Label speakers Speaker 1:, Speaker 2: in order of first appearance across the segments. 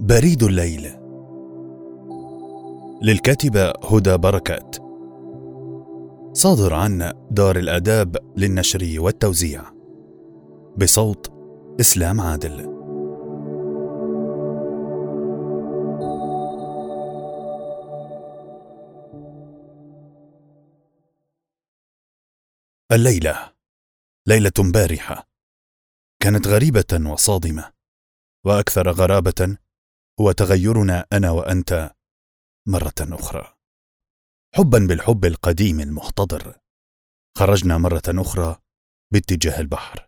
Speaker 1: بريد الليل، للكاتبة هدى بركات، صادر عن دار الآداب للنشر والتوزيع، بصوت إسلام عادل. الليلة ليلة بارحة، كانت غريبة وصادمة، وأكثر غرابة هو تغيرنا أنا وأنت مرة أخرى. حبا بالحب القديم المحتضر، خرجنا مرة أخرى باتجاه البحر.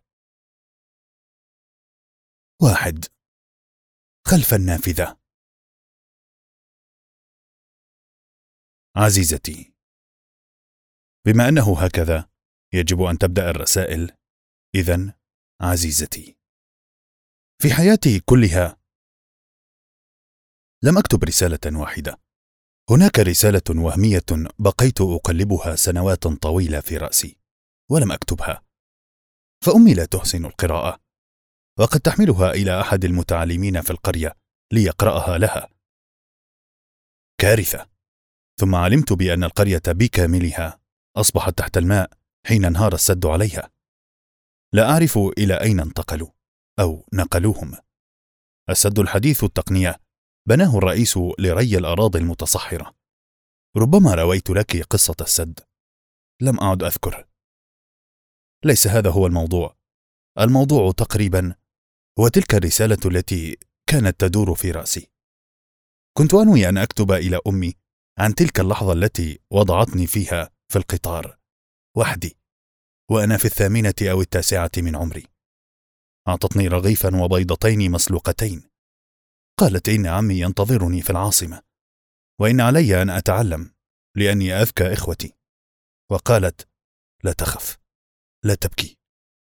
Speaker 1: 1. خلف النافذة. عزيزتي، بما أنه هكذا يجب أن تبدأ الرسائل، إذن عزيزتي، في حياتي كلها لم أكتب رسالة واحدة. هناك رسالة وهمية بقيت أقلبها سنوات طويلة في رأسي ولم أكتبها، فأمي لا تحسن القراءة، وقد تحملها إلى أحد المتعلمين في القرية ليقرأها لها. كارثة. ثم علمت بأن القرية بكاملها أصبحت تحت الماء حين انهار السد عليها. لا أعرف إلى أين انتقلوا أو نقلوهم. السد الحديث التقنية بناه الرئيس لري الأراضي المتصحرة. ربما رويت لك قصة السد، لم أعد أذكر. ليس هذا هو الموضوع. الموضوع تقريبا هو تلك الرسالة التي كانت تدور في رأسي. كنت أنوي أن أكتب إلى أمي عن تلك اللحظة التي وضعتني فيها في القطار وحدي، وأنا في 8 أو 9 من عمري. أعطتني رغيفا وبيضتين مسلوقتين. قالت إن عمي ينتظرني في العاصمة، وإن علي أن أتعلم لأني أذكى إخوتي. وقالت: لا تخف، لا تبكي.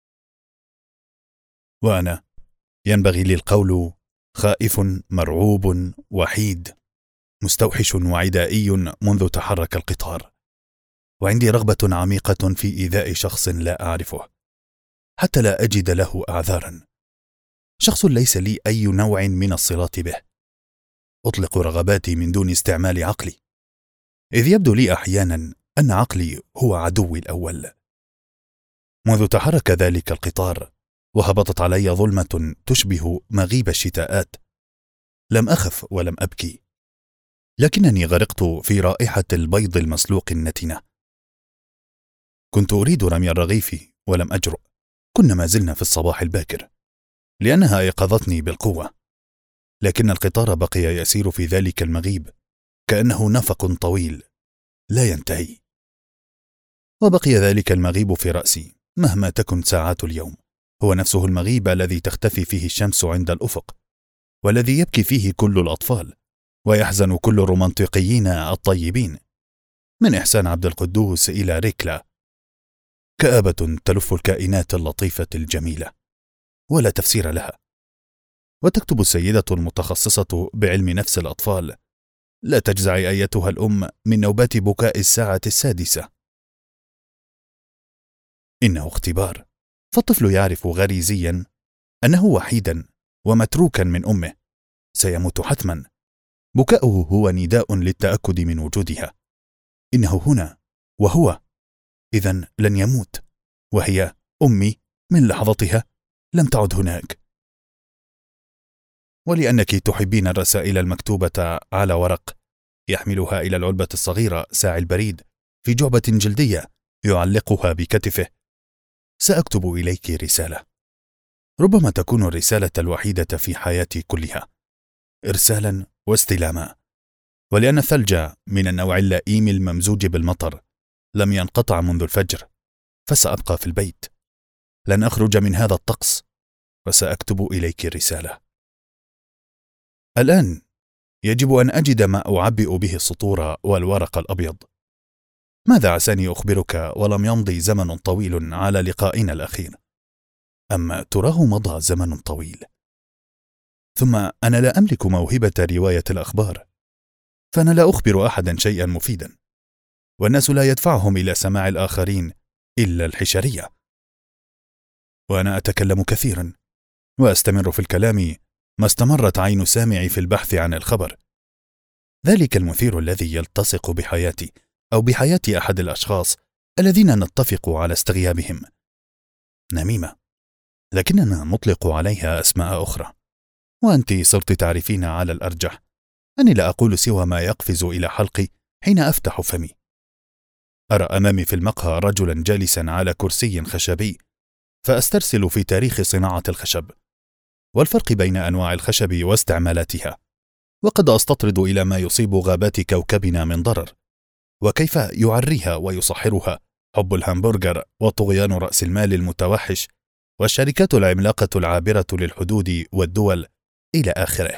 Speaker 1: وأنا ينبغي لي القول خائف مرعوب وحيد، مستوحش وعدائي منذ تحرك القطار، وعندي رغبة عميقة في إيذاء شخص لا أعرفه حتى لا أجد له أعذارا. شخص ليس لي أي نوع من الصلات به. أطلق رغباتي من دون استعمال عقلي، إذ يبدو لي أحيانا أن عقلي هو عدوي الأول. منذ تحرك ذلك القطار وهبطت علي ظلمة تشبه مغيب الشتاءات، لم أخف ولم أبكي، لكنني غرقت في رائحة البيض المسلوق النتنة. كنت أريد رمي الرغيف ولم أجرؤ. كنا ما زلنا في الصباح الباكر، لأنها أيقظتني بالقوة، لكن القطار بقي يسير في ذلك المغيب كأنه نفق طويل لا ينتهي. وبقي ذلك المغيب في رأسي مهما تكن ساعات اليوم، هو نفسه المغيب الذي تختفي فيه الشمس عند الأفق، والذي يبكي فيه كل الأطفال ويحزن كل الرومانطيقيين الطيبين، من إحسان عبد القدوس إلى ريكلا. كآبة تلف الكائنات اللطيفة الجميلة ولا تفسير لها. وتكتب السيدة المتخصصة بعلم نفس الأطفال: لا تجزعي أيتها الأم من نوبات بكاء الساعة 6. إنه اختبار، فالطفل يعرف غريزيا أنه وحيدا ومتروكا من أمه، سيموت حتما. بكاؤه هو نداء للتأكد من وجودها. إنه هنا وهو، إذن لن يموت، وهي أمي من لحظتها لم تعد هناك. ولأنك تحبين الرسائل المكتوبة على ورق، يحملها إلى العلبة الصغيرة ساعي البريد في جعبة جلدية يعلقها بكتفه، سأكتب إليك رسالة، ربما تكون الرسالة الوحيدة في حياتي كلها، إرسالا واستلاما. ولأن الثلج من النوع اللئيم الممزوج بالمطر لم ينقطع منذ الفجر، فسأبقى في البيت، لن أخرج من هذا الطقس، وسأكتب إليك رسالة. الآن يجب أن أجد ما أعبئ به السطور والورق الأبيض. ماذا عساني أخبرك ولم يمضي زمن طويل على لقائنا الأخير؟ أما تراه مضى زمن طويل. ثم أنا لا أملك موهبة رواية الأخبار، فأنا لا أخبر أحدا شيئا مفيدا، والناس لا يدفعهم إلى سماع الآخرين إلا الحشرية. وأنا أتكلم كثيرا وأستمر في الكلام ما استمرت عين سامع في البحث عن الخبر، ذلك المثير الذي يلتصق بحياتي أو بحياة أحد الأشخاص الذين نتفق على استغيابهم. نميمة، لكننا نطلق عليها أسماء أخرى، وأنت صرت تعرفين على الأرجح أني لا أقول سوى ما يقفز إلى حلقي حين أفتح فمي. أرى أمامي في المقهى رجلا جالسا على كرسي خشبي، فأسترسل في تاريخ صناعة الخشب والفرق بين أنواع الخشب واستعمالاتها، وقد أستطرد إلى ما يصيب غابات كوكبنا من ضرر، وكيف يعريها ويصحرها حب الهامبرجر وطغيان رأس المال المتوحش والشركات العملاقة العابرة للحدود والدول إلى آخره.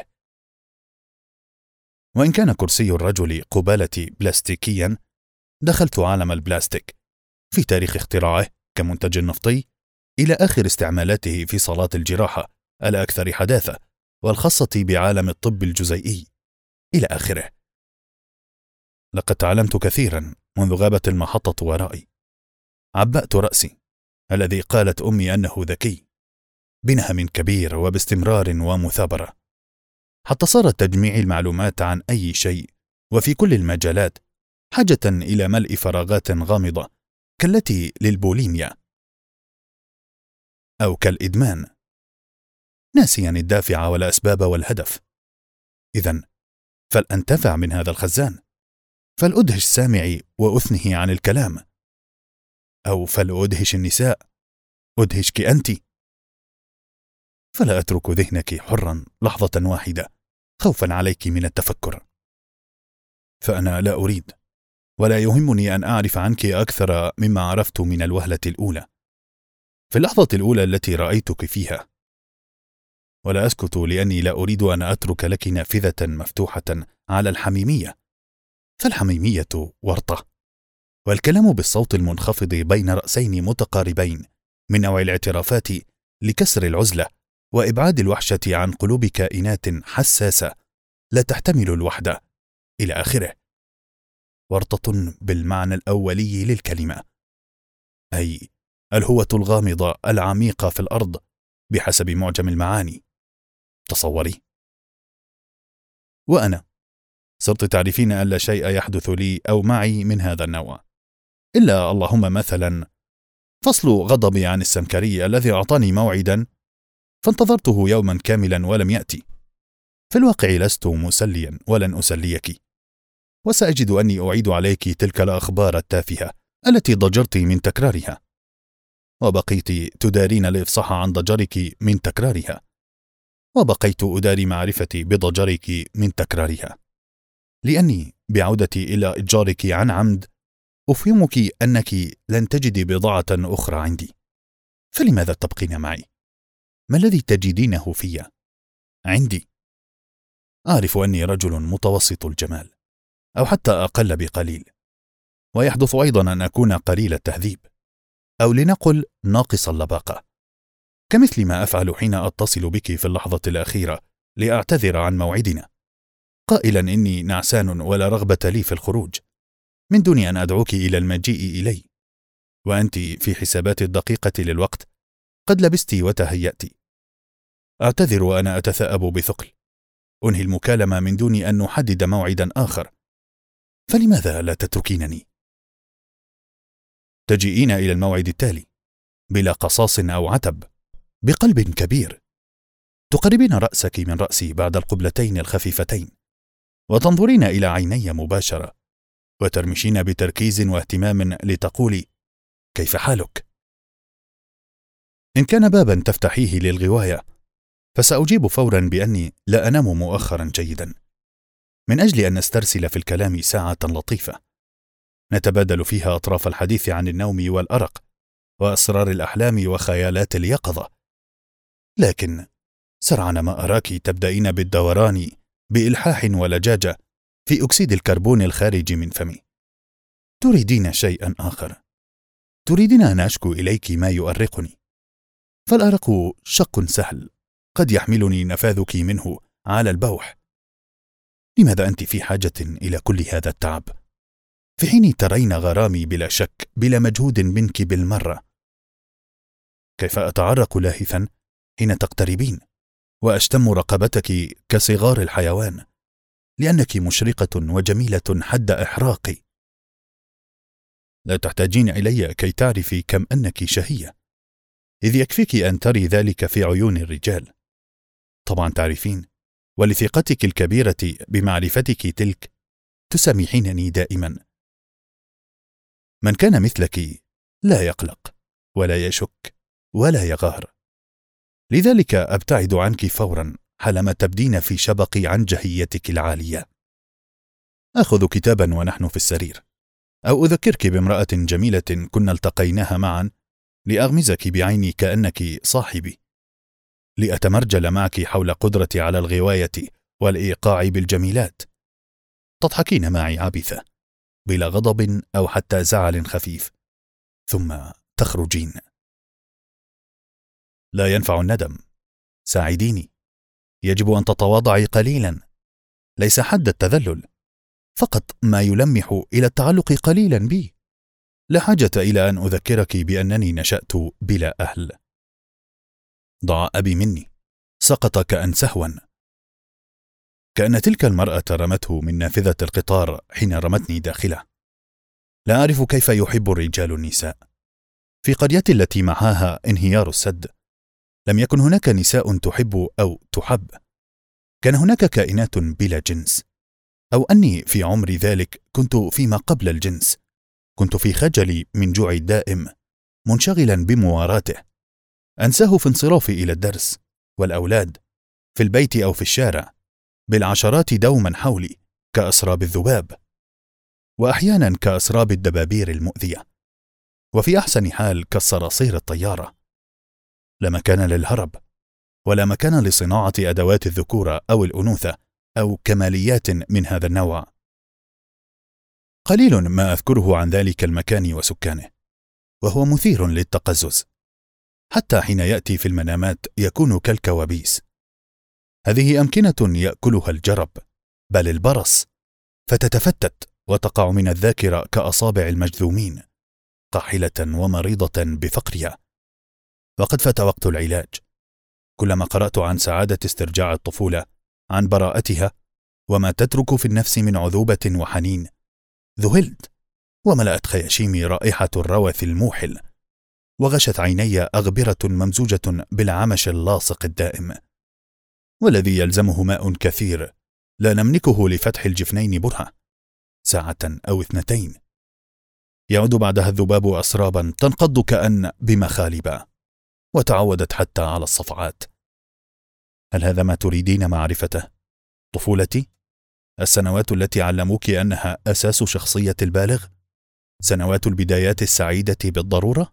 Speaker 1: وإن كان كرسي الرجل قبالتي بلاستيكيا، دخلت عالم البلاستيك في تاريخ اختراعه كمنتج نفطي إلى آخر استعمالاته في صالات الجراحة الأكثر حداثة والخاصة بعالم الطب الجزيئي إلى آخره. لقد تعلمت كثيرا منذ غابت المحطة ورائي. عبأت رأسي الذي قالت أمي أنه ذكي بنهم كبير وباستمرار ومثابرة، حتى صار تجميع المعلومات عن أي شيء وفي كل المجالات حاجة إلى ملء فراغات غامضة كالتي للبوليميا أو كالإدمان، ناسيا الدافع والأسباب والهدف. إذن فلأنتفع من هذا الخزان، فلأدهش سامعي وأثنه عن الكلام، أو فلأدهش النساء أدهشك أنت، فلا أترك ذهنك حرا لحظة واحدة خوفا عليك من التفكر. فأنا لا أريد ولا يهمني أن أعرف عنك أكثر مما عرفت من الوهلة الأولى، في اللحظة الأولى التي رأيتك فيها، ولا أسكت لأني لا أريد أن أترك لك نافذة مفتوحة على الحميمية، فالحميمية ورطة، والكلام بالصوت المنخفض بين رأسين متقاربين من نوع الاعترافات لكسر العزلة وإبعاد الوحشة عن قلوب كائنات حساسة لا تحتمل الوحدة إلى آخره. ورطة بالمعنى الأولي للكلمة، أي الهوة الغامضة العميقة في الأرض بحسب معجم المعاني. تصوري. وأنا صرت تعرفين أن لا شيء يحدث لي أو معي من هذا النوع، إلا اللهم مثلا فصل غضبي عن السمكري الذي أعطاني موعدا فانتظرته يوما كاملا ولم يأتي. في الواقع لست مسليا ولن أسليك، وسأجد أني أعيد عليك تلك الأخبار التافهة التي ضجرت من تكرارها، وبقيت تدارين الإفصاح عن ضجرك من تكرارها، وبقيت أداري معرفتي بضجرك من تكرارها، لأني بعودتي إلى إتجارك عن عمد أفهمك أنك لن تجدي بضاعة أخرى عندي، فلماذا تبقين معي؟ ما الذي تجدينه في عندي؟ أعرف أني رجل متوسط الجمال أو حتى أقل بقليل، ويحدث أيضا أن أكون قليل التهذيب أو لنقل ناقص اللباقة، كمثل ما أفعل حين أتصل بك في اللحظة الأخيرة لأعتذر عن موعدنا قائلا إني نعسان ولا رغبة لي في الخروج، من دون أن أدعوك إلى المجيء إلي، وأنت في حسابات الدقيقة للوقت قد لبست وتهيأت. أعتذر وأنا أتثاءب بثقل، أنهي المكالمة من دون أن نحدد موعدا آخر، فلماذا لا تتركينني؟ تجيئين إلى الموعد التالي بلا قصاص أو عتب، بقلب كبير، تقربين رأسك من رأسي بعد القبلتين الخفيفتين، وتنظرين إلى عيني مباشرة، وترمشين بتركيز واهتمام لتقولي: كيف حالك؟ إن كان بابا تفتحيه للغواية فسأجيب فورا بأني لا أنام مؤخرا جيدا، من أجل أن نسترسل في الكلام ساعة لطيفة نتبادل فيها أطراف الحديث عن النوم والأرق وأسرار الأحلام وخيالات اليقظة. لكن سرعان ما أراك تبدأين بالدوران بإلحاح ولجاجة في أكسيد الكربون الخارج من فمي. تريدين شيئا آخر، تريدين أن أشكو إليك ما يؤرقني، فالأرق شق سهل قد يحملني نفاذك منه على البوح. لماذا أنت في حاجة إلى كل هذا التعب، في حين ترين غرامي بلا شك بلا مجهود منك بالمرة؟ كيف أتعرق لاهثا حين تقتربين وأشتم رقبتك كصغار الحيوان، لأنك مشرقة وجميلة حد إحراقي. لا تحتاجين إلي كي تعرفي كم أنك شهية، إذ يكفيك أن تري ذلك في عيون الرجال. طبعا تعرفين، ولثقتك الكبيرة بمعرفتك تلك تسامحينني دائما. من كان مثلك لا يقلق ولا يشك ولا يغار، لذلك أبتعد عنك فورا حالما تبدين في شبقي عن جهيتك العالية. أخذ كتابا ونحن في السرير، أو أذكرك بامرأة جميلة كنا التقيناها معا، لأغمزك بعيني كأنك صاحبي، لأتمرجل معك حول قدرتي على الغواية والإيقاع بالجميلات. تضحكين معي عابثة بلا غضب أو حتى زعل خفيف، ثم تخرجين. لا ينفع الندم، ساعديني. يجب أن تتواضعي قليلا، ليس حد التذلل، فقط ما يلمح إلى التعلق قليلا بي. لا حاجة إلى أن أذكرك بأنني نشأت بلا أهل. ضاع أبي مني، سقط كأن سهوا، كأن تلك المرأة رمته من نافذة القطار حين رمتني داخله. لا أعرف كيف يحب الرجال النساء. في قريتي التي معها انهيار السد لم يكن هناك نساء تحب أو تحب، كان هناك كائنات بلا جنس، أو أني في عمر ذلك كنت فيما قبل الجنس. كنت في خجلي من جوعي الدائم، منشغلا بمواراته، أنساه في انصرافي إلى الدرس والأولاد، في البيت أو في الشارع، بالعشرات دوما حولي كأسراب الذباب، وأحيانا كأسراب الدبابير المؤذية، وفي أحسن حال كالصراصير الطيارة. لا مكان للهرب، ولا مكان لصناعة أدوات الذكورة أو الأنوثة أو كماليات من هذا النوع. قليل ما أذكره عن ذلك المكان وسكانه، وهو مثير للتقزز، حتى حين يأتي في المنامات يكون كالكوابيس. هذه أمكنة يأكلها الجرب، بل البرص، فتتفتت وتقع من الذاكرة كأصابع المجذومين، قاحلة ومريضة بفقرها. وقد فات وقت العلاج. كلما قرأت عن سعادة استرجاع الطفولة، عن براءتها، وما تترك في النفس من عذوبة وحنين، ذهلت، وملأت خياشيمي رائحة الروث الموحل، وغشت عيني أغبرة ممزوجة بالعمش اللاصق الدائم، والذي يلزمه ماء كثير لا نملكه لفتح الجفنين برهة، ساعة أو 2. يعود بعدها الذباب أسرابا تنقض كأن بمخالب، وتعودت حتى على الصفعات. هل هذا ما تريدين معرفته؟ طفولتي؟ السنوات التي علموك أنها أساس شخصية البالغ؟ سنوات البدايات السعيدة بالضرورة؟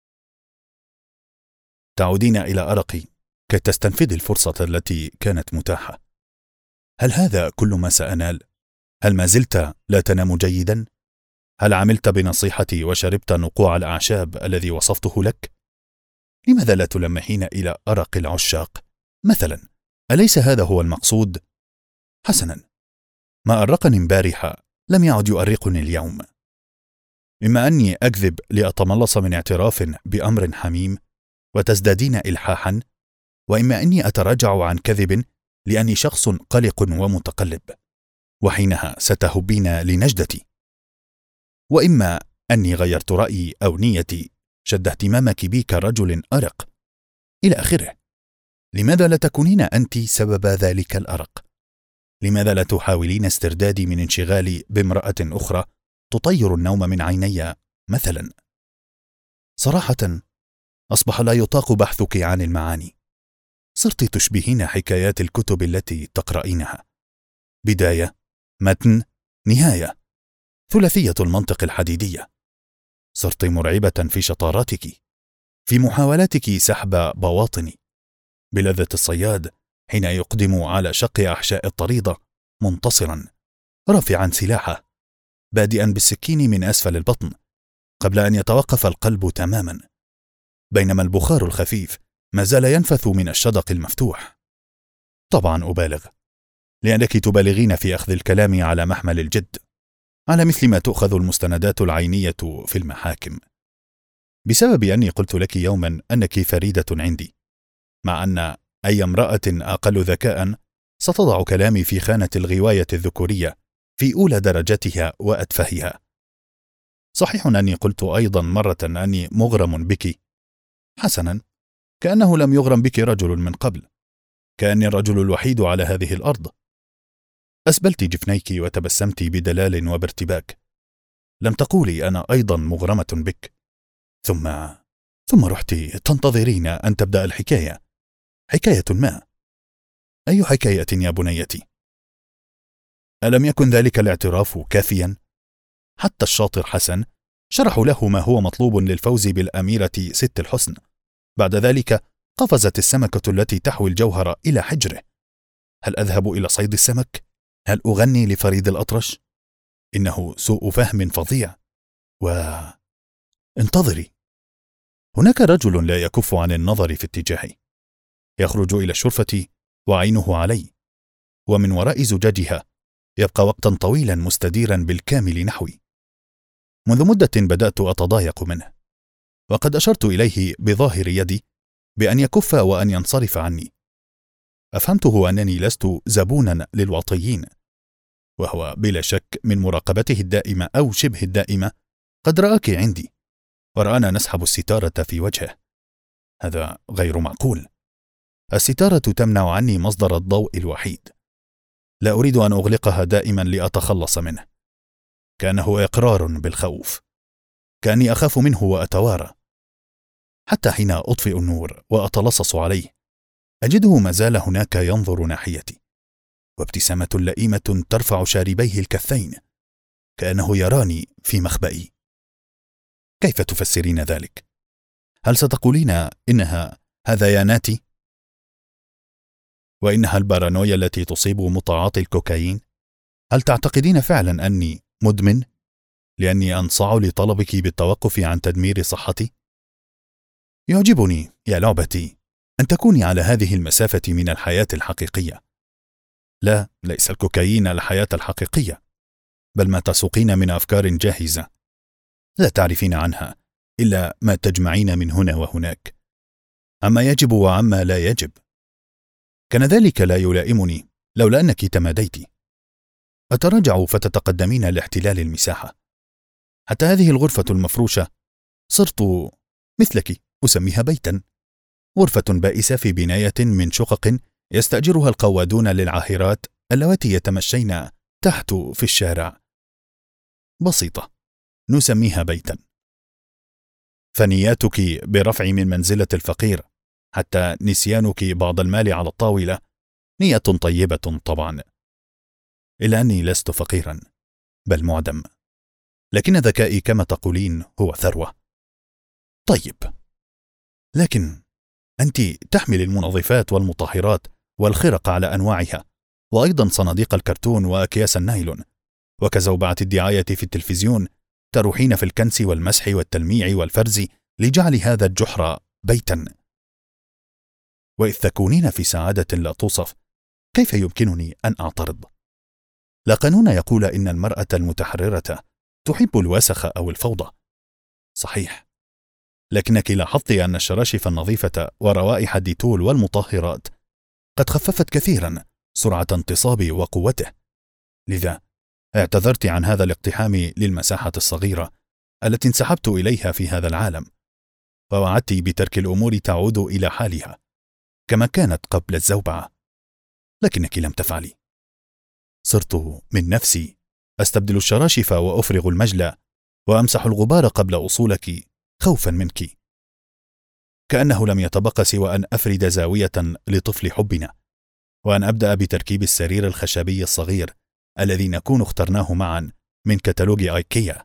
Speaker 1: تعودين إلى أرقي كي تستنفذي الفرصة التي كانت متاحة. هل هذا كل ما سأنال؟ هل ما زلت لا تنام جيدا؟ هل عملت بنصيحتي وشربت نقوع الأعشاب الذي وصفته لك؟ لماذا لا تلمحين إلى أرق العشاق مثلا؟ أليس هذا هو المقصود؟ حسنا، ما أرقني امبارح لم يعد يؤرقني اليوم. إما أني أكذب لأتملص من اعتراف بأمر حميم وتزدادين إلحاحا، وإما أني أتراجع عن كذب لأني شخص قلق ومتقلب، وحينها ستهبين لنجدتي. وإما أني غيرت رأيي أو نيتي، شد اهتمامك بي كرجل أرق، إلى آخره. لماذا لا تكونين أنت سبب ذلك الأرق؟ لماذا لا تحاولين استردادي من انشغالي بامرأة أخرى تطير النوم من عيني مثلا؟ صراحة أصبح لا يطاق بحثك عن المعاني. صرت تشبهين حكايات الكتب التي تقرأينها، بداية، متن، نهاية، ثلاثية المنطق الحديدية. صرت مرعبة في شطاراتك، في محاولاتك سحب بواطني، بلذة الصياد حين يقدم على شق أحشاء الطريدة منتصرا، رافعا سلاحه، بادئا بالسكين من أسفل البطن قبل أن يتوقف القلب تماما، بينما البخار الخفيف ما زال ينفث من الشدق المفتوح. طبعا أبالغ، لأنك تبالغين في أخذ الكلام على محمل الجد، على مثل ما تؤخذ المستندات العينية في المحاكم، بسبب أني قلت لك يوما أنك فريدة عندي، مع أن أي امرأة أقل ذكاء ستضع كلامي في خانة الغواية الذكورية في أولى درجتها وأتفهها. صحيح أني قلت أيضا مرة أني مغرم بك. حسنا، كأنه لم يغرم بك رجل من قبل، كأني الرجل الوحيد على هذه الأرض. أسبلت جفنيك وتبسمت بدلال وبارتباك. لم تقولي أنا أيضا مغرمة بك. ثم رحت تنتظرين أن تبدأ الحكاية. حكاية ما؟ أي حكاية يا بنيتي؟ ألم يكن ذلك الاعتراف كافيا؟ حتى الشاطر حسن شرحوا له ما هو مطلوب للفوز بالأميرة ست الحسن. بعد ذلك قفزت السمكة التي تحوي الجوهر إلى حجره. هل أذهب إلى صيد السمك؟ هل أغني لفريد الأطرش؟ إنه سوء فهم فظيع. انتظري، هناك رجل لا يكف عن النظر في اتجاهي. يخرج إلى الشرفة وعينه علي، ومن وراء زجاجها يبقى وقتا طويلا مستديرا بالكامل نحوي. منذ مدة بدأت أتضايق منه، وقد أشرت إليه بظاهر يدي بأن يكف وأن ينصرف عني. أفهمته أنني لست زبونا للوطيين، وهو بلا شك من مراقبته الدائمة أو شبه الدائمة قد رآك عندي ورآنا نسحب الستارة في وجهه. هذا غير معقول. الستارة تمنع عني مصدر الضوء الوحيد. لا أريد أن أغلقها دائما لأتخلص منه. كأنه إقرار بالخوف، كأني أخاف منه وأتوارى. حتى حين أطفئ النور وأتلصص عليه أجده ما زال هناك ينظر ناحيتي، وابتسامة لئيمة ترفع شاربيه الكثين، كأنه يراني في مخبئي. كيف تفسرين ذلك؟ هل ستقولين إنها هذياناتي؟ وإنها البارانويا التي تصيب متعاطي الكوكايين؟ هل تعتقدين فعلا أني مدمن لأني أنصاع لطلبك بالتوقف عن تدمير صحتي؟ يعجبني يا لعبتي أن تكوني على هذه المسافة من الحياة الحقيقية. لا، ليس الكوكايين الحياة الحقيقية، بل ما تسوقين من أفكار جاهزة لا تعرفين عنها إلا ما تجمعين من هنا وهناك، عما يجب وعما لا يجب. كان ذلك لا يلائمني لولا أنك تماديت. أتراجع فتتقدمين لاحتلال المساحة. حتى هذه الغرفة المفروشة صرت مثلك أسميها بيتا، غرفة بائسة في بناية من شقق يستأجرها القوادون للعاهرات اللواتي يتمشين تحت في الشارع. بسيطة، نسميها بيتا. فنياتك برفع من منزلة الفقير حتى نسيانك بعض المال على الطاولة نية طيبة طبعا، إلا أني لست فقيرا بل معدم، لكن ذكائي كما تقولين هو ثروة. طيب، لكن أنت تحمل المنظفات والمطهرات والخرق على أنواعها، وأيضا صناديق الكرتون وأكياس النايلون، وكزوبعة الدعاية في التلفزيون تروحين في الكنس والمسح والتلميع والفرز لجعل هذا الجحر بيتا. وإذ تكونين في سعادة لا توصف، كيف يمكنني أن أعترض؟ لا قانون يقول إن المرأة المتحررة تحب الوسخ أو الفوضى. صحيح، لكنك لاحظت أن الشراشف النظيفة وروائح الديتول والمطهرات قد خففت كثيرا سرعة انتصابي وقوته. لذا اعتذرت عن هذا الاقتحام للمساحة الصغيرة التي انسحبت إليها في هذا العالم، ووعدت بترك الأمور تعود إلى حالها كما كانت قبل الزوبعة، لكنك لم تفعلي. صرت من نفسي أستبدل الشراشف وأفرغ المجلى وأمسح الغبار قبل وصولك خوفا منك، كأنه لم يتبقى سوى أن أفرد زاوية لطفل حبنا، وأن أبدأ بتركيب السرير الخشبي الصغير الذي نكون اخترناه معا من كتالوج آيكيا.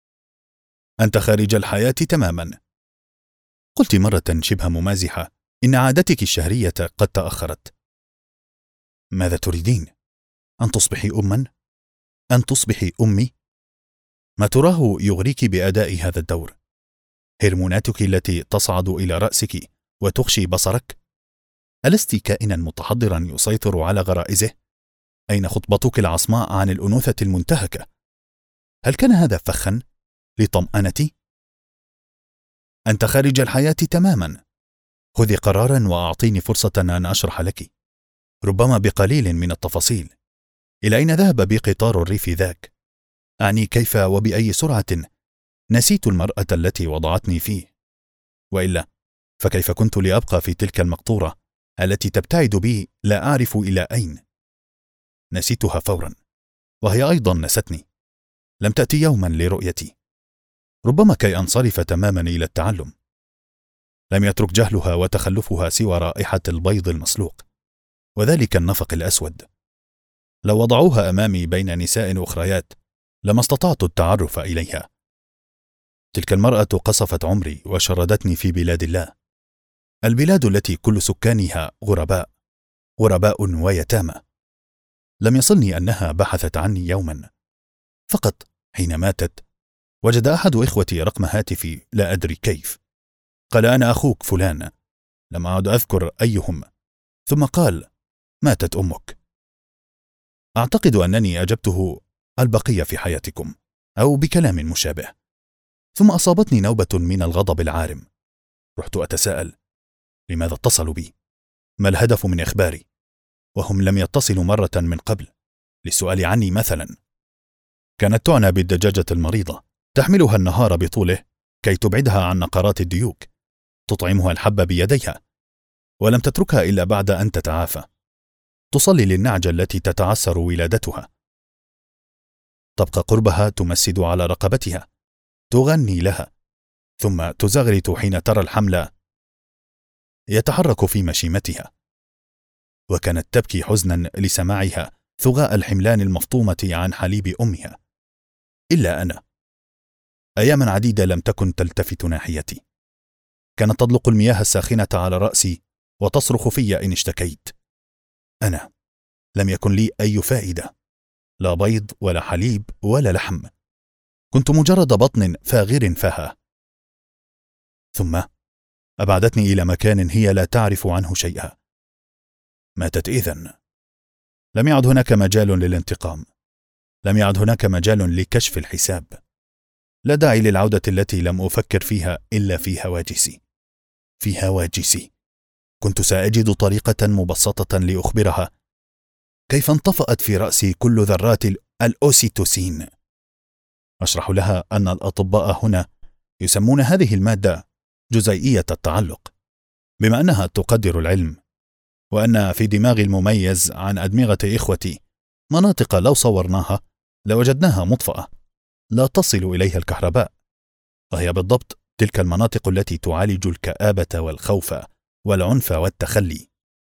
Speaker 1: أنت خارج الحياة تماما، قلت مرة شبه ممازحة. إن عادتك الشهرية قد تأخرت. ماذا تريدين؟ أن تصبحي أما؟ أن تصبحي أمي؟ ما تراه يغريك بأداء هذا الدور؟ هرموناتك التي تصعد إلى رأسك وتخشي بصرك؟ ألست كائنا متحضرا يسيطر على غرائزه؟ أين خطبتك العصماء عن الأنوثة المنتهكة؟ هل كان هذا فخا لطمأنتي؟ أنت خارج الحياة تماما، خذي قرارا وأعطيني فرصة أن أشرح لك، ربما بقليل من التفاصيل. إلى أين ذهب بي قطار الريف ذاك؟ أعني كيف وبأي سرعة؟ نسيت المرأة التي وضعتني فيه، وإلا فكيف كنت لأبقى في تلك المقطورة التي تبتعد بي لا أعرف إلى أين؟ نسيتها فورا، وهي أيضا نستني. لم تأتي يوما لرؤيتي، ربما كي أنصرف تماما إلى التعلم. لم يترك جهلها وتخلفها سوى رائحة البيض المسلوق، وذلك النفق الأسود. لو وضعوها أمامي بين نساء أخريات لما استطعت التعرف إليها. تلك المرأة قصفت عمري وشردتني في بلاد الله، البلاد التي كل سكانها غرباء ويتامى. لم يصلني أنها بحثت عني يوما، فقط حين ماتت وجد أحد إخوتي رقم هاتفي لا أدري كيف. قال: أنا أخوك فلان. لم أعد أذكر أيهم، ثم قال: ماتت أمك. أعتقد أنني أجبته: البقية في حياتكم، أو بكلام مشابه. ثم أصابتني نوبة من الغضب العارم. رحت أتساءل: لماذا اتصلوا بي؟ ما الهدف من إخباري؟ وهم لم يتصلوا مرة من قبل للسؤال عني مثلا. كانت تعنى بالدجاجة المريضة، تحملها النهار بطوله كي تبعدها عن نقرات الديوك، تطعمها الحب بيديها، ولم تتركها إلا بعد أن تتعافى. تصلي للنعجة التي تتعسر ولادتها، تبقى قربها تمسد على رقبتها، تغني لها، ثم تزغرت حين ترى الحمل يتحرك في مشيمتها. وكانت تبكي حزنا لسماعها ثغاء الحملان المفطومة عن حليب أمها. إلا أنا، أياما عديدة لم تكن تلتفت ناحيتي. كانت تطلق المياه الساخنة على رأسي وتصرخ في إن اشتكيت. أنا لم يكن لي أي فائدة، لا بيض ولا حليب ولا لحم، كنت مجرد بطن فاغر فها. ثم أبعدتني إلى مكان هي لا تعرف عنه شيئا. ماتت إذن. لم يعد هناك مجال للانتقام، لم يعد هناك مجال لكشف الحساب. لا داعي للعودة التي لم أفكر فيها إلا في هواجسي. في هواجسي كنت سأجد طريقة مبسطة لأخبرها كيف انطفأت في رأسي كل ذرات الأوسيتوسين. أشرح لها أن الأطباء هنا يسمون هذه المادة جزيئية التعلق، بما أنها تقدر العلم، وأن في دماغ المميز عن أدمغة إخوتي مناطق لو صورناها لوجدناها مطفأة لا تصل إليها الكهرباء، وهي بالضبط تلك المناطق التي تعالج الكآبة والخوف والعنف والتخلي.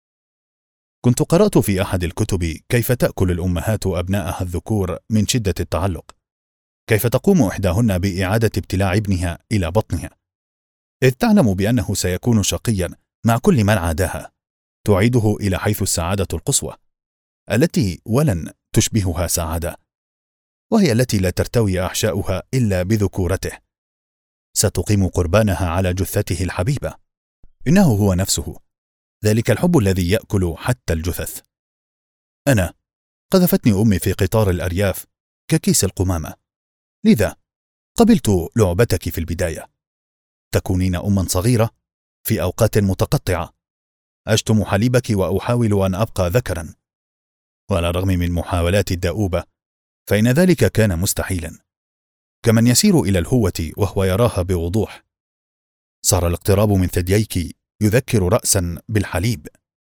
Speaker 1: كنت قرأت في أحد الكتب كيف تأكل الأمهات أبناءها الذكور من شدة التعلق، كيف تقوم إحداهن بإعادة ابتلاع ابنها إلى بطنها، إذ تعلم بأنه سيكون شقيا مع كل من عاداها، تعيده إلى حيث السعادة القصوى التي ولن تشبهها سعادة، وهي التي لا ترتوي أحشاؤها إلا بذكورته. ستقيم قربانها على جثته الحبيبة. إنه هو نفسه، ذلك الحب الذي يأكل حتى الجثث. أنا قذفتني أمي في قطار الأرياف ككيس القمامة، لذا قبلت لعبتك في البداية. تكونين أما صغيرة في أوقات متقطعة، أشتم حليبك وأحاول أن أبقى ذكرا، وعلى الرغم من محاولاتي الدؤوبة فإن ذلك كان مستحيلا. كمن يسير إلى الهوة وهو يراها بوضوح. صار الاقتراب من ثدييك يذكر رأسا بالحليب،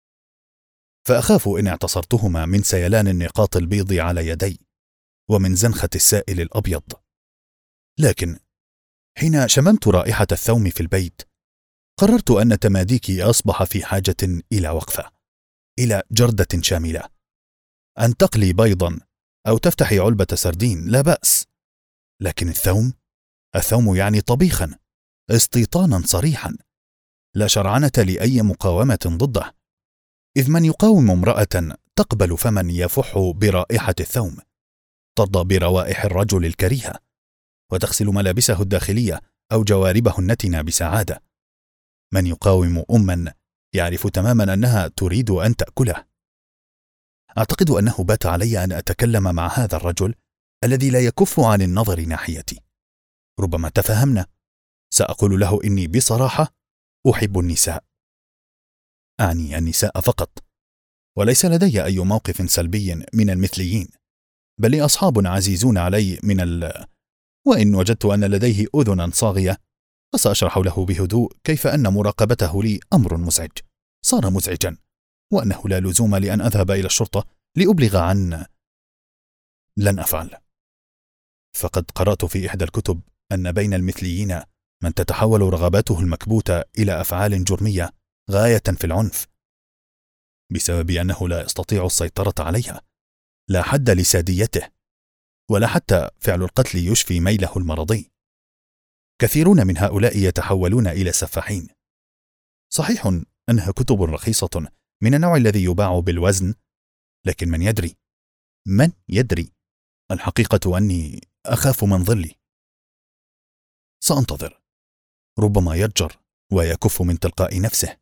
Speaker 1: فأخاف إن اعتصرتهما من سيلان النقاط البيض على يدي ومن زنخة السائل الأبيض. لكن حين شممت رائحة الثوم في البيت قررت أن تماديك أصبح في حاجة إلى وقفة، إلى جردة شاملة. أن تقلي بيضا أو تفتحي علبة سردين لا بأس، لكن الثوم يعني طبيخا، استيطانا صريحا، لا شرعنة لأي مقاومة ضده. إذ من يقاوم امرأة تقبل فمن يفح برائحة الثوم، ترضى بروائح الرجل الكريهة، وتغسل ملابسه الداخلية أو جواربه النتنة بسعادة. من يقاوم أما يعرف تماما أنها تريد أن تأكله. أعتقد أنه بات علي أن أتكلم مع هذا الرجل الذي لا يكف عن النظر ناحيتي. ربما تفهمنا. سأقول له إني بصراحة أحب النساء، أعني النساء فقط، وليس لدي أي موقف سلبي من المثليين، بل لي أصحاب عزيزون علي وإن وجدت أن لديه أذنا صاغية فسأشرح له بهدوء كيف أن مراقبته لي أمر مزعج، صار مزعجا، وأنه لا لزوم لأن أذهب إلى الشرطة لأبلغ عن. لن أفعل، فقد قرأت في إحدى الكتب أن بين المثليين من تتحول رغباته المكبوتة إلى أفعال جرمية غاية في العنف، بسبب أنه لا يستطيع السيطرة عليها، لا حد لساديته، ولا حتى فعل القتل يشفي ميله المرضي. كثيرون من هؤلاء يتحولون إلى سفاحين. صحيح أنها كتب رخيصة من النوع الذي يباع بالوزن، لكن من يدري؟ الحقيقة أني أخاف من ظلي. سأنتظر، ربما يضجر ويكف من تلقاء نفسه.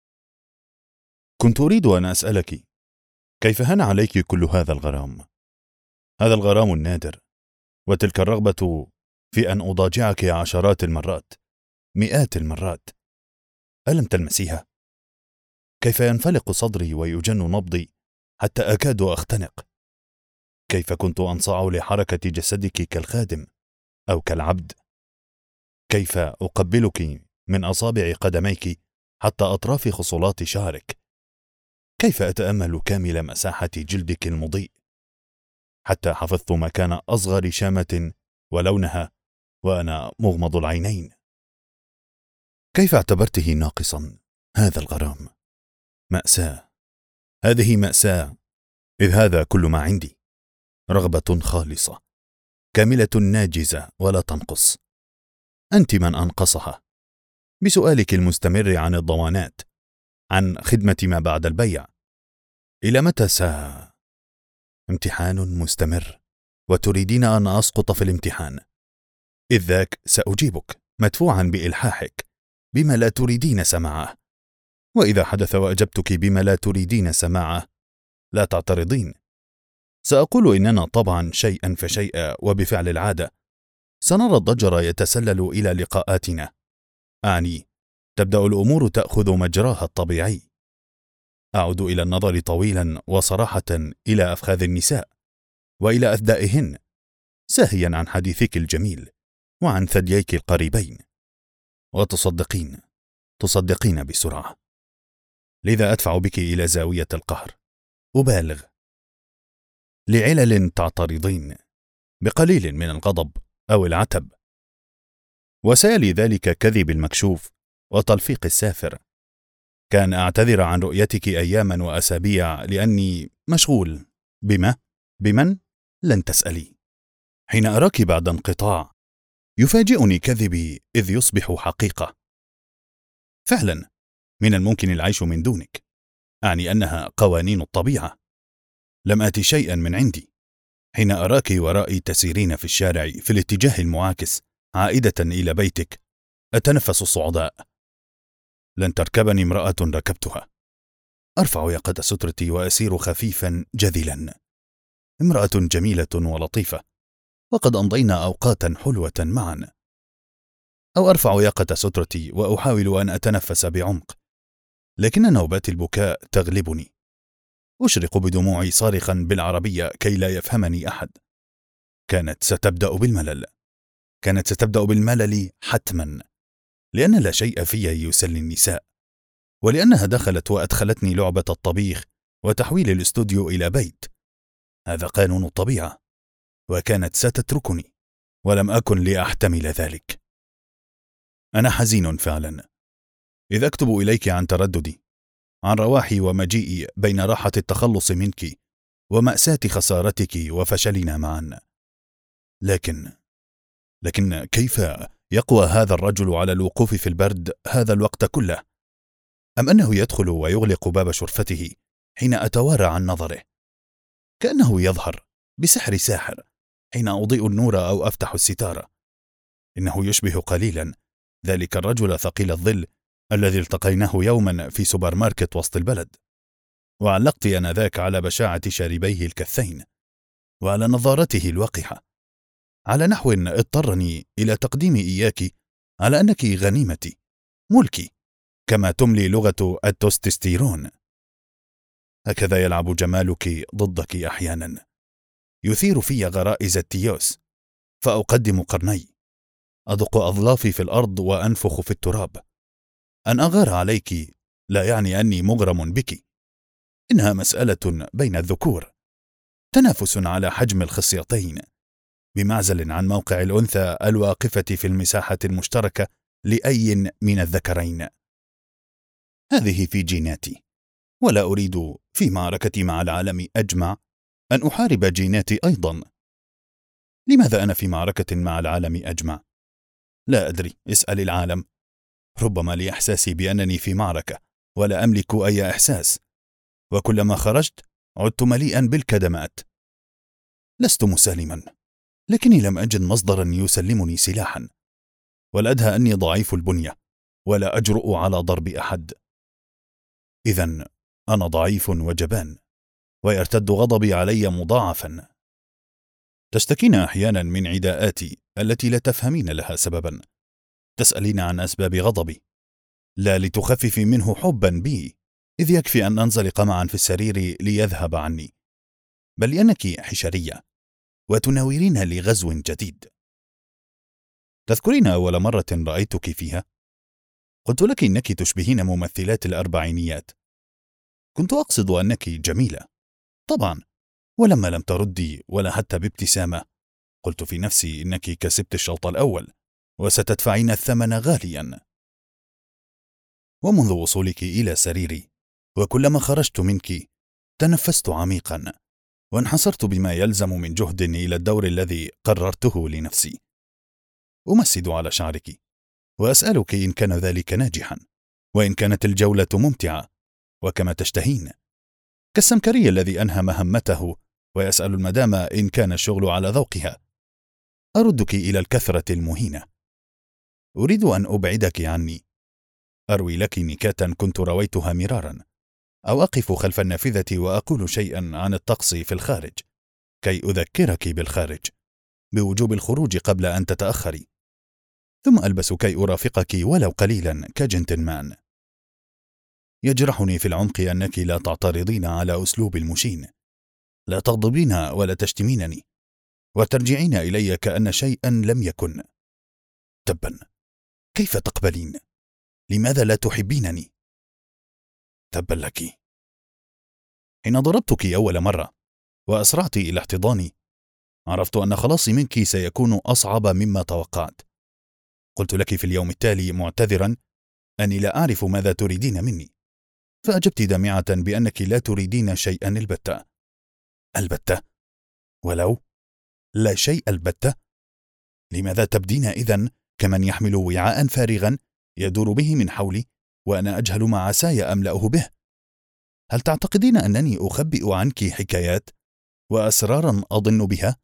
Speaker 1: كنت أريد أن أسألك، كيف هان عليك كل هذا الغرام؟ هذا الغرام النادر، وتلك الرغبة في أن أضاجعك عشرات المرات، مئات المرات، ألم تلمسيها؟ كيف ينفلق صدري ويجن نبضي حتى أكاد أختنق؟ كيف كنت أنصاع لحركة جسدك كالخادم أو كالعبد؟ كيف أقبلك من أصابع قدميك حتى أطراف خصلات شعرك؟ كيف أتأمل كامل مساحة جلدك المضيء حتى حفظت مكان أصغر شامة ولونها وأنا مغمض العينين؟ كيف اعتبرته ناقصا هذا الغرام؟ مأساة، هذه مأساة، إذ هذا كل ما عندي، رغبة خالصة كاملة ناجزة ولا تنقص. أنت من أنقصها بسؤالك المستمر عن الضمانات، عن خدمة ما بعد البيع. إلى متى امتحان مستمر، وتريدين أن أسقط في الامتحان، إذ ذاك سأجيبك مدفوعا بإلحاحك بما لا تريدين سماعه، وإذا حدث وأجبتك بما لا تريدين سماعه لا تعترضين. سأقول إننا طبعا شيئا فشيئا وبفعل العادة سنرى الضجر يتسلل إلى لقاءاتنا، أعني تبدأ الأمور تأخذ مجراها الطبيعي. أعود إلى النظر طويلا وصراحة إلى أفخاذ النساء وإلى أثدائهن، ساهيا عن حديثك الجميل وعن ثدييك القريبين، تصدقين بسرعة. لذا أدفع بك إلى زاوية القهر، أبالغ لعلل تعترضين، بقليل من الغضب أو العتب، وسيلي ذلك كذب المكشوف وتلفيق السافر. كان أعتذر عن رؤيتك أياما وأسابيع لأني مشغول بمن لن تسألي. حين أراك بعد انقطاع يفاجئني كذبي إذ يصبح حقيقة. فعلا من الممكن العيش من دونك، أعني أنها قوانين الطبيعة. لم آتي شيئا من عندي. حين أراك ورائي تسيرين في الشارع في الاتجاه المعاكس عائدة إلى بيتك أتنفس الصعداء. لن تركبني امرأة ركبتها. أرفع يقة سترتي وأسير خفيفا جذلا. امرأة جميلة ولطيفة، وقد أمضينا أوقاتا حلوة معا. أو أرفع يقة سترتي وأحاول أن أتنفس بعمق، لكن نوبات البكاء تغلبني. أشرق بدموعي صارخا بالعربية كي لا يفهمني أحد. كانت ستبدأ بالملل حتما، لأن لا شيء في يسلي النساء، ولأنها دخلت وأدخلتني لعبة الطبيخ وتحويل الاستوديو إلى بيت. هذا قانون الطبيعة، وكانت ستتركني ولم أكن لأحتمل ذلك. أنا حزين فعلا إذ أكتب إليك عن ترددي، عن رواحي ومجيئي بين راحة التخلص منك ومأساة خسارتك وفشلنا معا. لكن كيف يقوى هذا الرجل على الوقوف في البرد هذا الوقت كله؟ أم أنه يدخل ويغلق باب شرفته حين أتوارى عن نظره، كأنه يظهر بسحر ساحر حين أضيء النور أو أفتح الستارة؟ إنه يشبه قليلا ذلك الرجل ثقيل الظل الذي التقيناه يوما في سوبر ماركت وسط البلد، وعلقت أنا ذاك على بشاعة شاربيه الكثين وعلى نظارته الوقحة، على نحو اضطرني إلى تقديم إياك على أنك غنيمتي، ملكي، كما تملي لغة التستوستيرون. هكذا يلعب جمالك ضدك أحيانا، يثير في غرائز التيوس، فأقدم قرني، أدق أظلافي في الأرض وأنفخ في التراب. أن أغار عليك لا يعني أني مغرم بك، إنها مسألة بين الذكور، تنافس على حجم الخصيتين، بمعزل عن موقع الأنثى الواقفة في المساحة المشتركة لأي من الذكرين. هذه في جيناتي، ولا أريد في معركتي مع العالم أجمع أن أحارب جيناتي أيضا. لماذا أنا في معركة مع العالم أجمع؟ لا أدري، اسأل العالم. ربما لإحساسي بأنني في معركة ولا أملك أي إحساس، وكلما خرجت عدت مليئا بالكدمات. لست مسالما، لكني لم أجد مصدرا يسلمني سلاحا، والأدهى أني ضعيف البنية ولا أجرؤ على ضرب أحد. إذن أنا ضعيف وجبان، ويرتد غضبي علي مضاعفا. تشتكين أحيانا من عداءاتي التي لا تفهمين لها سببا، تسألين عن أسباب غضبي، لا لتخففي منه حبا بي، إذ يكفي أن ننزلق معا في السرير ليذهب عني، بل لأنك حشرية وتناورين لغزو جديد. تذكرين أول مرة رأيتك فيها؟ قلت لك إنك تشبهين ممثلات الأربعينيات. كنت أقصد أنك جميلة طبعا، ولما لم تردي ولا حتى بابتسامة، قلت في نفسي إنك كسبت الشوط الأول وستدفعين الثمن غاليا. ومنذ وصولك إلى سريري وكلما خرجت منك تنفست عميقا، وانحصرت بما يلزم من جهد إلى الدور الذي قررته لنفسي. أمسد على شعرك وأسألك إن كان ذلك ناجحا، وإن كانت الجولة ممتعة وكما تشتهين، كالسمكري الذي أنهى مهمته ويسأل المدام إن كان الشغل على ذوقها. أردك إلى الكثرة المهينة. أريد أن أبعدك عني، أروي لك نكاتا كنت رويتها مرارا، أو أقف خلف النافذة وأقول شيئا عن الطقس في الخارج كي أذكرك بالخارج بوجوب الخروج قبل أن تتأخري، ثم ألبس كي أرافقك ولو قليلا كجنتلمان. يجرحني في العمق أنك لا تعترضين على أسلوب المشين، لا تغضبين ولا تشتمينني، وترجعين إلي كأن شيئا لم يكن. تبا، كيف تقبلين؟ لماذا لا تحبينني؟ تبا لك. حين ضربتك أول مرة وأسرعت إلى احتضاني، عرفت أن خلاصي منك سيكون أصعب مما توقعت. قلت لك في اليوم التالي معتذرا أني لا أعرف ماذا تريدين مني، فأجبت دامعة بأنك لا تريدين شيئا البتة. البتة؟ ولو لا شيء البتة؟ لماذا تبدين إذن كمن يحمل وعاء فارغا يدور به من حولي وأنا أجهل ما عساي أملأه به؟ هل تعتقدين أنني أخبئ عنك حكايات وأسرارا أظن بها؟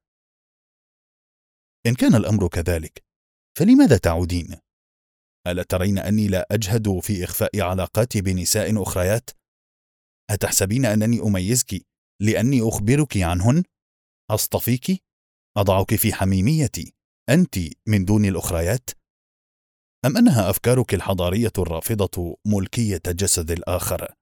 Speaker 1: إن كان الأمر كذلك فلماذا تعودين؟ ألا ترين أني لا أجهد في إخفاء علاقاتي بنساء أخريات؟ أتحسبين أنني أميزك لأني أخبرك عنهن؟ أصطفيك؟ أضعك في حميميتي أنت من دون الأخريات؟ أم أنها أفكارك الحضارية الرافضة ملكية جسد الآخر؟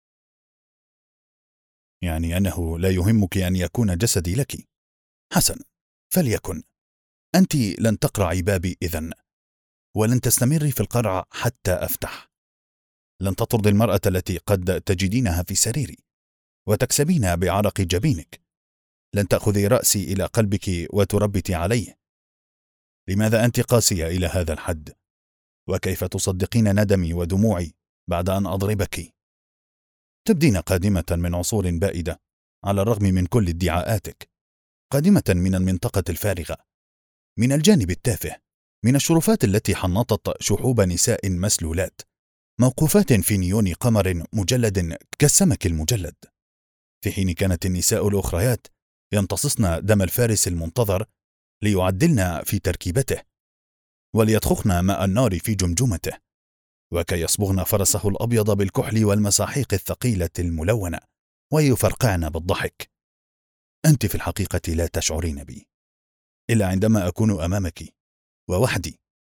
Speaker 1: يعني أنه لا يهمك أن يكون جسدي لك؟ حسن، فليكن. أنت لن تقرعي بابي إذن، ولن تستمري في القرع حتى أفتح. لن تطرد المرأة التي قد تجدينها في سريري وتكسبينها بعرق جبينك. لن تأخذي رأسي إلى قلبك وتربتي عليه. لماذا أنت قاسية إلى هذا الحد؟ وكيف تصدقين ندمي ودموعي بعد أن أضربك؟ تبدين قادمة من عصور بائدة على الرغم من كل ادعاءاتك، قادمة من المنطقة الفارغة، من الجانب التافه، من الشرفات التي حنطت شحوب نساء مسلولات موقوفات في نيون قمر مجلد كالسمك المجلد، في حين كانت النساء الأخريات يمتصصن دم الفارس المنتظر ليعدلن في تركيبته، وليطخخن ماء النار في جمجمته، وكي يصبغن فرسه الأبيض بالكحل والمساحيق الثقيلة الملونة ويفرقعن بالضحك. أنت في الحقيقة لا تشعرين بي إلا عندما أكون أمامك ووحدي،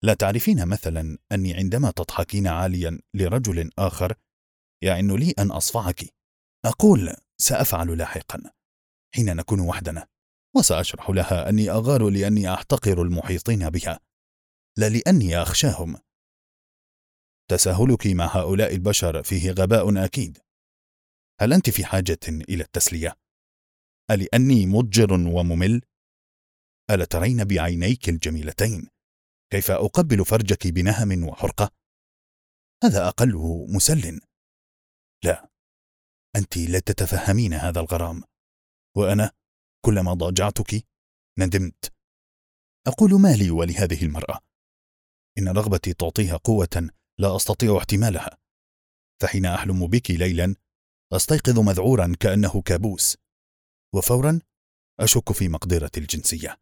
Speaker 1: لا تعرفين مثلا أني عندما تضحكين عاليا لرجل آخر يعن لي أن أصفعك. أقول سأفعل لاحقا حين نكون وحدنا، وسأشرح لها أني أغار لأني أحتقر المحيطين بها لا لأني أخشاهم. تساهلك مع هؤلاء البشر فيه غباء أكيد. هل أنت في حاجة إلى التسلية؟ ألأني مضجر وممل؟ ألا ترين بعينيك الجميلتين كيف أقبل فرجك بنهم وحرقة؟ هذا أقله مسل. لا، أنت لا تتفهمين هذا الغرام، وأنا كلما ضاجعتك ندمت. أقول ما لي ولهذه المرأة؟ إن رغبتي تعطيها قوة لا أستطيع احتمالها، فحين أحلم بك ليلا أستيقظ مذعورا كأنه كابوس، وفورا أشك في مقدرة الجنسية.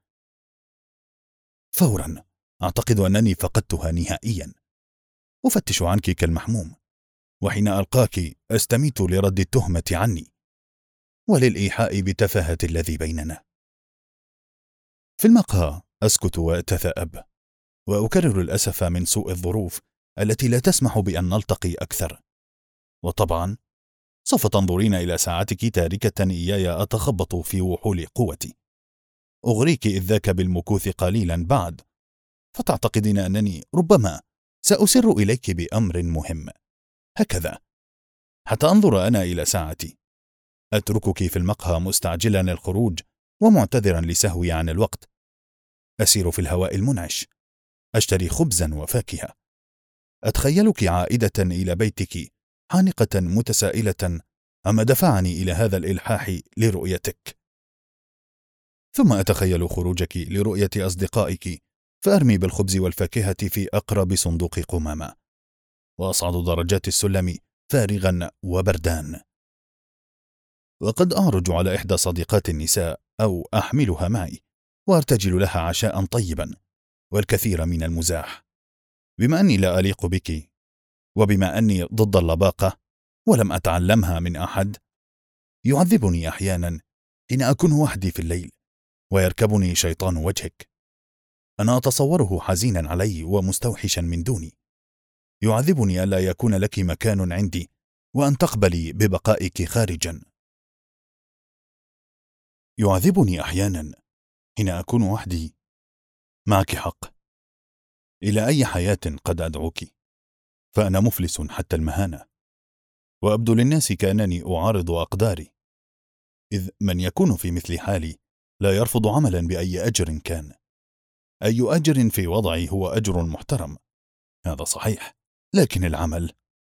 Speaker 1: فورا أعتقد أنني فقدتها نهائيا. أفتش عنك كالمحموم، وحين ألقاك أستميت لرد التهمة عني وللإيحاء بتفاهة الذي بيننا. في المقهى أسكت وأتثاءب، وأكرر الأسف من سوء الظروف التي لا تسمح بأن نلتقي أكثر. وطبعا سوف تنظرين إلى ساعتك تاركة إياي أتخبط في وحول قوتي. أغريك إذ ذاك بالمكوث قليلا بعد، فتعتقدين أنني ربما سأسر إليك بأمر مهم. هكذا حتى أنظر أنا إلى ساعتي. أتركك في المقهى مستعجلا الخروج ومعتذرا لسهوي عن الوقت. أسير في الهواء المنعش، أشتري خبزا وفاكهة. أتخيلك عائدة إلى بيتك حانقة متسائلة عما دفعني إلى هذا الإلحاح لرؤيتك. ثم أتخيل خروجك لرؤية أصدقائك، فأرمي بالخبز والفاكهة في أقرب صندوق قمامة، وأصعد درجات السلم فارغا وبردان، وقد أعرج على إحدى صديقات النساء أو أحملها معي وأرتجل لها عشاء طيبا والكثير من المزاح. بما أني لا أليق بك، وبما أني ضد اللباقة ولم أتعلمها من أحد، يعذبني أحيانا حين أكون وحدي في الليل ويركبني شيطان وجهك. أنا أتصوره حزينا علي ومستوحشا من دوني. يعذبني ألا يكون لك مكان عندي وأن تقبلي ببقائك خارجا. يعذبني أحيانا حين أكون وحدي. معك حق، إلى أي حياة قد أدعوك؟ فأنا مفلس حتى المهانة، وأبدو للناس كأنني أعارض أقداري، إذ من يكون في مثل حالي لا يرفض عملا بأي أجر كان. أي أجر في وضعي هو أجر محترم، هذا صحيح، لكن العمل،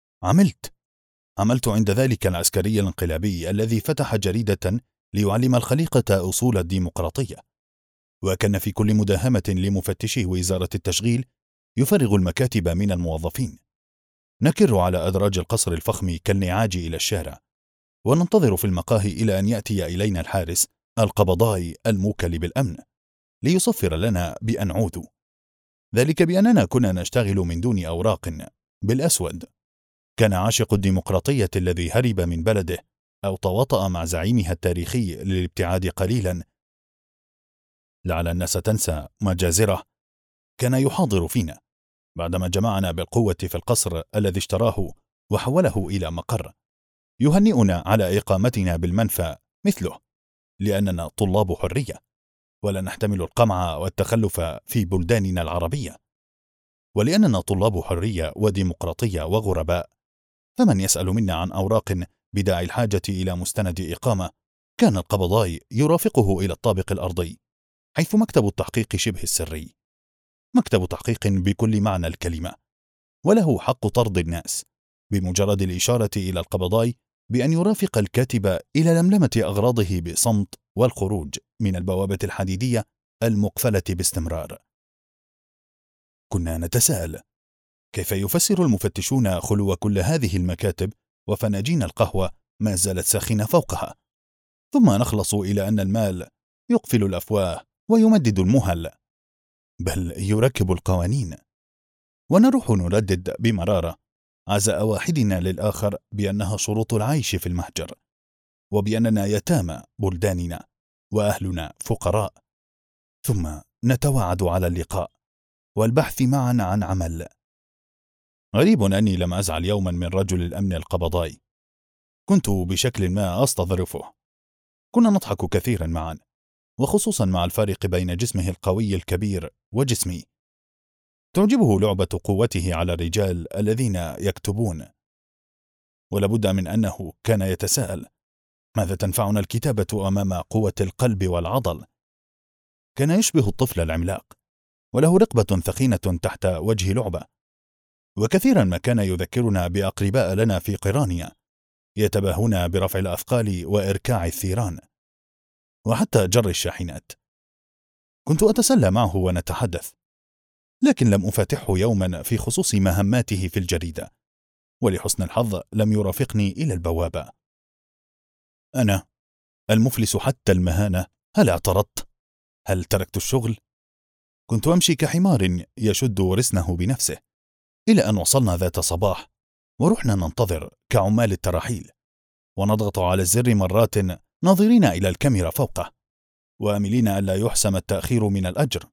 Speaker 1: عملت عند ذلك العسكري الانقلابي الذي فتح جريدة ليعلم الخليقة أصول الديمقراطية، وكان في كل مداهمة لمفتشي وزارة التشغيل يفرغ المكاتب من الموظفين. نكر على أدراج القصر الفخم كالنعاج إلى الشارع، وننتظر في المقاهي إلى أن يأتي إلينا الحارس القبضاء الموكل بالأمن ليصفر لنا بأن عودوا، ذلك بأننا كنا نشتغل من دون أوراق بالأسود. كان عاشق الديمقراطية الذي هرب من بلده أو تواطأ مع زعيمها التاريخي للابتعاد قليلا لعل الناس تنسى مجازره، كان يحاضر فينا بعدما جمعنا بالقوة في القصر الذي اشتراه وحوله إلى مقر، يهنئنا على إقامتنا بالمنفى مثله، لأننا طلاب حرية ولا نحتمل القمع والتخلف في بلداننا العربية. ولأننا طلاب حرية وديمقراطية وغرباء، فمن يسأل منا عن أوراق بداعي الحاجة إلى مستند إقامة كان القبضاء يرافقه إلى الطابق الأرضي، حيث مكتب التحقيق شبه السري، مكتب تحقيق بكل معنى الكلمة، وله حق طرد الناس بمجرد الإشارة إلى القبضاء بأن يرافق الكاتب إلى لملمة أغراضه بصمت والخروج من البوابة الحديدية المقفلة باستمرار. كنا نتساءل كيف يفسر المفتشون خلو كل هذه المكاتب وفناجين القهوة ما زالت ساخنة فوقها، ثم نخلص إلى أن المال يقفل الأفواه ويمدد المهل، بل يركب القوانين، ونروح نردد بمرارة عزاء واحدنا للآخر بأنها شروط العيش في المهجر، وبأننا يتامى بلداننا وأهلنا فقراء، ثم نتوعد على اللقاء والبحث معا عن عمل. غريب أني لم أزعل يوما من رجل الأمن القبضائي. كنت بشكل ما أستظرفه. كنا نضحك كثيرا معا، وخصوصا مع الفارق بين جسمه القوي الكبير وجسمي. تعجبه لعبة قوته على الرجال الذين يكتبون، ولابد من أنه كان يتساءل: ماذا تنفعنا الكتابة أمام قوة القلب والعضل؟ كان يشبه الطفل العملاق، وله رقبة ثخينة تحت وجه لعبة. وكثيرا ما كان يذكرنا بأقرباء لنا في قرانيا يتباهون برفع الأثقال وإركاع الثيران، وحتى جر الشاحنات. كنت أتسلى معه ونتحدث، لكن لم أفاتحه يوما في خصوص مهماته في الجريدة، ولحسن الحظ لم يرافقني إلى البوابة. أنا المفلس حتى المهانة، هل اعترضت؟ هل تركت الشغل؟ كنت أمشي كحمار يشد رسنه بنفسه، إلى أن وصلنا ذات صباح ورحنا ننتظر كعمال التراحيل، ونضغط على الزر مرات ناظرين إلى الكاميرا فوقه، وآملين ألا يحسم التأخير من الأجر.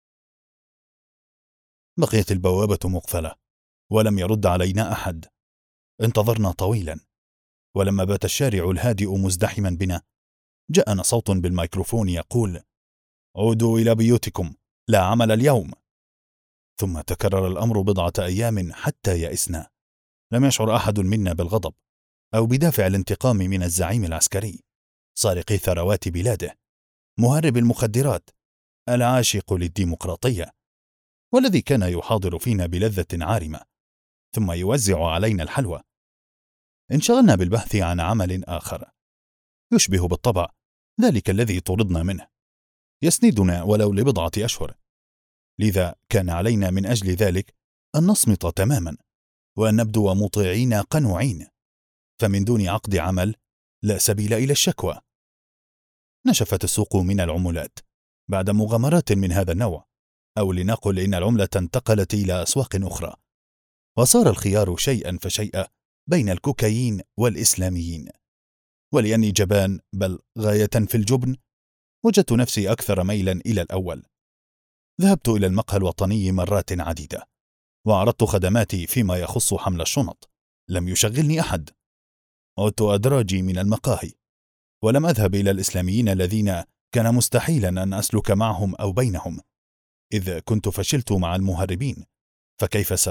Speaker 1: بقيت البوابة مقفلة، ولم يرد علينا أحد. انتظرنا طويلا، ولما بات الشارع الهادئ مزدحما بنا، جاءنا صوت بالميكروفون يقول: عودوا إلى بيوتكم، لا عمل اليوم. ثم تكرر الأمر بضعة أيام حتى يئسنا. لم يشعر أحد منا بالغضب أو بدافع الانتقام من الزعيم العسكري، سارق ثروات بلاده، مهرب المخدرات، العاشق للديمقراطية، والذي كان يحاضر فينا بلذة عارمة ثم يوزع علينا الحلوى. انشغلنا بالبحث عن عمل آخر يشبه بالطبع ذلك الذي طردنا منه، يسندنا ولو لبضعة أشهر. لذا كان علينا من أجل ذلك أن نصمت تماما، وأن نبدو مطيعين قنوعين، فمن دون عقد عمل لا سبيل إلى الشكوى. نشفت السوق من العملات بعد مغامرات من هذا النوع، أو لنقل إن العملة انتقلت إلى أسواق أخرى، وصار الخيار شيئا فشيئا بين الكوكايين والإسلاميين. ولأني جبان بل غاية في الجبن، وجدت نفسي أكثر ميلا إلى الأول. ذهبت إلى المقهى الوطني مرات عديدة، وعرضت خدماتي فيما يخص حمل الشنط. لم يشغلني أحد. عدت أدراجي من المقاهي، ولم أذهب إلى الإسلاميين الذين كان مستحيلا أن أسلك معهم أو بينهم، إذ كنت فشلت مع المهربين، فكيف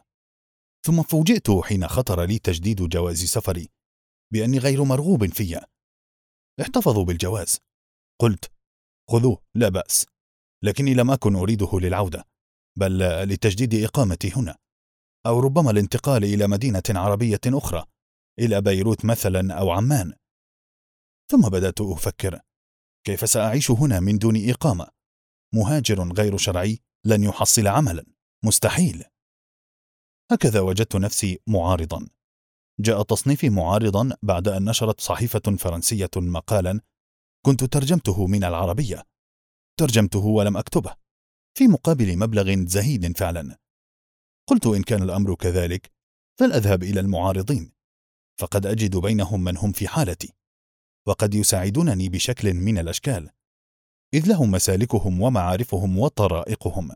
Speaker 1: ثم فوجئت حين خطر لي تجديد جواز سفري بأني غير مرغوب فيا. احتفظوا بالجواز. قلت: خذوه لا بأس، لكني لم أكن أريده للعودة، بل لتجديد إقامتي هنا، أو ربما الانتقال إلى مدينة عربية أخرى، إلى بيروت مثلا أو عمان. ثم بدأت أفكر: كيف سأعيش هنا من دون إقامة؟ مهاجر غير شرعي لن يحصل عملا، مستحيل. هكذا وجدت نفسي معارضا. جاء تصنيفي معارضا بعد أن نشرت صحيفة فرنسية مقالا كنت ترجمته من العربية. ترجمته ولم أكتبه، في مقابل مبلغ زهيد فعلا. قلت: إن كان الأمر كذلك فلأذهب إلى المعارضين، فقد أجد بينهم من هم في حالتي، وقد يساعدونني بشكل من الأشكال، إذ لهم مسالكهم ومعارفهم وطرائقهم.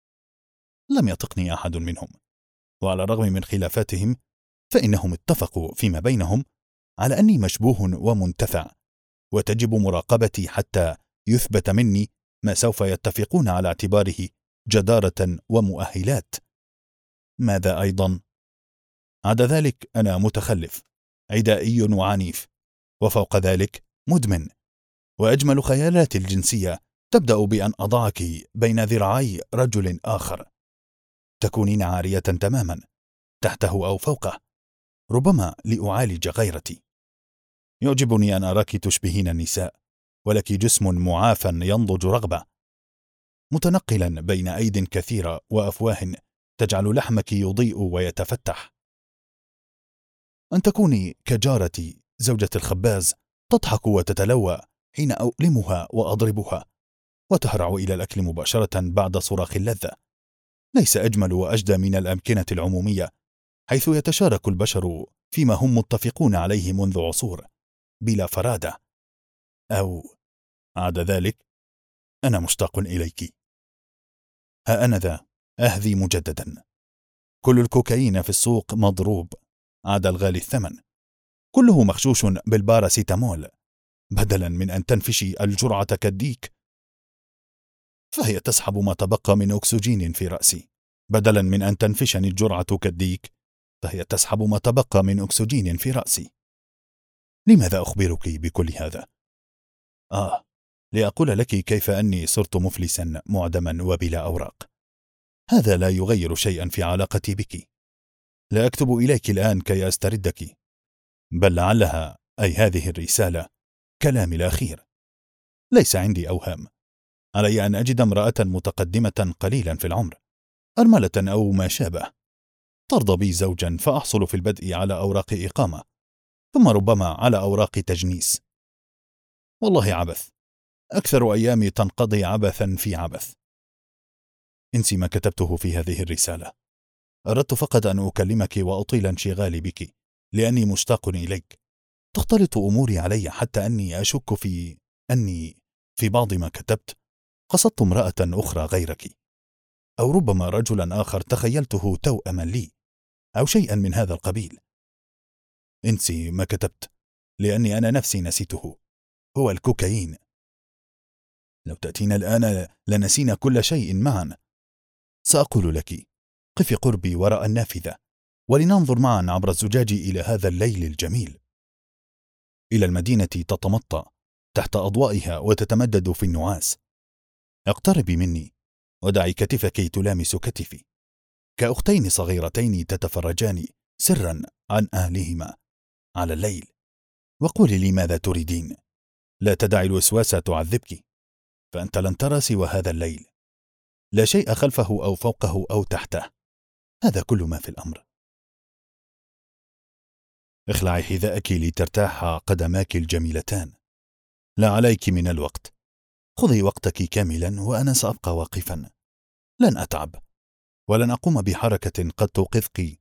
Speaker 1: لم يطقني أحد منهم، وعلى الرغم من خلافاتهم فإنهم اتفقوا فيما بينهم على أني مشبوه ومنتفع، وتجب مراقبتي حتى يثبت مني ما سوف يتفقون على اعتباره جدارة ومؤهلات. ماذا أيضا؟ عدا ذلك أنا متخلف، عدائي وعنيف، وفوق ذلك مدمن. وأجمل خيالاتي الجنسية تبدأ بأن أضعك بين ذراعي رجل آخر، تكونين عارية تماما تحته أو فوقه، ربما لأعالج غيرتي. يعجبني أن أراك تشبهين النساء، ولك جسم معافى ينضج رغبة، متنقلا بين أيد كثيرة وأفواه تجعل لحمك يضيء ويتفتح. أن تكوني كجارتي زوجة الخباز، تضحك وتتلوى حين أؤلمها وأضربها، وتهرع إلى الأكل مباشرة بعد صراخ اللذة. ليس أجمل وأجدى من الأمكنة العمومية، حيث يتشارك البشر فيما هم متفقون عليه منذ عصور بلا فرادة. أو عدا ذلك، أنا مشتاق إليك. ها أنا ذا أهذي مجددا. كل الكوكايين في السوق مضروب، عاد الغالي الثمن، كله مغشوش بالباراسيتامول. بدلا من أن تنفشي الجرعة كالديك، فهي تسحب ما تبقى من أكسجين في رأسي. بدلا من أن تنفشني الجرعة كالديك، فهي تسحب ما تبقى من أكسجين في رأسي. لماذا أخبرك بكل هذا؟ لأقول لك كيف أني صرت مفلسا معدما وبلا أوراق. هذا لا يغير شيئا في علاقتي بك. لا أكتب إليك الآن كي أستردك، بل لعلها، أي هذه الرسالة، كلامي الأخير. ليس عندي أوهام. علي أن أجد امرأة متقدمة قليلا في العمر، أرملة أو ما شابه، ترضى بي زوجا، فأحصل في البدء على أوراق إقامة، ثم ربما على أوراق تجنيس. والله عبث، أكثر أيامي تنقضي عبثا في عبث. انسي ما كتبته في هذه الرسالة. أردت فقط أن أكلمك وأطيل انشغالي بك، لأني مشتاق إليك. تختلط أموري علي حتى أني أشك أني في بعض ما كتبت قصدت امرأة أخرى غيرك، أو ربما رجلا آخر تخيلته توأما لي، أو شيئا من هذا القبيل. انسي ما كتبت، لأني أنا نفسي نسيته. هو الكوكايين. لو تأتينا الآن لنسينا كل شيء معا. سأقول لك: قفي قربي وراء النافذة، ولننظر معا عبر الزجاج إلى هذا الليل الجميل، إلى المدينة تتمطى تحت أضوائها وتتمدد في النعاس. اقتربي مني ودعي كتفك تلامس كتفي، كأختين صغيرتين تتفرجان سرا عن أهلهما على الليل. وقولي لي ماذا تريدين. لا تدعي الوسواس تعذبك، فأنت لن ترى سوى هذا الليل، لا شيء خلفه أو فوقه أو تحته. هذا كل ما في الأمر. اخلعي حذاءك لترتاح قدماك الجميلتان. لا عليك من الوقت. خذي وقتك كاملا وأنا سأبقى واقفا. لن أتعب ولن أقوم بحركة قد توقظك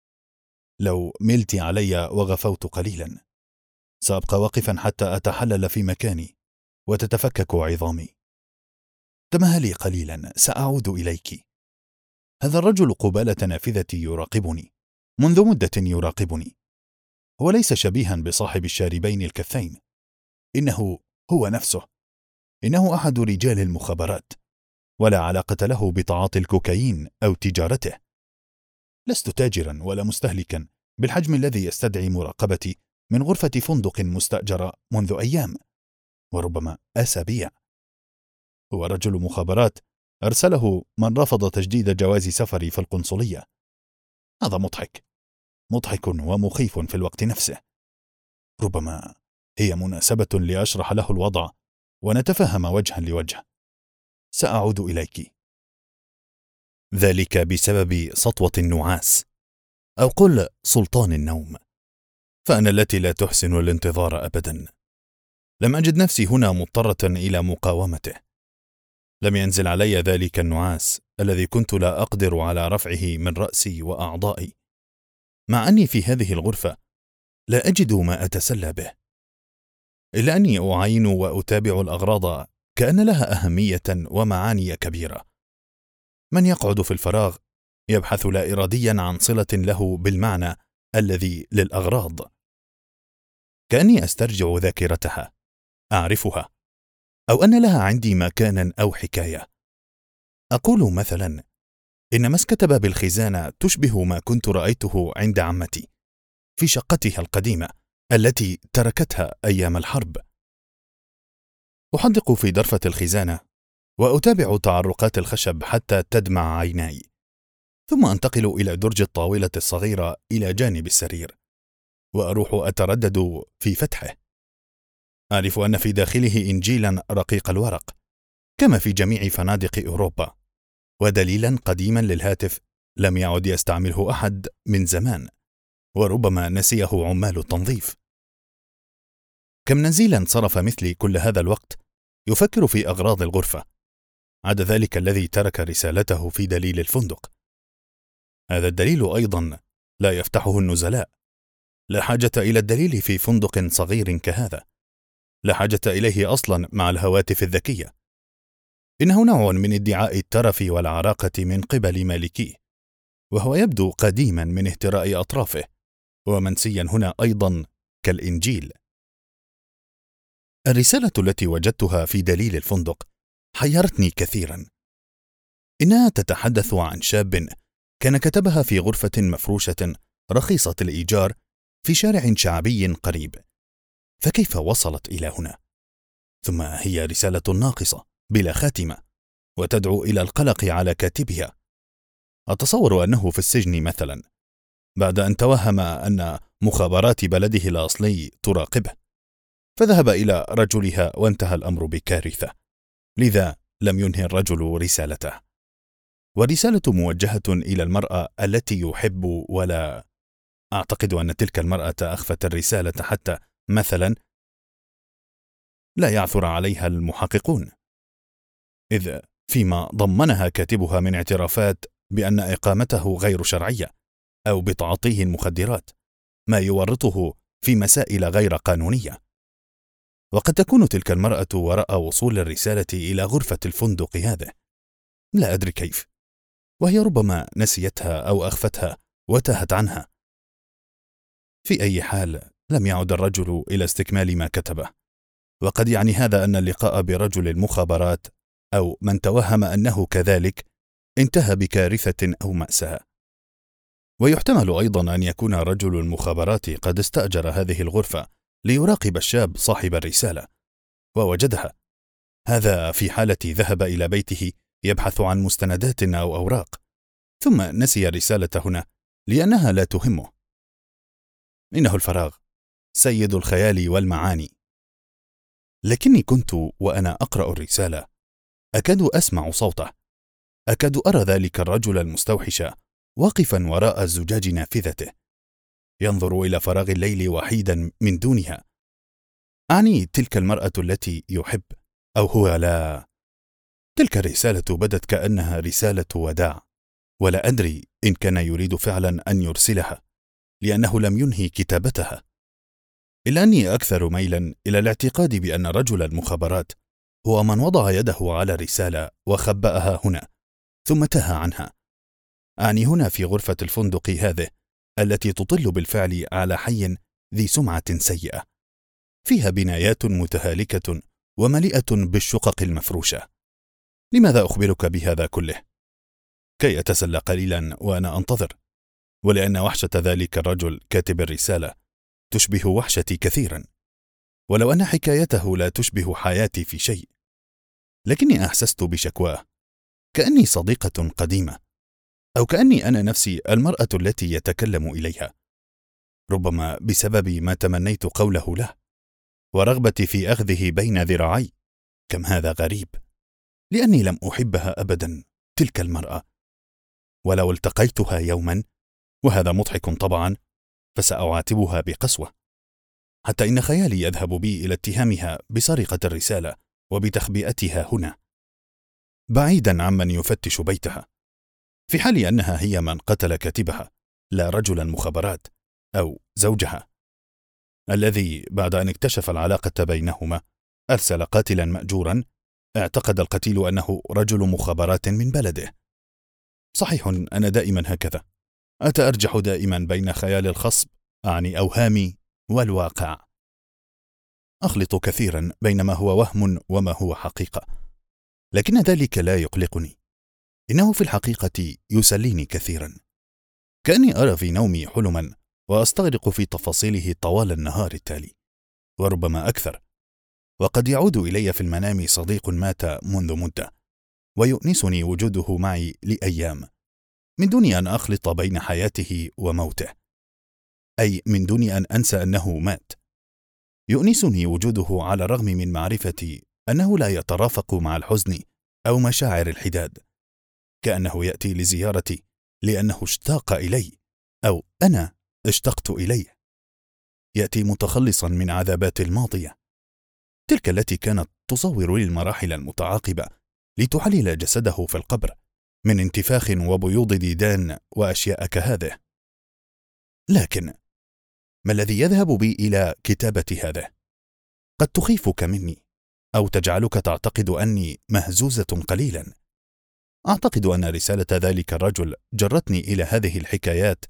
Speaker 1: لو ملت علي وغفوت قليلا. سأبقى واقفا حتى أتحلل في مكاني وتتفكك عظامي. تمهلي قليلا، سأعود إليك. هذا الرجل قبالة نافذتي يراقبني منذ مدة يراقبني. هو ليس شبيها بصاحب الشاربين الكثين، إنه هو نفسه. إنه أحد رجال المخابرات، ولا علاقة له بتعاطي الكوكايين أو تجارته. لست تاجرا ولا مستهلكا بالحجم الذي يستدعي مراقبتي من غرفة فندق مستأجرة منذ أيام وربما أسابيع. هو رجل مخابرات أرسله من رفض تجديد جواز سفري في القنصلية. هذا مضحك ومخيف في الوقت نفسه. ربما هي مناسبة لأشرح له الوضع ونتفهم وجها لوجه. سأعود إليك. ذلك بسبب سطوة النعاس، أو قل سلطان النوم، فأنا التي لا تحسن الانتظار أبدا. لم أجد نفسي هنا مضطرة إلى مقاومته. لم ينزل علي ذلك النعاس الذي كنت لا أقدر على رفعه من رأسي وأعضائي، مع أني في هذه الغرفة لا أجد ما أتسلى به، إلا أني أعاين وأتابع الأغراض كأن لها أهمية ومعاني كبيرة. من يقعد في الفراغ يبحث لا إراديا عن صلة له بالمعنى الذي للأغراض، كأني أسترجع ذاكرتها، أعرفها، أو أن لها عندي مكانا أو حكاية. أقول مثلا إن مسكة باب الخزانة تشبه ما كنت رأيته عند عمتي في شقتها القديمة التي تركتها أيام الحرب. أحدق في درفة الخزانة وأتابع تعرقات الخشب حتى تدمع عيناي، ثم أنتقل إلى درج الطاولة الصغيرة إلى جانب السرير وأروح أتردد في فتحه. أعرف أن في داخله إنجيلا رقيق الورق كما في جميع فنادق أوروبا، ودليلا قديما للهاتف لم يعد يستعمله أحد من زمان، وربما نسيه عمال التنظيف. كم نزيلا صرف مثلي كل هذا الوقت يفكر في أغراض الغرفة، عدا ذلك الذي ترك رسالته في دليل الفندق. هذا الدليل أيضا لا يفتحه النزلاء. لا حاجة إلى الدليل في فندق صغير كهذا، لا حاجة إليه أصلا مع الهواتف الذكية. إنه نوع من ادعاء الترف والعراقة من قبل مالكيه، وهو يبدو قديما من اهتراء أطرافه، ومنسيا هنا أيضا كالإنجيل. الرسالة التي وجدتها في دليل الفندق حيرتني كثيرا. إنها تتحدث عن شاب كان كتبها في غرفة مفروشة رخيصة الإيجار في شارع شعبي قريب، فكيف وصلت إلى هنا؟ ثم هي رسالة ناقصة بلا خاتمة، وتدعو إلى القلق على كاتبها. أتصور أنه في السجن مثلا، بعد أن توهم أن مخابرات بلده الأصلي تراقبه، فذهب إلى رجلها وانتهى الأمر بكارثة، لذا لم ينهي الرجل رسالته. ورسالة موجهة إلى المرأة التي يحب، ولا أعتقد أن تلك المرأة أخفت الرسالة حتى مثلا لا يعثر عليها المحققون، إذ فيما ضمنها كاتبها من اعترافات بأن إقامته غير شرعية أو بتعاطيه المخدرات، ما يورطه في مسائل غير قانونية. وقد تكون تلك المرأة وراء وصول الرسالة إلى غرفة الفندق هذا، لا أدري كيف، وهي ربما نسيتها أو أخفتها وتاهت عنها. في أي حال لم يعد الرجل إلى استكمال ما كتبه، وقد يعني هذا أن اللقاء برجل المخابرات أو من توهم أنه كذلك انتهى بكارثة أو مأساة. ويحتمل أيضا أن يكون رجل المخابرات قد استأجر هذه الغرفة ليراقب الشاب صاحب الرسالة ووجدها، هذا في حالة ذهب إلى بيته يبحث عن مستندات أو أوراق، ثم نسي الرسالة هنا لأنها لا تهمه. إنه الفراغ سيد الخيال والمعاني. لكني كنت وأنا أقرأ الرسالة أكاد أسمع صوته، أكاد أرى ذلك الرجل المستوحش واقفا وراء زجاج نافذته ينظر إلى فراغ الليل وحيدا من دونها. أعني تلك المرأة التي يحب، أو هو لا. تلك الرسالة بدت كأنها رسالة وداع، ولا أدري إن كان يريد فعلا أن يرسلها لأنه لم ينهي كتابتها، إلا أني أكثر ميلا إلى الاعتقاد بأن رجل المخابرات هو من وضع يده على الرسالة وخبأها هنا ثم تاه عنها. أعني هنا في غرفة الفندق هذه التي تطل بالفعل على حي ذي سمعة سيئة، فيها بنايات متهالكة ومليئة بالشقق المفروشة. لماذا أخبرك بهذا كله؟ كي أتسلى قليلا وأنا أنتظر، ولأن وحشة ذلك الرجل كاتب الرسالة تشبه وحشتي كثيرا، ولو أن حكايته لا تشبه حياتي في شيء، لكني أحسست بشكواه، كأني صديقة قديمة، أو كأني أنا نفسي المرأة التي يتكلم إليها، ربما بسبب ما تمنيت قوله له ورغبتي في أخذه بين ذراعي. كم هذا غريب، لأني لم أحبها أبدا تلك المرأة، ولو التقيتها يوما، وهذا مضحك طبعا، فسأعاتبها بقسوة، حتى إن خيالي يذهب بي إلى اتهامها بسرقة الرسالة وبتخبئتها هنا، بعيدا عمن يفتش بيتها، في حال أنها هي من قتل كاتبها لا رجل المخابرات أو زوجها، الذي بعد أن اكتشف العلاقة بينهما أرسل قاتلا مأجورا اعتقد القتيل أنه رجل مخابرات من بلده. صحيح، أنا دائما هكذا، أتأرجح دائما بين خيال الخصب أعني أوهامي والواقع، أخلط كثيرا بين ما هو وهم وما هو حقيقة، لكن ذلك لا يقلقني، إنه في الحقيقة يسليني كثيرا، كأني أرى في نومي حلما وأستغرق في تفاصيله طوال النهار التالي وربما أكثر، وقد يعود إلي في المنام صديق مات منذ مدة ويؤنسني وجوده معي لأيام، من دون أن أخلط بين حياته وموته، أي من دون أن أنسى أنه مات. يؤنسني وجوده على الرغم من معرفتي أنه لا يترافق مع الحزن أو مشاعر الحداد، كأنه يأتي لزيارتي لأنه اشتاق إلي أو أنا اشتقت إليه، يأتي متخلصا من عذابات الماضية، تلك التي كانت تصور لي المراحل المتعاقبة لتحلل جسده في القبر من انتفاخ وبيوض ديدان وأشياء كهذه. لكن ما الذي يذهب بي إلى كتابة هذا؟ قد تخيفك مني، أو تجعلك تعتقد أني مهزوزة قليلا. أعتقد أن رسالة ذلك الرجل جرتني إلى هذه الحكايات.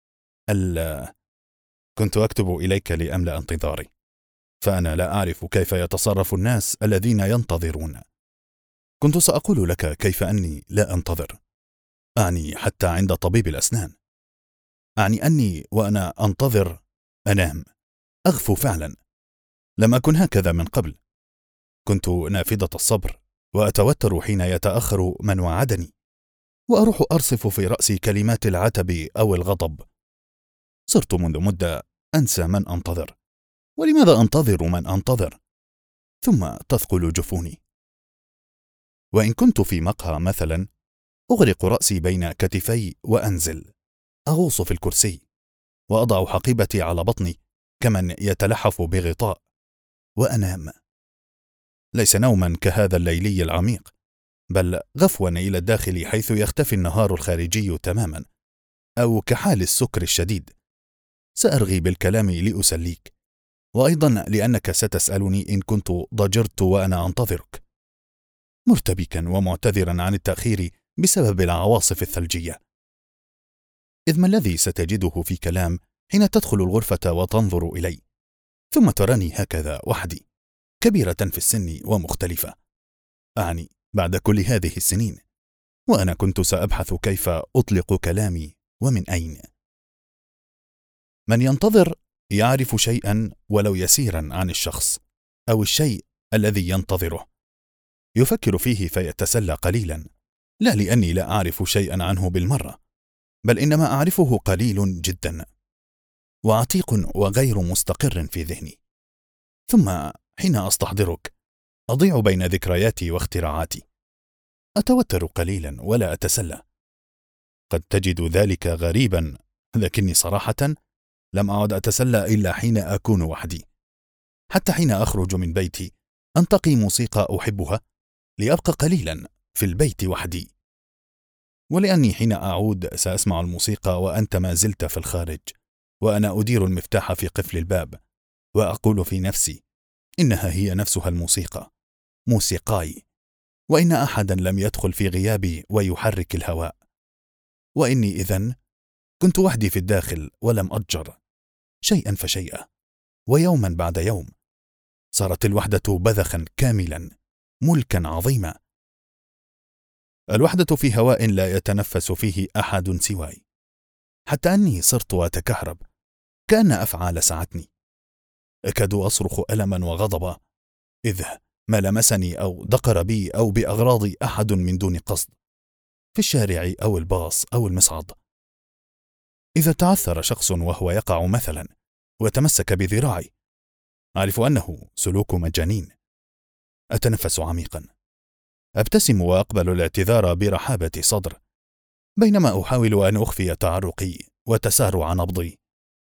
Speaker 1: كنت أكتب إليك لأملأ انتظاري، فأنا لا أعرف كيف يتصرف الناس الذين ينتظرون. كنت سأقول لك كيف أني لا أنتظر، أعني حتى عند طبيب الأسنان. أعني أني وأنا أنتظر أنام، أغفو فعلا. لم أكن هكذا من قبل. كنت نافذة الصبر، وأتوتر حين يتأخر من وعدني، وأروح أرصف في رأسي كلمات العتب أو الغضب. صرت منذ مدة أنسى من أنتظر، ولماذا أنتظر من أنتظر، ثم تثقل جفوني. وإن كنت في مقهى مثلا، أغرق رأسي بين كتفي وأنزل، أغوص في الكرسي، وأضع حقيبتي على بطني كمن يتلحف بغطاء، وأنام. ليس نوما كهذا الليلي العميق، بل غفوا إلى الداخل حيث يختفي النهار الخارجي تماما، أو كحال السكر الشديد. سأرغي بالكلام لأسليك، وأيضا لأنك ستسألني إن كنت ضجرت وأنا أنتظرك، مرتبكا ومعتذرا عن التأخير بسبب العواصف الثلجية. إذ ما الذي ستجده في كلام حين تدخل الغرفة وتنظر إلي، ثم تراني هكذا وحدي، كبيرة في السن ومختلفة، أعني بعد كل هذه السنين، وأنا كنت سأبحث كيف أطلق كلامي ومن أين. من ينتظر يعرف شيئا ولو يسيرا عن الشخص أو الشيء الذي ينتظره، يفكر فيه فيتسلى قليلا، لا لأني لا أعرف شيئا عنه بالمرة، بل إنما أعرفه قليل جدا، وعتيق وغير مستقر في ذهني. ثم حين أستحضرك أضيع بين ذكرياتي واختراعاتي، أتوتر قليلا ولا أتسلى. قد تجد ذلك غريبا، لكني صراحة لم أعد أتسلى إلا حين أكون وحدي. حتى حين أخرج من بيتي أنتقي موسيقى أحبها لأبقى قليلا في البيت وحدي، ولأني حين أعود سأسمع الموسيقى وأنت ما زلت في الخارج، وأنا أدير المفتاح في قفل الباب، وأقول في نفسي إنها هي نفسها الموسيقى، موسيقاي، وإن أحدا لم يدخل في غيابي ويحرك الهواء، وإني إذن كنت وحدي في الداخل ولم أضجر. شيئا فشيئا ويوما بعد يوم صارت الوحدة بذخا كاملا، ملكا عظيما. الوحدة في هواء لا يتنفس فيه أحد سواي، حتى أني صرت أتكهرب، كأن أفعال سعتني. أكاد أصرخ ألما وغضبا إذ ما لمسني أو دقر بي أو بأغراضي أحد من دون قصد، في الشارع أو الباص أو المصعد. إذا تعثر شخص وهو يقع مثلا وتمسك بذراعي، أعرف أنه سلوك مجانين. أتنفس عميقا، أبتسم وأقبل الاعتذار برحابة صدر، بينما أحاول أن أخفي تعرقي وتسارع نبضي،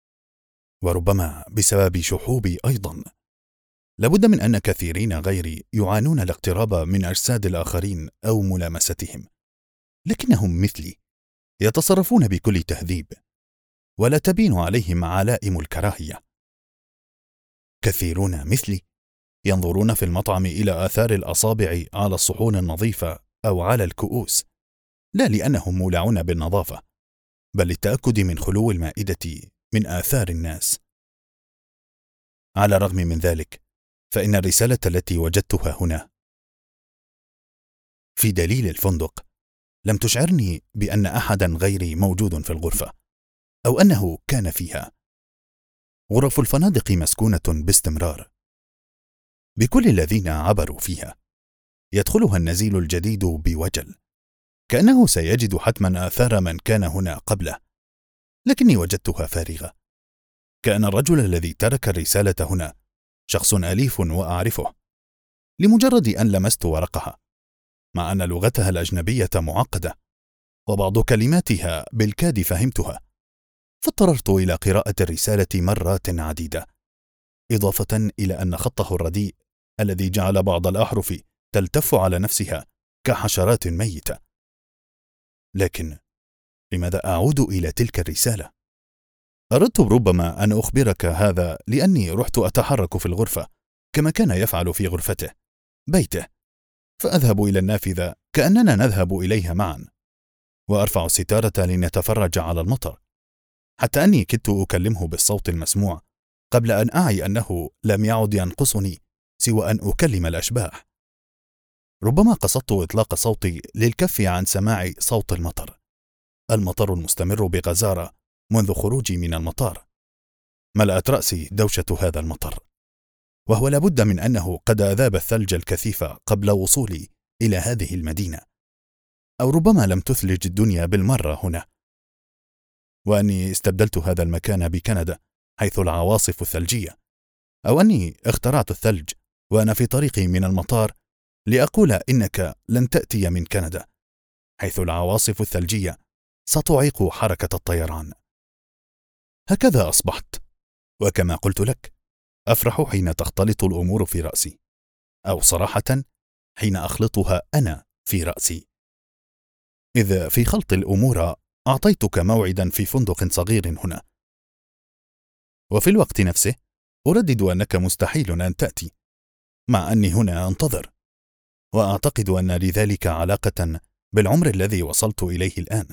Speaker 1: وربما بسبب شحوبي أيضا. لابد من أن كثيرين غيري يعانون الاقتراب من أجساد الآخرين أو ملامستهم، لكنهم مثلي يتصرفون بكل تهذيب، ولا تبين عليهم علائم الكراهية. كثيرون مثلي ينظرون في المطعم إلى آثار الأصابع على الصحون النظيفة أو على الكؤوس، لا لأنهم مولعون بالنظافة، بل للتأكد من خلو المائدة من آثار الناس. على الرغم من ذلك، فإن الرسالة التي وجدتها هنا في دليل الفندق لم تشعرني بأن أحدا غيري موجود في الغرفة، أو أنه كان فيها. غرف الفنادق مسكونة باستمرار بكل الذين عبروا فيها، يدخلها النزيل الجديد بوجل، كأنه سيجد حتما آثار من كان هنا قبله، لكني وجدتها فارغة. كأن الرجل الذي ترك الرسالة هنا شخص أليف وأعرفه، لمجرد أن لمست ورقها، مع أن لغتها الأجنبية معقدة وبعض كلماتها بالكاد فهمتها، فاضطررت إلى قراءة الرسالة مرات عديدة، إضافة إلى أن خطه الرديء الذي جعل بعض الأحرف تلتف على نفسها كحشرات ميتة. لكن لماذا أعود إلى تلك الرسالة؟ أردت ربما أن أخبرك هذا لأني رحت أتحرك في الغرفة كما كان يفعل في غرفته، بيته، فأذهب إلى النافذة كأننا نذهب إليها معا، وأرفع الستارة لنتفرج على المطر، حتى أني كدت أكلمه بالصوت المسموع قبل أن أعي أنه لم يعد ينقصني سوى أن أكلم الأشباح. ربما قصدت إطلاق صوتي للكف عن سماع صوت المطر المستمر بغزارة منذ خروجي من المطار. ملأت رأسي دوشة هذا المطر، وهو لابد من أنه قد أذاب الثلج الكثيف قبل وصولي إلى هذه المدينة، أو ربما لم تثلج الدنيا بالمرة هنا، وأني استبدلت هذا المكان بكندا حيث العواصف الثلجية، أو أني اخترعت الثلج وأنا في طريقي من المطار لأقول إنك لن تأتي من كندا حيث العواصف الثلجية ستعيق حركة الطيران. هكذا أصبحت، وكما قلت لك أفرح حين تختلط الأمور في رأسي، أو صراحة حين أخلطها أنا في رأسي. إذ في خلط الأمور أعطيتك موعدا في فندق صغير هنا، وفي الوقت نفسه أردد أنك مستحيل أن تأتي، مع أني هنا أنتظر، وأعتقد أن لذلك علاقة بالعمر الذي وصلت إليه الآن،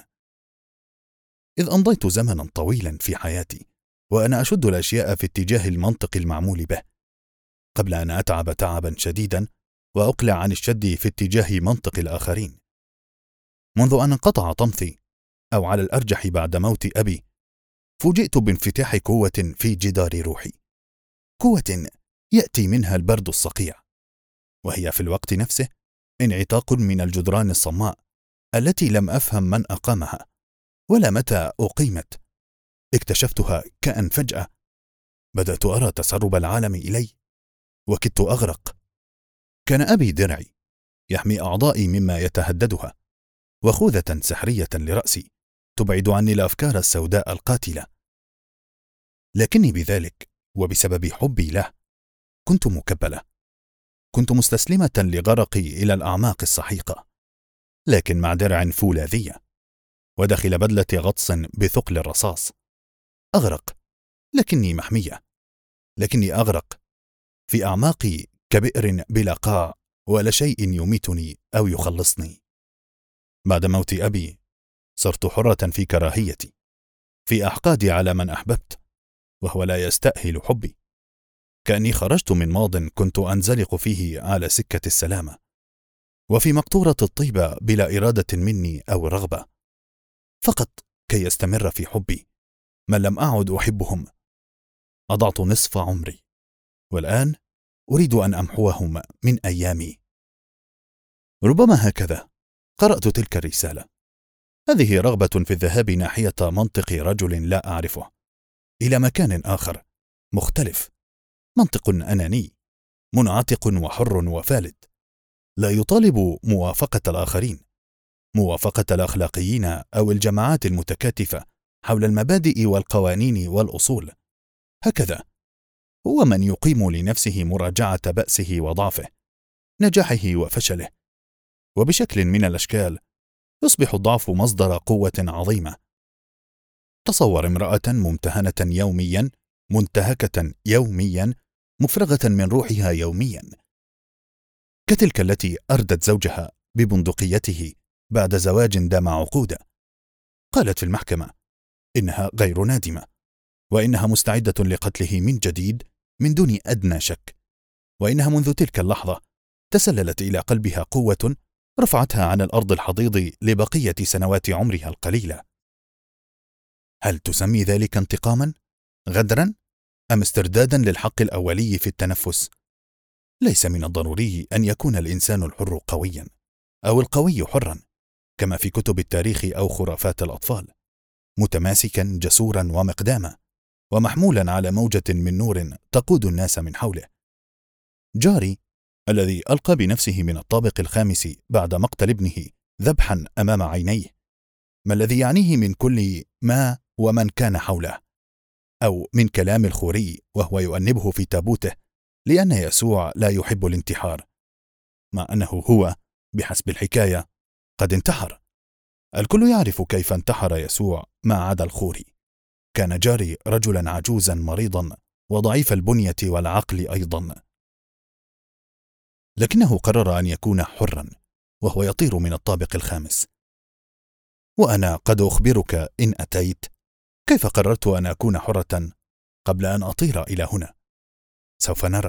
Speaker 1: إذ أمضيت زمنا طويلا في حياتي وأنا أشد الأشياء في اتجاه المنطق المعمول به، قبل أن أتعب تعبا شديدا وأقلع عن الشد في اتجاه منطق الآخرين. منذ أن انقطع طمثي، أو على الأرجح بعد موت أبي، فوجئت بانفتاح قوة في جدار روحي، قوة يأتي منها البرد الصقيع، وهي في الوقت نفسه انعتاق من الجدران الصماء التي لم أفهم من أقامها ولا متى أقيمت. اكتشفتها كأن فجأة بدأت أرى تسرب العالم إلي، وكدت أغرق. كان أبي درعي يحمي أعضائي مما يتهددها، وخوذة سحرية لرأسي تبعد عني الأفكار السوداء القاتلة. لكني بذلك وبسبب حبي له كنت مكبلة، كنت مستسلمة لغرقي إلى الأعماق السحيقة، لكن مع درع فولاذية وداخل بدلة غطس بثقل الرصاص. أغرق لكني محمية، لكني أغرق في أعماقي كبئر بلا قاع، ولا شيء يميتني أو يخلصني. بعد موت أبي صرت حرة في كراهيتي، في أحقادي على من أحببت وهو لا يستأهل حبي، كأني خرجت من ماض كنت أنزلق فيه على سكة السلامة، وفي مقطورة الطيبة بلا إرادة مني أو رغبة، فقط كي يستمر في حبي من لم أعد أحبهم. أضعت نصف عمري، والآن أريد أن أمحوهم من أيامي. ربما هكذا قرأت تلك الرسالة. هذه رغبة في الذهاب ناحية منطق رجل لا أعرفه، إلى مكان آخر مختلف، منطق أناني منعتق وحر وفالت، لا يطالب موافقة الآخرين، موافقة الأخلاقيين أو الجماعات المتكاتفة حول المبادئ والقوانين والأصول. هكذا هو من يقيم لنفسه مراجعة بأسه وضعفه، نجاحه وفشله، وبشكل من الأشكال يصبح الضعف مصدر قوة عظيمة. تصور امرأة ممتهنة يوميا، منتهكة يوميا، مفرغة من روحها يوميا، كتلك التي أردت زوجها ببندقيته بعد زواج دام عقودا. قالت في المحكمة إنها غير نادمة، وإنها مستعدة لقتله من جديد من دون أدنى شك، وإنها منذ تلك اللحظة تسللت إلى قلبها قوة رفعتها عن الأرض الحضيض لبقية سنوات عمرها القليلة. هل تسمي ذلك انتقاما؟ غدرا؟ أم استردادا للحق الأولي في التنفس؟ ليس من الضروري أن يكون الإنسان الحر قويا، أو القوي حرا، كما في كتب التاريخ أو خرافات الأطفال، متماسكا جسورا ومقداما، ومحمولا على موجة من نور تقود الناس من حوله. جاري الذي ألقى بنفسه من الطابق الخامس بعد مقتل ابنه ذبحا أمام عينيه، ما الذي يعنيه من كل ما ومن كان حوله، أو من كلام الخوري وهو يؤنبه في تابوته لأن يسوع لا يحب الانتحار، مع أنه هو بحسب الحكاية قد انتحر. الكل يعرف كيف انتحر يسوع ما عدا الخوري. كان جاري رجلا عجوزا مريضا وضعيف البنية والعقل أيضا. لكنه قرر أن يكون حرا، وهو يطير من الطابق الخامس. وأنا قد أخبرك إن أتيت كيف قررت أن أكون حرة قبل أن أطير إلى هنا. سوف نرى.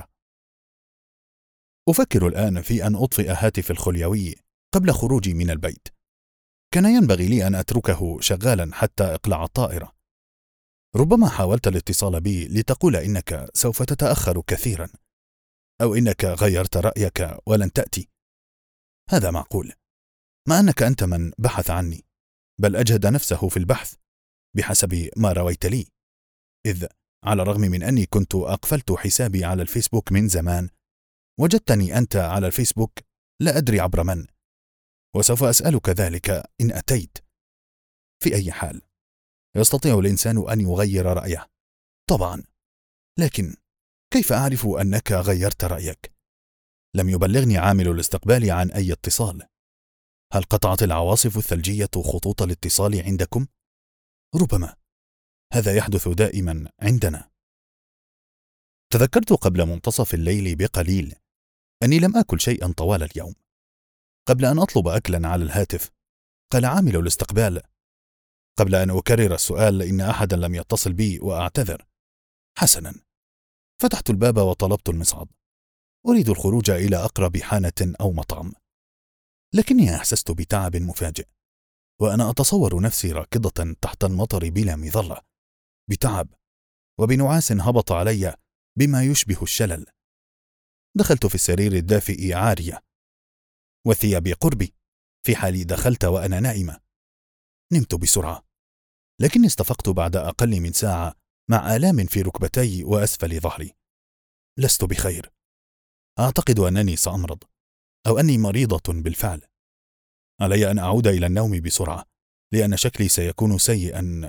Speaker 1: أفكر الآن في أن أطفئ هاتف الخليوي قبل خروجي من البيت. كان ينبغي لي أن أتركه شغالا حتى إقلاع الطائرة. ربما حاولت الاتصال بي لتقول إنك سوف تتأخر كثيرا، أو إنك غيرت رأيك ولن تأتي. هذا معقول، مع أنك أنت من بحث عني، بل أجهد نفسه في البحث بحسب ما رويت لي، إذ على الرغم من أني كنت أقفلت حسابي على الفيسبوك من زمان، وجدتني أنت على الفيسبوك لا أدري عبر من، وسوف أسألك ذلك إن أتيت. في أي حال، يستطيع الإنسان أن يغير رأيه طبعا، لكن كيف أعرف أنك غيرت رأيك؟ لم يبلغني عامل الاستقبال عن أي اتصال. هل قطعت العواصف الثلجية خطوط الاتصال عندكم؟ ربما هذا يحدث دائما عندنا. تذكرت قبل منتصف الليل بقليل أني لم آكل شيئا طوال اليوم. قبل أن أطلب أكلا على الهاتف، قال عامل الاستقبال قبل أن أكرر السؤال إن أحدا لم يتصل بي وأعتذر: حسنا. فتحت الباب وطلبت المصعد. أريد الخروج إلى أقرب حانة أو مطعم، لكني أحسست بتعب مفاجئ، وأنا أتصور نفسي راكضة تحت المطر بلا مظلة، بتعب وبنعاس هبط علي بما يشبه الشلل. دخلت في السرير الدافئ عارية، وثيابي قربي، في حال دخلت وأنا نائمة. نمت بسرعة، لكني استفقت بعد أقل من ساعة مع آلام في ركبتي وأسفل ظهري. لست بخير. أعتقد أنني سأمرض، أو أني مريضة بالفعل. علي أن أعود إلى النوم بسرعة، لأن شكلي سيكون سيئا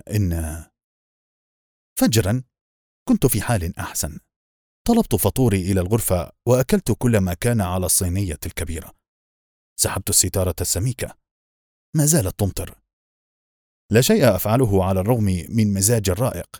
Speaker 1: فجرا كنت في حال أحسن. طلبت فطوري إلى الغرفة وأكلت كل ما كان على الصينية الكبيرة. سحبت الستارة السميكة، ما زالت تمطر. لا شيء أفعله على الرغم من مزاج الرائق.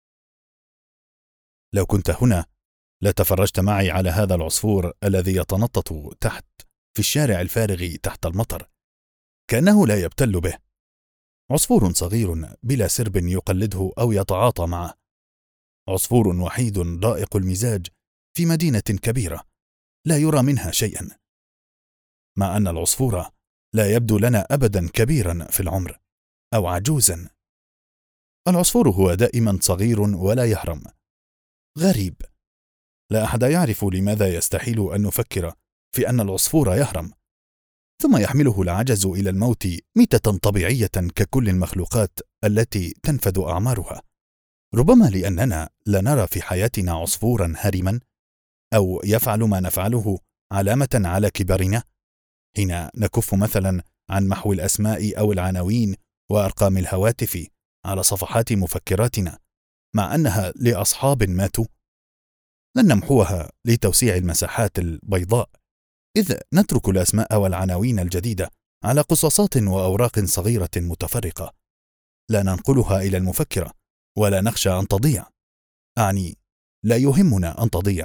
Speaker 1: لو كنت هنا لتفرجت معي على هذا العصفور الذي يتنطط تحت في الشارع الفارغ تحت المطر، كأنه لا يبتل به. عصفور صغير بلا سرب يقلده أو يتعاطى معه. عصفور وحيد رائق المزاج في مدينة كبيرة لا يرى منها شيئا، مع أن العصفور لا يبدو لنا أبدا كبيرا في العمر أو عجوزا. العصفور هو دائما صغير ولا يهرم. غريب، لا أحد يعرف لماذا يستحيل أن نفكر في أن العصفور يهرم، ثم يحمله العجز إلى الموت ميتة طبيعية ككل المخلوقات التي تنفذ أعمارها. ربما لأننا لا نرى في حياتنا عصفورا هرما أو يفعل ما نفعله علامة على كبرنا، حين نكف مثلا عن محو الأسماء أو العناوين وأرقام الهواتف على صفحات مفكراتنا، مع أنها لأصحاب ماتوا. لن نمحوها لتوسيع المساحات البيضاء، إذ نترك الأسماء والعناوين الجديدة على قصاصات وأوراق صغيرة متفرقة. لا ننقلها إلى المفكرة ولا نخشى أن تضيع، أعني لا يهمنا أن تضيع.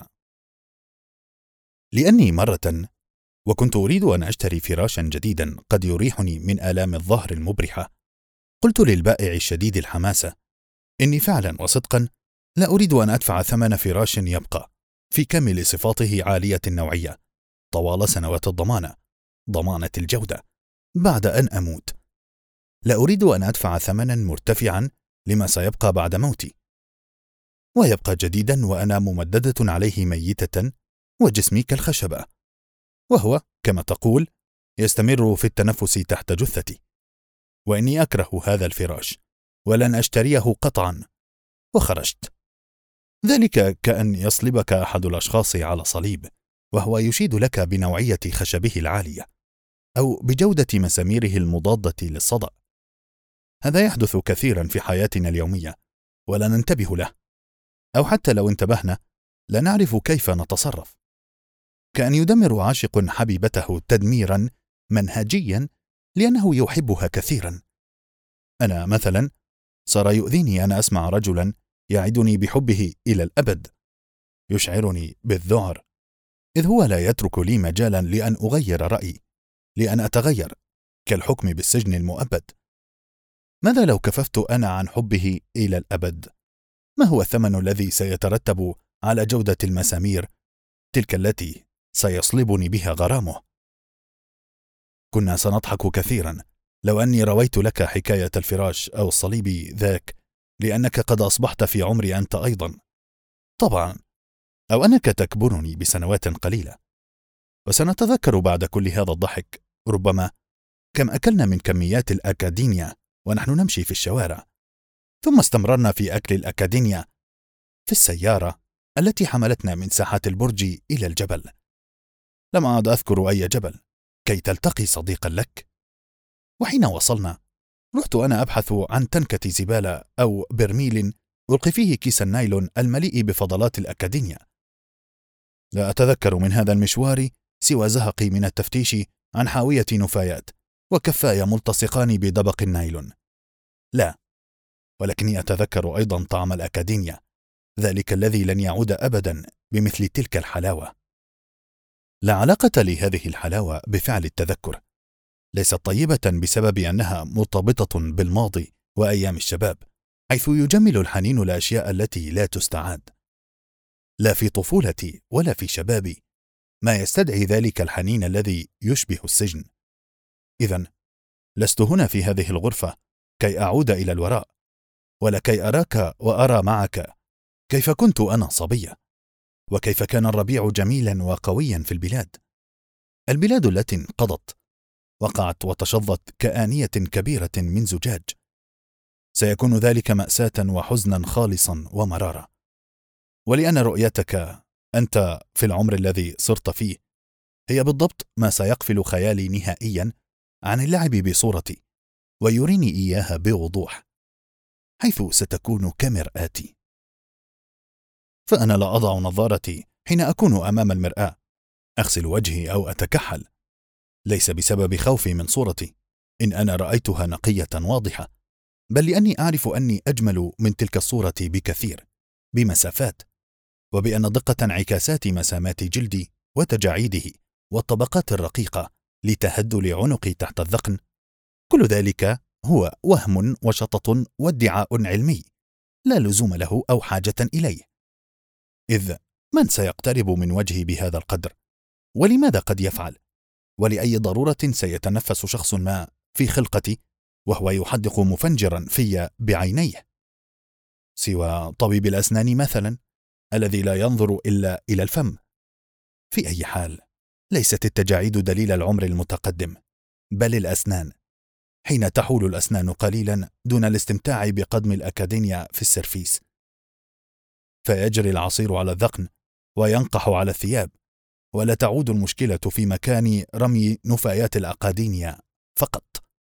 Speaker 1: لأني مرة وكنت أريد أن أشتري فراشا جديدا قد يريحني من آلام الظهر المبرحة، قلت للبائع الشديد الحماسة إني فعلا وصدقا لا أريد أن أدفع ثمن فراش يبقى في كامل صفاته عالية النوعية طوال سنوات الضمانة، ضمانة الجودة، بعد أن أموت. لا أريد أن أدفع ثمنا مرتفعا لما سيبقى بعد موتي، ويبقى جديدا وأنا ممددة عليه ميتة وجسمي كالخشبة، وهو كما تقول يستمر في التنفس تحت جثتي. وإني أكره هذا الفراش ولن أشتريه قطعا. وخرجت. ذلك كأن يصلبك أحد الأشخاص على صليب وهو يشيد لك بنوعية خشبه العالية أو بجودة مساميره المضادة للصدأ. هذا يحدث كثيرا في حياتنا اليومية ولا ننتبه له، أو حتى لو انتبهنا لا نعرف كيف نتصرف. كأن يدمر عاشق حبيبته تدميرا منهجيا لأنه يحبها كثيرا. أنا مثلا صار يؤذيني أن أسمع رجلا يعدني بحبه إلى الأبد، يشعرني بالذعر إذ هو لا يترك لي مجالا لأن أغير رأيي، لأن أتغير، كالحكم بالسجن المؤبد. ماذا لو كففت أنا عن حبه إلى الأبد؟ ما هو الثمن الذي سيترتب على جودة المسامير تلك التي سيصلبني بها غرامه؟ كنا سنضحك كثيرا لو أني رويت لك حكاية الفراش أو الصليب ذاك، لأنك قد أصبحت في عمري أنت أيضا طبعا، أو أنك تكبرني بسنوات قليلة. وسنتذكر بعد كل هذا الضحك ربما كم أكلنا من كميات الأكادينيا ونحن نمشي في الشوارع، ثم استمررنا في أكل الأكادينيا في السيارة التي حملتنا من ساحات البرج إلى الجبل. لم أعد أذكر أي جبل كي تلتقي صديقا لك. وحين وصلنا رحت أنا أبحث عن تنكة زبالة أو برميل ألقي فيه كيس النايلون المليء بفضلات الأكاديميا. لا أتذكر من هذا المشوار سوى زهقي من التفتيش عن حاوية نفايات وكفاي ملتصقان بدبق النايلون. لا، ولكني أتذكر أيضا طعم الأكاديميا، ذلك الذي لن يعود أبدا بمثل تلك الحلاوة. لا علاقة لهذه الحلاوة بفعل التذكر، ليست طيبة بسبب أنها مرتبطة بالماضي وأيام الشباب، حيث يجمل الحنين الأشياء التي لا تستعاد. لا في طفولتي ولا في شبابي ما يستدعي ذلك الحنين الذي يشبه السجن. إذن لست هنا في هذه الغرفة كي أعود إلى الوراء، ولا كي أراك وأرى معك كيف كنت أنا صبية، وكيف كان الربيع جميلا وقويا في البلاد التي انقضت، وقعت وتشظت كآنية كبيرة من زجاج. سيكون ذلك مأساة وحزنا خالصا ومرارة، ولأن رؤيتك أنت في العمر الذي صرت فيه هي بالضبط ما سيقفل خيالي نهائيا عن اللعب بصورتي ويريني إياها بوضوح، حيث ستكون كمرآتي. فأنا لا أضع نظارتي حين أكون أمام المرآة، أغسل وجهي أو أتكحل، ليس بسبب خوفي من صورتي إن أنا رأيتها نقية واضحة، بل لأني أعرف أني أجمل من تلك الصورة بكثير، بمسافات، وبأن دقة انعكاسات مسامات جلدي وتجاعيده والطبقات الرقيقة لتهدل عنقي تحت الذقن، كل ذلك هو وهم وشطط وادعاء علمي لا لزوم له أو حاجة إليه. إذ من سيقترب من وجهي بهذا القدر؟ ولماذا قد يفعل؟ ولأي ضرورة سيتنفس شخص ما في خلقتي وهو يحدق مفنجرا في بعينيه؟ سوى طبيب الأسنان مثلا الذي لا ينظر إلا إلى الفم. في أي حال، ليست التجاعيد دليل العمر المتقدم، بل الأسنان، حين تحول الأسنان قليلا دون الاستمتاع بقدم الأكاديميا في السرفيس، فيجري العصير على الذقن وينقح على الثياب، ولا تعود المشكلة في مكان رمي نفايات الأكاديميا فقط.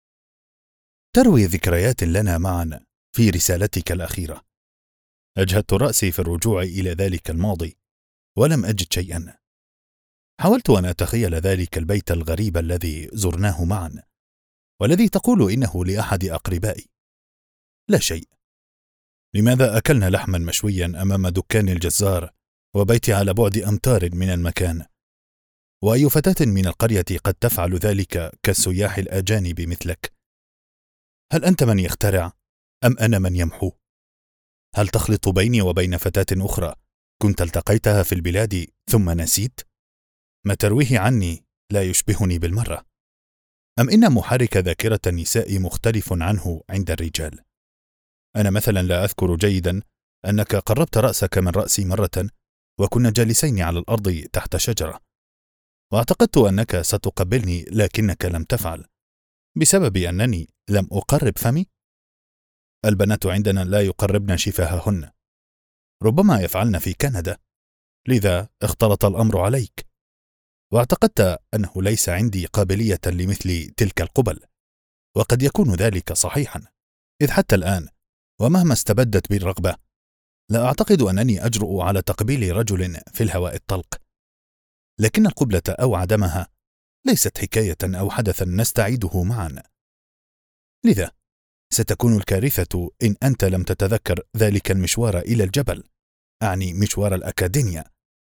Speaker 1: تروي ذكريات لنا معا في رسالتك الأخيرة. أجهدت رأسي في الرجوع إلى ذلك الماضي ولم أجد شيئا. حاولت أن أتخيل ذلك البيت الغريب الذي زرناه معا، والذي تقول إنه لأحد أقربائي. لا شيء. لماذا أكلنا لحما مشويا أمام دكان الجزار وبيتي على بعد أمتار من المكان؟ وأي فتاة من القرية قد تفعل ذلك كالسياح الأجانب مثلك؟ هل أنت من يخترع أم أنا من يمحو؟ هل تخلط بيني وبين فتاة أخرى كنت التقيتها في البلاد ثم نسيت؟ ما ترويه عني لا يشبهني بالمرة. أم إن محرك ذاكرة النساء مختلف عنه عند الرجال؟ أنا مثلا لا أذكر جيدا أنك قربت رأسك من رأسي مرة وكنا جالسين على الأرض تحت شجرة، واعتقدت أنك ستقبلني لكنك لم تفعل بسبب أنني لم أقرب فمي. البنات عندنا لا يقربن شفاههن، ربما يفعلن في كندا، لذا اختلط الأمر عليك، واعتقدت أنه ليس عندي قابلية لمثل تلك القبل، وقد يكون ذلك صحيحا، إذ حتى الآن ومهما استبدت بي الرغبة لا أعتقد أنني أجرؤ على تقبيل رجل في الهواء الطلق. لكن القبلة أو عدمها ليست حكاية أو حدثا نستعيده معا، لذا ستكون الكارثة إن أنت لم تتذكر ذلك المشوار إلى الجبل، أعني مشوار الأكاديميا،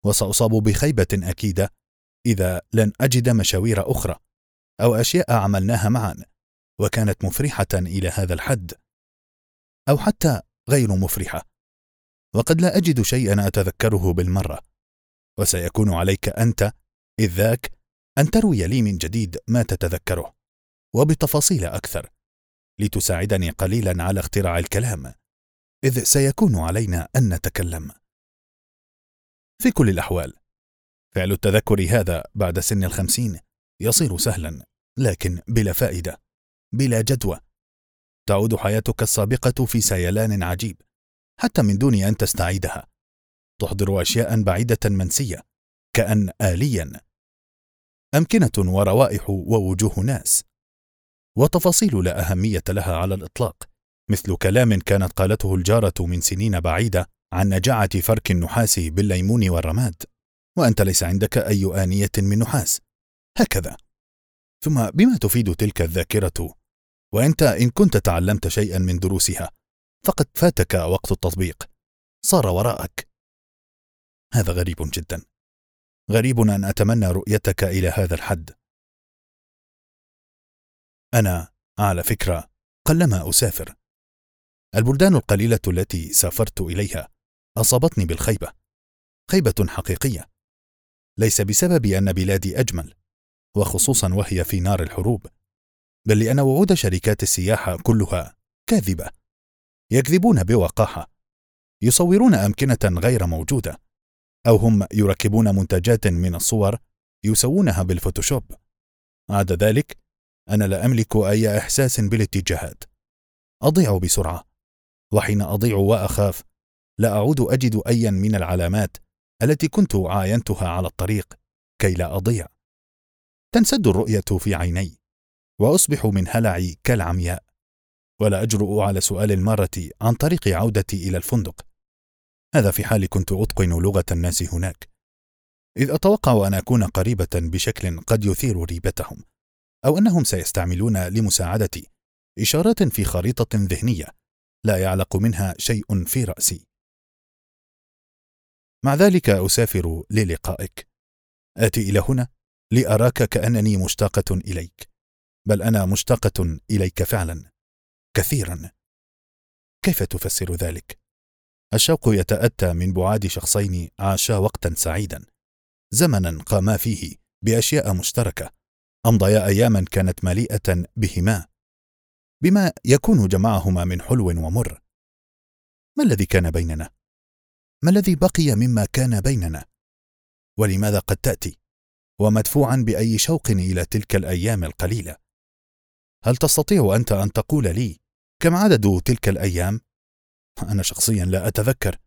Speaker 1: وسأصاب بخيبة أكيدة إذا لن أجد مشاوير أخرى أو أشياء عملناها معا وكانت مفرحة إلى هذا الحد، أو حتى غير مفرحة، وقد لا أجد شيئا أتذكره بالمرة. وسيكون عليك أنت إذ ذاك أن تروي لي من جديد ما تتذكره وبتفاصيل أكثر، لتساعدني قليلا على اختراع الكلام، إذ سيكون علينا أن نتكلم. في كل الأحوال، فعل التذكر هذا بعد سن 50 يصير سهلا، لكن بلا فائدة، بلا جدوى. تعود حياتك السابقة في سيلان عجيب حتى من دون أن تستعيدها. تحضر أشياء بعيدة منسية، كأن آليا، أمكنة وروائح ووجوه ناس، وتفاصيل لا أهمية لها على الإطلاق، مثل كلام كانت قالته الجارة من سنين بعيدة عن نجاعة فرك النحاس بالليمون والرماد، وأنت ليس عندك أي آنية من نحاس، هكذا. ثم بما تفيد تلك الذاكرة وأنت إن كنت تعلمت شيئا من دروسها فقد فاتك وقت التطبيق، صار وراءك. هذا غريب جدا، غريب أن أتمنى رؤيتك إلى هذا الحد. أنا على فكرة قلما أسافر. البلدان القليلة التي سافرت إليها أصابتني بالخيبة، خيبة حقيقية، ليس بسبب أن بلادي أجمل، وخصوصا وهي في نار الحروب، بل لأن وعود شركات السياحة كلها كاذبة. يكذبون بوقاحة، يصورون أمكنة غير موجودة، أو هم يركبون منتجات من الصور يسوونها بالفوتوشوب. عدا ذلك أنا لا أملك أي إحساس بالاتجاهات، أضيع بسرعة، وحين أضيع وأخاف لا أعود أجد أيا من العلامات التي كنت عاينتها على الطريق كي لا أضيع. تنسد الرؤية في عيني، وأصبح من هلعي كالعمياء، ولا أجرؤ على سؤال المارة عن طريق عودتي إلى الفندق، هذا في حال كنت أتقن لغة الناس هناك، إذ أتوقع أن أكون قريبة بشكل قد يثير ريبتهم، أو أنهم سيستعملون لمساعدتي إشارات في خريطة ذهنية لا يعلق منها شيء في رأسي. مع ذلك أسافر للقائك، آتي إلى هنا لأراك كأنني مشتاقة إليك، بل أنا مشتاقة إليك فعلا كثيرا. كيف تفسر ذلك؟ الشوق يتأتى من بعاد شخصين عاشا وقتا سعيدا، زمنا قاما فيه بأشياء مشتركة، أمضيا أياما كانت مليئة بهما، بما يكون جمعهما من حلو ومر. ما الذي كان بيننا؟ ما الذي بقي مما كان بيننا؟ ولماذا قد تأتي ومدفوعا بأي شوق إلى تلك الأيام القليلة؟ هل تستطيع أنت أن تقول لي كم عدد تلك الأيام؟ أنا شخصيا لا أتذكر،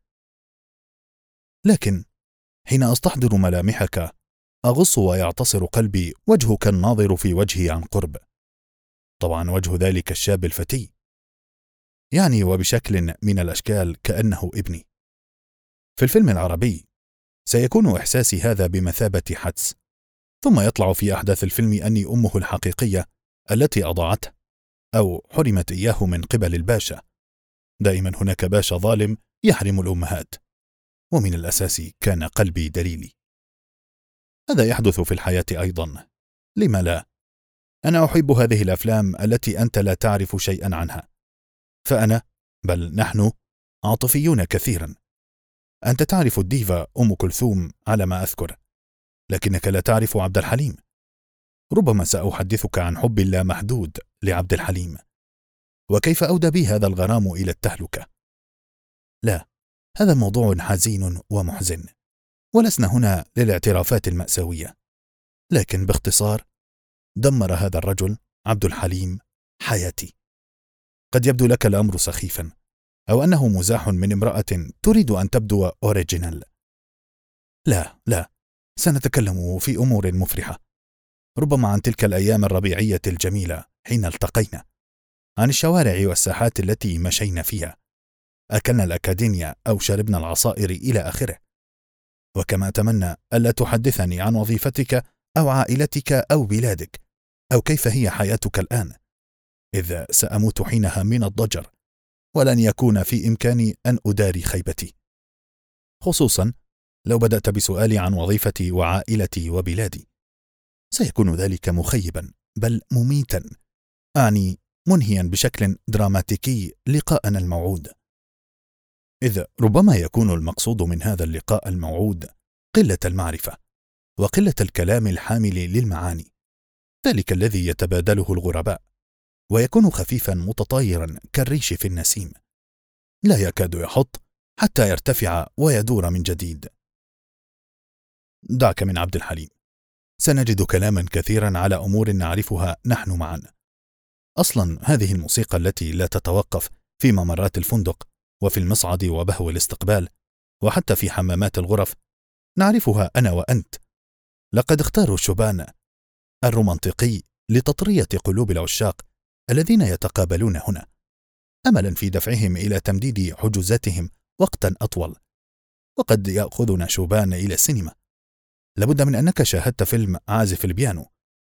Speaker 1: لكن حين أستحضر ملامحك أغص ويعتصر قلبي وجهك الناظر في وجهي عن قرب، طبعا وجه ذلك الشاب الفتي، يعني وبشكل من الأشكال كأنه ابني. في الفيلم العربي سيكون إحساسي هذا بمثابة حدس، ثم يطلع في أحداث الفيلم أني أمه الحقيقية التي أضاعته أو حرمت إياه من قبل الباشا. دائما هناك باشا ظالم يحرم الأمهات، ومن الأساس كان قلبي دليلي. هذا يحدث في الحياة أيضا، لما لا؟ أنا أحب هذه الأفلام التي أنت لا تعرف شيئا عنها، فأنا بل نحن عاطفيون كثيرا. أنت تعرف الديفا أم كلثوم على ما أذكر، لكنك لا تعرف عبد الحليم. ربما سأحدثك عن حب لا محدود لعبد الحليم، وكيف أودى بي هذا الغرام إلى التهلكة. لا، هذا موضوع حزين ومحزن، ولسنا هنا للاعترافات المأساوية، لكن باختصار دمر هذا الرجل عبد الحليم حياتي. قد يبدو لك الأمر سخيفا، أو أنه مزاح من امرأة تريد أن تبدو أوريجينال. لا، سنتكلم في أمور مفرحة، ربما عن تلك الأيام الربيعية الجميلة حين التقينا، عن الشوارع والساحات التي مشينا فيها، أكلنا الأكاديميا أو شربنا العصائر إلى آخره. وكما أتمنى ألا تحدثني عن وظيفتك أو عائلتك أو بلادك أو كيف هي حياتك الآن، إذ سأموت حينها من الضجر، ولن يكون في إمكاني أن أداري خيبتي، خصوصا لو بدأت بسؤالي عن وظيفتي وعائلتي وبلادي، سيكون ذلك مخيبا بل مميتا، أعني منهيا بشكل دراماتيكي لقاءنا الموعود، إذ ربما يكون المقصود من هذا اللقاء الموعود قلة المعرفة وقلة الكلام الحامل للمعاني، ذلك الذي يتبادله الغرباء ويكون خفيفا متطايرا كالريش في النسيم، لا يكاد يحط حتى يرتفع ويدور من جديد. دعك من عبد الحليم، سنجد كلاما كثيرا على أمور نعرفها نحن معا. أصلا هذه الموسيقى التي لا تتوقف في ممرات الفندق وفي المصعد وبهو الاستقبال وحتى في حمامات الغرف نعرفها أنا وأنت. لقد اختاروا الشوبان الرومانتيقي لتطرية قلوب العشاق الذين يتقابلون هنا، أملا في دفعهم إلى تمديد حجوزاتهم وقتا أطول. وقد يأخذنا شوبان إلى السينما، لابد من أنك شاهدت فيلم عازف البيانو،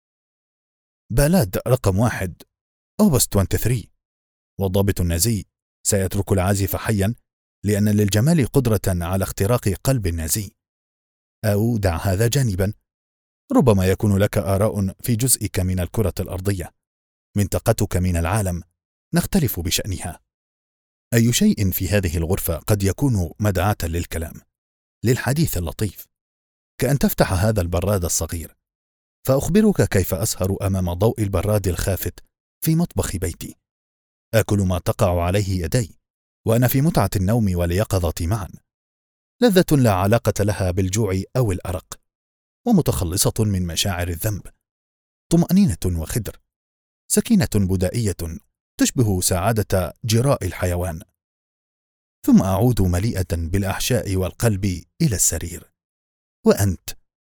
Speaker 1: بالاد رقم 1 أوبس 23، والضابط النازي سيترك العازف حيا لأن للجمال قدرة على اختراق قلب النازي. أو دع هذا جانبا، ربما يكون لك آراء في جزئك من الكرة الأرضية، منطقتك من العالم نختلف بشأنها. أي شيء في هذه الغرفة قد يكون مدعاة للكلام، للحديث اللطيف، كأن تفتح هذا البراد الصغير فأخبرك كيف أسهر أمام ضوء البراد الخافت في مطبخ بيتي، آكل ما تقع عليه يدي وأنا في متعة النوم واليقظة معا، لذة لا علاقة لها بالجوع أو الأرق، ومتخلصة من مشاعر الذنب، طمأنينة وخدر، سكينة بدائية تشبه سعادة جراء الحيوان. ثم أعود مليئة بالأحشاء والقلب إلى السرير. وأنت،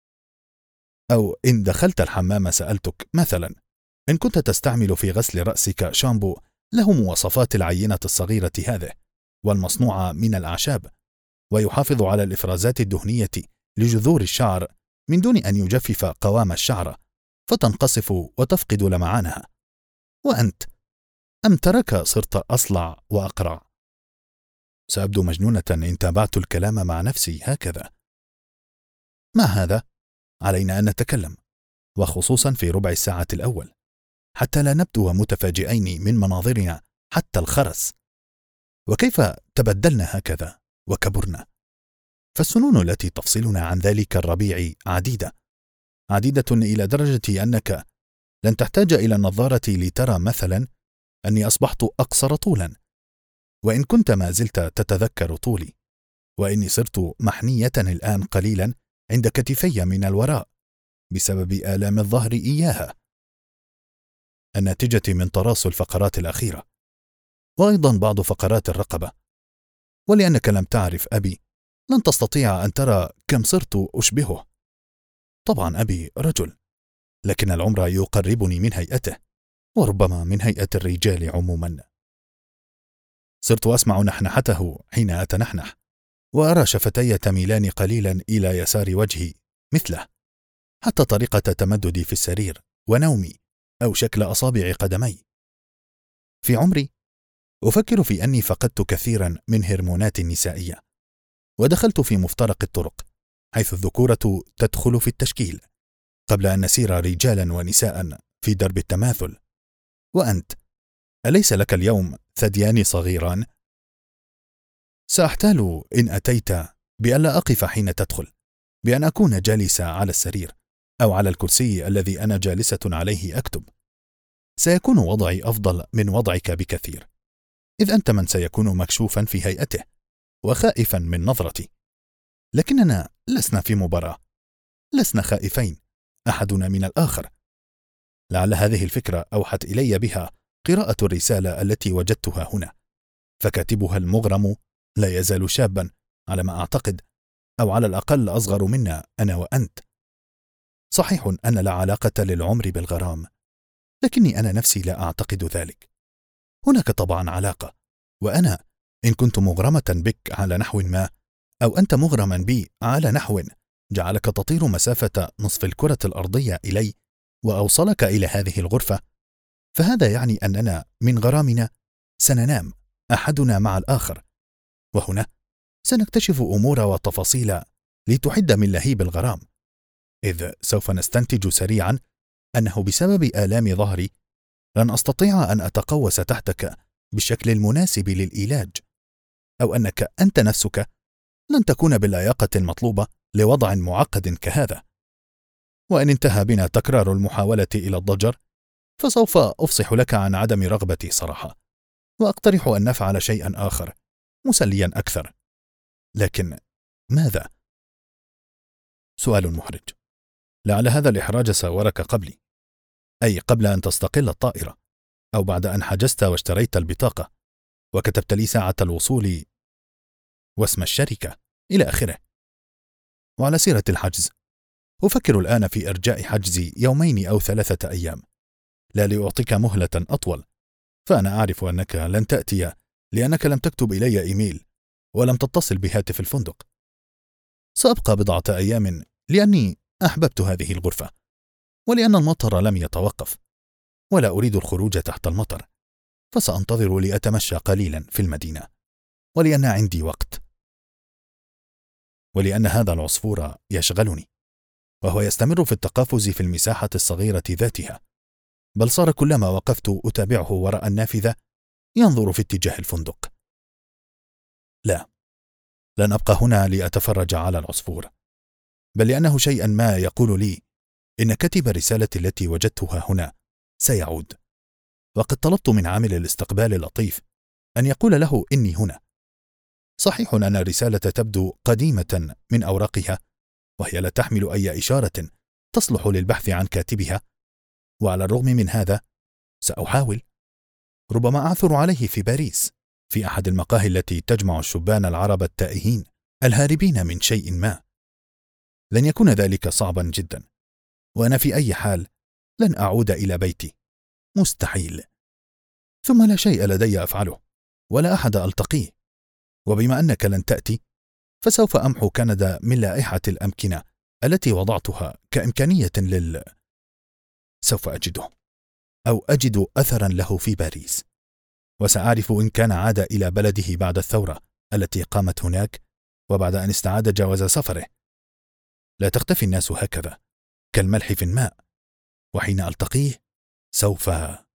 Speaker 1: أو إن دخلت الحمام سألتك مثلا إن كنت تستعمل في غسل رأسك شامبو له مواصفات العينة الصغيرة هذه والمصنوعة من الأعشاب، ويحافظ على الإفرازات الدهنية لجذور الشعر من دون أن يجفف قوام الشعر فتنقصف وتفقد لمعانها. وأنت، أم ترك صرت أصلع وأقرع؟ سأبدو مجنونة إن تابعت الكلام مع نفسي هكذا. مع هذا علينا أن نتكلم، وخصوصا في ربع الساعة الأول، حتى لا نبدو متفاجئين من مناظرنا حتى الخرس. وكيف تبدلنا هكذا وكبرنا؟ فالسنون التي تفصلنا عن ذلك الربيع عديدة إلى درجة أنك لن تحتاج إلى النظارة لترى مثلا أني أصبحت أقصر طولا، وإن كنت ما زلت تتذكر طولي، وإني صرت محنية الآن قليلا عند كتفي من الوراء بسبب آلام الظهر إياها، الناتجة من تراص الفقرات الأخيرة، وأيضا بعض فقرات الرقبة. ولأنك لم تعرف أبي لن تستطيع أن ترى كم صرت أشبهه. طبعا أبي رجل، لكن العمر يقربني من هيئته، وربما من هيئة الرجال عموما. صرت أسمع نحنحته حين أتنحنح، وأرى شفتي تميلان قليلا إلى يسار وجهي مثله، حتى طريقة تمددي في السرير ونومي أو شكل أصابع قدمي. في عمري أفكر في أني فقدت كثيرا من هرمونات النسائية، ودخلت في مفترق الطرق حيث الذكورة تدخل في التشكيل قبل أن نسير رجالا ونساء في درب التماثل. وأنت، أليس لك اليوم ثديان صغيران؟ سأحتال إن أتيت بألا أقف حين تدخل، بأن أكون جالسة على السرير أو على الكرسي الذي أنا جالسة عليه أكتب. سيكون وضعي أفضل من وضعك بكثير، إذ أنت من سيكون مكشوفا في هيئته وخائفا من نظرتي، لكننا لسنا في مباراة، لسنا خائفين أحدنا من الآخر. لعل هذه الفكرة أوحت إلي بها قراءة الرسالة التي وجدتها هنا، فكاتبها المغرم لا يزال شابا على ما أعتقد، أو على الأقل أصغر منا أنا وأنت. صحيح أن لا علاقة للعمر بالغرام، لكني أنا نفسي لا أعتقد ذلك. هناك طبعا علاقة، وأنا إن كنت مغرمة بك على نحو ما، أو أنت مغرما بي على نحو جعلك تطير مسافة نصف الكرة الأرضية إلي وأوصلك إلى هذه الغرفة، فهذا يعني أننا من غرامنا سننام أحدنا مع الآخر، وهنا سنكتشف أمور وتفاصيل لتحد من لهيب الغرام، إذ سوف نستنتج سريعا أنه بسبب آلام ظهري لن أستطيع أن أتقوس تحتك بالشكل المناسب للإيلاج، أو أنك أنت نفسك لن تكون باللياقة المطلوبة لوضع معقد كهذا. وإن انتهى بنا تكرار المحاولة إلى الضجر فسوف أفصح لك عن عدم رغبتي صراحة، وأقترح أن نفعل شيئا آخر مسليا أكثر. لكن ماذا؟ سؤال محرج. لعل هذا الإحراج ساورك قبلي، أي قبل أن تستقل الطائرة، أو بعد أن حجزت واشتريت البطاقة وكتبت لي ساعة الوصول واسم الشركة إلى آخره. وعلى سيرة الحجز، أفكر الآن في إرجاء حجزي 2 أو 3 أيام، لا لأعطيك مهلة أطول، فأنا أعرف أنك لن تأتي لأنك لم تكتب إلي إيميل ولم تتصل بهاتف الفندق. سأبقى 4 أيام لأني أحببت هذه الغرفة، ولأن المطر لم يتوقف ولا أريد الخروج تحت المطر، فسأنتظر لأتمشى قليلا في المدينة، ولأن عندي وقت، ولأن هذا العصفور يشغلني، وهو يستمر في التقافز في المساحة الصغيرة ذاتها، بل صار كلما وقفت أتابعه وراء النافذة ينظر في اتجاه الفندق. لا، لن أبقى هنا لأتفرج على العصفور، بل لأنه شيئا ما يقول لي إن كاتب الرسالة التي وجدتها هنا سيعود، وقد طلبت من عامل الاستقبال اللطيف أن يقول له إني هنا. صحيح أن الرسالة تبدو قديمة من أوراقها، وهي لا تحمل أي إشارة تصلح للبحث عن كاتبها، وعلى الرغم من هذا سأحاول. ربما أعثر عليه في باريس في أحد المقاهي التي تجمع الشبان العرب التائهين الهاربين من شيء ما. لن يكون ذلك صعبا جدا، وأنا في أي حال لن أعود إلى بيتي، مستحيل. ثم لا شيء لدي أفعله ولا أحد ألتقيه، وبما أنك لن تأتي فسوف أمحو كندا من لائحة الأمكنة التي وضعتها كإمكانية سوف أجده، أو أجد أثرا له في باريس، وسأعرف إن كان عاد إلى بلده بعد الثورة التي قامت هناك وبعد أن استعاد جواز سفره. لا تختفي الناس هكذا كالملح في الماء، وحين ألتقيه سوف.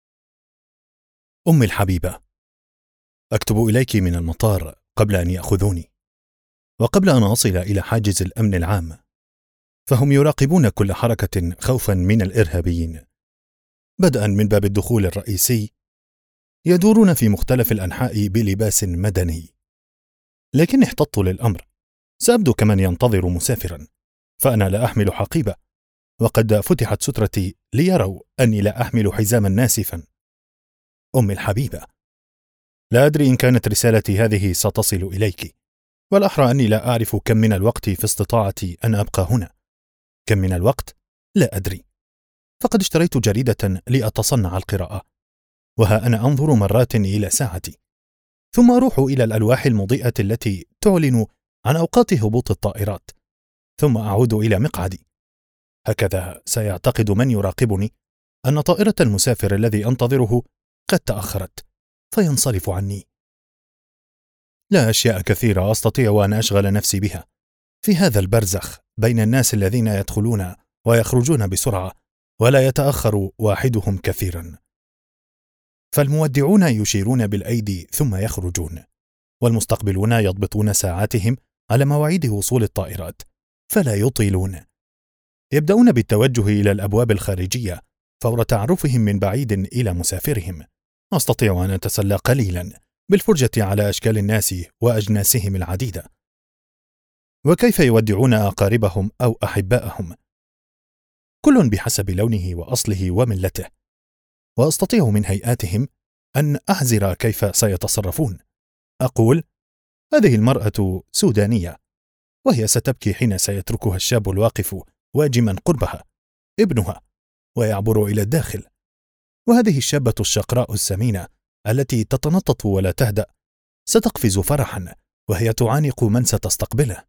Speaker 1: أمي الحبيبة، أكتب إليك من المطار قبل أن يأخذوني، وقبل أن أصل إلى حاجز الأمن العام، فهم يراقبون كل حركة خوفا من الإرهابيين، بدءا من باب الدخول الرئيسي، يدورون في مختلف الأنحاء بلباس مدني. لكن احتطت للأمر، سأبدو كمن ينتظر مسافرا، فأنا لا أحمل حقيبة، وقد فتحت سترتي ليروا أني لا أحمل حزاما ناسفا. أمي الحبيبة، لا أدري إن كانت رسالتي هذه ستصل إليك، والأحرى أني لا أعرف كم من الوقت في استطاعتي أن أبقى هنا. كم من الوقت؟ لا أدري، فقد اشتريت جريدة لأتصنع القراءة، وها أنا أنظر مرات إلى ساعتي، ثم أروح إلى الألواح المضيئة التي تعلن عن أوقات هبوط الطائرات، ثم أعود إلى مقعدي. هكذا سيعتقد من يراقبني أن طائرة المسافر الذي أنتظره قد تأخرت، فينصرف عني. لا أشياء كثيرة أستطيع أن أشغل نفسي بها في هذا البرزخ بين الناس الذين يدخلون ويخرجون بسرعة ولا يتأخر واحدهم كثيرا. فالمودعون يشيرون بالأيدي ثم يخرجون، والمستقبلون يضبطون ساعاتهم على مواعيد وصول الطائرات فلا يطيلون. يبدأون بالتوجه إلى الأبواب الخارجية فور تعرفهم من بعيد إلى مسافرهم. أستطيع أن أتسلى قليلا بالفرجة على أشكال الناس وأجناسهم العديدة، وكيف يودعون أقاربهم أو أحباءهم، كل بحسب لونه وأصله وملته، وأستطيع من هيئاتهم أن أحزر كيف سيتصرفون. أقول: هذه المرأة سودانية، وهي ستبكي حين سيتركها الشاب الواقف واجما قربها ابنها ويعبر إلى الداخل، وهذه الشابة الشقراء السمينة التي تتنطط ولا تهدأ ستقفز فرحا وهي تعانق من ستستقبله.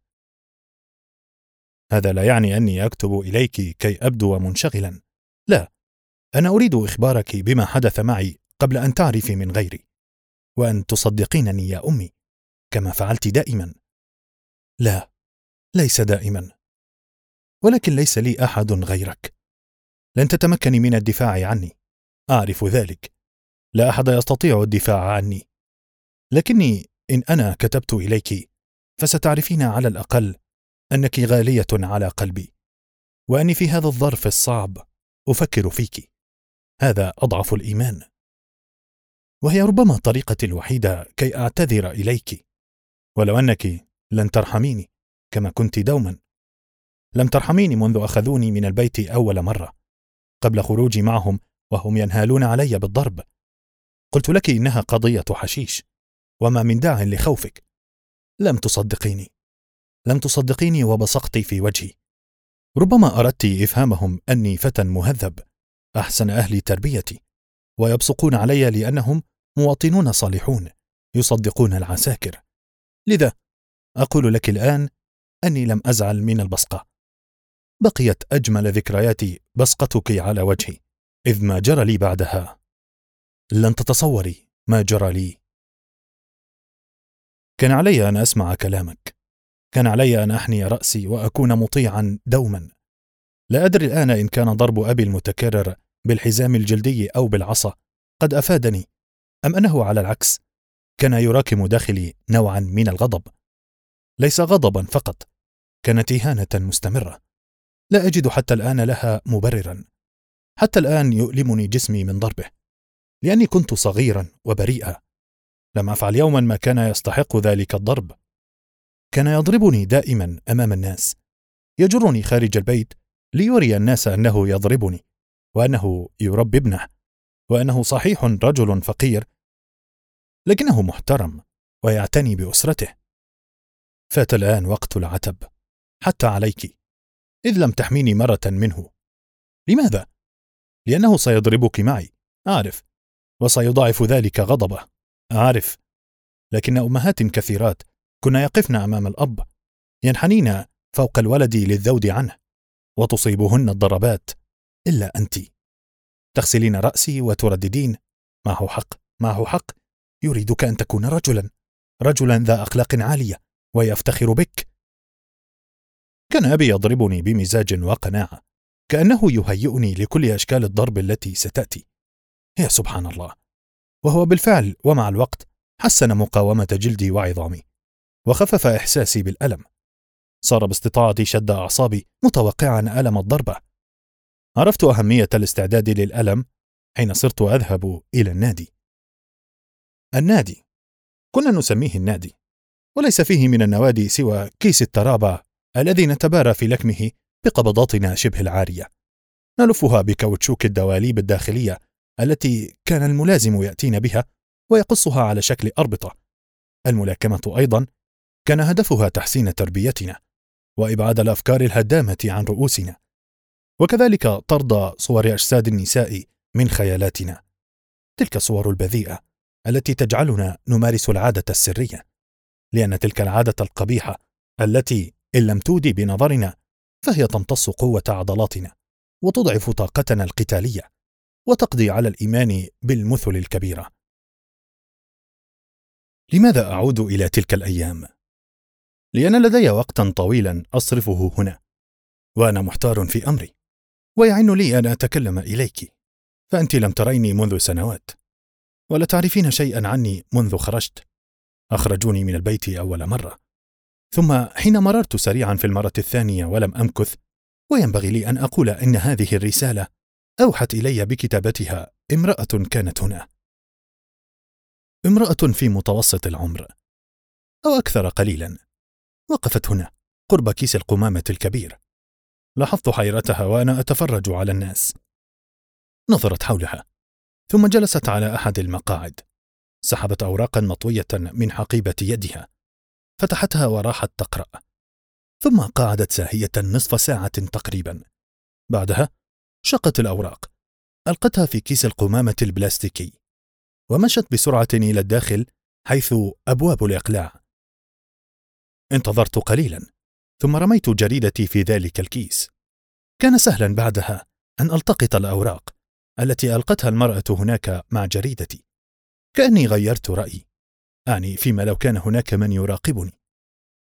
Speaker 1: هذا لا يعني أني أكتب إليك كي أبدو منشغلا، لا، أنا أريد إخبارك بما حدث معي قبل أن تعرفي من غيري، وأن تصدقينني يا أمي كما فعلت دائما. لا، ليس دائما، ولكن ليس لي أحد غيرك. لن تتمكني من الدفاع عني، أعرف ذلك. لا أحد يستطيع الدفاع عني، لكني إن أنا كتبت إليك فستعرفين على الأقل أنك غالية على قلبي، وأني في هذا الظرف الصعب أفكر فيك. هذا أضعف الإيمان، وهي ربما طريقتي الوحيدة كي أعتذر إليك. ولو أنك لن ترحميني كما كنت دوما. لم ترحميني منذ أخذوني من البيت أول مرة، قبل خروجي معهم وهم ينهالون علي بالضرب. قلت لك إنها قضية حشيش وما من داع لخوفك. لم تصدقيني وبصقت في وجهي. ربما أردت إفهامهم أني فتى مهذب أحسن أهل تربيتي، ويبصقون علي لأنهم مواطنون صالحون يصدقون العساكر. لذا أقول لك الآن أني لم أزعل من البصقة. بقيت أجمل ذكرياتي بصقتك على وجهي، إذ ما جرى لي بعدها لن تتصوري ما جرى لي. كان علي أن أسمع كلامك، كان علي أن أحني رأسي وأكون مطيعا دوما. لا أدري الآن إن كان ضرب أبي المتكرر بالحزام الجلدي أو بالعصا قد أفادني، أم أنه على العكس كان يراكم داخلي نوعا من الغضب. ليس غضبا فقط، كانت إهانة مستمرة لا أجد حتى الآن لها مبررا. حتى الآن يؤلمني جسمي من ضربه، لأني كنت صغيرا وبريئا، لم أفعل يوما ما كان يستحق ذلك الضرب. كان يضربني دائما أمام الناس، يجرني خارج البيت ليري الناس أنه يضربني، وأنه يربي ابنه، وأنه صحيح رجل فقير لكنه محترم ويعتني بأسرته. فات الآن وقت العتب حتى عليك، إذ لم تحميني مرة منه. لماذا؟ لأنه سيضربك معي، أعرف، وسيضاعف ذلك غضبه، أعرف. لكن أمهات كثيرات كنا يقفن أمام الأب ينحنين فوق الولد للذود عنه، وتصيبهن الضربات، إلا أنت تغسلين رأسي وترددين: معه حق، معه حق، يريدك أن تكون رجلا ذا أخلاق عالية ويفتخر بك. كان أبي يضربني بمزاج وقناعة، كأنه يهيئني لكل أشكال الضرب التي ستأتي. يا سبحان الله، وهو بالفعل ومع الوقت حسن مقاومة جلدي وعظامي، وخفف إحساسي بالألم. صار باستطاعتي شد أعصابي متوقعا ألم الضربة. عرفت أهمية الاستعداد للألم حين صرت أذهب إلى النادي. كنا نسميه النادي، وليس فيه من النوادي سوى كيس الترابة الذي نتبارى في لكمه بقبضاتنا شبه العارية، نلفها بكاوتشوك الدواليب الداخلية التي كان الملازم يأتينا بها ويقصها على شكل أربطة. الملاكمة أيضا كان هدفها تحسين تربيتنا وإبعاد الأفكار الهدامة عن رؤوسنا، وكذلك طرد صور أجساد النساء من خيالاتنا، تلك الصور البذيئة التي تجعلنا نمارس العادة السرية، لأن تلك العادة القبيحة التي إن لم تودي بنظرنا فهي تمتص قوة عضلاتنا وتضعف طاقتنا القتالية وتقضي على الإيمان بالمثل الكبيرة. لماذا أعود إلى تلك الأيام؟ لأن لدي وقتا طويلا أصرفه هنا، وأنا محتار في أمري، ويعن لي أن أتكلم إليك، فأنت لم تريني منذ سنوات، ولا تعرفين شيئا عني منذ خرجت. أخرجوني من البيت أول مرة، ثم حين مررت سريعا في المرة الثانية ولم أمكث. وينبغي لي أن أقول إن هذه الرسالة أوحت إلي بكتابتها امرأة كانت هنا، امرأة في متوسط العمر أو أكثر قليلا، وقفت هنا قرب كيس القمامة الكبير. لاحظت حيرتها وأنا أتفرج على الناس. نظرت حولها ثم جلست على أحد المقاعد، سحبت أوراقا مطوية من حقيبة يدها، فتحتها وراحت تقرأ، ثم قعدت ساهية نصف ساعة تقريبا. بعدها شقت الأوراق، ألقتها في كيس القمامة البلاستيكي، ومشت بسرعة إلى الداخل حيث أبواب الإقلاع. انتظرت قليلا ثم رميت جريدتي في ذلك الكيس. كان سهلا بعدها أن ألتقط الأوراق التي ألقتها المرأة هناك مع جريدتي، كأني غيرت رأيي، أعني فيما لو كان هناك من يراقبني.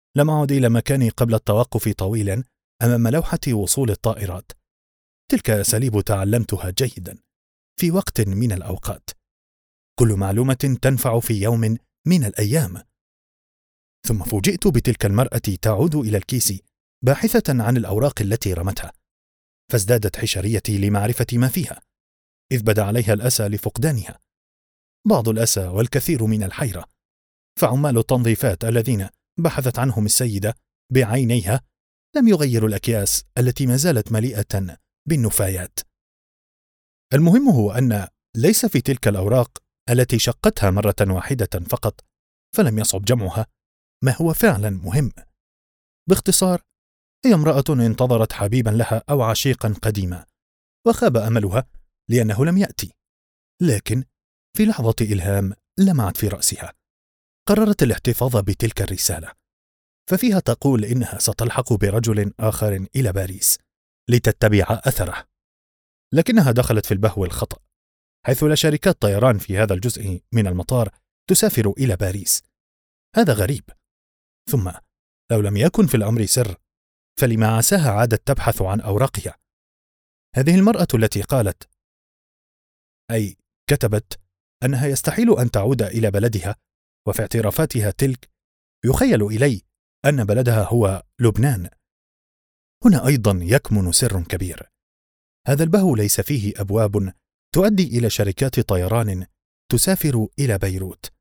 Speaker 1: لم أعد إلى مكاني قبل التوقف طويلا أمام لوحة وصول الطائرات. تلك أساليب تعلمتها جيدا في وقت من الأوقات، كل معلومة تنفع في يوم من الأيام. ثم فوجئت بتلك المرأة تعود إلى الكيس باحثة عن الأوراق التي رمتها، فازدادت حشريتي لمعرفة ما فيها، إذ بدا عليها الأسى لفقدانها، بعض الأسى والكثير من الحيرة. فعمال التنظيفات الذين بحثت عنهم السيدة بعينيها لم يغيروا الأكياس التي ما زالت مليئة بالنفايات. المهم هو أن ليس في تلك الأوراق التي شقتها مرة واحدة فقط فلم يصعب جمعها ما هو فعلا مهم. باختصار، هي امرأة انتظرت حبيبا لها أو عشيقا قديما وخاب أملها لأنه لم يأتي، لكن في لحظة إلهام لمعت في رأسها، قررت الاحتفاظ بتلك الرسالة، ففيها تقول إنها ستلحق برجل آخر إلى باريس لتتبع أثره، لكنها دخلت في البهو الخطأ، حيث لا شركات طيران في هذا الجزء من المطار تسافر إلى باريس. هذا غريب. ثم لو لم يكن في الأمر سر، فلما عساها عادت تبحث عن أوراقها؟ هذه المرأة التي قالت، أي كتبت، أنها يستحيل أن تعود إلى بلدها، وفي اعترافاتها تلك يخيل إلي أن بلدها هو لبنان. هنا أيضا يكمن سر كبير. هذا البهو ليس فيه أبواب تؤدي إلى شركات طيران تسافر إلى بيروت.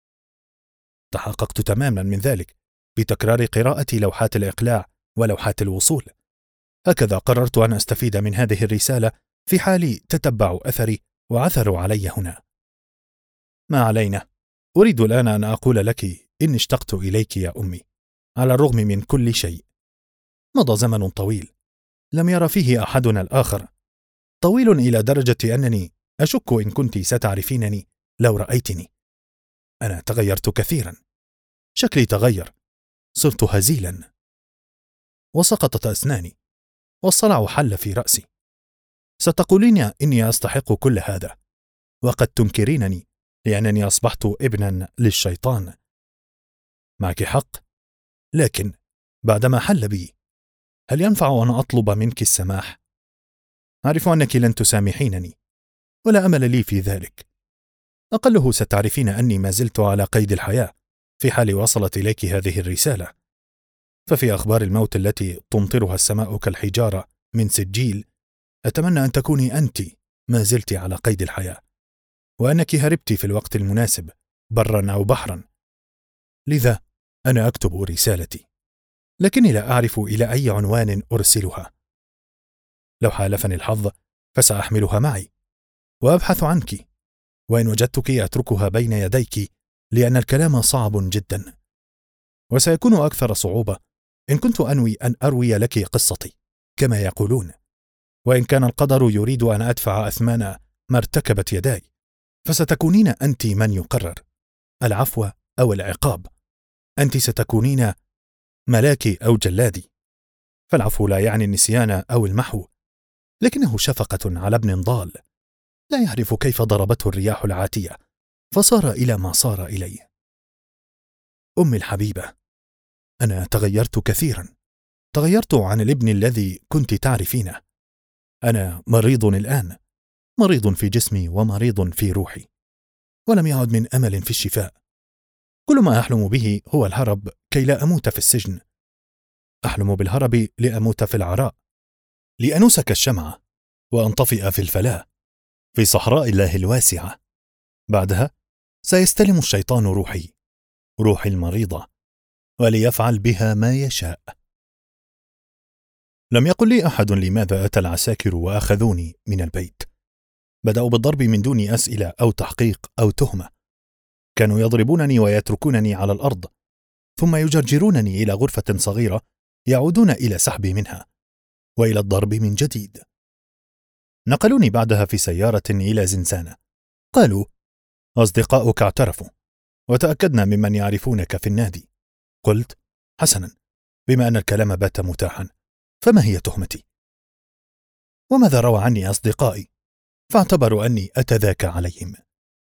Speaker 1: تحققت تماما من ذلك بتكرار قراءة لوحات الإقلاع ولوحات الوصول. هكذا قررت أن أستفيد من هذه الرسالة في حال تتبعوا أثري وعثروا علي هنا. ما علينا، أريد الآن أن أقول لك إني اشتقت إليك يا أمي، على الرغم من كل شيء. مضى زمن طويل لم يرى فيه أحدنا الآخر، طويل إلى درجة أنني أشك إن كنت ستعرفينني لو رأيتني. أنا تغيرت كثيرا، شكلي تغير، صرت هزيلا، وسقطت أسناني، والصلع حل في رأسي. ستقولين إني أستحق كل هذا، وقد تنكرينني لأنني أصبحت ابنا للشيطان. معك حق، لكن بعدما حل بي، هل ينفع أن أطلب منك السماح؟ أعرف أنك لن تسامحينني، ولا أمل لي في ذلك. أقله ستعرفين أني ما زلت على قيد الحياة في حال وصلت إليك هذه الرسالة. ففي أخبار الموت التي تمطرها السماء كالحجارة من سجيل، أتمنى أن تكوني أنت ما زلت على قيد الحياة، وأنك هربت في الوقت المناسب برا أو بحرا. لذا أنا أكتب رسالتي، لكني لا أعرف إلى أي عنوان أرسلها. لو حالفني الحظ فسأحملها معي وأبحث عنك، وإن وجدتك أتركها بين يديك، لأن الكلام صعب جدا، وسيكون أكثر صعوبة إن كنت أنوي أن أروي لك قصتي كما يقولون، وإن كان القدر يريد أن أدفع أثمان ما ارتكبت يداي، فستكونين أنت من يقرر العفو أو العقاب. أنت ستكونين ملاكي أو جلادي، فالعفو لا يعني النسيان أو المحو، لكنه شفقة على ابن ضال لا يعرف كيف ضربته الرياح العاتية فصار إلى ما صار إليه. أمي الحبيبة، أنا تغيرت كثيرا، تغيرت عن الابن الذي كنت تعرفينه. أنا مريض الآن، مريض في جسمي ومريض في روحي، ولم يعد من أمل في الشفاء. كل ما أحلم به هو الهرب كي لا أموت في السجن. أحلم بالهرب لأموت في العراء، لأنوسك الشمعة وأنطفئ في الفلاة في صحراء الله الواسعة. بعدها سيستلم الشيطان روحي المريضة وليفعل بها ما يشاء. لم يقل لي أحد لماذا أتى العساكر وأخذوني من البيت. بدأوا بالضرب من دون أسئلة أو تحقيق أو تهمة. كانوا يضربونني ويتركونني على الأرض، ثم يجرجرونني إلى غرفة صغيرة يعودون إلى سحبي منها وإلى الضرب من جديد. نقلوني بعدها في سيارة إلى زنزانة. قالوا: أصدقاؤك اعترفوا وتأكدنا ممن يعرفونك في النادي. قلت: حسنا، بما أن الكلام بات متاحا، فما هي تهمتي؟ وماذا روى عني أصدقائي؟ فاعتبروا أني أتذاكى عليهم.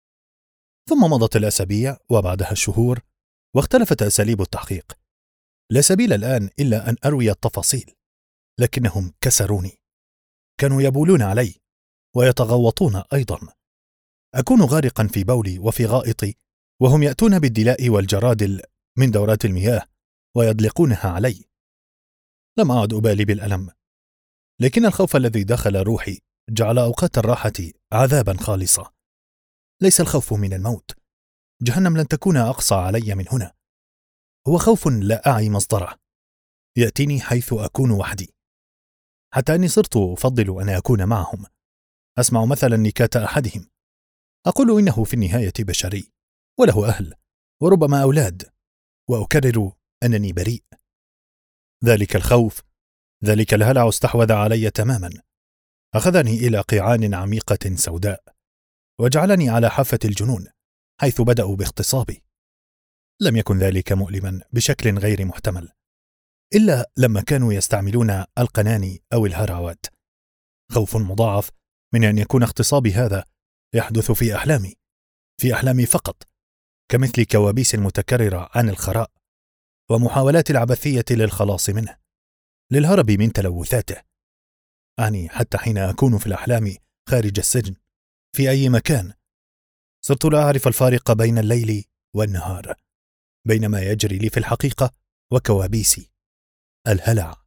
Speaker 1: ثم مضت الأسابيع وبعدها الشهور، واختلفت أساليب التحقيق، لا سبيل الآن إلا أن أروي التفاصيل، لكنهم كسروني. كانوا يبولون علي ويتغوطون أيضا. أكون غارقا في بولي وفي غائطي، وهم يأتون بالدلاء والجرادل من دورات المياه ويدلقونها علي. لم أعد أبالي بالألم، لكن الخوف الذي دخل روحي جعل أوقات الراحة عذابا خالصة. ليس الخوف من الموت، جهنم لن تكون أقصى علي من هنا. هو خوف لا أعي مصدره، يأتيني حيث أكون وحدي، حتى أني صرت أفضل أن أكون معهم. أسمع مثلا نكات أحدهم، أقول إنه في النهاية بشري وله أهل وربما أولاد، وأكرر أنني بريء. ذلك الخوف، ذلك الهلع استحوذ علي تماما، أخذني إلى قيعان عميقة سوداء، وجعلني على حافة الجنون، حيث بدأوا باغتصابي. لم يكن ذلك مؤلما بشكل غير محتمل، إلا لما كانوا يستعملون القناني أو الهراوات. خوف مضاعف من أن يكون اغتصابي هذا يحدث في أحلامي فقط، كمثل كوابيس المتكررة عن الخراء ومحاولات العبثية للخلاص منه، للهرب من تلوثاته. أعني حتى حين أكون في الأحلام خارج السجن في أي مكان، صرت لا أعرف الفارق بين الليل والنهار، بين ما يجري لي في الحقيقة وكوابيسي الهلع.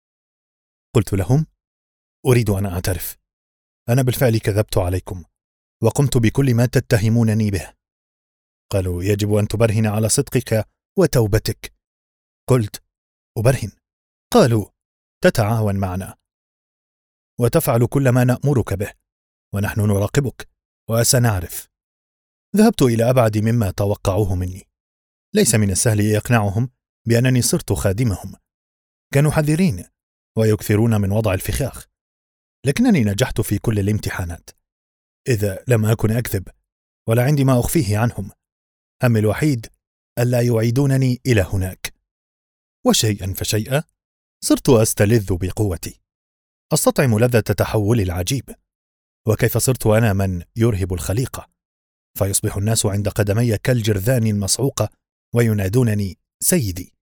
Speaker 1: قلت لهم: أريد أن أعترف، أنا بالفعل كذبت عليكم وقمت بكل ما تتهمونني به. قالوا: يجب أن تبرهن على صدقك وتوبتك. قلت: أبرهن. قالوا: تتعاون معنا وتفعل كل ما نأمرك به، ونحن نراقبك وسنعرف. ذهبت إلى أبعد مما توقعوه مني. ليس من السهل إقناعهم بأنني صرت خادمهم. كانوا حذرين ويكثرون من وضع الفخاخ، لكنني نجحت في كل الامتحانات. إذا لم أكن أكذب ولا عندي ما أخفيه عنهم، همي الوحيد ألا يعيدونني إلى هناك. وشيئا فشيئا صرت أستلذ بقوتي، أستطعم لذة تحولي العجيب، وكيف صرت أنا من يرهب الخليقة، فيصبح الناس عند قدمي كالجرذان المصعوقة وينادونني سيدي.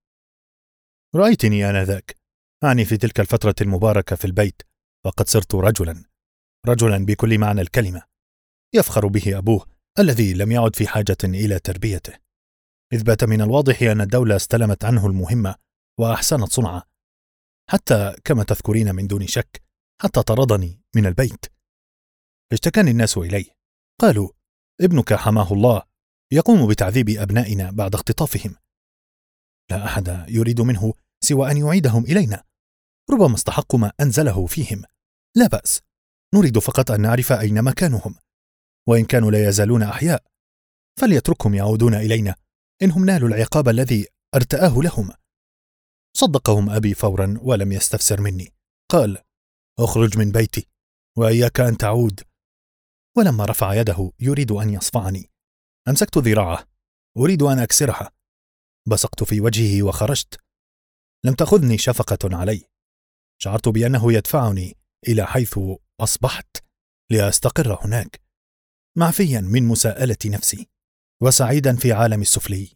Speaker 1: رأيتني آنذاك، أعني في تلك الفترة المباركة في البيت، وقد صرت رجلا بكل معنى الكلمة، يفخر به أبوه الذي لم يعد في حاجة إلى تربيته، إذ بات من الواضح أن الدولة استلمت عنه المهمة وأحسنت صنعه، حتى كما تذكرين من دون شك، حتى طردني من البيت. اشتكاني الناس إليه، قالوا: ابنك حماه الله يقوم بتعذيب أبنائنا بعد اختطافهم، لا أحد يريد منه سوى أن يعيدهم إلينا، ربما استحقوا ما أنزله فيهم، لا بأس، نريد فقط أن نعرف أين مكانهم، وإن كانوا لا يزالون أحياء فليتركهم يعودون إلينا إنهم نالوا العقاب الذي ارتآه لهم. صدقهم أبي فورا ولم يستفسر مني، قال: اخرج من بيتي وإياك أن تعود. ولما رفع يده يريد أن يصفعني، أمسكت ذراعه أريد أن أكسرها، بصقت في وجهه وخرجت. لم تأخذني شفقة علي، شعرت بأنه يدفعني إلى حيث أصبحت لأستقر هناك، معفيا من مساءلة نفسي وسعيدا في عالم السفلي.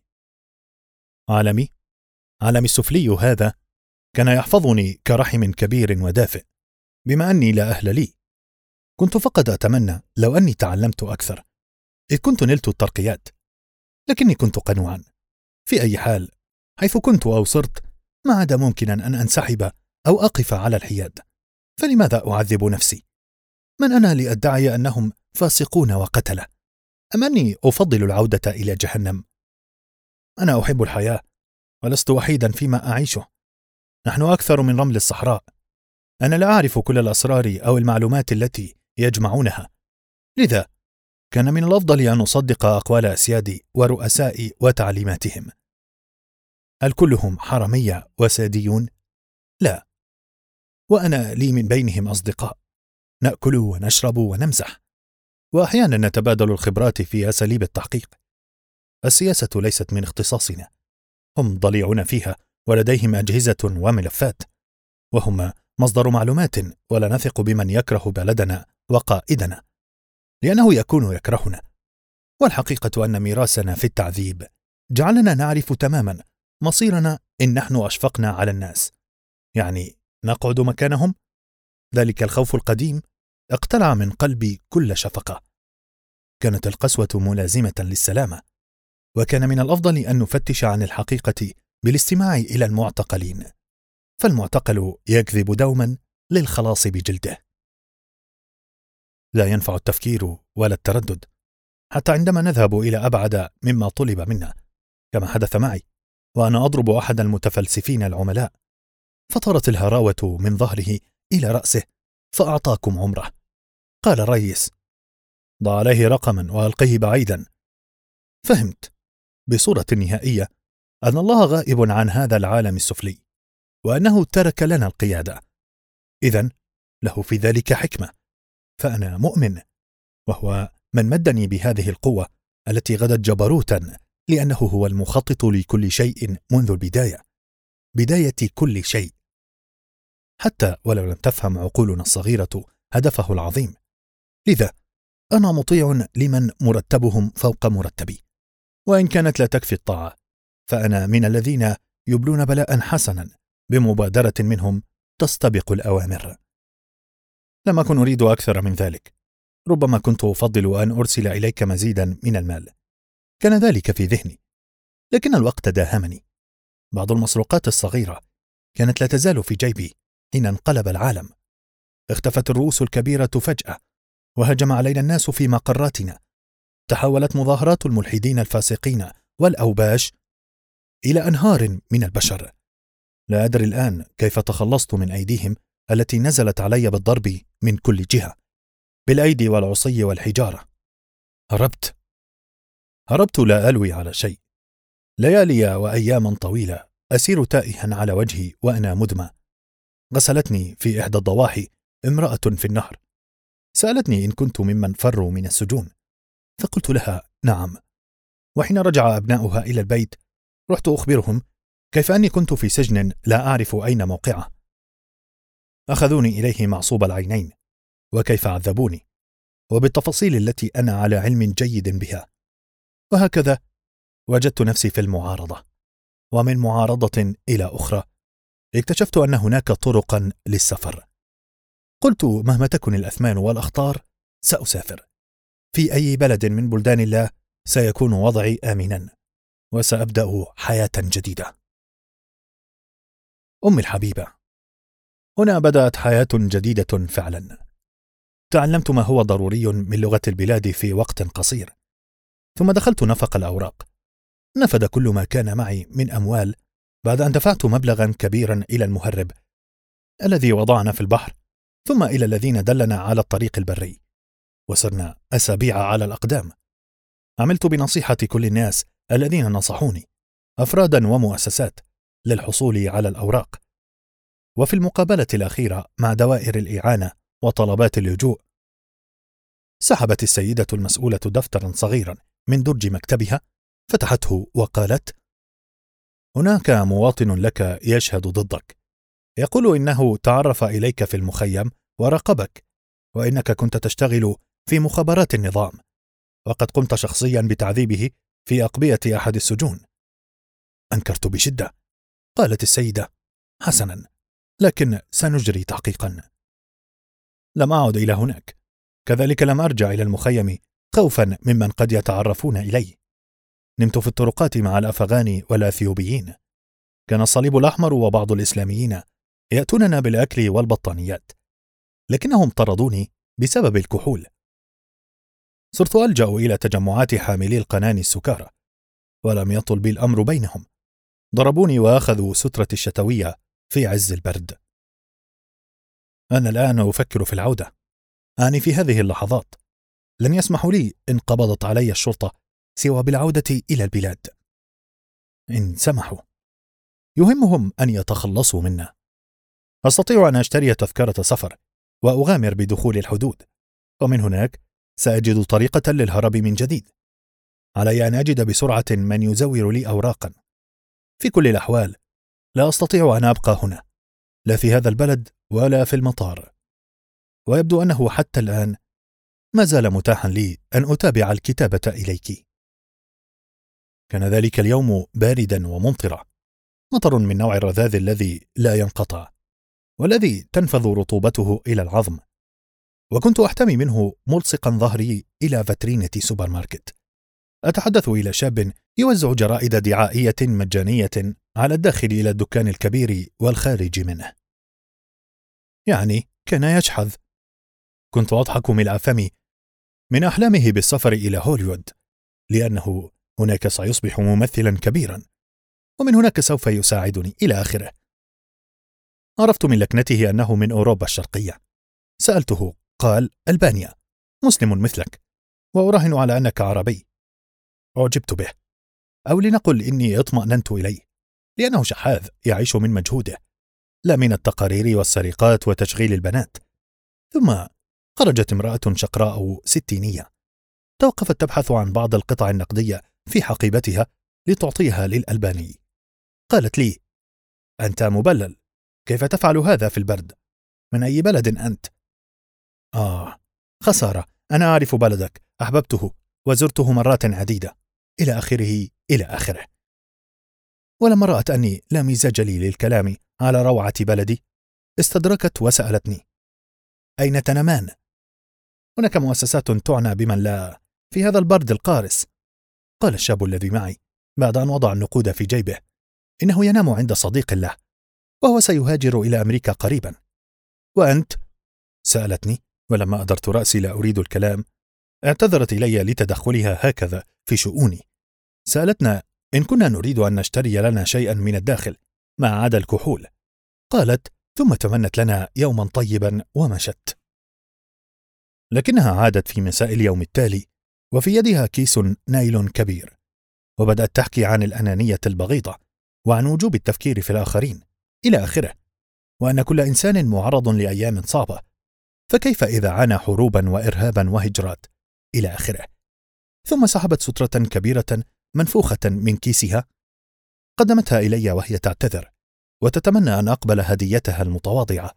Speaker 1: عالمي السفلي هذا كان يحفظني كرحم كبير ودافئ، بما أني لا أهل لي. كنت فقط أتمنى لو أني تعلمت أكثر، إذ كنت نلت الترقيات، لكني كنت قنوعا. في أي حال، حيث كنت أو صرت، ما عاد ممكنا أن أنسحب أو أقف على الحياد، فلماذا أعذب نفسي؟ من أنا لأدعي أنهم فاسقون وقتلة؟ أم أني أفضل العودة إلى جهنم؟ أنا أحب الحياة ولست وحيدا فيما أعيشه، نحن أكثر من رمل الصحراء. أنا لا أعرف كل الأسرار أو المعلومات التي يجمعونها، لذا كان من الأفضل أن أصدق أقوال أسيادي ورؤسائي وتعليماتهم. هل كلهم حرمية وساديون؟ لا، وأنا لي من بينهم أصدقاء، نأكل ونشرب ونمزح، وأحيانا نتبادل الخبرات في أساليب التحقيق. السياسة ليست من اختصاصنا، هم ضليعون فيها ولديهم أجهزة وملفات، وهم مصدر معلومات، ولا نثق بمن يكره بلدنا وقائدنا، لأنه يكون يكرهنا. والحقيقة أن ميراثنا في التعذيب جعلنا نعرف تماما مصيرنا إن نحن أشفقنا على الناس، يعني نقعد مكانهم. ذلك الخوف القديم اقتلع من قلبي كل شفقة. كانت القسوة ملازمة للسلامة، وكان من الأفضل أن نفتش عن الحقيقة بالاستماع إلى المعتقلين، فالمعتقل يكذب دوما للخلاص بجلده. لا ينفع التفكير ولا التردد، حتى عندما نذهب إلى أبعد مما طلب منا، كما حدث معي وأنا أضرب أحد المتفلسفين العملاء، فطرت الهراوة من ظهره إلى رأسه فأعطاكم عمره. قال الرئيس: ضع عليه رقما وألقيه بعيدا. فهمت بصورة نهائية أن الله غائب عن هذا العالم السفلي، وأنه ترك لنا القيادة. إذن له في ذلك حكمة، فأنا مؤمن، وهو من مدني بهذه القوة التي غدت جبروتا، لأنه هو المخطط لكل شيء منذ البداية، بداية كل شيء، حتى ولو لم تفهم عقولنا الصغيرة هدفه العظيم. لذا أنا مطيع لمن مرتبهم فوق مرتبي، وإن كانت لا تكفي الطاعة، فأنا من الذين يبلون بلاء حسنا بمبادرة منهم تستبق الأوامر. لم أكن أريد أكثر من ذلك، ربما كنت أفضل أن أرسل إليك مزيدا من المال، كان ذلك في ذهني، لكن الوقت داهمني. بعض المسروقات الصغيرة كانت لا تزال في جيبي حين انقلب العالم. اختفت الرؤوس الكبيرة فجأة، وهجم علينا الناس في مقراتنا. تحولت مظاهرات الملحدين الفاسقين والأوباش إلى أنهار من البشر. لا أدري الآن كيف تخلصت من أيديهم التي نزلت علي بالضرب من كل جهة، بالأيدي والعصي والحجارة. هربت لا ألوي على شيء. ليالي وأياما طويلة أسير تائها على وجهي وأنا مدمى. غسلتني في إحدى الضواحي امرأة في النهر، سألتني إن كنت ممن فروا من السجون، فقلت لها نعم. وحين رجع أبناؤها إلى البيت رحت أخبرهم كيف أني كنت في سجن لا أعرف أين موقعه. أخذوني إليه معصوب العينين، وكيف عذبوني، وبالتفاصيل التي أنا على علم جيد بها. وهكذا وجدت نفسي في المعارضة، ومن معارضة إلى أخرى اكتشفت أن هناك طرقا للسفر. قلت مهما تكن الأثمان والأخطار سأسافر في أي بلد من بلدان الله، سيكون وضعي آمنا، وسأبدأ حياة جديدة. أمي الحبيبة، هنا بدأت حياة جديدة فعلا. تعلمت ما هو ضروري من لغة البلاد في وقت قصير، ثم دخلت نفق الأوراق. نفد كل ما كان معي من أموال بعد أن دفعت مبلغا كبيرا إلى المهرب الذي وضعنا في البحر، ثم إلى الذين دلنا على الطريق البري، وصرنا أسابيع على الأقدام. عملت بنصيحة كل الناس الذين نصحوني، أفرادا ومؤسسات، للحصول على الأوراق. وفي المقابلة الأخيرة مع دوائر الإعانة وطلبات اللجوء، سحبت السيدة المسؤولة دفترا صغيرا من درج مكتبها، فتحته وقالت: هناك مواطن لك يشهد ضدك، يقول إنه تعرف إليك في المخيم وراقبك، وإنك كنت تشتغل في مخابرات النظام، وقد قمت شخصيا بتعذيبه في أقبية أحد السجون. أنكرت بشدة. قالت السيدة: حسنا، لكن سنجري تحقيقا. لم أعد إلى هناك، كذلك لم أرجع إلى المخيم خوفا ممن قد يتعرفون إلي. نمت في الطرقات مع الأفغان والأثيوبيين. كان الصليب الأحمر وبعض الإسلاميين يأتوننا بالأكل والبطانيات، لكنهم طردوني بسبب الكحول. صرت ألجأ إلى تجمعات حاملي القناني السكارى، ولم يطل بي الأمر بينهم. ضربوني وأخذوا سترتي الشتوية في عز البرد. أنا الآن أفكر في العودة، في هذه اللحظات لن يسمحوا لي إن قبضت علي الشرطة سوى بالعودة إلى البلاد. إن سمحوا، يهمهم أن يتخلصوا منا. أستطيع أن أشتري تذكرة سفر وأغامر بدخول الحدود، ومن هناك سأجد طريقة للهرب من جديد. علي أن أجد بسرعة من يزور لي أوراقا. في كل الأحوال لا أستطيع أن أبقى هنا، لا في هذا البلد ولا في المطار، ويبدو أنه حتى الآن ما زال متاحا لي أن أتابع الكتابة إليك. كان ذلك اليوم باردا وممطرا، مطر من نوع الرذاذ الذي لا ينقطع والذي تنفذ رطوبته إلى العظم، وكنت أحتمي منه ملصقا ظهري إلى فاترينة سوبر ماركت. أتحدث إلى شاب يوزع جرائد دعائية مجانية على الداخل إلى الدكان الكبير والخارج منه. يعني كان يشحذ. كنت أضحك ملء فمي من أحلامه بالسفر إلى هوليوود، لأنه هناك سيصبح ممثلا كبيرا، ومن هناك سوف يساعدني إلى آخره. عرفت من لكنته أنه من أوروبا الشرقية. سألته، قال: ألبانيا، مسلم مثلك، وأراهن على أنك عربي. أعجبت به، أو لنقل إني اطمأننت إليه، لأنه شحاذ يعيش من مجهوده، لا من التقارير والسرقات وتشغيل البنات. ثم خرجت امرأة شقراء ستينية، توقفت تبحث عن بعض القطع النقدية في حقيبتها لتعطيها للألباني. قالت لي: أنت مبلل، كيف تفعل هذا في البرد؟ من أي بلد أنت؟ خسارة، أنا أعرف بلدك، أحببته وزرته مرات عديدة، إلى آخره إلى آخره. ولما رأت أني لا مزاج لي للكلام على روعة بلدي، استدركت وسألتني: أين تنامان؟ هناك مؤسسات تعنى بمن لا في هذا البرد القارس. قال الشاب الذي معي بعد أن وضع النقود في جيبه: إنه ينام عند صديق له، وهو سيهاجر إلى أمريكا قريبا. وأنت؟ سألتني، ولما أدرت رأسي لا أريد الكلام اعتذرت إلي لتدخلها هكذا في شؤوني. سألتنا إن كنا نريد أن نشتري لنا شيئا من الداخل ما عدا الكحول. قالت، ثم تمنت لنا يوما طيبا ومشت. لكنها عادت في مساء اليوم التالي وفي يدها كيس نايلون كبير، وبدأت تحكي عن الأنانية البغيضة وعن وجوب التفكير في الآخرين إلى آخره، وأن كل إنسان معرض لأيام صعبة، فكيف إذا عانى حروبا وإرهابا وهجرات إلى آخره. ثم سحبت سترة كبيرة منفوخة من كيسها، قدمتها إلي وهي تعتذر وتتمنى أن أقبل هديتها المتواضعة.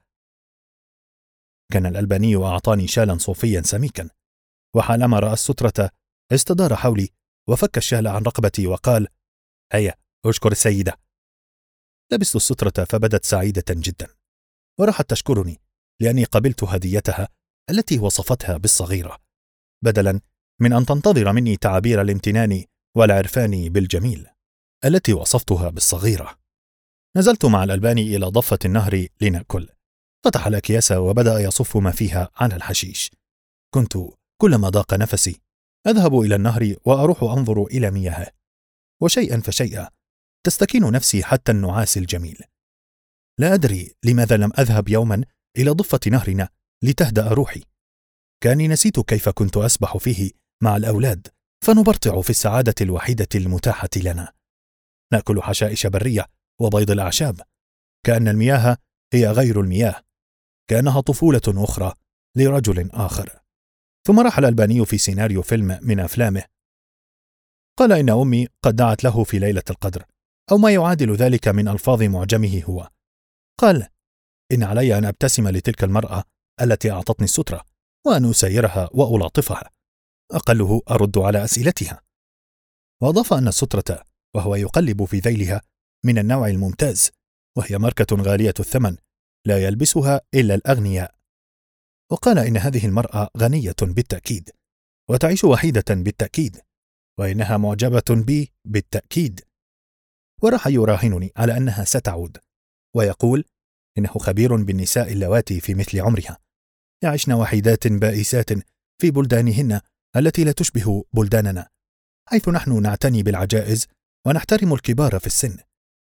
Speaker 1: كان الألباني أعطاني شالا صوفيا سميكا، وحالما رأى السترة استدار حولي وفك الشال عن رقبتي وقال: هيا أشكر السيدة. لبست السترة فبدت سعيدة جدا، وراحت تشكرني لأني قبلت هديتها التي وصفتها بالصغيرة، بدلا من أن تنتظر مني تعابير الامتنان والعرفان بالجميل التي وصفتها بالصغيرة. نزلت مع الألباني إلى ضفة النهر لنأكل. فتح الأكياس وبدأ يصف ما فيها على الحشيش. كنت كلما ضاق نفسي أذهب إلى النهر وأروح أنظر إلى مياهه، وشيئا فشيئا تستكين نفسي حتى النعاس الجميل. لا أدري لماذا لم أذهب يوما إلى ضفة نهرنا لتهدأ روحي. كأني نسيت كيف كنت أسبح فيه مع الأولاد فنبرطع في السعادة الوحيدة المتاحة لنا. نأكل حشائش برية وبيض الأعشاب، كأن المياه هي غير المياه، كأنها طفولة أخرى لرجل آخر. ثم رحل الألباني في سيناريو فيلم من أفلامه. قال إن أمي قد دعت له في ليلة القدر، أو ما يعادل ذلك من ألفاظ معجمه هو. قال إن علي أن أبتسم لتلك المرأة التي أعطتني السترة، وأن أسيرها وألاطفها، أقله أرد على أسئلتها. وأضاف أن السترة وهو يقلب في ذيلها من النوع الممتاز، وهي ماركة غالية الثمن لا يلبسها إلا الأغنياء. وقال إن هذه المرأة غنية بالتأكيد، وتعيش وحيدة بالتأكيد، وإنها معجبة بي بالتأكيد. وراح يراهنني على أنها ستعود، ويقول إنه خبير بالنساء اللواتي في مثل عمرها يعشن وحيدات بائسات في بلدانهن التي لا تشبه بلداننا، حيث نحن نعتني بالعجائز ونحترم الكبار في السن.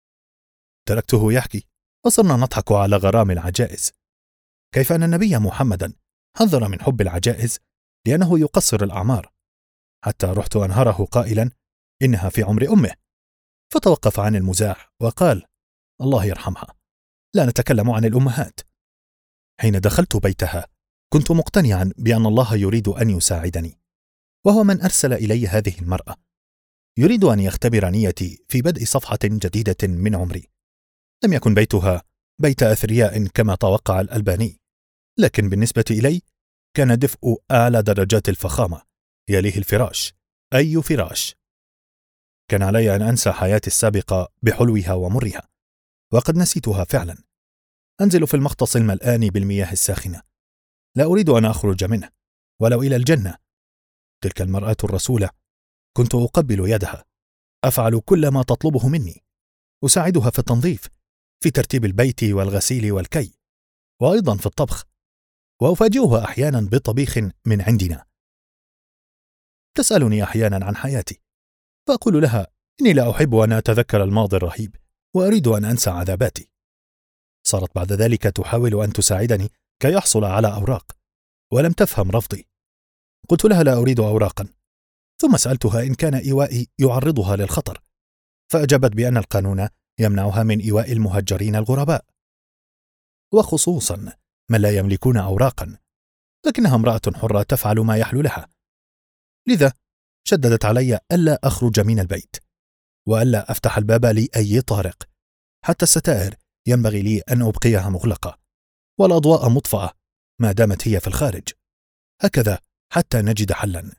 Speaker 1: تركته يحكي، وصرنا نضحك على غرام العجائز، كيف أن النبي محمدا حذر من حب العجائز لأنه يقصر الأعمار، حتى رحت أنهره قائلا إنها في عمر أمه، فتوقف عن المزاح وقال: الله يرحمها، لا نتكلم عن الأمهات. حين دخلت بيتها كنت مقتنعا بأن الله يريد أن يساعدني، وهو من أرسل إلي هذه المرأة، يريد أن يختبر نيتي في بدء صفحة جديدة من عمري. لم يكن بيتها بيت أثرياء كما توقع الألباني، لكن بالنسبة إلي كان دفء أعلى درجات الفخامة، يليه الفراش، أي فراش. كان علي أن أنسى حياتي السابقة بحلوها ومرها، وقد نسيتها فعلا. أنزل في المختص الملآن بالمياه الساخنة، لا أريد أن أخرج منه ولو إلى الجنة. تلك المرأة الرسولة، كنت أقبل يدها، أفعل كل ما تطلبه مني، أساعدها في التنظيف، في ترتيب البيت والغسيل والكي، وأيضا في الطبخ، وأفاجئها أحيانا بطبيخ من عندنا. تسألني أحيانا عن حياتي، فأقول لها إني لا أحب أن أتذكر الماضي الرهيب، وأريد أن أنسى عذاباتي. صارت بعد ذلك تحاول أن تساعدني كي يحصل على أوراق، ولم تفهم رفضي. قلت لها لا أريد أوراقا، ثم سألتها إن كان إيوائي يعرضها للخطر، فأجابت بأن القانون يمنعها من إيواء المهجرين الغرباء، وخصوصا من لا يملكون أوراقا، لكنها امرأة حرة تفعل ما يحلو لها. لذا شددت علي ألا أخرج من البيت، وألا أفتح الباب لأي طارق، حتى الستائر ينبغي لي أن أبقيها مغلقة، والأضواء مطفأة ما دامت هي في الخارج، هكذا حتى نجد حلا.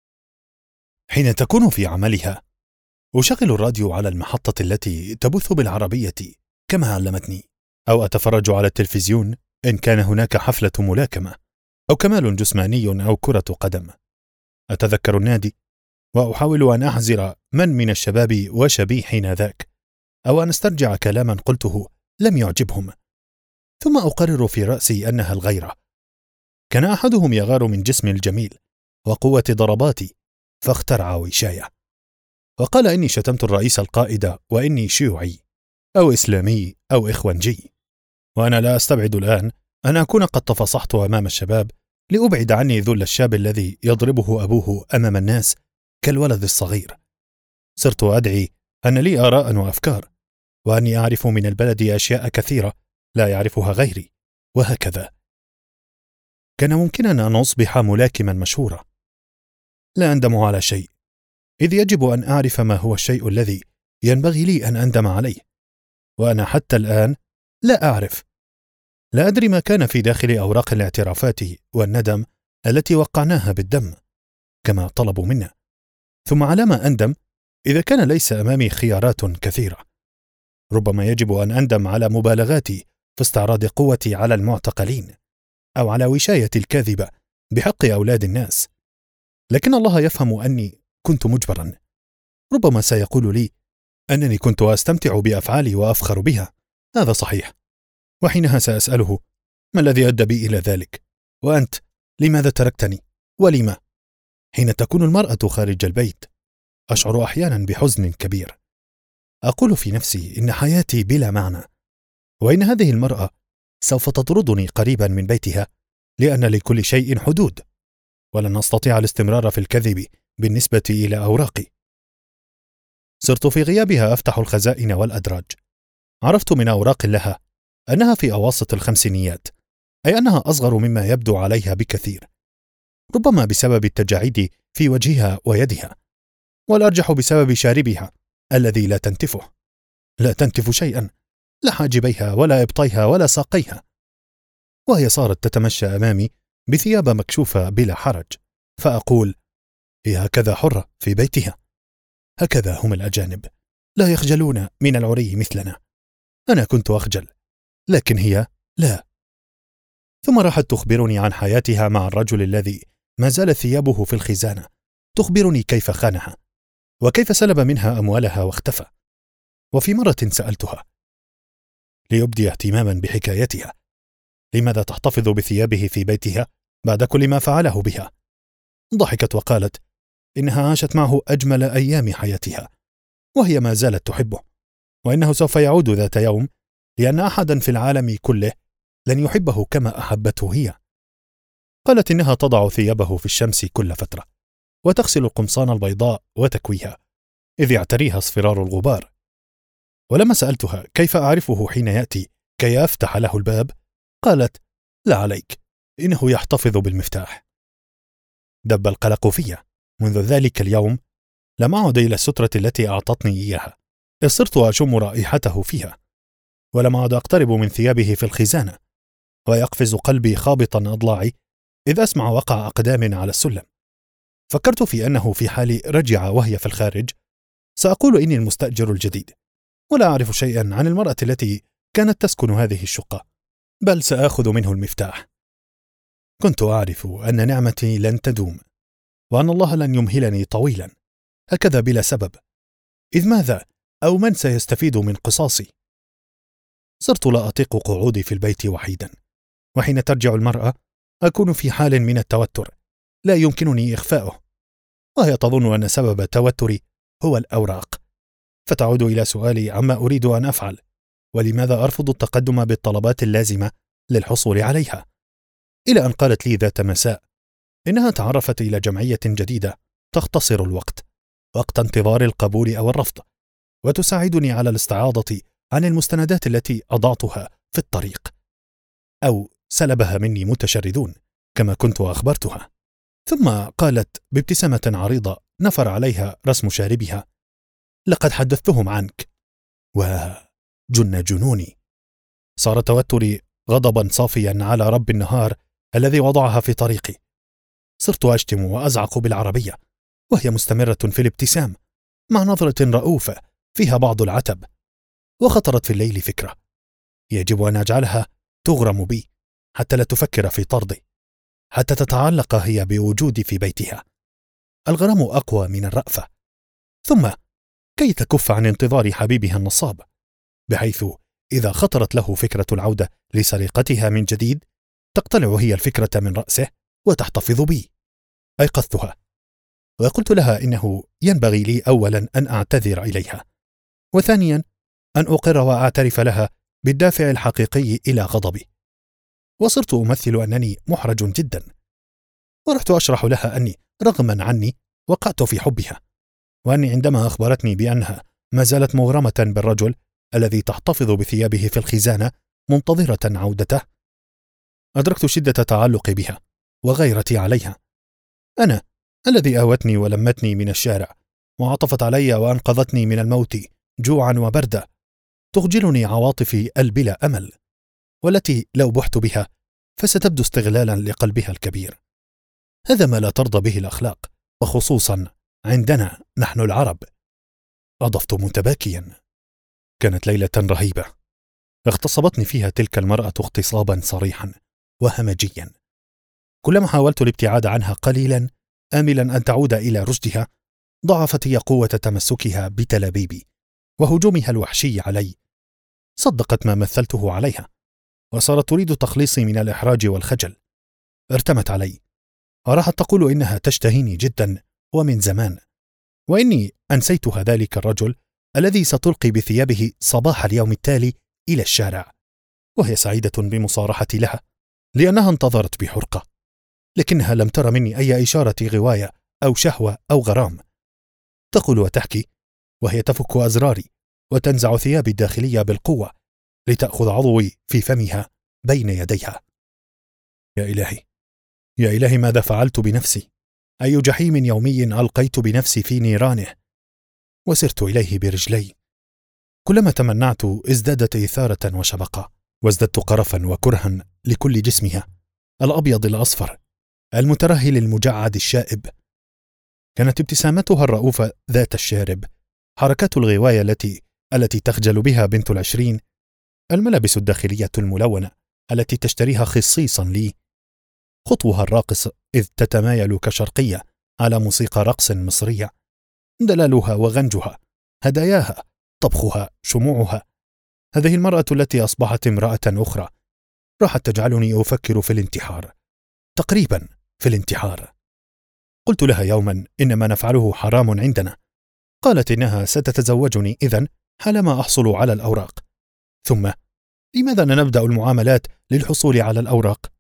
Speaker 1: حين تكون في عملها أشغل الراديو على المحطة التي تبث بالعربية كما علمتني، أو أتفرج على التلفزيون إن كان هناك حفلة ملاكمة أو كمال جسماني أو كرة قدم. أتذكر النادي وأحاول أن أحزر من الشباب وشبي حين ذاك، أو أن أسترجع كلاما قلته لم يعجبهم، ثم أقرر في رأسي أنها الغيرة. كان أحدهم يغار من جسمي الجميل وقوة ضرباتي، فاخترع وشاية، وقال إني شتمت الرئيس القائد، وإني شيوعي أو إسلامي أو إخوانجي. وأنا لا أستبعد الآن أن أكون قد تفصحت أمام الشباب لأبعد عني ذل الشاب الذي يضربه أبوه أمام الناس كالولد الصغير. صرت أدعي أن لي آراء وأفكار، وأني أعرف من البلد أشياء كثيرة لا يعرفها غيري، وهكذا. كان ممكنا أن أصبح ملاكما مشهورا. لا أندم على شيء، إذ يجب أن أعرف ما هو الشيء الذي ينبغي لي أن أندم عليه، وأنا حتى الآن لا أعرف. لا أدري ما كان في داخل أوراق الاعترافات والندم التي وقعناها بالدم كما طلبوا منا، ثم على ما أندم إذا كان ليس أمامي خيارات كثيرة. ربما يجب أن أندم على مبالغاتي في استعراض قوتي على المعتقلين، أو على وشاية الكاذبة بحق أولاد الناس، لكن الله يفهم أني كنت مجبرا. ربما سيقول لي أنني كنت أستمتع بأفعالي وأفخر بها، هذا صحيح، وحينها سأسأله ما الذي أدى بي إلى ذلك؟ وأنت لماذا تركتني؟ ولما؟ حين تكون المرأة خارج البيت أشعر أحيانا بحزن كبير، أقول في نفسي إن حياتي بلا معنى، وإن هذه المرأة سوف تطردني قريبا من بيتها، لأن لكل شيء حدود، ولن أستطيع الاستمرار في الكذب بالنسبة إلى أوراقي. صرت في غيابها أفتح الخزائن والأدراج. عرفت من أوراق لها أنها في أواسط الخمسينيات، أي أنها أصغر مما يبدو عليها بكثير، ربما بسبب التجاعيد في وجهها ويدها، والأرجح بسبب شاربها الذي لا تنتف شيئا، لا حاجبيها ولا إبطيها ولا ساقيها، وهي صارت تتمشى أمامي بثياب مكشوفة بلا حرج، فأقول هي هكذا حرة في بيتها، هكذا هم الأجانب، لا يخجلون من العري مثلنا. أنا كنت أخجل، لكن هي لا. ثم راحت تخبرني عن حياتها مع الرجل الذي ما زال ثيابه في الخزانة، تخبرني كيف خانها وكيف سلب منها أموالها واختفى. وفي مرة سألتها ليبدي اهتماما بحكايتها لماذا تحتفظ بثيابه في بيتها بعد كل ما فعله بها. ضحكت وقالت إنها عاشت معه أجمل أيام حياتها، وهي ما زالت تحبه، وإنه سوف يعود ذات يوم، لأن أحدا في العالم كله لن يحبه كما أحبته هي. قالت إنها تضع ثيابه في الشمس كل فترة، وتغسل القمصان البيضاء وتكويها، إذ يعتريها اصفرار الغبار. ولما سألتها كيف أعرفه حين يأتي كي أفتح له الباب، قالت لا عليك، إنه يحتفظ بالمفتاح. دب القلق في. منذ ذلك اليوم لم أعد إلى السترة التي أعطتني إياها، إذ صرت أشم رائحته فيها، ولم أعد أقترب من ثيابه في الخزانة، ويقفز قلبي خابطا أضلاعي إذ أسمع وقع أقدام على السلم. فكرت في أنه في حال رجع وهي في الخارج سأقول إني المستأجر الجديد، ولا أعرف شيئا عن المرأة التي كانت تسكن هذه الشقة، بل سآخذ منه المفتاح. كنت أعرف أن نعمتي لن تدوم، وأن الله لن يمهلني طويلا هكذا بلا سبب، إذ ماذا أو من سيستفيد من قصاصي؟ صرت لا أطيق قعودي في البيت وحيدا، وحين ترجع المرأة أكون في حال من التوتر لا يمكنني إخفاؤه، وهي تظن أن سبب توتري هو الأوراق، فتعود إلى سؤالي عما أريد أن أفعل، ولماذا أرفض التقدم بالطلبات اللازمة للحصول عليها، إلى أن قالت لي ذات مساء إنها تعرفت إلى جمعية جديدة تختصر الوقت وقت انتظار القبول أو الرفض، وتساعدني على الاستعاضة عن المستندات التي أضعتها في الطريق، أو سلبها مني متشردون كما كنت أخبرتها. ثم قالت بابتسامة عريضة نفر عليها رسم شاربها: لقد حدثتهم عنك. وجن جنوني، صار توتري غضبا صافيا على رب النهار الذي وضعها في طريقي. صرت أشتم وأزعق بالعربية وهي مستمرة في الابتسام مع نظرة رؤوفة فيها بعض العتب. وخطرت في الليل فكرة: يجب أن أجعلها تغرم بي حتى لا تفكر في طردي، حتى تتعلق هي بوجودي في بيتها. الغرام أقوى من الرأفة. ثم كي تكف عن انتظار حبيبها النصاب، بحيث إذا خطرت له فكرة العودة لسرقتها من جديد تقتلع هي الفكرة من رأسه وتحتفظ بي. أيقظتها وقلت لها إنه ينبغي لي أولا أن أعتذر إليها، وثانيا أن أقر وأعترف لها بالدافع الحقيقي إلى غضبي. وصرت أمثل أنني محرج جدا، ورحت أشرح لها أني رغما عني وقعت في حبها، وأني عندما أخبرتني بأنها ما زالت مغرمة بالرجل الذي تحتفظ بثيابه في الخزانة منتظرة عودته، أدركت شدة تعلقي بها وغيرتي عليها. أنا الذي آوتني ولمتني من الشارع وعطفت علي وأنقذتني من الموت جوعا وبردا، تخجلني عواطفي البلا أمل، والتي لو بحت بها فستبدو استغلالا لقلبها الكبير. هذا ما لا ترضى به الأخلاق، وخصوصا عندنا نحن العرب. أضفت متباكيا: كانت ليلة رهيبة، اغتصبتني فيها تلك المرأة اغتصابا صريحا وهمجيا. كلما حاولت الابتعاد عنها قليلا آملا أن تعود إلى رشدها، ضعفت هي قوة تمسكها بتلابيبي وهجومها الوحشي علي. صدقت ما مثلته عليها، وصارت تريد تخليصي من الإحراج والخجل. ارتمت علي وراحت تقول إنها تشتهيني جدا ومن زمان، وإني أنسيتها ذلك الرجل الذي ستلقي بثيابه صباح اليوم التالي إلى الشارع، وهي سعيدة بمصارحتي لها لأنها انتظرت بحرقة، لكنها لم تر مني أي إشارة غواية أو شهوة أو غرام. تقول وتحكي وهي تفك أزراري وتنزع ثيابي الداخلية بالقوة لتأخذ عضوي في فمها بين يديها. يا إلهي، يا إلهي، ماذا فعلت بنفسي؟ أي جحيم يومي ألقيت بنفسي في نيرانه؟ وسرت إليه برجلي. كلما تمنعت ازدادت إثارة وشبقة، وازددت قرفا وكرها لكل جسمها الأبيض الأصفر المترهل المجعد الشائب. كانت ابتسامتها الرؤوفة ذات الشارب، حركات الغواية التي تخجل بها بنت 20، الملابس الداخلية الملونة التي تشتريها خصيصا لي، خطوها الراقص إذ تتمايل كشرقية على موسيقى رقص مصرية، دلالها وغنجها، هداياها، طبخها، شموعها. هذه المرأة التي أصبحت امرأة أخرى راحت تجعلني أفكر في الانتحار، تقريبا في الانتحار. قلت لها يوما إن ما نفعله حرام عندنا. قالت إنها ستتزوجني إذن حالما أحصل على الأوراق. ثم لماذا لا نبدأ المعاملات للحصول على الأوراق؟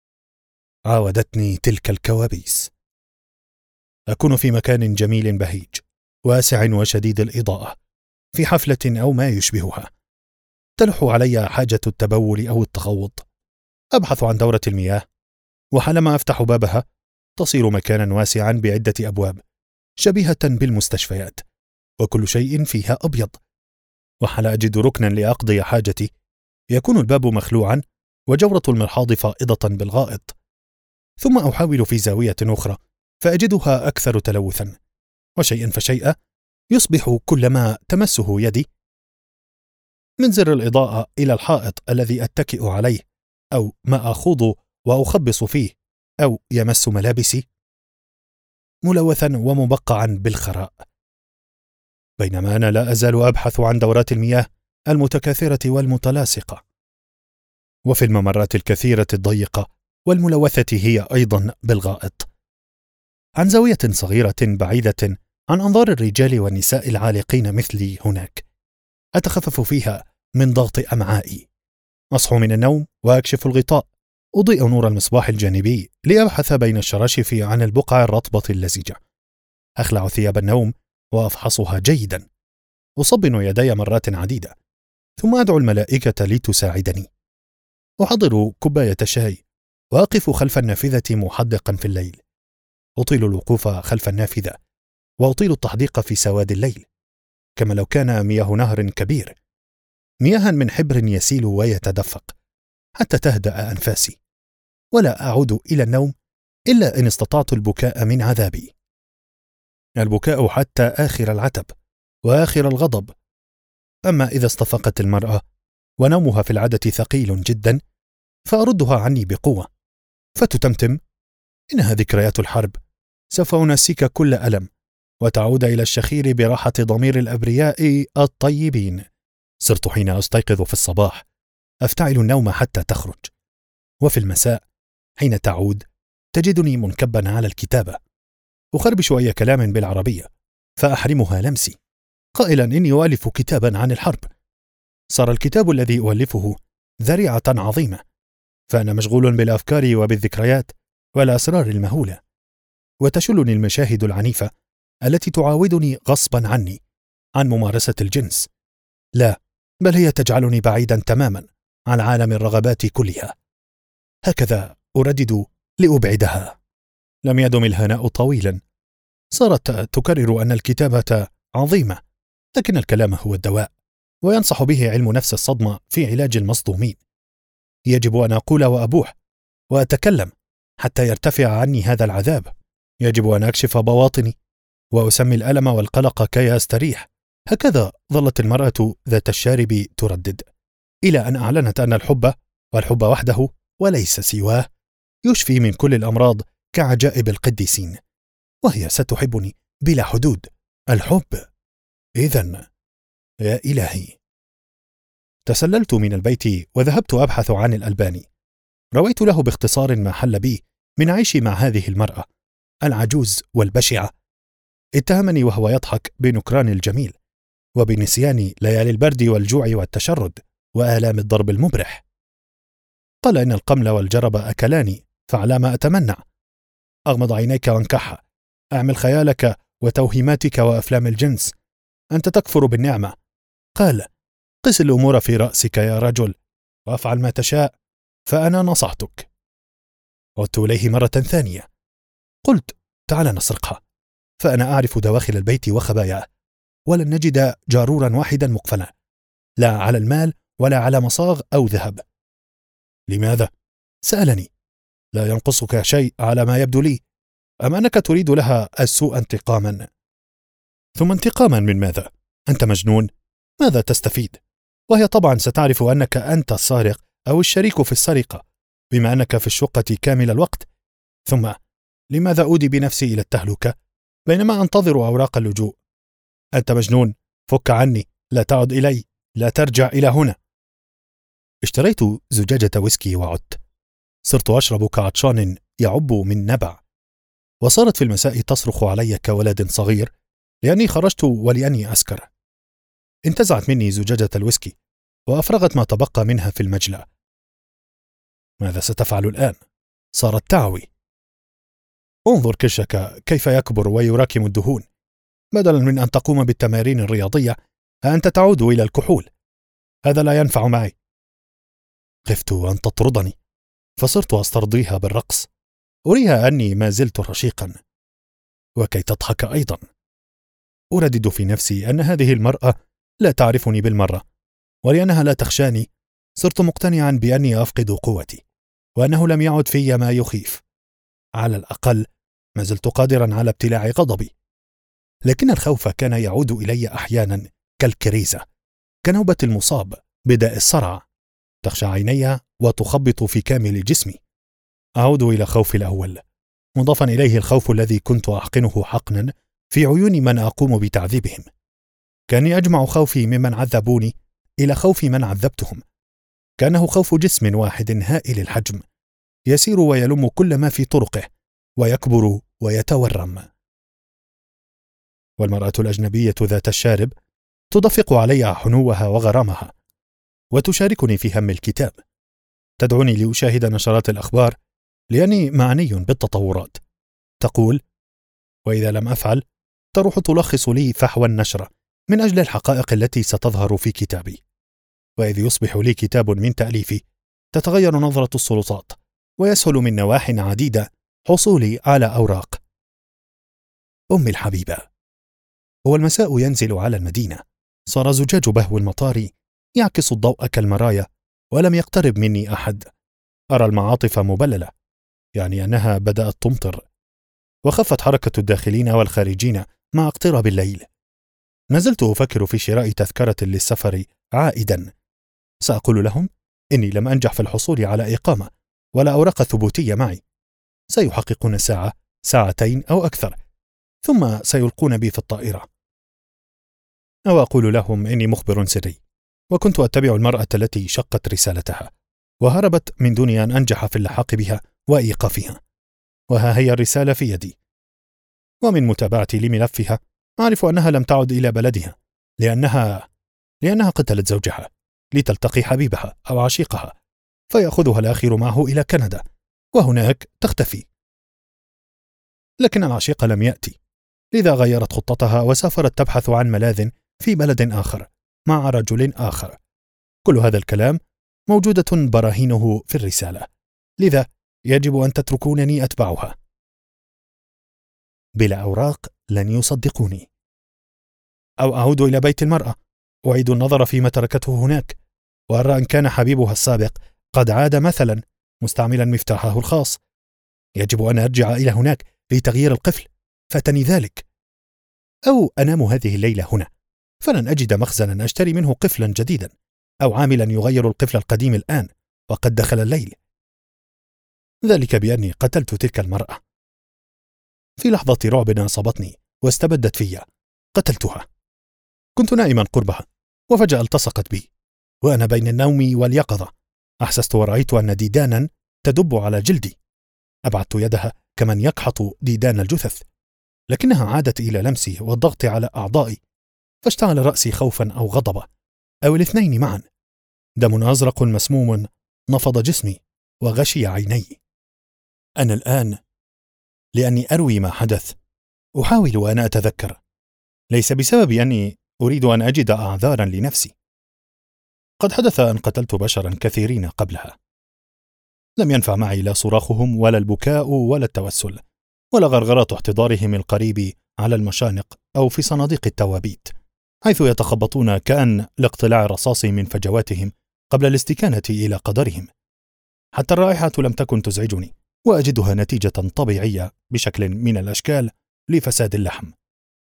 Speaker 1: عاودتني تلك الكوابيس. أكون في مكان جميل بهيج واسع وشديد الإضاءة، في حفلة أو ما يشبهها. تلح علي حاجة التبول أو التغوط. أبحث عن دورة المياه، وحالما أفتح بابها تصير مكانا واسعا بعدة أبواب شبيهة بالمستشفيات، وكل شيء فيها أبيض. وحال أجد ركنا لأقضي حاجتي يكون الباب مخلوعا وجورة المرحاض فائضة بالغائط. ثم أحاول في زاوية أخرى فأجدها أكثر تلوثا، وشيئا فشيئا يصبح كلما تمسه يدي من زر الإضاءة إلى الحائط الذي أتكئ عليه، أو ما أخوض وأخبص فيه، أو يمس ملابسي، ملوثا ومبقعا بالخراء. بينما أنا لا أزال أبحث عن دورات المياه المتكاثرة والمتلاصقة، وفي الممرات الكثيرة الضيقة والملوثة هي أيضا بالغائط، عن زاوية صغيرة بعيدة عن أنظار الرجال والنساء العالقين مثلي هناك، أتخفف فيها من ضغط أمعائي. أصحو من النوم وأكشف الغطاء، أضيء نور المصباح الجانبي لأبحث بين الشراشف عن البقع الرطبة اللزجة. أخلع ثياب النوم وأفحصها جيدا، أصبن يدي مرات عديدة، ثم أدعو الملائكة لتساعدني. أحضر كوباية شاي وأقف خلف النافذة محدقا في الليل. أطيل الوقوف خلف النافذة وأطيل التحديق في سواد الليل، كما لو كان مياه نهر كبير، مياها من حبر يسيل ويتدفق حتى تهدأ أنفاسي، ولا أعود إلى النوم إلا إن استطعت البكاء من عذابي، البكاء حتى آخر العتب وآخر الغضب. أما إذا استفاقت المرأة ونومها في العادة ثقيل جدا، فأردها عني بقوة، فتتمتم: إنها ذكريات الحرب، سوف أنسيك كل ألم، وتعود إلى الشخير براحة ضمير الأبرياء الطيبين. صرت حين أستيقظ في الصباح أفتعل النوم حتى تخرج، وفي المساء حين تعود تجدني منكبا على الكتابة، أخربش أي كلام بالعربية فأحرمها لمسي، قائلا إني أؤلف كتابا عن الحرب. صار الكتاب الذي أؤلفه ذريعة عظيمة، فأنا مشغول بالأفكار وبالذكريات والأسرار المهولة، وتشلني المشاهد العنيفة التي تعاودني غصبا عني عن ممارسة الجنس. لا، بل هي تجعلني بعيدا تماما عن عالم الرغبات كلها. هكذا أردد لأبعدها. لم يدم الهناء طويلا، صارت تكرر أن الكتابة عظيمة، لكن الكلام هو الدواء، وينصح به علم نفس الصدمة في علاج المصدومين. يجب أن أقول وأبوح وأتكلم حتى يرتفع عني هذا العذاب. يجب أن أكشف بواطني وأسمي الألم والقلق كي أستريح. هكذا ظلت المرأة ذات الشارب تردد، إلى أن أعلنت أن الحب، والحب وحده وليس سواه، يشفي من كل الأمراض كعجائب القديسين، وهي ستحبني بلا حدود. الحب. إذن يا إلهي. تسللت من البيت وذهبت أبحث عن الألباني. رويت له باختصار ما حل بي من عيشي مع هذه المرأة العجوز والبشعة. اتهمني وهو يضحك بنكران الجميل، وبنسيان ليالي البرد والجوع والتشرد وآلام الضرب المبرح. قال إن القمل والجرب أكلاني، فعلى ما أتمنع. أغمض عينيك وانكح، أعمل خيالك وتوهيماتك وأفلام الجنس، أنت تكفر بالنعمة. قال: قس الأمور في رأسك يا رجل، وافعل ما تشاء، فأنا نصحتك. عدت إليه مرة ثانية، قلت: تعال نسرقها، فأنا أعرف دواخل البيت وخباياه، ولن نجد جارورا واحدا مقفلا، لا على المال ولا على مصاغ أو ذهب. لماذا؟ سألني. لا ينقصك شيء على ما يبدو لي، أم أنك تريد لها السوء انتقاما؟ ثم انتقاما من ماذا؟ أنت مجنون؟ ماذا تستفيد؟ وهي طبعا ستعرف أنك أنت السارق أو الشريك في السرقة، بما أنك في الشقة كامل الوقت. ثم لماذا أودي بنفسي إلى التهلكة بينما أنتظر أوراق اللجوء؟ أنت مجنون، فك عني، لا تعد إلي، لا ترجع إلى هنا. اشتريت زجاجة ويسكي وعدت. صرت أشرب كعطشان يعب من نبع، وصارت في المساء تصرخ علي كولد صغير لأني خرجت ولأني أسكر. انتزعت مني زجاجة الويسكي وأفرغت ما تبقى منها في المجلى. ماذا ستفعل الآن؟ صارت تعوي. انظر كرشك كيف يكبر ويراكم الدهون. بدلا من أن تقوم بالتمارين الرياضية، أنت تعود إلى الكحول. هذا لا ينفع معي. خفت أن تطردني، فصرت أسترضيها بالرقص، أريها أني ما زلت رشيقا، وكي تضحك أيضا. أردد في نفسي أن هذه المرأة لا تعرفني بالمرة، ولأنها لا تخشاني صرت مقتنعا بأني أفقد قوتي، وأنه لم يعد في ما يخيف. على الأقل ما زلت قادرا على ابتلاع غضبي، لكن الخوف كان يعود إلي أحيانا كالكريزة، كنوبة المصاب بدأ الصرع، تخشى عيني وتخبط في كامل جسمي. أعود إلى خوفي الأول، مضافا إليه الخوف الذي كنت أحقنه حقنا في عيون من أقوم بتعذيبهم. كاني أجمع خوفي ممن عذبوني إلى خوف من عذبتهم، كأنه خوف جسم واحد هائل الحجم يسير ويلم كل ما في طرقه ويكبر ويتورم. والمرأة الأجنبية ذات الشارب تدفق علي حنوها وغرامها، وتشاركني في هم الكتاب، تدعوني لأشاهد نشرات الأخبار لأني معني بالتطورات. تقول: وإذا لم أفعل تروح تلخص لي فحوى النشرة من أجل الحقائق التي ستظهر في كتابي، وإذ يصبح لي كتاب من تأليفي تتغير نظرة السلطات ويسهل من نواح عديدة حصولي على أوراق. أمي الحبيبة. والمساء ينزل على المدينة، صار زجاج بهو المطار يعكس الضوء كالمرايا، ولم يقترب مني أحد. أرى المعاطف مبللة، يعني أنها بدأت تمطر، وخفت حركة الداخلين والخارجين مع اقتراب الليل. ما زلت أفكر في شراء تذكرة للسفر عائدا. سأقول لهم إني لم أنجح في الحصول على إقامة ولا أوراق ثبوتية معي. سيحققون ساعة، ساعتين أو أكثر، ثم سيلقون بي في الطائرة. أو أقول لهم إني مخبر سري، وكنت أتبع المرأة التي شقت رسالتها وهربت من دون أن أنجح في اللحاق بها وإيقافها، وها هي الرسالة في يدي. ومن متابعتي لملفها أعرف أنها لم تعد إلى بلدها لأنها قتلت زوجها لتلتقي حبيبها أو عشيقها، فيأخذها الأخير معه إلى كندا، وهناك تختفي. لكن العشيق لم يأتي، لذا غيرت خطتها وسافرت تبحث عن ملاذ في بلد آخر مع رجل آخر. كل هذا الكلام موجودة براهينه في الرسالة، لذا يجب أن تتركونني أتبعها. بلا أوراق لن يصدقوني. أو أعود إلى بيت المرأة، أعيد النظر فيما تركته هناك، وأرى أن كان حبيبها السابق قد عاد مثلا مستعملا مفتاحه الخاص. يجب أن أرجع إلى هناك لتغيير القفل، فاتني ذلك. أو أنام هذه الليلة هنا، فلن أجد مخزنا أشتري منه قفلا جديدا، أو عاملا يغير القفل القديم الآن وقد دخل الليل. ذلك بأني قتلت تلك المرأة. في لحظة رعب أصابتني واستبدت في، قتلتها. كنت نائما قربها، وفجأة التصقت بي وأنا بين النوم واليقظة. أحسست ورأيت أن ديدانا تدب على جلدي. أبعدت يدها كمن يكحط ديدان الجثث، لكنها عادت إلى لمسي والضغط على أعضائي، فاشتعل رأسي خوفا أو غضبا أو الاثنين معا. دم أزرق مسموم نفض جسمي وغشي عيني. أنا الآن لأني أروي ما حدث أحاول وأنا أتذكر، ليس بسبب أني أريد أن أجد أعذارا لنفسي. قد حدث أن قتلت بشرا كثيرين قبلها، لم ينفع معي لا صراخهم ولا البكاء ولا التوسل ولا غرغرات احتضارهم القريب على المشانق أو في صناديق التوابيت، حيث يتخبطون كأن لاقتلاع الرصاص من فجواتهم قبل الاستكانة إلى قدرهم. حتى الرائحة لم تكن تزعجني، وأجدها نتيجة طبيعية بشكل من الأشكال لفساد اللحم.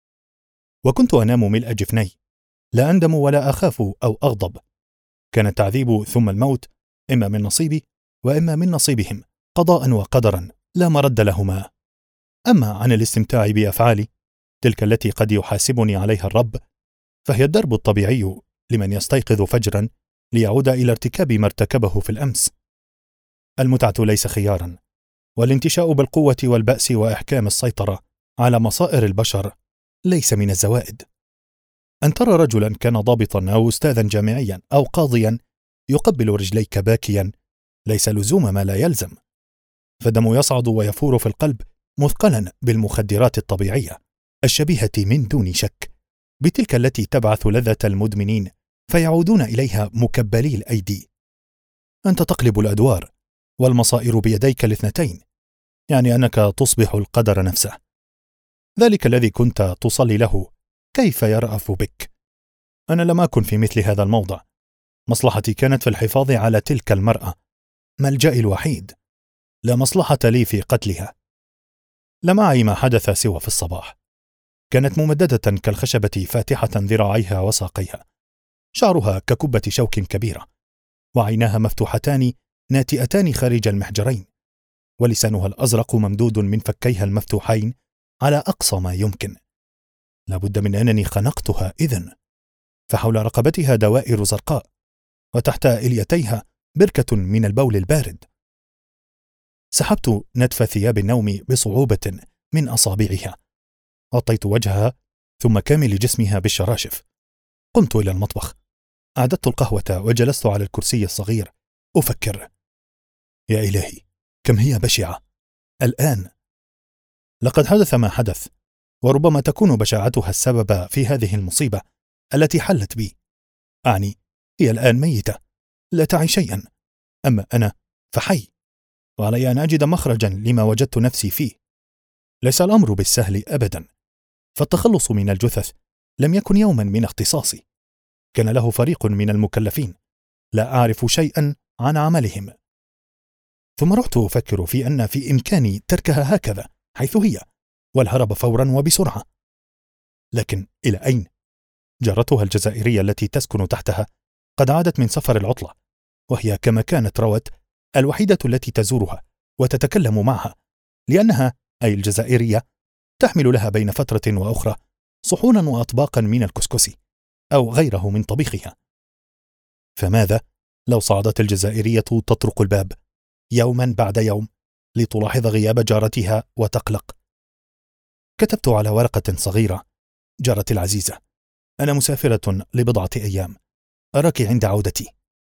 Speaker 1: وكنت أنام ملء جفني، لا أندم ولا أخاف أو أغضب. كان التعذيب ثم الموت إما من نصيبي وإما من نصيبهم، قضاء وقدرا لا مرد لهما. أما عن الاستمتاع بأفعالي تلك التي قد يحاسبني عليها الرب، فهي الدرب الطبيعي لمن يستيقظ فجرا ليعود إلى ارتكاب ما ارتكبه في الأمس. المتعة ليس خيارا، والانتشاء بالقوة والبأس وإحكام السيطرة على مصائر البشر ليس من الزوائد. أن ترى رجلا كان ضابطا أو أستاذا جامعيا أو قاضيا يقبل رجليك باكيا ليس لزوم ما لا يلزم، فالدم يصعد ويفور في القلب مثقلا بالمخدرات الطبيعية الشبيهة من دون شك بتلك التي تبعث لذة المدمنين فيعودون إليها مكبلي الأيدي. أنت تقلب الأدوار والمصائر بيديك الاثنتين، يعني أنك تصبح القدر نفسه. ذلك الذي كنت تصلي له كيف يرأف بك؟ أنا لم أكن في مثل هذا الموضع. مصلحتي كانت في الحفاظ على تلك المرأة، ملجأي الوحيد. لا مصلحة لي في قتلها. لم أعي ما حدث سوى في الصباح. كانت ممددة كالخشبة فاتحة ذراعيها وساقيها، شعرها ككبة شوك كبيرة، وعيناها مفتوحتان ناتئتان خارج المحجرين، ولسانها الأزرق ممدود من فكيها المفتوحين على أقصى ما يمكن. لابد من أنني خنقتها إذن، فحول رقبتها دوائر زرقاء، وتحت إليتيها بركة من البول البارد. سحبت نتف ثياب النوم بصعوبة من أصابعها، غطيت وجهها ثم كامل جسمها بالشراشف. قمت إلى المطبخ، أعددت القهوة وجلست على الكرسي الصغير أفكر. يا إلهي، كم هي بشعة الآن! لقد حدث ما حدث، وربما تكون بشاعتها السبب في هذه المصيبة التي حلت بي. أعني هي الآن ميتة لا تعي شيئا، أما أنا فحي، وعلي أن أجد مخرجا لما وجدت نفسي فيه. ليس الأمر بالسهل أبدا، فالتخلص من الجثث لم يكن يوما من اختصاصي، كان له فريق من المكلفين لا أعرف شيئا عن عملهم. ثم رحت أفكر في أن في إمكاني تركها هكذا حيث هي، والهرب فورا وبسرعة. لكن إلى أين؟ جارتها الجزائرية التي تسكن تحتها قد عادت من سفر العطلة، وهي كما كانت روت الوحيدة التي تزورها وتتكلم معها، لأنها أي الجزائرية تحمل لها بين فترة وأخرى صحونا وأطباقا من الكسكسي أو غيره من طبيخها. فماذا لو صعدت الجزائرية تطرق الباب يوما بعد يوم لتلاحظ غياب جارتها وتقلق؟ كتبت على ورقة صغيرة: جارتي العزيزة، أنا مسافرة لبضعة أيام، أراك عند عودتي.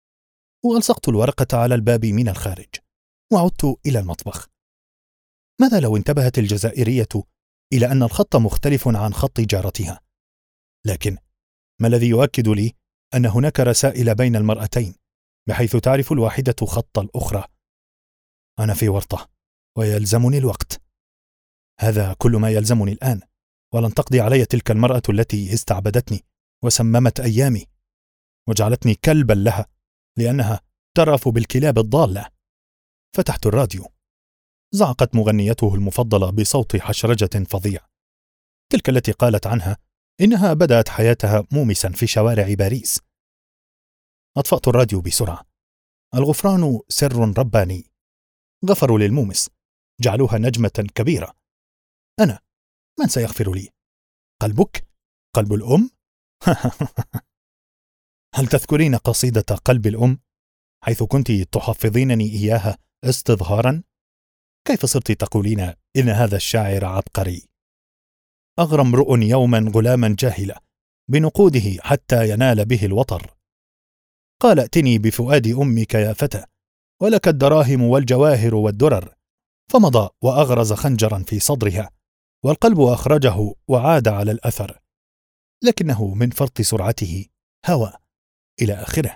Speaker 1: وألصقت الورقة على الباب من الخارج، وعدت إلى المطبخ. ماذا لو انتبهت الجزائرية إلى أن الخط مختلف عن خط جارتها؟ لكن ما الذي يؤكد لي أن هناك رسائل بين المرأتين، بحيث تعرف الواحدة خط الأخرى؟ أنا في ورطة، ويلزمني الوقت. هذا كل ما يلزمني الآن، ولن تقضي علي تلك المرأة التي استعبدتني وسممت أيامي وجعلتني كلبا لها، لأنها ترأف بالكلاب الضالة. فتحت الراديو، زعقت مغنيته المفضلة بصوت حشرجة فظيع، تلك التي قالت عنها إنها بدأت حياتها مومسا في شوارع باريس. أطفأت الراديو بسرعة. الغفران سر رباني، غفروا للمومس، جعلوها نجمة كبيرة. أنا من سيغفر لي؟ قلبك؟ قلب الأم؟ هل تذكرين قصيدة قلب الأم حيث كنت تحفظينني إياها استظهارا؟ كيف صرت تقولين إن هذا الشاعر عبقري؟ أغرى امرؤ يوما غلاما جاهلا بنقوده حتى ينال به الوطر. قال: ائتني بفؤاد أمك يا فتى، ولك الدراهم والجواهر والدرر. فمضى وأغرز خنجرا في صدرها، والقلب أخرجه وعاد على الأثر، لكنه من فرط سرعته هوى إلى آخره.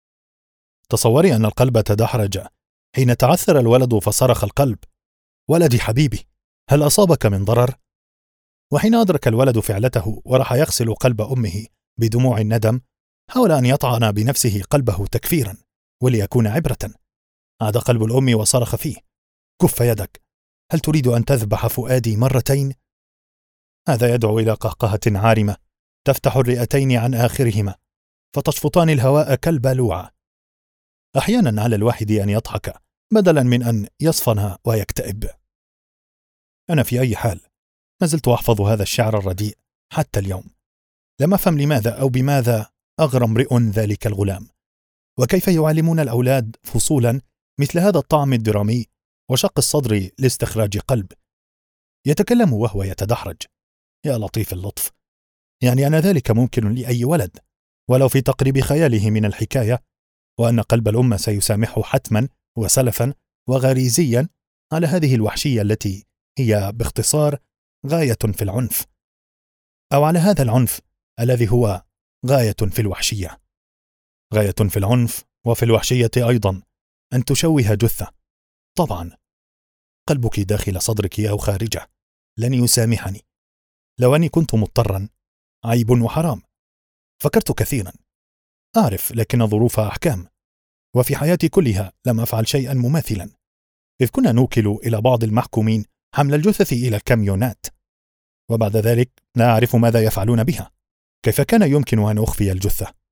Speaker 1: تصوري أن القلب تدحرج حين تعثر الولد فصرخ القلب: ولدي حبيبي، هل أصابك من ضرر؟ وحين أدرك الولد فعلته وراح يغسل قلب أمه بدموع الندم، حاول أن يطعن بنفسه قلبه تكفيرا وليكون عبرة. عاد قلب الأم وصرخ فيه: كف يدك، هل تريد أن تذبح فؤادي مرتين؟ هذا يدعو إلى قهقهة عارمة تفتح الرئتين عن آخرهما فتشفطان الهواء كالبالوعة. أحيانا على الواحد أن يضحك بدلا من أن يصفن ويكتئب. أنا في أي حال ما زلت أحفظ هذا الشعر الرديء حتى اليوم. لم أفهم لماذا أو بماذا أغرى امرئ ذلك الغلام، وكيف يعلمون الأولاد فصولا مثل هذا الطعم الدرامي وشق الصدر لاستخراج قلب. يتكلم وهو يتدحرج. يا لطيف اللطف، يعني أن ذلك ممكن لأي ولد ولو في تقريب خياله من الحكاية، وأن قلب الأمة سيسامحه حتما وسلفا وغريزيا على هذه الوحشية التي هي باختصار غاية في العنف، أو على هذا العنف الذي هو غاية في الوحشية. غاية في العنف وفي الوحشية أيضا أن تشوه جثة. طبعا قلبك داخل صدرك أو خارجه لن يسامحني. لو أني كنت مضطرا، عيب وحرام. فكرت كثيرا، أعرف، لكن الظروف أحكام، وفي حياتي كلها لم أفعل شيئا مماثلا، إذ كنا نوكل إلى بعض المحكومين حمل الجثث إلى الكاميونات، وبعد ذلك لا أعرف ماذا يفعلون بها. كيف كان يمكن أن أخفي الجثة؟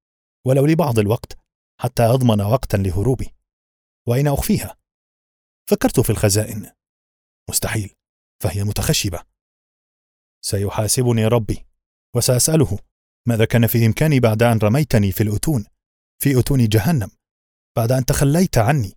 Speaker 1: ولو لبعض الوقت حتى أضمن وقتا لهروبي. وأين أخفيها؟ فكرت في الخزائن. مستحيل، فهي متخشبة. سيحاسبني ربي وسأسأله ماذا كان في إمكاني بعد أن رميتني في أتون جهنم، بعد أن تخليت عني.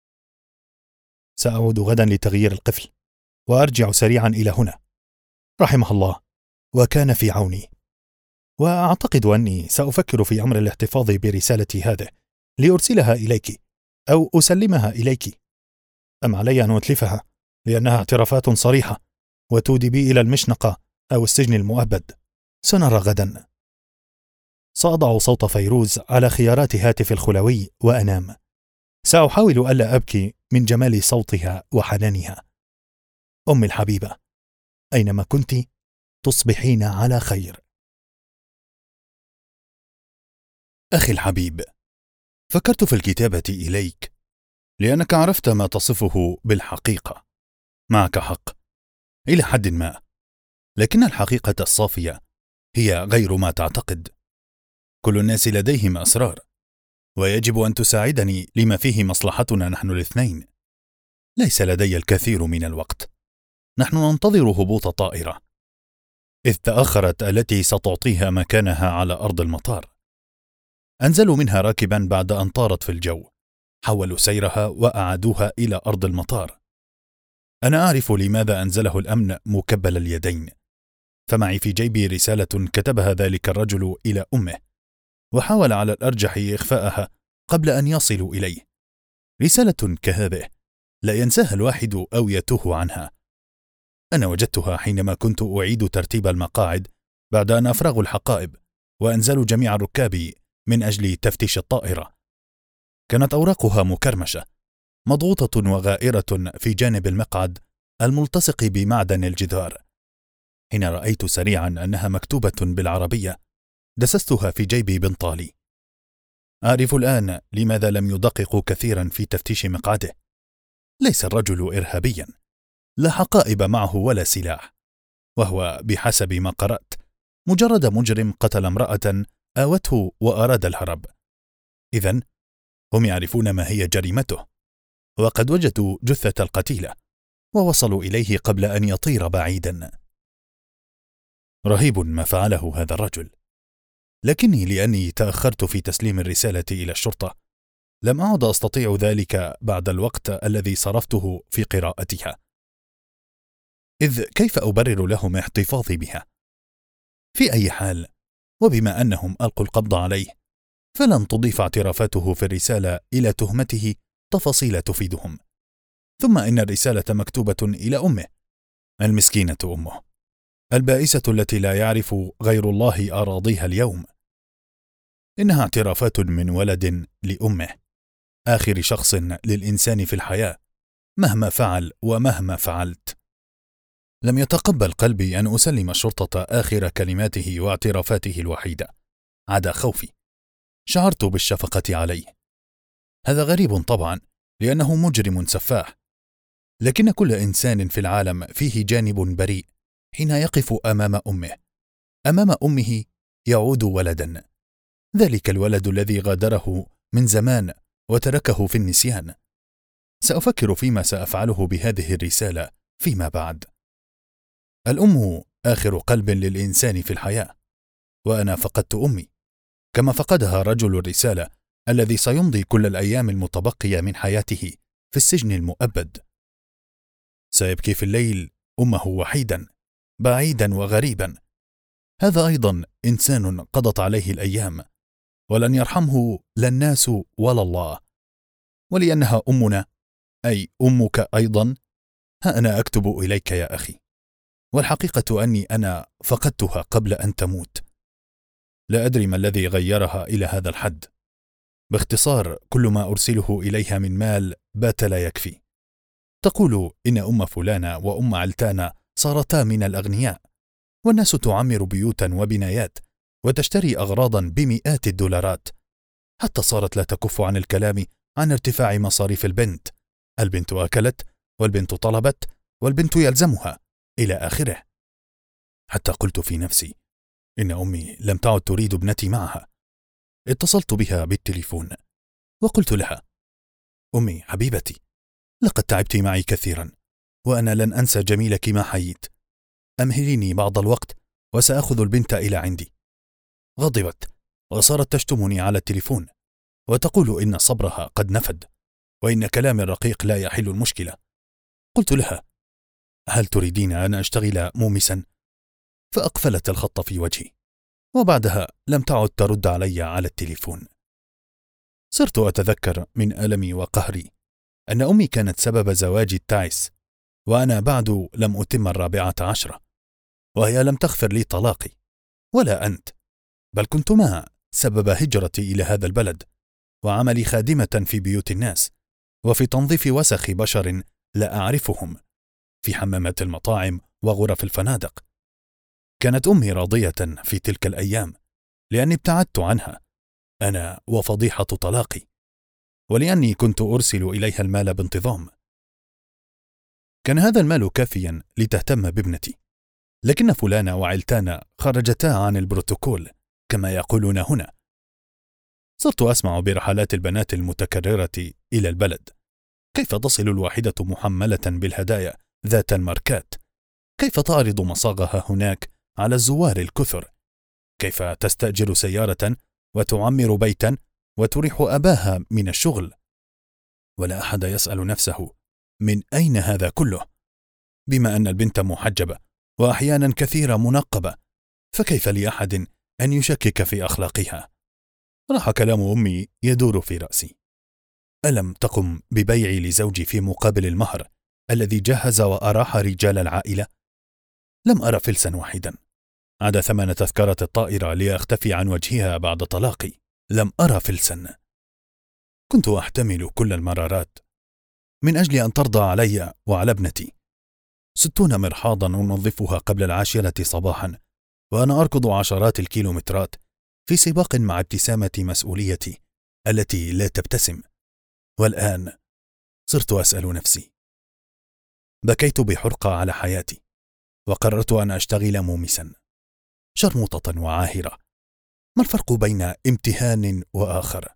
Speaker 1: سأعود غدا لتغيير القفل وأرجع سريعا إلى هنا. رحمه الله وكان في عوني. وأعتقد أني سأفكر في أمر الاحتفاظ برسالتي هذه لأرسلها إليك أو أسلمها إليك، أم علي أن أتلفها لأنها اعترافات صريحة وتودي بي إلى المشنقة أو السجن المؤبد؟ سنرى غدا. سأضع صوت فيروز على خيارات هاتف الخلوي وأنام. سأحاول ألا أبكي من جمال صوتها وحنانها. أمي الحبيبة، أينما كنت تصبحين على خير. أخي الحبيب، فكرت في الكتابة إليك لأنك عرفت ما تصفه بالحقيقة. معك حق إلى حد ما، لكن الحقيقة الصافية هي غير ما تعتقد. كل الناس لديهم أسرار، ويجب أن تساعدني لما فيه مصلحتنا نحن الاثنين. ليس لدي الكثير من الوقت. نحن ننتظر هبوط طائرة، إذ تأخرت التي ستعطيها مكانها على أرض المطار. أنزلوا منها راكبا بعد أن طارت في الجو، حولوا سيرها وأعادوها إلى أرض المطار. أنا أعرف لماذا أنزله الأمن مكبل اليدين، فمعي في جيبي رسالة كتبها ذلك الرجل إلى أمه، وحاول على الأرجح إخفاءها قبل أن يصلوا إليه. رسالة كهذه لا ينساها الواحد أو يتوه عنها. أنا وجدتها حينما كنت أعيد ترتيب المقاعد بعد أن أفرغوا الحقائب وأنزلوا جميع الركاب من أجل تفتيش الطائرة. كانت أوراقها مكرمشة، مضغوطة وغائرة في جانب المقعد الملتصق بمعدن الجدار. حين رأيت سريعا أنها مكتوبة بالعربية دسستها في جيبي بنطالي. أعرف الآن لماذا لم يدققوا كثيرا في تفتيش مقعده. ليس الرجل إرهابيا، لا حقائب معه ولا سلاح، وهو بحسب ما قرأت مجرد مجرم قتل امرأة آوته وأراد الهرب. إذن هم يعرفون ما هي جريمته، وقد وجدوا جثة القتيلة ووصلوا إليه قبل أن يطير بعيدا. رهيب ما فعله هذا الرجل، لكني لأني تأخرت في تسليم الرسالة إلى الشرطة لم أعد أستطيع ذلك بعد الوقت الذي صرفته في قراءتها. إذ كيف أبرر لهم احتفاظي بها؟ في أي حال، وبما أنهم ألقوا القبض عليه، فلن تضيف اعترافاته في الرسالة إلى تهمته تفاصيل تفيدهم. ثم إن الرسالة مكتوبة إلى أمه، المسكينة أمه البائسة التي لا يعرف غير الله أراضيها اليوم. إنها اعترافات من ولد لأمه، آخر شخص للإنسان في الحياة مهما فعل ومهما فعلت. لم يتقبل قلبي أن أسلم الشرطة آخر كلماته واعترافاته الوحيدة، عدا خوفي. شعرت بالشفقة عليه. هذا غريب طبعا لأنه مجرم سفاح، لكن كل إنسان في العالم فيه جانب بريء حين يقف أمام أمه يعود ولدا، ذلك الولد الذي غادره من زمان وتركه في النسيان. سأفكر فيما سأفعله بهذه الرسالة فيما بعد. الأم آخر قلب للإنسان في الحياة، وأنا فقدت أمي كما فقدها رجل الرسالة الذي سيمضي كل الأيام المتبقية من حياته في السجن المؤبد. سيبكي في الليل أمه وحيدا بعيدا وغريبا. هذا أيضا إنسان قضت عليه الأيام، ولن يرحمه لا الناس ولا الله. ولأنها أمنا، أي أمك أيضا، ها أنا أكتب إليك يا أخي، والحقيقة أني أنا فقدتها قبل أن تموت. لا أدري ما الذي غيرها إلى هذا الحد. باختصار، كل ما أرسله إليها من مال بات لا يكفي. تقول إن أم فلانة وأم علتانة صارتا من الأغنياء، والناس تعمر بيوتا وبنايات وتشتري أغراضا بمئات الدولارات، حتى صارت لا تكف عن الكلام عن ارتفاع مصاريف البنت. البنت أكلت، والبنت طلبت، والبنت يلزمها، إلى آخره. حتى قلت في نفسي إن أمي لم تعد تريد ابنتي معها، اتصلت بها بالتليفون وقلت لها: أمي حبيبتي، لقد تعبت معي كثيرا، وأنا لن أنسى جميلك ما حييت. أمهليني بعض الوقت وسأخذ البنت إلى عندي. غضبت وصارت تشتمني على التليفون وتقول إن صبرها قد نفد، وإن كلامي الرقيق لا يحل المشكلة. قلت لها: هل تريدين أن أشتغل مومسا؟ فأقفلت الخط في وجهي، وبعدها لم تعد ترد علي على التليفون. صرت أتذكر من ألمي وقهري أن أمي كانت سبب زواجي التعس، وأنا بعد لم أتم 14، وهي لم تغفر لي طلاقي، ولا أنت، بل كنت معها سبب هجرتي إلى هذا البلد، وعملي خادمة في بيوت الناس، وفي تنظيف وسخ بشر لا أعرفهم، في حمامات المطاعم وغرف الفنادق. كانت أمي راضية في تلك الأيام لأني ابتعدت عنها أنا وفضيحة طلاقي، ولأني كنت أرسل إليها المال بانتظام. كان هذا المال كافيا لتهتم بابنتي، لكن فلان وعلتان خرجتا عن البروتوكول كما يقولون هنا. صرت أسمع برحلات البنات المتكررة إلى البلد، كيف تصل الواحدة محملة بالهدايا ذات الماركات، كيف تعرض مصاغها هناك على الزوار الكثر، كيف تستأجر سيارة وتعمر بيتا وتريح أباها من الشغل. ولا أحد يسأل نفسه من أين هذا كله؟ بما أن البنت محجبة وأحيانا كثيرة منقبة، فكيف لأحد أن يشكك في أخلاقها؟ راح كلام أمي يدور في رأسي. ألم تقم ببيعي لزوجي في مقابل المهر الذي جهز وأراح رجال العائلة؟ لم أرى فلسا واحدا عدا ثمن تذكرة الطائرة لأختفي عن وجهها بعد طلاقي. لم أرى فلسا. كنت أحتمل كل المرارات من أجل أن ترضى علي وعلى ابنتي. 60 مرحاضا أنظفها قبل 10 صباحا، وأنا أركض عشرات الكيلومترات في سباق مع ابتسامة مسؤوليتي التي لا تبتسم. والآن صرت أسأل نفسي. بكيت بحرقة على حياتي، وقررت أن أشتغل مومسا، شرموطة وعاهرة. ما الفرق بين امتهان وآخر؟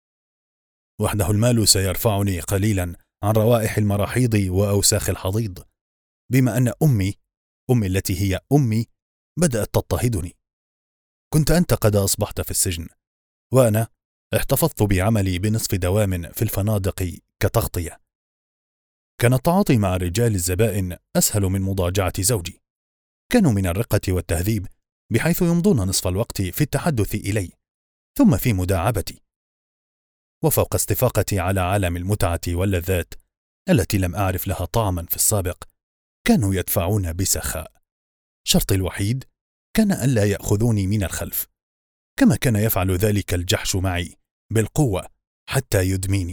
Speaker 1: وحده المال سيرفعني قليلا عن روائح المراحيض وأوساخ الحضيض، بما أن أمي التي هي أمي بدأت تضطهدني. كنت أنت قد أصبحت في السجن، وأنا احتفظت بعملي بنصف دوام في الفنادق كتغطية. كان التعاطي مع رجال الزبائن أسهل من مضاجعة زوجي. كانوا من الرقة والتهذيب، بحيث يمضون نصف الوقت في التحدث إلي ثم في مداعبتي، وفوق استفاقتي على عالم المتعة واللذات التي لم أعرف لها طعما في السابق، كانوا يدفعون بسخاء. شرطي الوحيد كان ألا يأخذوني من الخلف، كما كان يفعل ذلك الجحش معي بالقوة حتى يدميني.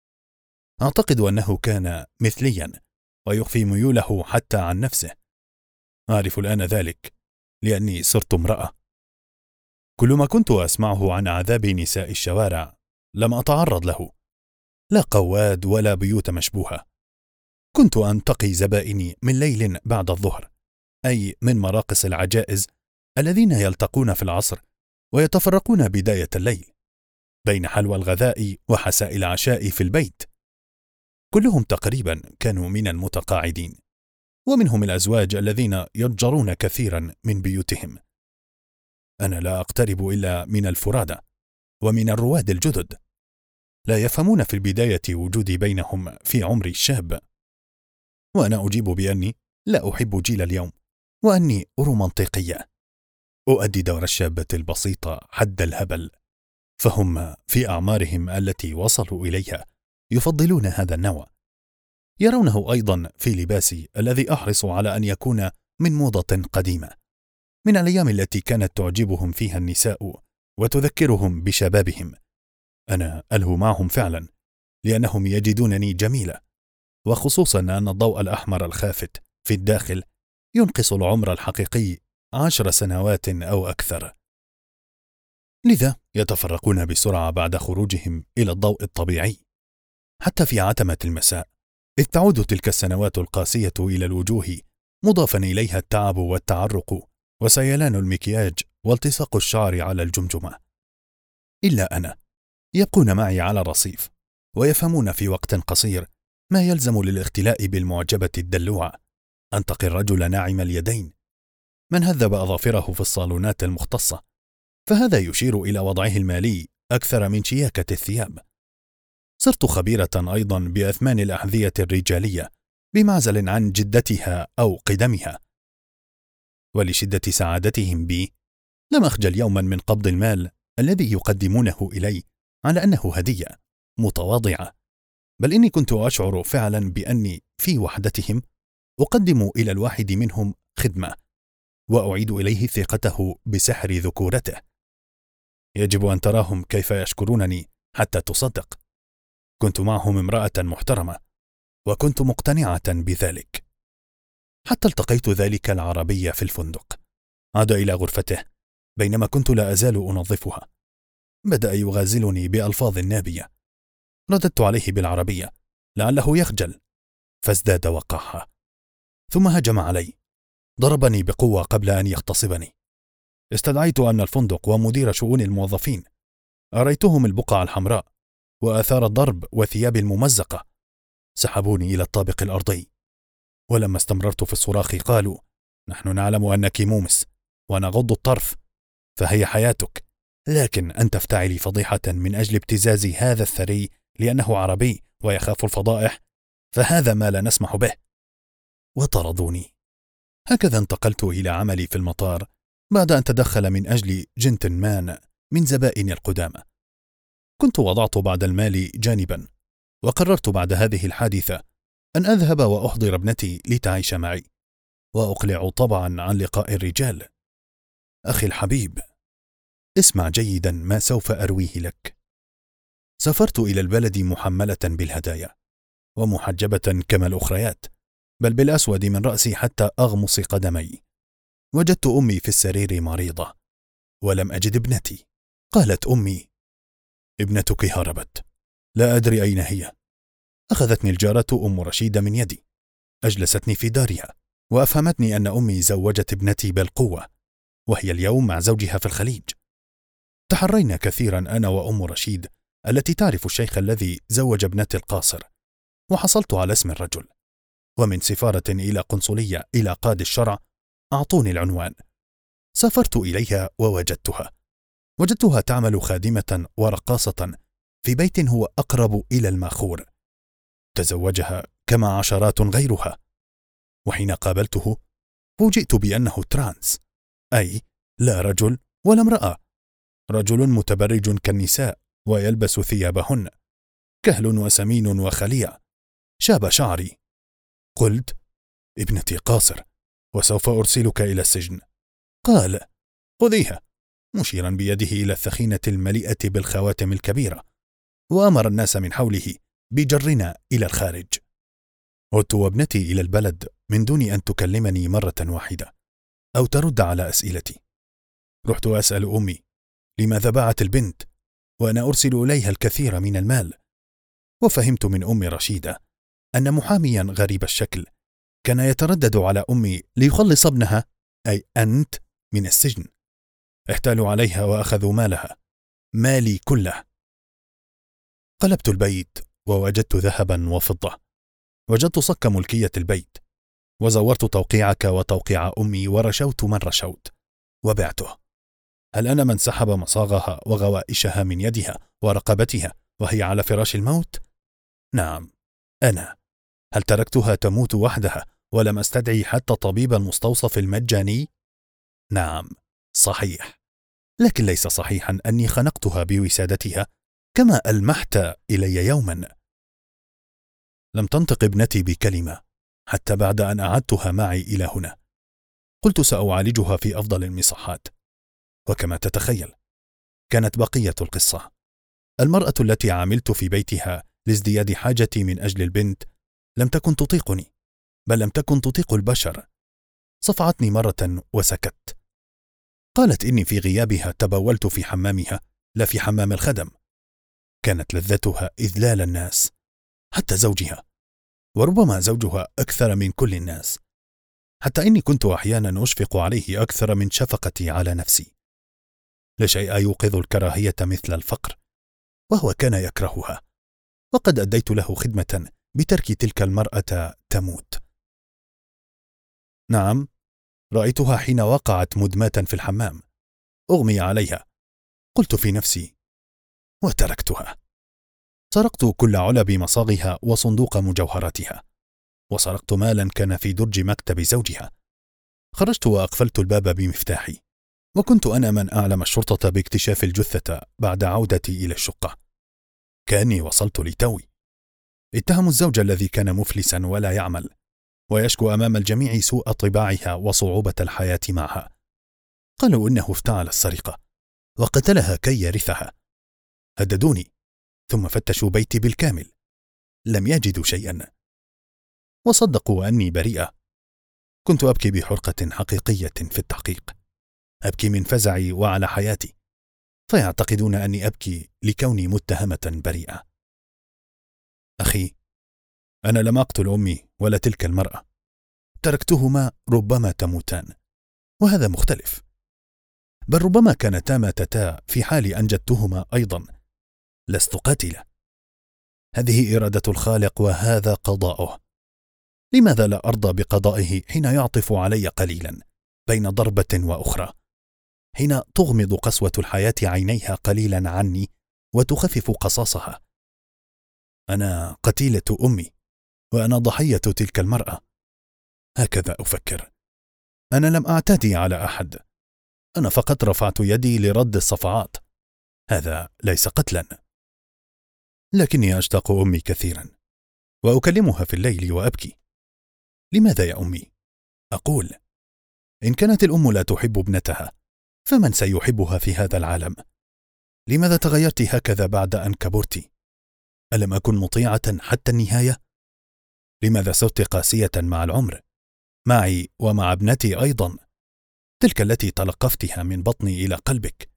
Speaker 1: أعتقد أنه كان مثليا ويخفي ميوله حتى عن نفسه. أعرف الآن ذلك لأني صرت امرأة. كل ما كنت أسمعه عن عذاب نساء الشوارع لم أتعرض له، لا قواد ولا بيوت مشبوهة. كنت أنتقي زبائني من ليل بعد الظهر، أي من مراقص العجائز الذين يلتقون في العصر ويتفرقون بداية الليل، بين حلوى الغذاء وحساء العشاء في البيت. كلهم تقريبا كانوا من المتقاعدين، ومنهم الأزواج الذين يضجرون كثيرا من بيوتهم. أنا لا أقترب إلا من الفرادى ومن الرواد الجدد، لا يفهمون في البداية وجودي بينهم في عمري الشاب. وأنا أجيب بأني لا أحب جيل اليوم، وأني رومانطيقية، أؤدي دور الشابة البسيطة حد الهبل، فهم في أعمارهم التي وصلوا إليها يفضلون هذا النوع. يرونه أيضا في لباسي الذي أحرص على أن يكون من موضة قديمة، من الأيام التي كانت تعجبهم فيها النساء وتذكرهم بشبابهم. أنا ألهو معهم فعلا لأنهم يجدونني جميلة، وخصوصا أن الضوء الأحمر الخافت في الداخل ينقص العمر الحقيقي 10 سنوات أو أكثر. لذا يتفرقون بسرعة بعد خروجهم إلى الضوء الطبيعي، حتى في عتمة المساء، إذ تعود تلك السنوات القاسية إلى الوجوه، مضافا إليها التعب والتعرق وسيلان المكياج والتصاق الشعر على الجمجمة. إلا أنا، يبقون معي على الرصيف ويفهمون في وقت قصير ما يلزم للاختلاء بالمعجبة الدلوعة. أنتقي الرجل ناعم اليدين من هذب أظافره في الصالونات المختصة، فهذا يشير إلى وضعه المالي أكثر من شياكة الثياب. صرت خبيرة أيضا بأثمان الأحذية الرجالية بمعزل عن جدتها أو قدمها، ولشدة سعادتهم بي لم أخجل يوما من قبض المال الذي يقدمونه إلي على أنه هدية متواضعة، بل إني كنت أشعر فعلا بأني في وحدتهم أقدم إلى الواحد منهم خدمة وأعيد إليه ثقته بسحر ذكورته. يجب أن تراهم كيف يشكرونني حتى تصدق. كنت معهم امرأة محترمة وكنت مقتنعة بذلك. حتى التقيت ذلك العربي في الفندق. عاد إلى غرفته بينما كنت لا أزال أنظفها. بدأ يغازلني بألفاظ نابية. رددت عليه بالعربية لعله يخجل، فازداد وقعها، ثم هجم علي، ضربني بقوة قبل أن يغتصبني. استدعيت أمن الفندق ومدير شؤون الموظفين، أريتهم البقع الحمراء وآثار الضرب وثياب الممزقة. سحبوني إلى الطابق الأرضي، ولما استمررت في الصراخ قالوا: نحن نعلم أنك مومس ونغض الطرف، فهي حياتك، لكن أن تفتعلي فضيحة من أجل ابتزاز هذا الثري لأنه عربي ويخاف الفضائح، فهذا ما لا نسمح به. وطردوني. هكذا انتقلت إلى عملي في المطار بعد أن تدخل من أجل جنتلمان من زبائن القدامى. كنت وضعت بعض المال جانبا، وقررت بعد هذه الحادثة أن أذهب وأحضر ابنتي لتعيش معي، وأقلع طبعا عن لقاء الرجال. أخي الحبيب، اسمع جيدا ما سوف أرويه لك. سافرت إلى البلد محملة بالهدايا ومحجبة كما الأخريات، بل بالأسود من رأسي حتى أغمص قدمي. وجدت أمي في السرير مريضة، ولم أجد ابنتي. قالت أمي: ابنتك هربت، لا أدري أين هي. أخذتني الجارة أم رشيدة من يدي، أجلستني في دارها، وأفهمتني أن أمي زوجت ابنتي بالقوة، وهي اليوم مع زوجها في الخليج. تحرينا كثيرا أنا وأم رشيد التي تعرف الشيخ الذي زوج ابنتي القاصر، وحصلت على اسم الرجل، ومن سفارة إلى قنصلية إلى قاضي الشرع أعطوني العنوان. سافرت إليها وجدتها تعمل خادمة ورقاصة في بيت هو أقرب إلى الماخور. تزوجها كما عشرات غيرها، وحين قابلته فوجئت بأنه ترانس، أي لا رجل ولا امرأة، رجل متبرج كالنساء ويلبس ثيابهن، كهل وسمين وخليع، شاب شعري. قلت: ابنتي قاصر، وسوف أرسلك إلى السجن. قال: خذيها، مشيرا بيده إلى الثخينة المليئة بالخواتم الكبيرة، وأمر الناس من حوله بجرنا إلى الخارج. عدت وابنتي إلى البلد من دون أن تكلمني مرة واحدة أو ترد على أسئلتي. رحت أسأل أمي لماذا باعت البنت وأنا أرسل إليها الكثير من المال، وفهمت من أم رشيدة أن محاميا غريب الشكل كان يتردد على أمي ليخلص ابنها، أي أنت، من السجن. احتالوا عليها وأخذوا مالها، مالي كله. قلبت البيت ووجدت ذهبا وفضة، وجدت صك ملكية البيت، وزورت توقيعك وتوقيع أمي ورشوت من رشوت وبعته. هل أنا من سحب مصاغها وغوائشها من يدها ورقبتها وهي على فراش الموت؟ نعم، أنا. هل تركتها تموت وحدها ولم أستدعي حتى طبيب المستوصف المجاني؟ نعم، صحيح، لكن ليس صحيحا أني خنقتها بوسادتها كما ألمحت إلي يوما. لم تنطق ابنتي بكلمة حتى بعد أن أعدتها معي إلى هنا. قلت سأعالجها في أفضل المصحات، وكما تتخيل كانت بقية القصة. المرأة التي عاملت في بيتها لازدياد حاجتي من أجل البنت لم تكن تطيقني، بل لم تكن تطيق البشر. صفعتني مرة وسكت. قالت إني في غيابها تبولت في حمامها لا في حمام الخدم. كانت لذتها إذلال الناس، حتى زوجها، وربما زوجها أكثر من كل الناس، حتى إني كنت أحيانا أشفق عليه أكثر من شفقتي على نفسي. لا شيء يوقظ الكراهية مثل الفقر، وهو كان يكرهها، وقد أديت له خدمة بترك تلك المرأة تموت. نعم، رأيتها حين وقعت مدماة في الحمام، أغمي عليها. قلت في نفسي: وتركتها. سرقت كل علب مصاغها وصندوق مجوهراتها، وسرقت مالا كان في درج مكتب زوجها. خرجت وأقفلت الباب بمفتاحي، وكنت أنا من أعلم الشرطة باكتشاف الجثة بعد عودتي إلى الشقة. كأني وصلت لتوي. اتهموا الزوج الذي كان مفلسا ولا يعمل، ويشكو أمام الجميع سوء طباعها وصعوبة الحياة معها. قالوا إنه افتعل السرقة وقتلها كي يرثها. هددوني، ثم فتشوا بيتي بالكامل، لم يجدوا شيئا، وصدقوا أني بريئة. كنت أبكي بحرقة حقيقية في التحقيق، أبكي من فزعي وعلى حياتي، فيعتقدون أني أبكي لكوني متهمة بريئة. أخي، أنا لم أقتل أمي ولا تلك المرأة، تركتهما ربما تموتان، وهذا مختلف. بل ربما كانتا ماتتا في حال أنجدتهما أيضا. لست قاتلة، هذه إرادة الخالق وهذا قضاؤه. لماذا لا أرضى بقضائه حين يعطف علي قليلا بين ضربة وأخرى، حين تغمض قسوة الحياة عينيها قليلا عني وتخفف قصاصها؟ أنا قتيلة أمي، وأنا ضحية تلك المرأة. هكذا أفكر. أنا لم أعتدي على أحد، أنا فقط رفعت يدي لرد الصفعات. هذا ليس قتلا. لكني أشتاق أمي كثيرا، وأكلمها في الليل وأبكي. لماذا يا أمي؟ أقول: إن كانت الأم لا تحب ابنتها، فمن سيحبها في هذا العالم؟ لماذا تغيرت هكذا بعد أن كبرت؟ ألم أكن مطيعة حتى النهاية؟ لماذا صرت قاسية مع العمر، معي ومع ابنتي أيضا، تلك التي تلقفتها من بطني إلى قلبك؟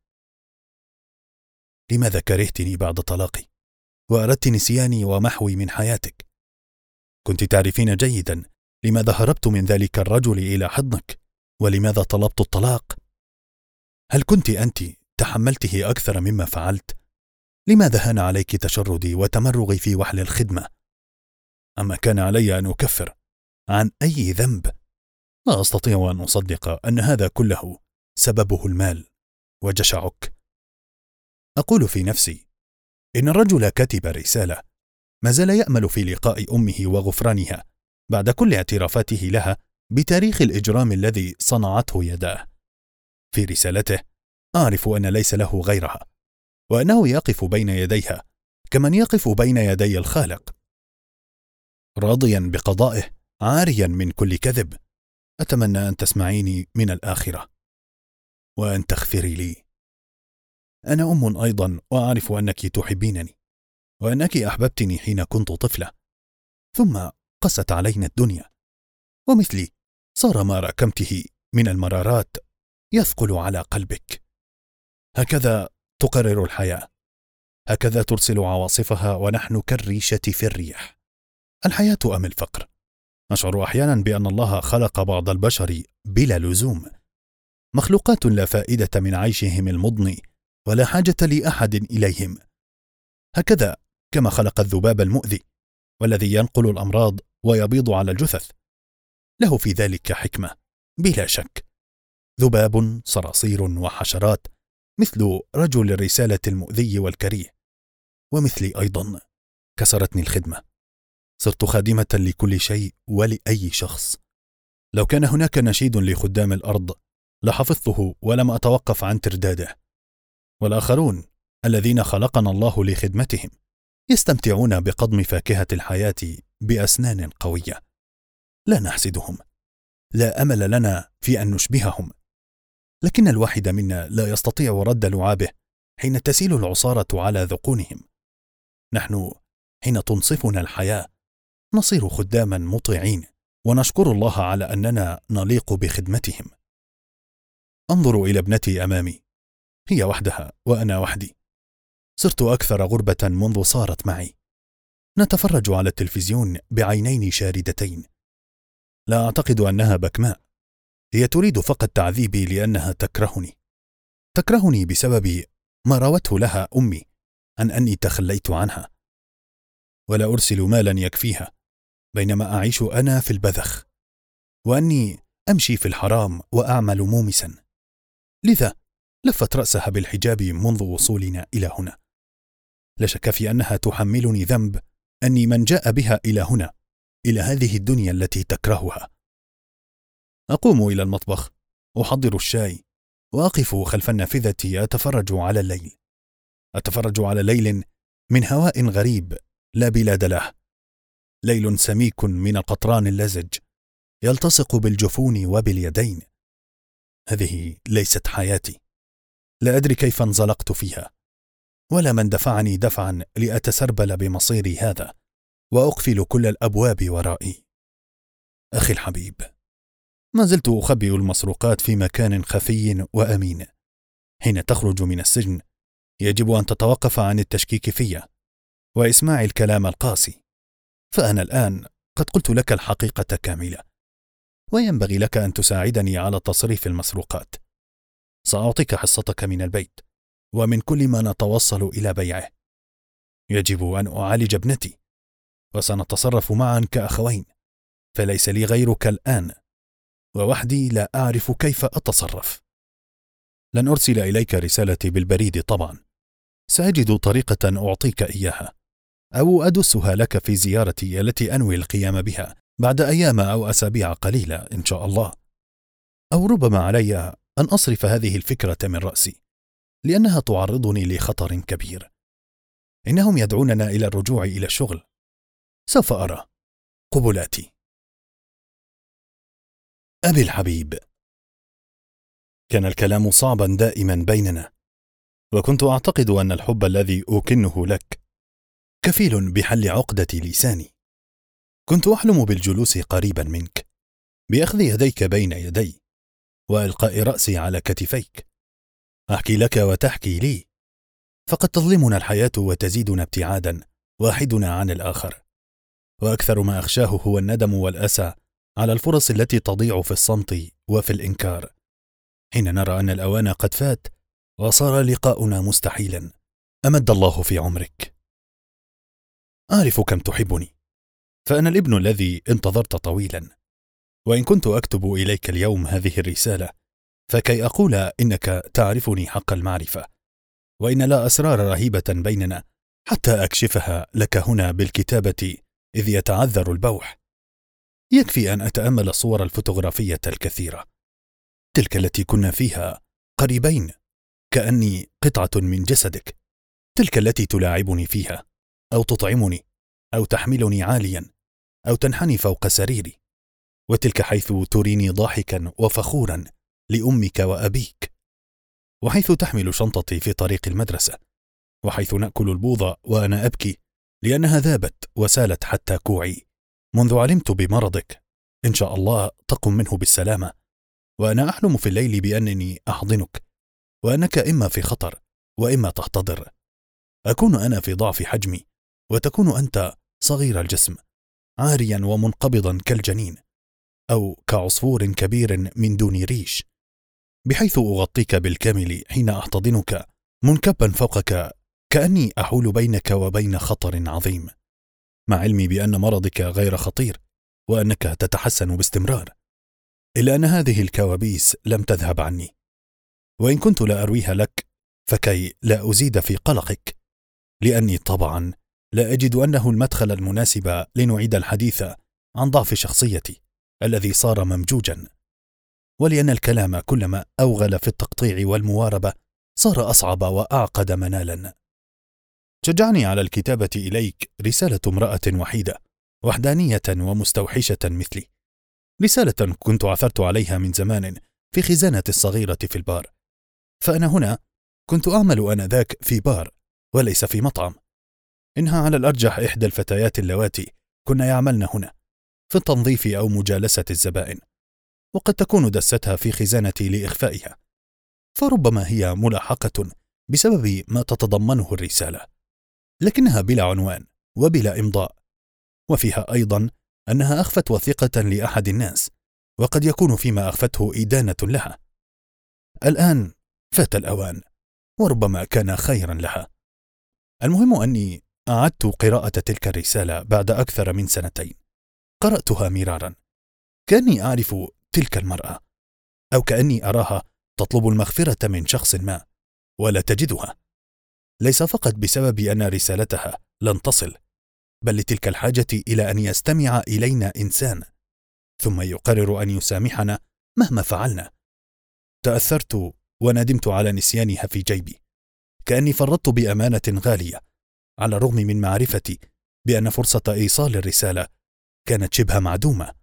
Speaker 1: لماذا كرهتني بعد طلاقي وأردت نسياني ومحوي من حياتك؟ كنت تعرفين جيدا لماذا هربت من ذلك الرجل إلى حضنك، ولماذا طلبت الطلاق. هل كنت أنت تحملته أكثر مما فعلت؟ لماذا هان عليك تشردي وتمرغي في وحل الخدمة؟ أما كان علي أن أكفر عن أي ذنب. لا أستطيع أن أصدق أن هذا كله سببه المال وجشعك. أقول في نفسي: إن الرجل كتب رسالة، ما زال يأمل في لقاء أمه وغفرانها بعد كل اعترافاته لها بتاريخ الإجرام الذي صنعته يداه. في رسالته أعرف أن ليس له غيرها، وأنه يقف بين يديها كمن يقف بين يدي الخالق، راضيا بقضائه، عاريا من كل كذب. أتمنى أن تسمعيني من الآخرة وأن تغفري لي. أنا أم أيضا، وأعرف أنك تحبينني، وأنك أحببتني حين كنت طفلة، ثم قست علينا الدنيا، ومثلي صار ما راكمته من المرارات يثقل على قلبك. هكذا تقرر الحياة، هكذا ترسل عواصفها، ونحن كالريشة في الريح. الحياة أم الفقر؟ أشعر أحيانا بأن الله خلق بعض البشر بلا لزوم، مخلوقات لا فائدة من عيشهم المضني، ولا حاجة لأحد إليهم. هكذا كما خلق الذباب المؤذي والذي ينقل الأمراض ويبيض على الجثث، له في ذلك حكمة بلا شك. ذباب، صراصير، وحشرات، مثل رجل الرسالة المؤذي والكريه، ومثلي أيضا. كسرتني الخدمة، صرت خادمة لكل شيء ولأي شخص. لو كان هناك نشيد لخدام الأرض لحفظته ولم أتوقف عن ترداده. والآخرون الذين خلقنا الله لخدمتهم يستمتعون بقضم فاكهة الحياة بأسنان قوية. لا نحسدهم، لا أمل لنا في أن نشبههم، لكن الواحد منا لا يستطيع رد لعابه حين تسيل العصارة على ذقونهم. نحن حين تنصفنا الحياة نصير خداما مطيعين، ونشكر الله على أننا نليق بخدمتهم. أنظر إلى ابنتي أمامي، هي وحدها وأنا وحدي. صرت أكثر غربة منذ صارت معي. نتفرج على التلفزيون بعينين شاردتين. لا أعتقد أنها بكماء، هي تريد فقط تعذيبي لأنها تكرهني. تكرهني بسبب ما راوته لها أمي عن أني تخليت عنها، ولا أرسل مالا يكفيها، بينما أعيش أنا في البذخ، وأني أمشي في الحرام وأعمل مومسا. لذا لفت رأسها بالحجاب منذ وصولنا إلى هنا. لا شك في أنها تحملني ذنب أني من جاء بها إلى هنا، إلى هذه الدنيا التي تكرهها. أقوم إلى المطبخ، أحضر الشاي، وأقف خلف النافذة أتفرج على ليل من هواء غريب لا بلاد له، ليل سميك من القطران اللزج يلتصق بالجفون وباليدين. هذه ليست حياتي، لا أدري كيف انزلقت فيها، ولا من دفعني دفعا لأتسربل بمصيري هذا وأقفل كل الأبواب ورائي. أخي الحبيب، ما زلت أخبئ المسروقات في مكان خفي وأمين. حين تخرج من السجن يجب أن تتوقف عن التشكيك في وإسماع الكلام القاسي، فأنا الآن قد قلت لك الحقيقة كاملة، وينبغي لك أن تساعدني على تصريف المسروقات. سأعطيك حصتك من البيت ومن كل ما نتوصل إلى بيعه. يجب أن أعالج ابنتي، وسنتصرف معا كأخوين، فليس لي غيرك الآن، ووحدي لا أعرف كيف أتصرف. لن أرسل إليك رسالتي بالبريد طبعا، سأجد طريقة أعطيك إياها، أو أدسها لك في زيارتي التي أنوي القيام بها بعد أيام أو أسابيع قليلة إن شاء الله. أو ربما علي أن أصرف هذه الفكرة من رأسي، لأنها تعرضني لخطر كبير. إنهم يدعوننا إلى الرجوع إلى الشغل. سوف أرى. قبلاتي. أبي الحبيب، كان الكلام صعبا دائما بيننا، وكنت أعتقد أن الحب الذي أكنه لك كفيل بحل عقدة لساني. كنت أحلم بالجلوس قريبا منك، بأخذ يديك بين يدي، وإلقاء رأسي على كتفيك، أحكي لك وتحكي لي، فقد تظلمنا الحياة وتزيدنا ابتعادا واحدنا عن الآخر، وأكثر ما أخشاه هو الندم والأسى على الفرص التي تضيع في الصمت وفي الإنكار، حين نرى أن الأوان قد فات وصار لقاؤنا مستحيلا. أمد الله في عمرك. أعرف كم تحبني، فأنا الابن الذي انتظرت طويلا، وإن كنت أكتب إليك اليوم هذه الرسالة فكي أقول إنك تعرفني حق المعرفة، وإن لا أسرار رهيبة بيننا حتى أكشفها لك هنا بالكتابة إذ يتعذر البوح. يكفي أن أتأمل الصور الفوتوغرافية الكثيرة، تلك التي كنا فيها قريبين كأني قطعة من جسدك، تلك التي تلاعبني فيها أو تطعمني أو تحملني عاليا أو تنحني فوق سريري، وتلك حيث تريني ضاحكا وفخورا لأمك وأبيك، وحيث تحمل شنطتي في طريق المدرسة، وحيث نأكل البوظة وأنا أبكي لأنها ذابت وسالت حتى كوعي منذ علمت بمرضك، إن شاء الله تقم منه بالسلامة، وأنا أحلم في الليل بأنني أحضنك، وأنك إما في خطر وإما تحتضر، أكون أنا في ضعف حجمي وتكون أنت صغير الجسم عاريا ومنقبضا كالجنين، أو كعصفور كبير من دون ريش، بحيث أغطيك بالكامل حين أحتضنك منكبا فوقك كأني أحول بينك وبين خطر عظيم، مع علمي بأن مرضك غير خطير وأنك تتحسن باستمرار، إلا أن هذه الكوابيس لم تذهب عني، وإن كنت لا أرويها لك فكي لا أزيد في قلقك، لأني طبعا لا أجد أنه المدخل المناسب لنعيد الحديث عن ضعف شخصيتي الذي صار ممجوجا، ولأن الكلام كلما أوغل في التقطيع والمواربة صار أصعب وأعقد منالا. شجعني على الكتابة إليك رسالة امرأة وحيدة وحدانية ومستوحشة مثلي، رسالة كنت عثرت عليها من زمان في خزانة الصغيرة في البار، فأنا هنا كنت أعمل آنذاك في بار وليس في مطعم، إنها على الأرجح إحدى الفتيات اللواتي كنا يعملن هنا في التنظيف أو مجالسة الزبائن، وقد تكون دستها في خزانتي لإخفائها، فربما هي ملاحقة بسبب ما تتضمنه الرسالة، لكنها بلا عنوان وبلا إمضاء، وفيها أيضا أنها أخفت وثيقة لأحد الناس، وقد يكون فيما أخفته إدانة لها. الآن فات الأوان، وربما كان خيرا لها. المهم أني أعدت قراءة تلك الرسالة بعد أكثر من 2 سنين. قرأتها مرارا، كأني أعرف تلك المرأة، أو كأني أراها تطلب المغفرة من شخص ما ولا تجدها، ليس فقط بسبب أن رسالتها لن تصل، بل لتلك الحاجة إلى أن يستمع إلينا إنسان ثم يقرر أن يسامحنا مهما فعلنا. تأثرت وندمت على نسيانها في جيبي، كأني فرطت بأمانة غالية، على الرغم من معرفتي بأن فرصة إيصال الرسالة كانت شبه معدومة.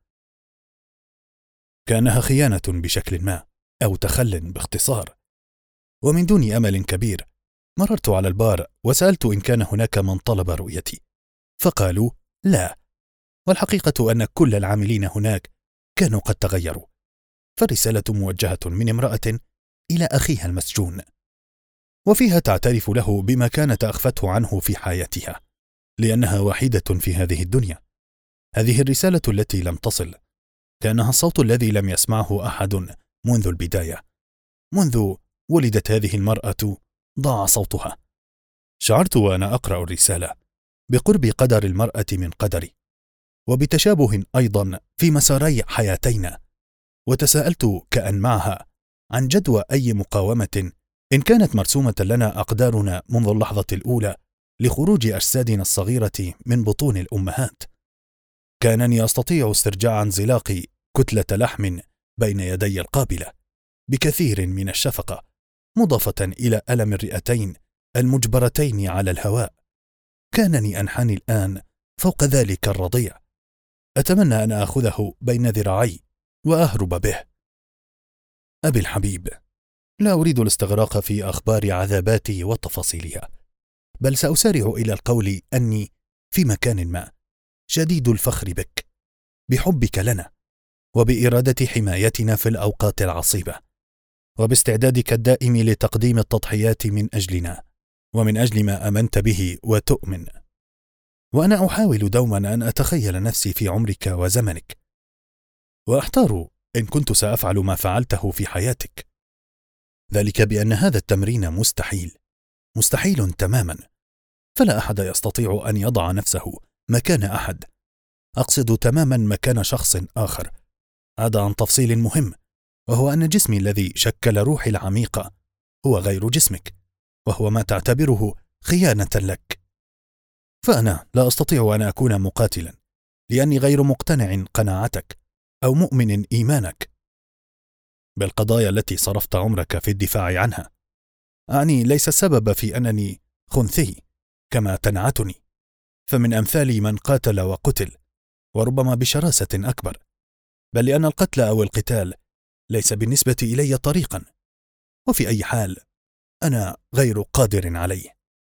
Speaker 1: كأنها خيانة بشكل ما، أو تخل باختصار. ومن دون أمل كبير مررت على البار وسألت إن كان هناك من طلب رؤيتي، فقالوا لا، والحقيقة أن كل العاملين هناك كانوا قد تغيروا. فالرسالة موجهة من امرأة إلى أخيها المسجون، وفيها تعترف له بما كانت أخفته عنه في حياتها، لأنها وحيدة في هذه الدنيا. هذه الرسالة التي لم تصل كأنها الصوت الذي لم يسمعه أحد منذ البداية. منذ ولدت هذه المرأة ضاع صوتها. شعرت وأنا أقرأ الرسالة بقرب قدر المرأة من قدري، وبتشابه أيضا في مساري حياتينا، وتساءلت كأن معها عن جدوى أي مقاومة إن كانت مرسومة لنا أقدارنا منذ اللحظة الأولى لخروج أجسادنا الصغيرة من بطون الأمهات. كانني أستطيع استرجاع انزلاق كتلة لحم بين يدي القابلة بكثير من الشفقة، مضافة إلى ألم الرئتين المجبرتين على الهواء. كانني أنحني الآن فوق ذلك الرضيع، أتمنى أن آخذه بين ذراعي وأهرب به. أبي الحبيب، لا أريد الاستغراق في أخبار عذاباتي وتفاصيلها، بل سأسارع إلى القول أني في مكان ما شديد الفخر بك، بحبك لنا، وبإرادة حمايتنا في الأوقات العصيبة، وباستعدادك الدائم لتقديم التضحيات من أجلنا ومن أجل ما أمنت به وتؤمن. وأنا أحاول دوما أن أتخيل نفسي في عمرك وزمنك، وأحتار إن كنت سأفعل ما فعلته في حياتك، ذلك بأن هذا التمرين مستحيل تماما، فلا أحد يستطيع أن يضع نفسه مكان أحد، أقصد تماما مكان شخص آخر، عدا عن تفصيل مهم، وهو أن جسمي الذي شكل روحي العميقة هو غير جسمك، وهو ما تعتبره خيانة لك. فأنا لا أستطيع أن أكون مقاتلا، لأني غير مقتنع قناعتك أو مؤمن إيمانك بالقضايا التي صرفت عمرك في الدفاع عنها. أعني ليس السبب في أنني خنثي كما تنعتني، فمن أمثالي من قاتل وقتل، وربما بشراسة أكبر، بل لأن القتل أو القتال ليس بالنسبة إلي طريقا، وفي أي حال أنا غير قادر عليه.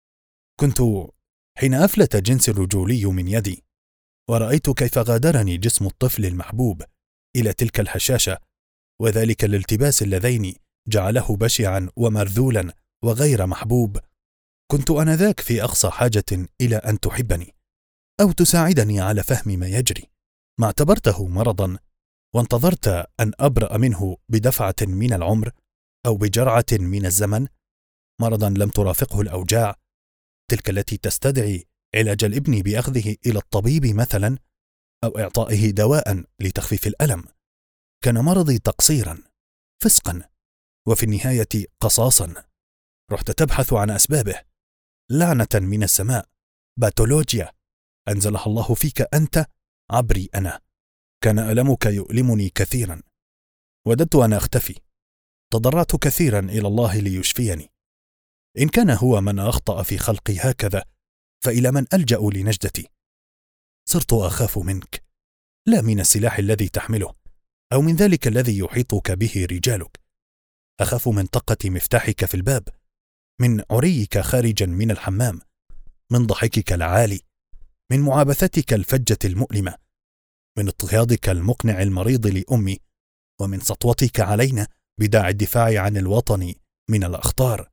Speaker 1: كنت حين أفلت جنسي الرجولي من يدي، ورأيت كيف غادرني جسم الطفل المحبوب إلى تلك الهشاشة وذلك الالتباس اللذين جعله بشعا ومرذولا وغير محبوب، كنت آنذاك في أقصى حاجة إلى أن تحبني أو تساعدني على فهم ما يجري. ما اعتبرته مرضا وانتظرت أن أبرأ منه بدفعة من العمر أو بجرعة من الزمن، مرضا لم ترافقه الأوجاع تلك التي تستدعي علاج الابن بأخذه إلى الطبيب مثلا، أو إعطائه دواء لتخفيف الألم. كان مرضي تقصيرا، فسقا، وفي النهاية قصاصا. رحت تبحث عن أسبابه، لعنة من السماء، باثولوجيا أنزلها الله فيك أنت عبري أنا. كان ألمك يؤلمني كثيرا، وددت أن أختفي، تضرعت كثيرا إلى الله ليشفيني. إن كان هو من أخطأ في خلقي هكذا، فإلى من ألجأ لنجدتي؟ صرت أخاف منك، لا من السلاح الذي تحمله أو من ذلك الذي يحيطك به رجالك. أخاف من طقة مفتاحك في الباب، من عريك خارجا من الحمام، من ضحكك العالي، من معابثتك الفجة المؤلمة، من اضطهادك المقنع المريض لأمي، ومن سطوتك علينا بداعي الدفاع عن الوطن من الأخطار.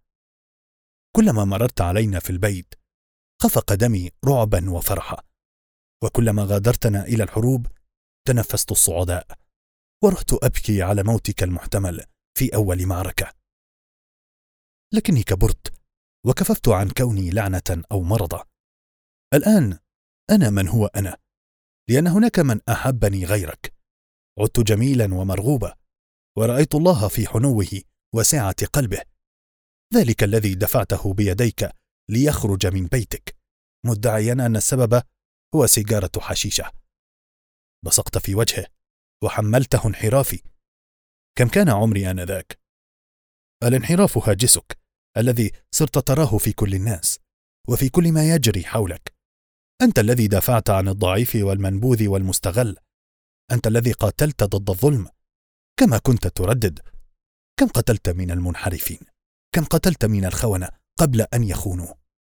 Speaker 1: كلما مررت علينا في البيت خفق دمي رعبا وفرحا، وكلما غادرتنا إلى الحروب تنفست الصعداء، ورحت أبكي على موتك المحتمل في أول معركة. لكني كبرت وكففت عن كوني لعنة أو مرضا. الآن أنا من هو أنا، لأن هناك من أحبني غيرك. عدت جميلا ومرغوبا، ورأيت الله في حنوه وسعة قلبه، ذلك الذي دفعته بيديك ليخرج من بيتك مدعيا أن السبب هو سيجارة حشيشة. بصقت في وجهه وحملته انحرافي. كم كان عمري آنذاك؟ الانحراف هاجسك الذي صرت تراه في كل الناس وفي كل ما يجري حولك. أنت الذي دافعت عن الضعيف والمنبوذ والمستغل. أنت الذي قاتلت ضد الظلم. كما كنت تردد: كم قتلت من المنحرفين، كم قتلت من الخونة قبل أن يخونوا.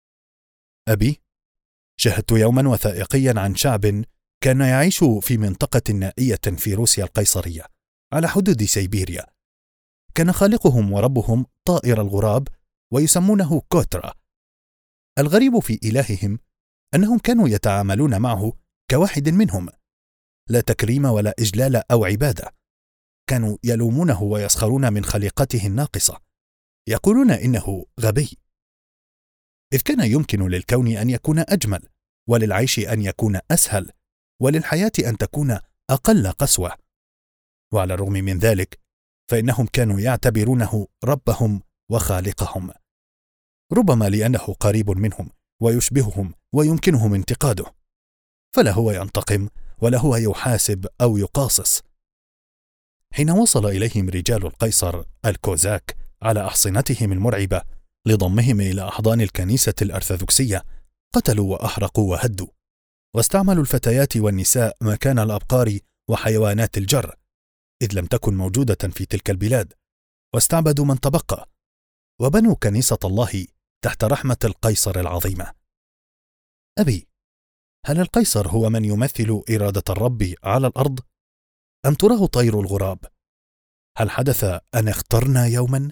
Speaker 1: أبي، شاهدت يوما وثائقيا عن شعب كان يعيش في منطقة نائية في روسيا القيصرية على حدود سيبيريا. كان خالقهم وربهم طائر الغراب ويسمونه كوترا. الغريب في إلههم أنهم كانوا يتعاملون معه كواحد منهم، لا تكريم ولا إجلال أو عبادة. كانوا يلومونه ويسخرون من خليقته الناقصة، يقولون إنه غبي، إذ كان يمكن للكون أن يكون أجمل، وللعيش أن يكون أسهل، وللحياة أن تكون أقل قسوة. وعلى الرغم من ذلك فإنهم كانوا يعتبرونه ربهم وخالقهم، ربما لأنه قريب منهم ويشبههم ويمكنهم انتقاده، فلا هو ينتقم ولا هو يحاسب أو يقاصص. حين وصل إليهم رجال القيصر الكوزاك على أحصنتهم المرعبة لضمهم إلى أحضان الكنيسة الأرثوذكسية، قتلوا وأحرقوا وهدوا، واستعملوا الفتيات والنساء مكان الأبقار وحيوانات الجر، إذ لم تكن موجودة في تلك البلاد، واستعبدوا من تبقى، وبنوا كنيسة الله تحت رحمة القيصر العظيمة. أبي، هل القيصر هو من يمثل إرادة الرب على الأرض؟ أم تراه طير الغراب؟ هل حدث أن اخترنا يوما؟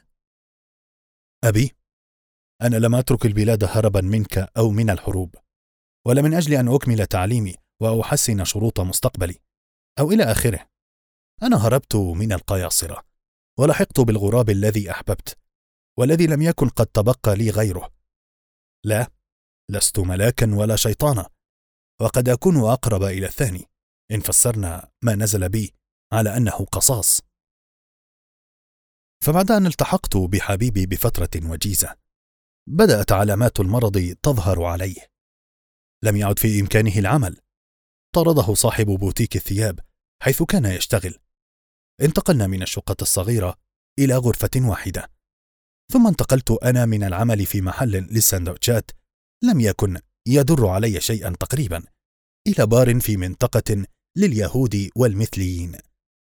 Speaker 1: أبي، أنا لم أترك البلاد هربا منك أو من الحروب، ولا من أجل أن أكمل تعليمي وأحسن شروط مستقبلي أو إلى آخره. أنا هربت من القياصرة ولحقت بالغراب الذي أحببت والذي لم يكن قد تبقى لي غيره. لا، لست ملاكا ولا شيطانا، وقد أكون أقرب إلى الثاني إن فسرنا ما نزل بي على أنه قصاص. فبعد أن التحقت بحبيبي بفترة وجيزة، بدأت علامات المرض تظهر عليه. لم يعد في إمكانه العمل. طرده صاحب بوتيك الثياب حيث كان يشتغل. انتقلنا من الشقة الصغيرة إلى غرفة واحدة، ثم انتقلت أنا من العمل في محل للسندوتشات لم يكن يدر علي شيئا تقريبا إلى بار في منطقة لليهود والمثليين.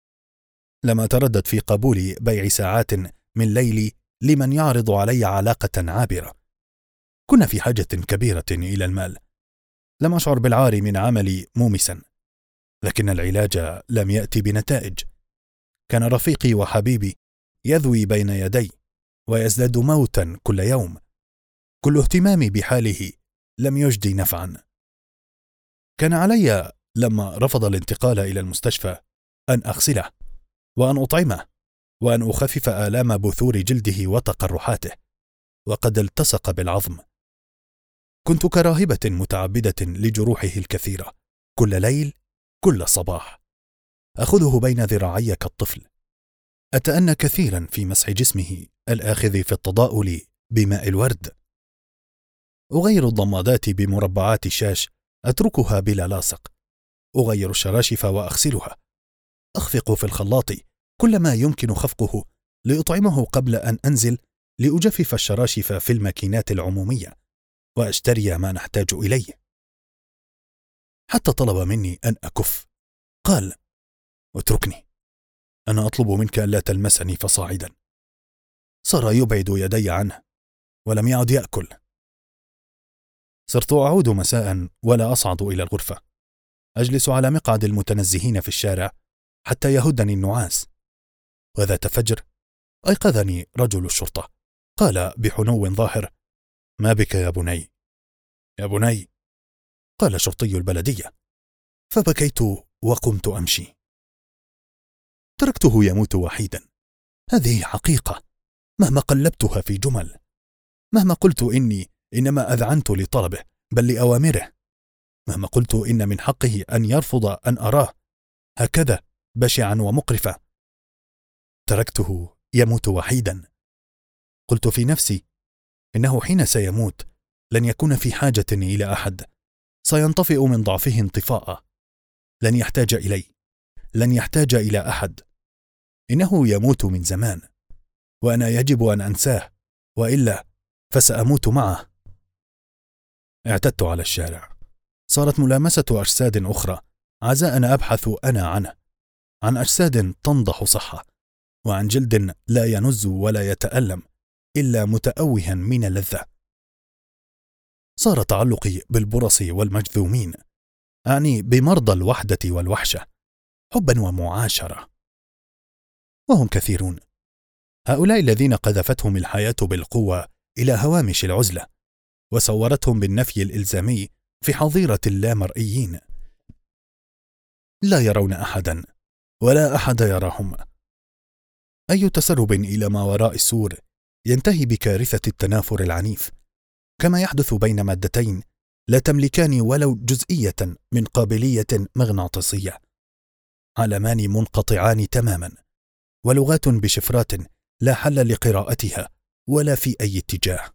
Speaker 1: لم أتردد في قبول بيع ساعات من ليلي لمن يعرض علي علاقة عابرة. كنا في حاجة كبيرة إلى المال. لم أشعر بالعار من عملي مومسا، لكن العلاج لم يأتي بنتائج. كان رفيقي وحبيبي يذوي بين يدي ويزداد موتا كل يوم. كل اهتمامي بحاله لم يجدي نفعا. كان علي لما رفض الانتقال إلى المستشفى أن أغسله وأن أطعمه وأن أخفف آلام بثور جلده وتقرحاته، وقد التصق بالعظم. كنت كراهبة متعبدة لجروحه الكثيرة، كل ليل كل صباح أخذه بين ذراعي كالطفل. أتأنى كثيرا في مسح جسمه الآخذ في التضاؤل بماء الورد. أغير الضمادات بمربعات الشاش أتركها بلا لاصق. أغير الشراشف وأغسلها. أخفق في الخلاط كل ما يمكن خفقه لأطعمه قبل أن أنزل لأجفف الشراشف في الماكينات العمومية وأشتري ما نحتاج إليه. حتى طلب مني أن أكف. قال: اتركني، أنا أطلب منك ألا تلمسني فصاعدا. صار يبعد يدي عنه ولم يعد يأكل. صرت أعود مساء ولا أصعد إلى الغرفة. أجلس على مقعد المتنزهين في الشارع حتى يهدني النعاس. وذات فجر أيقظني رجل الشرطة. قال بحنو ظاهر: ما بك يا بني؟ يا بني، قال شرطي البلدية. فبكيت وقمت أمشي. تركته يموت وحيدا. هذه حقيقة مهما قلبتها في جمل. مهما قلت إني إنما أذعنت لطلبه بل لأوامره، مهما قلت إن من حقه أن يرفض أن أراه هكذا بشعا ومقرفا، تركته يموت وحيدا. قلت في نفسي إنه حين سيموت لن يكون في حاجة إلى أحد، سينطفئ من ضعفه انطفاء، لن يحتاج إلي، لن يحتاج إلى أحد، إنه يموت من زمان، وأنا يجب أن أنساه، وإلا فسأموت معه. اعتدت على الشارع، صارت ملامسة أجساد أخرى عزاء أنا أبحث أنا عنه، عن أجساد تنضح صحة، وعن جلد لا ينز ولا يتألم إلا متأوها من اللذة. صار تعلقي بالبرص والمجذومين، أعني بمرضى الوحدة والوحشة، حبا ومعاشرة، وهم كثيرون، هؤلاء الذين قذفتهم الحياة بالقوة إلى هوامش العزلة، وصورتهم بالنفي الإلزامي في حظيرة اللامرئيين، لا يرون أحدا ولا أحد يراهم. أي تسرب إلى ما وراء السور ينتهي بكارثة التنافر العنيف، كما يحدث بين مادتين لا تملكان ولو جزئية من قابلية مغناطيسية، عالمان منقطعان تماما، ولغات بشفرات لا حل لقراءتها ولا في أي اتجاه.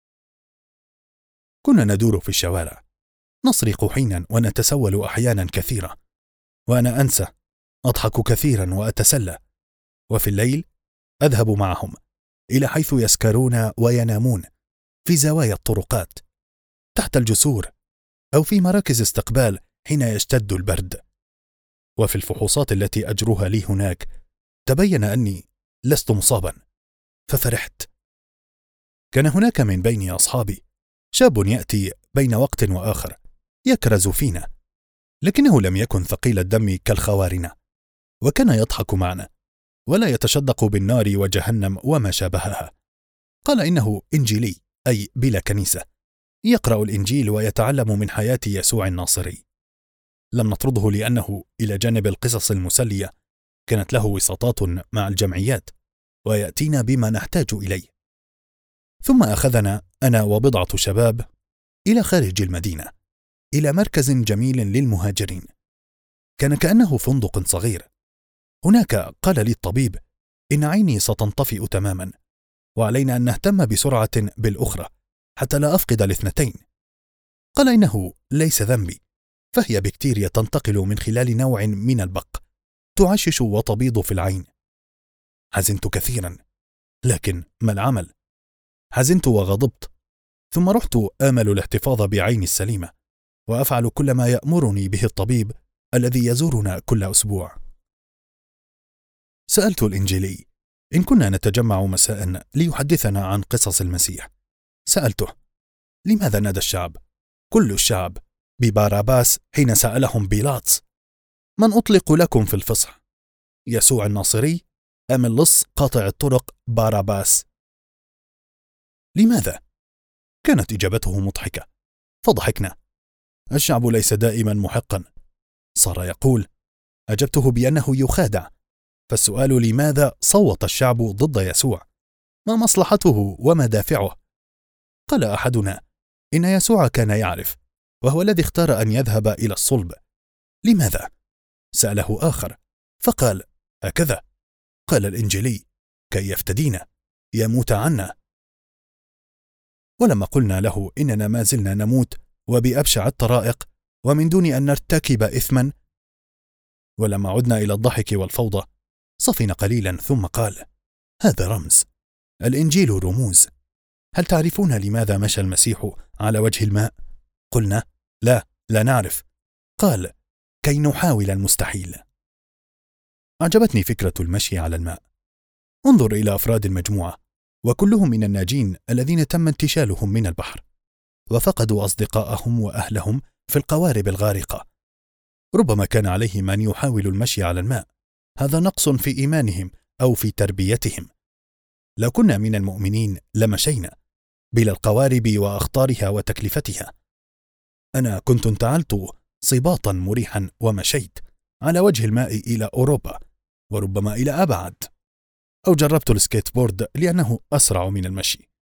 Speaker 1: كنا ندور في الشوارع، نصرخ حينا ونتسول أحيانا كثيرة، وأنا أنسى، أضحك كثيرا وأتسلى، وفي الليل أذهب معهم إلى حيث يسكرون وينامون، في زوايا الطرقات، تحت الجسور، أو في مراكز استقبال حين يشتد البرد. وفي الفحوصات التي أجروها لي هناك تبين أني لست مصابا، ففرحت. كان هناك من بين أصحابي شاب يأتي بين وقت وآخر يكرز فينا، لكنه لم يكن ثقيل الدم كالخوارنا، وكان يضحك معنا ولا يتشدق بالنار وجهنم وما شابهها. قال إنه إنجيلي، أي بلا كنيسة، يقرأ الإنجيل ويتعلم من حياة يسوع الناصري. لم نطرده لأنه إلى جانب القصص المسلية كانت له وساطات مع الجمعيات، ويأتينا بما نحتاج إليه. ثم أخذنا أنا وبضعة شباب إلى خارج المدينة، إلى مركز جميل للمهاجرين، كان كأنه فندق صغير. هناك قال لي الطبيب إن عيني ستنطفئ تماما، وعلينا أن نهتم بسرعة بالأخرى حتى لا أفقد الاثنتين. قال إنه ليس ذنبي، فهي بكتيريا تنتقل من خلال نوع من البق، تعشش وتبيض في العين. حزنت كثيرا، لكن ما العمل؟ حزنت وغضبت، ثم رحت آمل الاحتفاظ بعيني السليمة، وأفعل كل ما يأمرني به الطبيب الذي يزورنا كل أسبوع. سألت الإنجيلي إن كنا نتجمع مساء ليحدثنا عن قصص المسيح. سألته لماذا نادى الشعب، كل الشعب، بباراباس حين سألهم بيلاطس من أطلق لكم في الفصح، يسوع الناصري أم اللص قاطع الطرق باراباس؟ لماذا؟ كانت إجابته مضحكة، فضحكنا. الشعب ليس دائما محقا، صار يقول. أجبته بأنه يخادع، فالسؤال لماذا صوت الشعب ضد يسوع؟ ما مصلحته وما دافعه؟ قال أحدنا إن يسوع كان يعرف، وهو الذي اختار أن يذهب إلى الصلب. لماذا؟ سأله آخر، فقال هكذا. قال الإنجيلي كي يفتدينا، يموت عنا. ولما قلنا له إننا ما زلنا نموت وبأبشع الطرائق ومن دون أن نرتكب إثما، ولما عدنا إلى الضحك والفوضى، صفن قليلا ثم قال هذا رمز، الإنجيل رموز. هل تعرفون لماذا مشى المسيح على وجه الماء؟ قلنا لا نعرف. قال كي نحاول المستحيل. أعجبتني فكرة المشي على الماء. انظر إلى أفراد المجموعة، وكلهم من الناجين الذين تم انتشالهم من البحر، وفقدوا أصدقاءهم وأهلهم في القوارب الغارقة. ربما كان عليهم أن يحاولوا المشي على الماء، هذا نقص في إيمانهم أو في تربيتهم. لو كنا من المؤمنين لمشينا بلا القوارب وأخطارها وتكلفتها. أنا كنت انتعلت صباطا مريحا ومشيت على وجه الماء إلى أوروبا، وربما إلى أبعد، أو جربت السكيت بورد لأنه أسرع من المشي.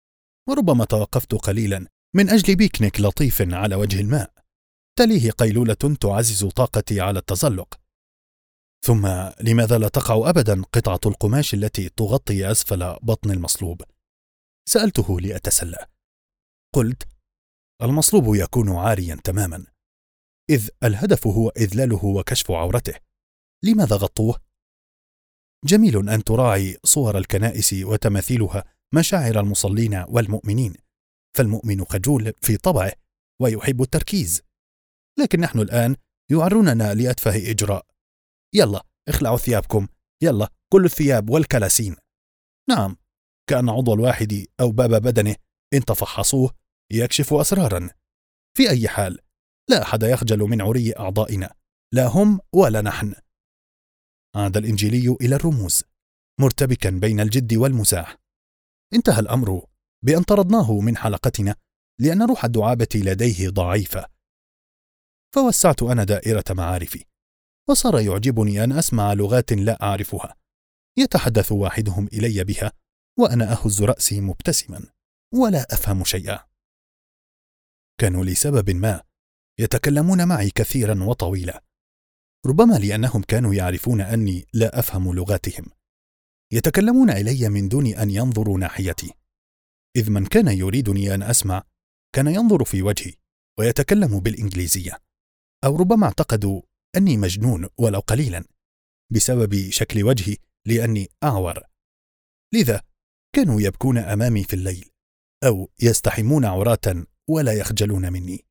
Speaker 1: وربما توقفت قليلا من أجل بيكنيك لطيف على وجه الماء، تليه قيلولة تعزز طاقتي على التزلق. ثم لماذا لا تقع أبدا قطعة القماش التي تغطي أسفل بطن المصلوب؟ سألته لأتسلى. قلت: المصلوب يكون عاريا تماما، إذ الهدف هو إذلاله وكشف عورته، لماذا غطوه؟ جميل أن تراعي صور الكنائس وتماثيلها مشاعر المصلين والمؤمنين، فالمؤمن خجول في طبعه ويحب التركيز، لكن نحن الآن يعروننا لأتفه إجراء. يلا اخلعوا ثيابكم، يلا كل الثياب والكلاسين. نعم، كأن عضو الواحد أو باب بدنه إن تفحصوه يكشف أسرارا. في أي حال، لا أحد يخجل من عري أعضائنا، لا هم ولا نحن. عاد الإنجيلي إلى الرموز مرتبكا بين الجد والمزاح. انتهى الأمر بأن طردناه من حلقتنا لأن روح الدعابة لديه ضعيفة. فوسعت أنا دائرة معارفي، وصار يعجبني أن أسمع لغات لا أعرفها يتحدث واحدهم إلي بها وأنا أهز رأسي مبتسما ولا أفهم شيئا. كانوا لسبب ما يتكلمون معي كثيرا وطويلا، ربما لأنهم كانوا يعرفون أني لا أفهم لغاتهم. يتكلمون إلي من دون أن ينظروا ناحيتي، إذ من كان يريدني أن أسمع كان ينظر في وجهي ويتكلم بالإنجليزية، أو ربما اعتقدوا أني مجنون ولو قليلا بسبب شكل وجهي لأني أعور، لذا كانوا يبكون أمامي في الليل أو يستحمون عراة ولا يخجلون مني.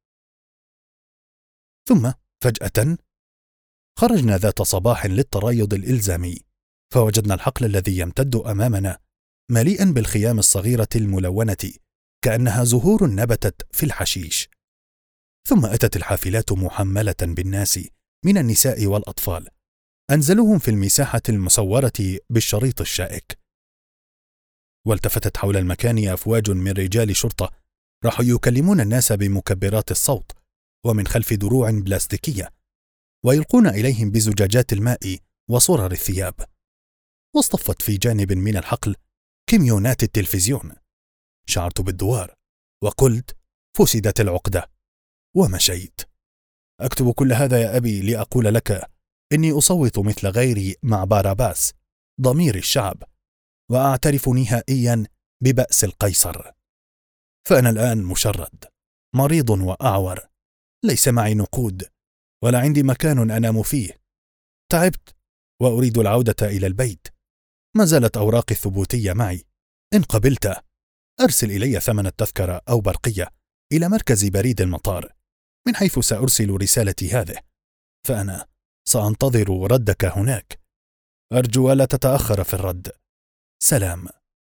Speaker 1: ثم فجأة خرجنا ذات صباح للتريض الإلزامي، فوجدنا الحقل الذي يمتد أمامنا مليئا بالخيام الصغيرة الملونة كأنها زهور نبتت في الحشيش. ثم أتت الحافلات محملة بالناس من النساء والأطفال، أنزلوهم في المساحة المصورة بالشريط الشائك. والتفتت حول المكان أفواج من رجال شرطة راحوا يكلمون الناس بمكبرات الصوت ومن خلف دروع بلاستيكية، ويلقون إليهم بزجاجات الماء وصرر الثياب. واصطفت في جانب من الحقل كميونات التلفزيون. شعرت بالدوار وقلت: فسدت العقدة، ومشيت. أكتب كل هذا يا أبي لأقول لك إني أصوت مثل غيري مع باراباس ضمير الشعب، وأعترف نهائيا ببأس القيصر. فأنا الآن مشرد، مريض وأعور، ليس معي نقود ولا عندي مكان أنام فيه. تعبت وأريد العودة إلى البيت. ما زالت أوراقي الثبوتية معي، إن قبلت أرسل إلي ثمن التذكرة أو برقية إلى مركز بريد المطار، من حيث سأرسل رسالتي هذه، فأنا سأنتظر ردك هناك. أرجو ألا تتأخر في الرد. سلام.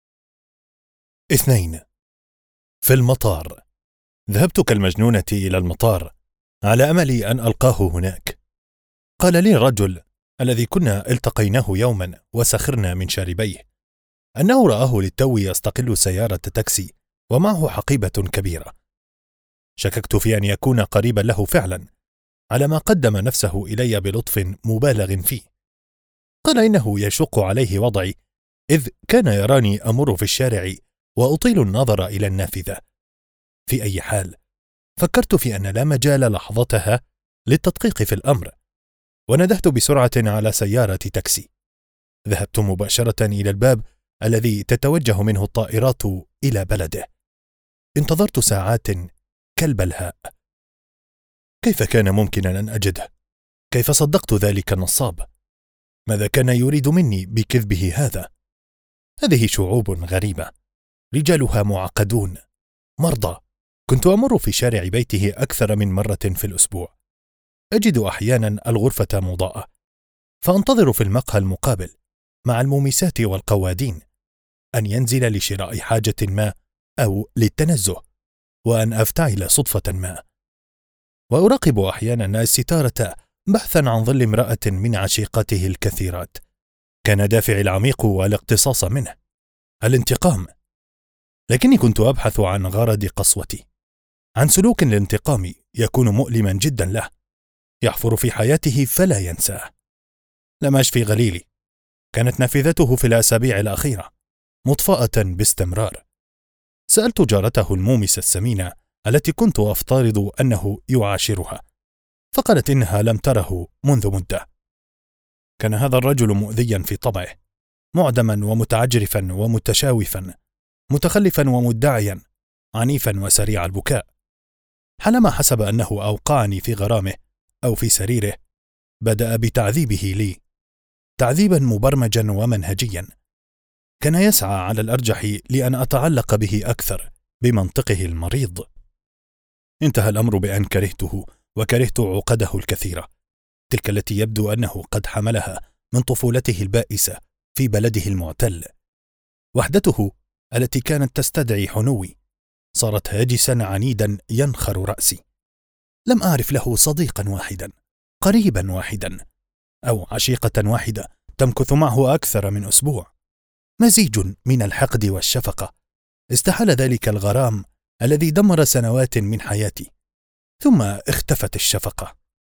Speaker 1: 2. في المطار. ذهبت كالمجنونة إلى المطار على أمل أن ألقاه هناك. قال لي الرجل الذي كنا التقيناه يوما وسخرنا من شاربيه أنه رآه للتو يستقل سيارة تاكسي ومعه حقيبة كبيرة. شككت في أن يكون قريبا له فعلا، على ما قدم نفسه إلي بلطف مبالغ فيه. قال إنه يشق عليه وضعي، إذ كان يراني أمر في الشارع وأطيل النظر إلى النافذة. في أي حال، فكرت في أن لا مجال لحظتها للتدقيق في الأمر، وندهت بسرعة على سيارة تاكسي. ذهبت مباشرة إلى الباب الذي تتوجه منه الطائرات إلى بلده. انتظرت ساعات كالبلهاء. كيف كان ممكنا أن أجده؟ كيف صدقت ذلك النصاب؟ ماذا كان يريد مني بكذبه هذا؟ هذه شعوب غريبة، رجالها معقدون، مرضى. كنت أمر في شارع بيته أكثر من مرة في الأسبوع. أجد أحيانا الغرفة مضاءة، فأنتظر في المقهى المقابل مع المومسات والقوادين أن ينزل لشراء حاجة ما أو للتنزه، وأن أفتعل صدفة ما. وأراقب أحيانا الستارة بحثا عن ظل امرأة من عشيقته الكثيرات. كان دافعي العميق والاقتصاص منه، الانتقام. لكني كنت أبحث عن غرض قسوتي، عن سلوك الانتقام يكون مؤلما جدا له، يحفر في حياته فلا ينساه. لم أشفي غليلي. كانت نافذته في الأسابيع الأخيرة مطفأة باستمرار. سألت جارته المومسة السمينة التي كنت أفترض أنه يعاشرها، فقالت إنها لم تره منذ مدة. كان هذا الرجل مؤذيا في طبعه، معدما ومتعجرفا ومتشاوفا، متخلفا ومدعيا، عنيفا وسريع البكاء. حالما حسب أنه أوقعني في غرامه أو في سريره، بدأ بتعذيبه لي تعذيبا مبرمجا ومنهجيا. كان يسعى على الأرجح لأن أتعلق به أكثر بمنطقه المريض. انتهى الأمر بأن كرهته وكرهت عقده الكثيرة، تلك التي يبدو أنه قد حملها من طفولته البائسة في بلده المعتل. وحدته التي كانت تستدعي حنوي صارت هاجسا عنيدا ينخر رأسي. لم أعرف له صديقا واحدا، قريبا واحدا، أو عشيقة واحدة تمكث معه أكثر من أسبوع. مزيج من الحقد والشفقة استحال ذلك الغرام الذي دمر سنوات من حياتي، ثم اختفت الشفقة.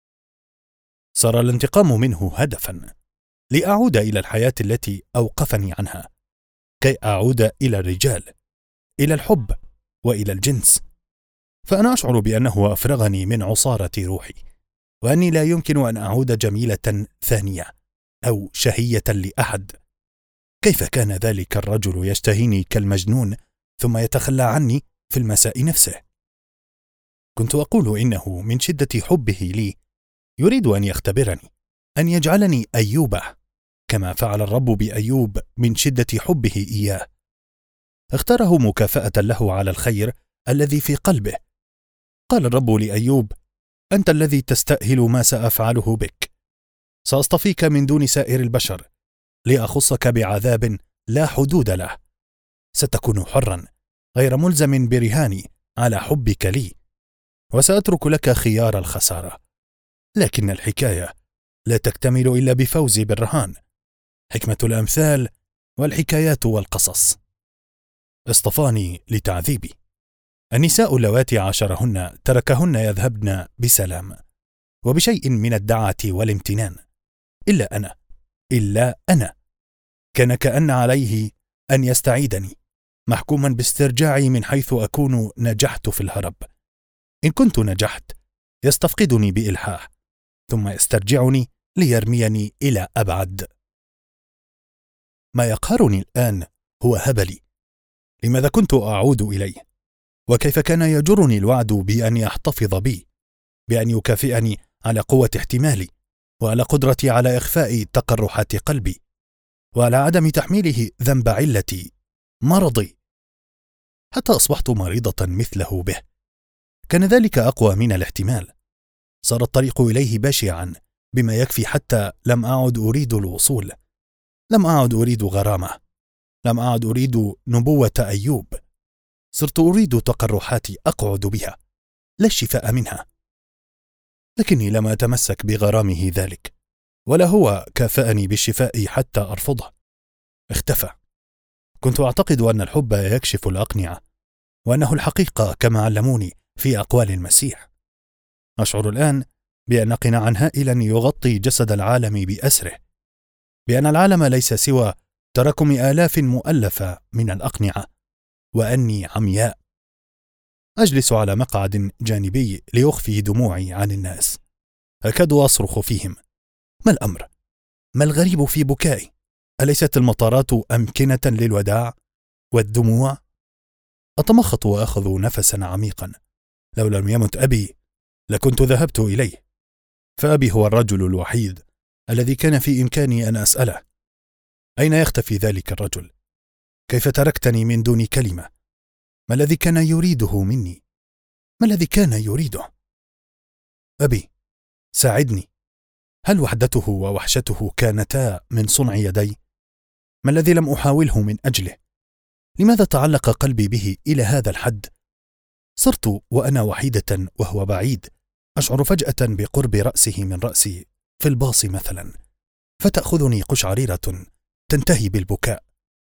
Speaker 1: صار الانتقام منه هدفا لأعود إلى الحياة التي أوقفني عنها، كي أعود إلى الرجال، إلى الحب وإلى الجنس. فأنا أشعر بأنه أفرغني من عصارة روحي، وأني لا يمكن أن أعود جميلة ثانية أو شهية لأحد. كيف كان ذلك الرجل يشتهيني كالمجنون ثم يتخلى عني في المساء نفسه؟ كنت أقول إنه من شدة حبه لي يريد أن يختبرني، أن يجعلني أيوبة كما فعل الرب بأيوب من شدة حبه إياه. اختاره مكافأة له على الخير الذي في قلبه. قال الرب لأيوب: أنت الذي تستأهل ما سأفعله بك. سأصطفيك من دون سائر البشر لأخصك بعذاب لا حدود له. ستكون حرا غير ملزم برهاني على حبك لي، وسأترك لك خيار الخسارة. لكن الحكاية لا تكتمل إلا بفوزي بالرهان. حكمة الأمثال والحكايات والقصص. اصطفاني لتعذيبي. النساء اللواتي عاشرهن تركهن يذهبن بسلام وبشيء من الدعة والامتنان، إلا أنا كان كأن عليه أن يستعيدني، محكوما باسترجاعي من حيث أكون نجحت في الهرب. إن كنت نجحت يستفقدني بإلحاح، ثم يسترجعني ليرميني إلى أبعد. ما يقهرني الآن هو هبلي. لماذا كنت أعود إليه؟ وكيف كان يجرني الوعد بأن يحتفظ بي، بأن يكافئني على قوة احتمالي، وعلى قدرتي على إخفاء تقرحات قلبي، وعلى عدم تحميله ذنب علتي، مرضي، حتى أصبحت مريضة مثله به. كان ذلك أقوى من الاحتمال. صار الطريق إليه بشعا بما يكفي، حتى لم أعد أريد الوصول، لم أعد أريد غرامة، لم أعد أريد نبوة أيوب. صرت أريد تقرحات أقعد بها، لا الشفاء منها. لكني لم أتمسك بغرامه ذلك، ولا هو كافأني بالشفاء حتى أرفضه. اختفى. كنت أعتقد أن الحب يكشف الأقنعة، وأنه الحقيقة كما علموني في أقوال المسيح. أشعر الآن بأن قناعا هائلا يغطي جسد العالم بأسره، بأن العالم ليس سوى تراكم آلاف مؤلفة من الأقنعة، وأني عمياء. أجلس على مقعد جانبي لأخفي دموعي عن الناس، أكاد أصرخ فيهم: ما الأمر؟ ما الغريب في بكائي؟ أليست المطارات أمكنة للوداع والدموع؟ أتمخط وأخذ نفسا عميقا. لو لم يمت أبي لكنت ذهبت إليه، فأبي هو الرجل الوحيد الذي كان في إمكاني أن أسأله: أين يختفي ذلك الرجل؟ كيف تركتني من دون كلمة؟ ما الذي كان يريده مني؟ ما الذي كان يريده؟ أبي، ساعدني. هل وحدته ووحشته كانتا من صنع يدي؟ ما الذي لم أحاوله من أجله؟ لماذا تعلق قلبي به إلى هذا الحد؟ صرت وأنا وحيدة وهو بعيد أشعر فجأة بقرب رأسه من رأسي في الباص مثلا، فتأخذني قشعريرة تنتهي بالبكاء.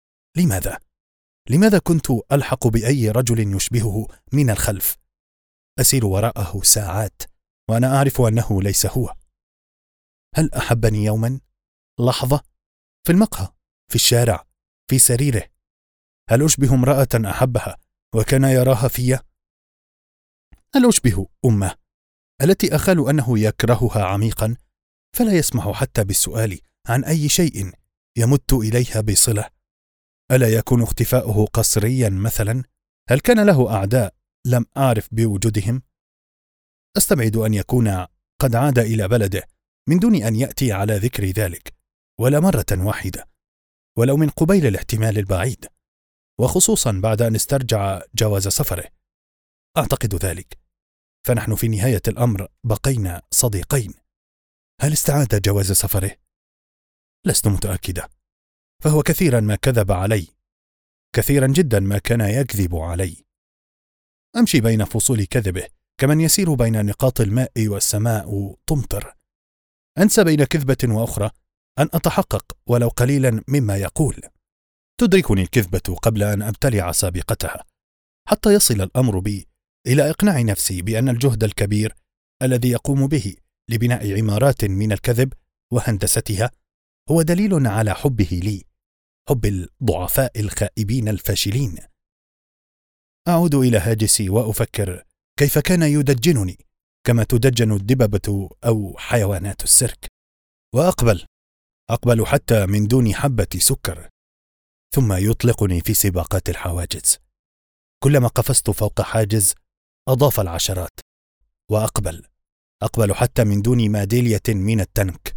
Speaker 1: لماذا كنت ألحق بأي رجل يشبهه من الخلف؟ أسير وراءه ساعات وأنا أعرف أنه ليس هو. هل أحبني يوما؟ لحظة؟ في المقهى، في الشارع، في سريره؟ هل أشبه امرأة أحبها وكان يراها في. هل أشبه أمه التي أخال أنه يكرهها عميقا فلا يسمح حتى بالسؤال عن أي شيء يمت إليها بصلة؟ ألا يكون اختفاؤه قسريا مثلا؟ هل كان له أعداء لم أعرف بوجودهم؟ أستبعد أن يكون قد عاد إلى بلده من دون أن يأتي على ذكر ذلك ولا مرة واحدة، ولو من قبيل الاحتمال البعيد، وخصوصا بعد أن استرجع جواز سفره. أعتقد ذلك، فنحن في نهاية الأمر بقينا صديقين. هل استعاد جواز سفره؟ لست متأكدة، فهو كثيرا ما كذب علي، كثيرا جدا ما كان يكذب علي. أمشي بين فصول كذبه كمن يسير بين نقاط الماء والسماء تمطر، أنسى بين كذبة وأخرى أن أتحقق ولو قليلا مما يقول. تدركني الكذبة قبل أن أبتلع سابقتها، حتى يصل الأمر بي إلى إقناع نفسي بأن الجهد الكبير الذي يقوم به لبناء عمارات من الكذب وهندستها هو دليل على حبه لي، حب الضعفاء الخائبين الفاشلين. أعود إلى هاجسي وأفكر كيف كان يدجنني كما تدجن الدببة أو حيوانات السيرك، وأقبل حتى من دون حبة سكر، ثم يطلقني في سباقات الحواجز. كلما قفزت فوق حاجز أضاف العشرات، وأقبل حتى من دون ميدالية من التنك.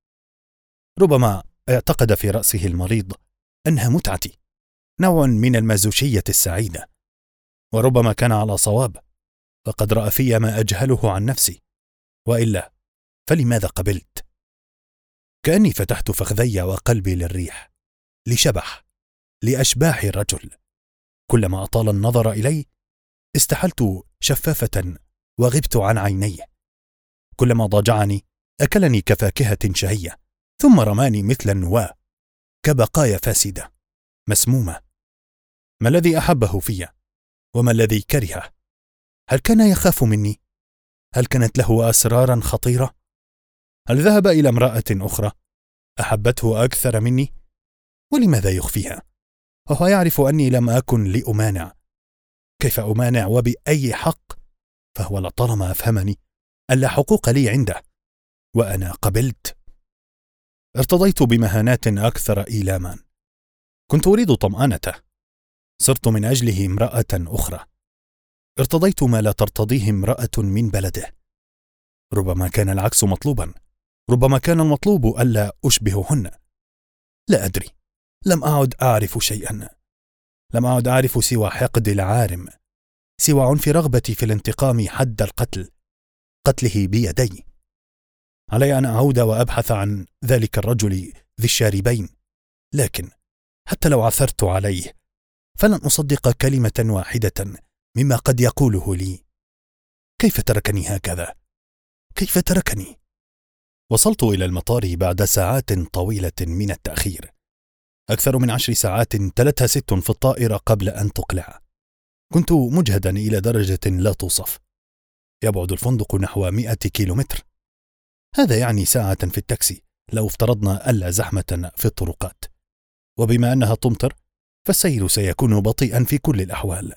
Speaker 1: ربما اعتقد في رأسه المريض أنها متعتي، نوع من المازوشية السعيدة، وربما كان على صواب، فقد رأى في ما أجهله عن نفسي، وإلا فلماذا قبلت؟ كأني فتحت فخذي وقلبي للريح، لشبح، لأشباح الرجل. كلما أطال النظر إلي استحلت شفافة وغبت عن عينيه. كلما ضاجعني أكلني كفاكهة شهية، ثم رماني مثل النواة كبقايا فاسدة مسمومة. ما الذي أحبه في؟ وما الذي كرهه؟ هل كان يخاف مني؟ هل كانت له أسرارا خطيرة؟ هل ذهب إلى امرأة أخرى أحبته أكثر مني؟ ولماذا يخفيها؟ وهو يعرف أني لم أكن لأمانع. كيف أمانع وبأي حق؟ فهو لطالما أفهمني أن لا حقوق لي عنده، وأنا قبلت. ارتضيت بمهانات أكثر إيلاما. كنت أريد طمأنته، صرت من أجله امرأة أخرى. ارتضيت ما لا ترتضيه امرأة من بلده. ربما كان العكس مطلوبا، ربما كان المطلوب ألا أشبههن. لا أدري، لم أعد أعرف شيئا، لم أعد أعرف سوى حقد العارم، سوى عنف رغبتي في الانتقام حد القتل، قتله بيدي. علي أن أعود وأبحث عن ذلك الرجل ذي الشاربين، لكن حتى لو عثرت عليه فلن أصدق كلمة واحدة مما قد يقوله لي. كيف تركني هكذا؟ كيف تركني؟ وصلت إلى المطار بعد ساعات طويلة من التأخير، أكثر من 10 ساعات تلتها 6 في الطائرة قبل أن تقلع. كنت مجهدا إلى درجة لا توصف. يبعد الفندق نحو 100 كيلومتر، هذا يعني ساعة في التاكسي لو افترضنا ألا زحمة في الطرقات، وبما أنها تمطر فالسير سيكون بطيئا في كل الأحوال.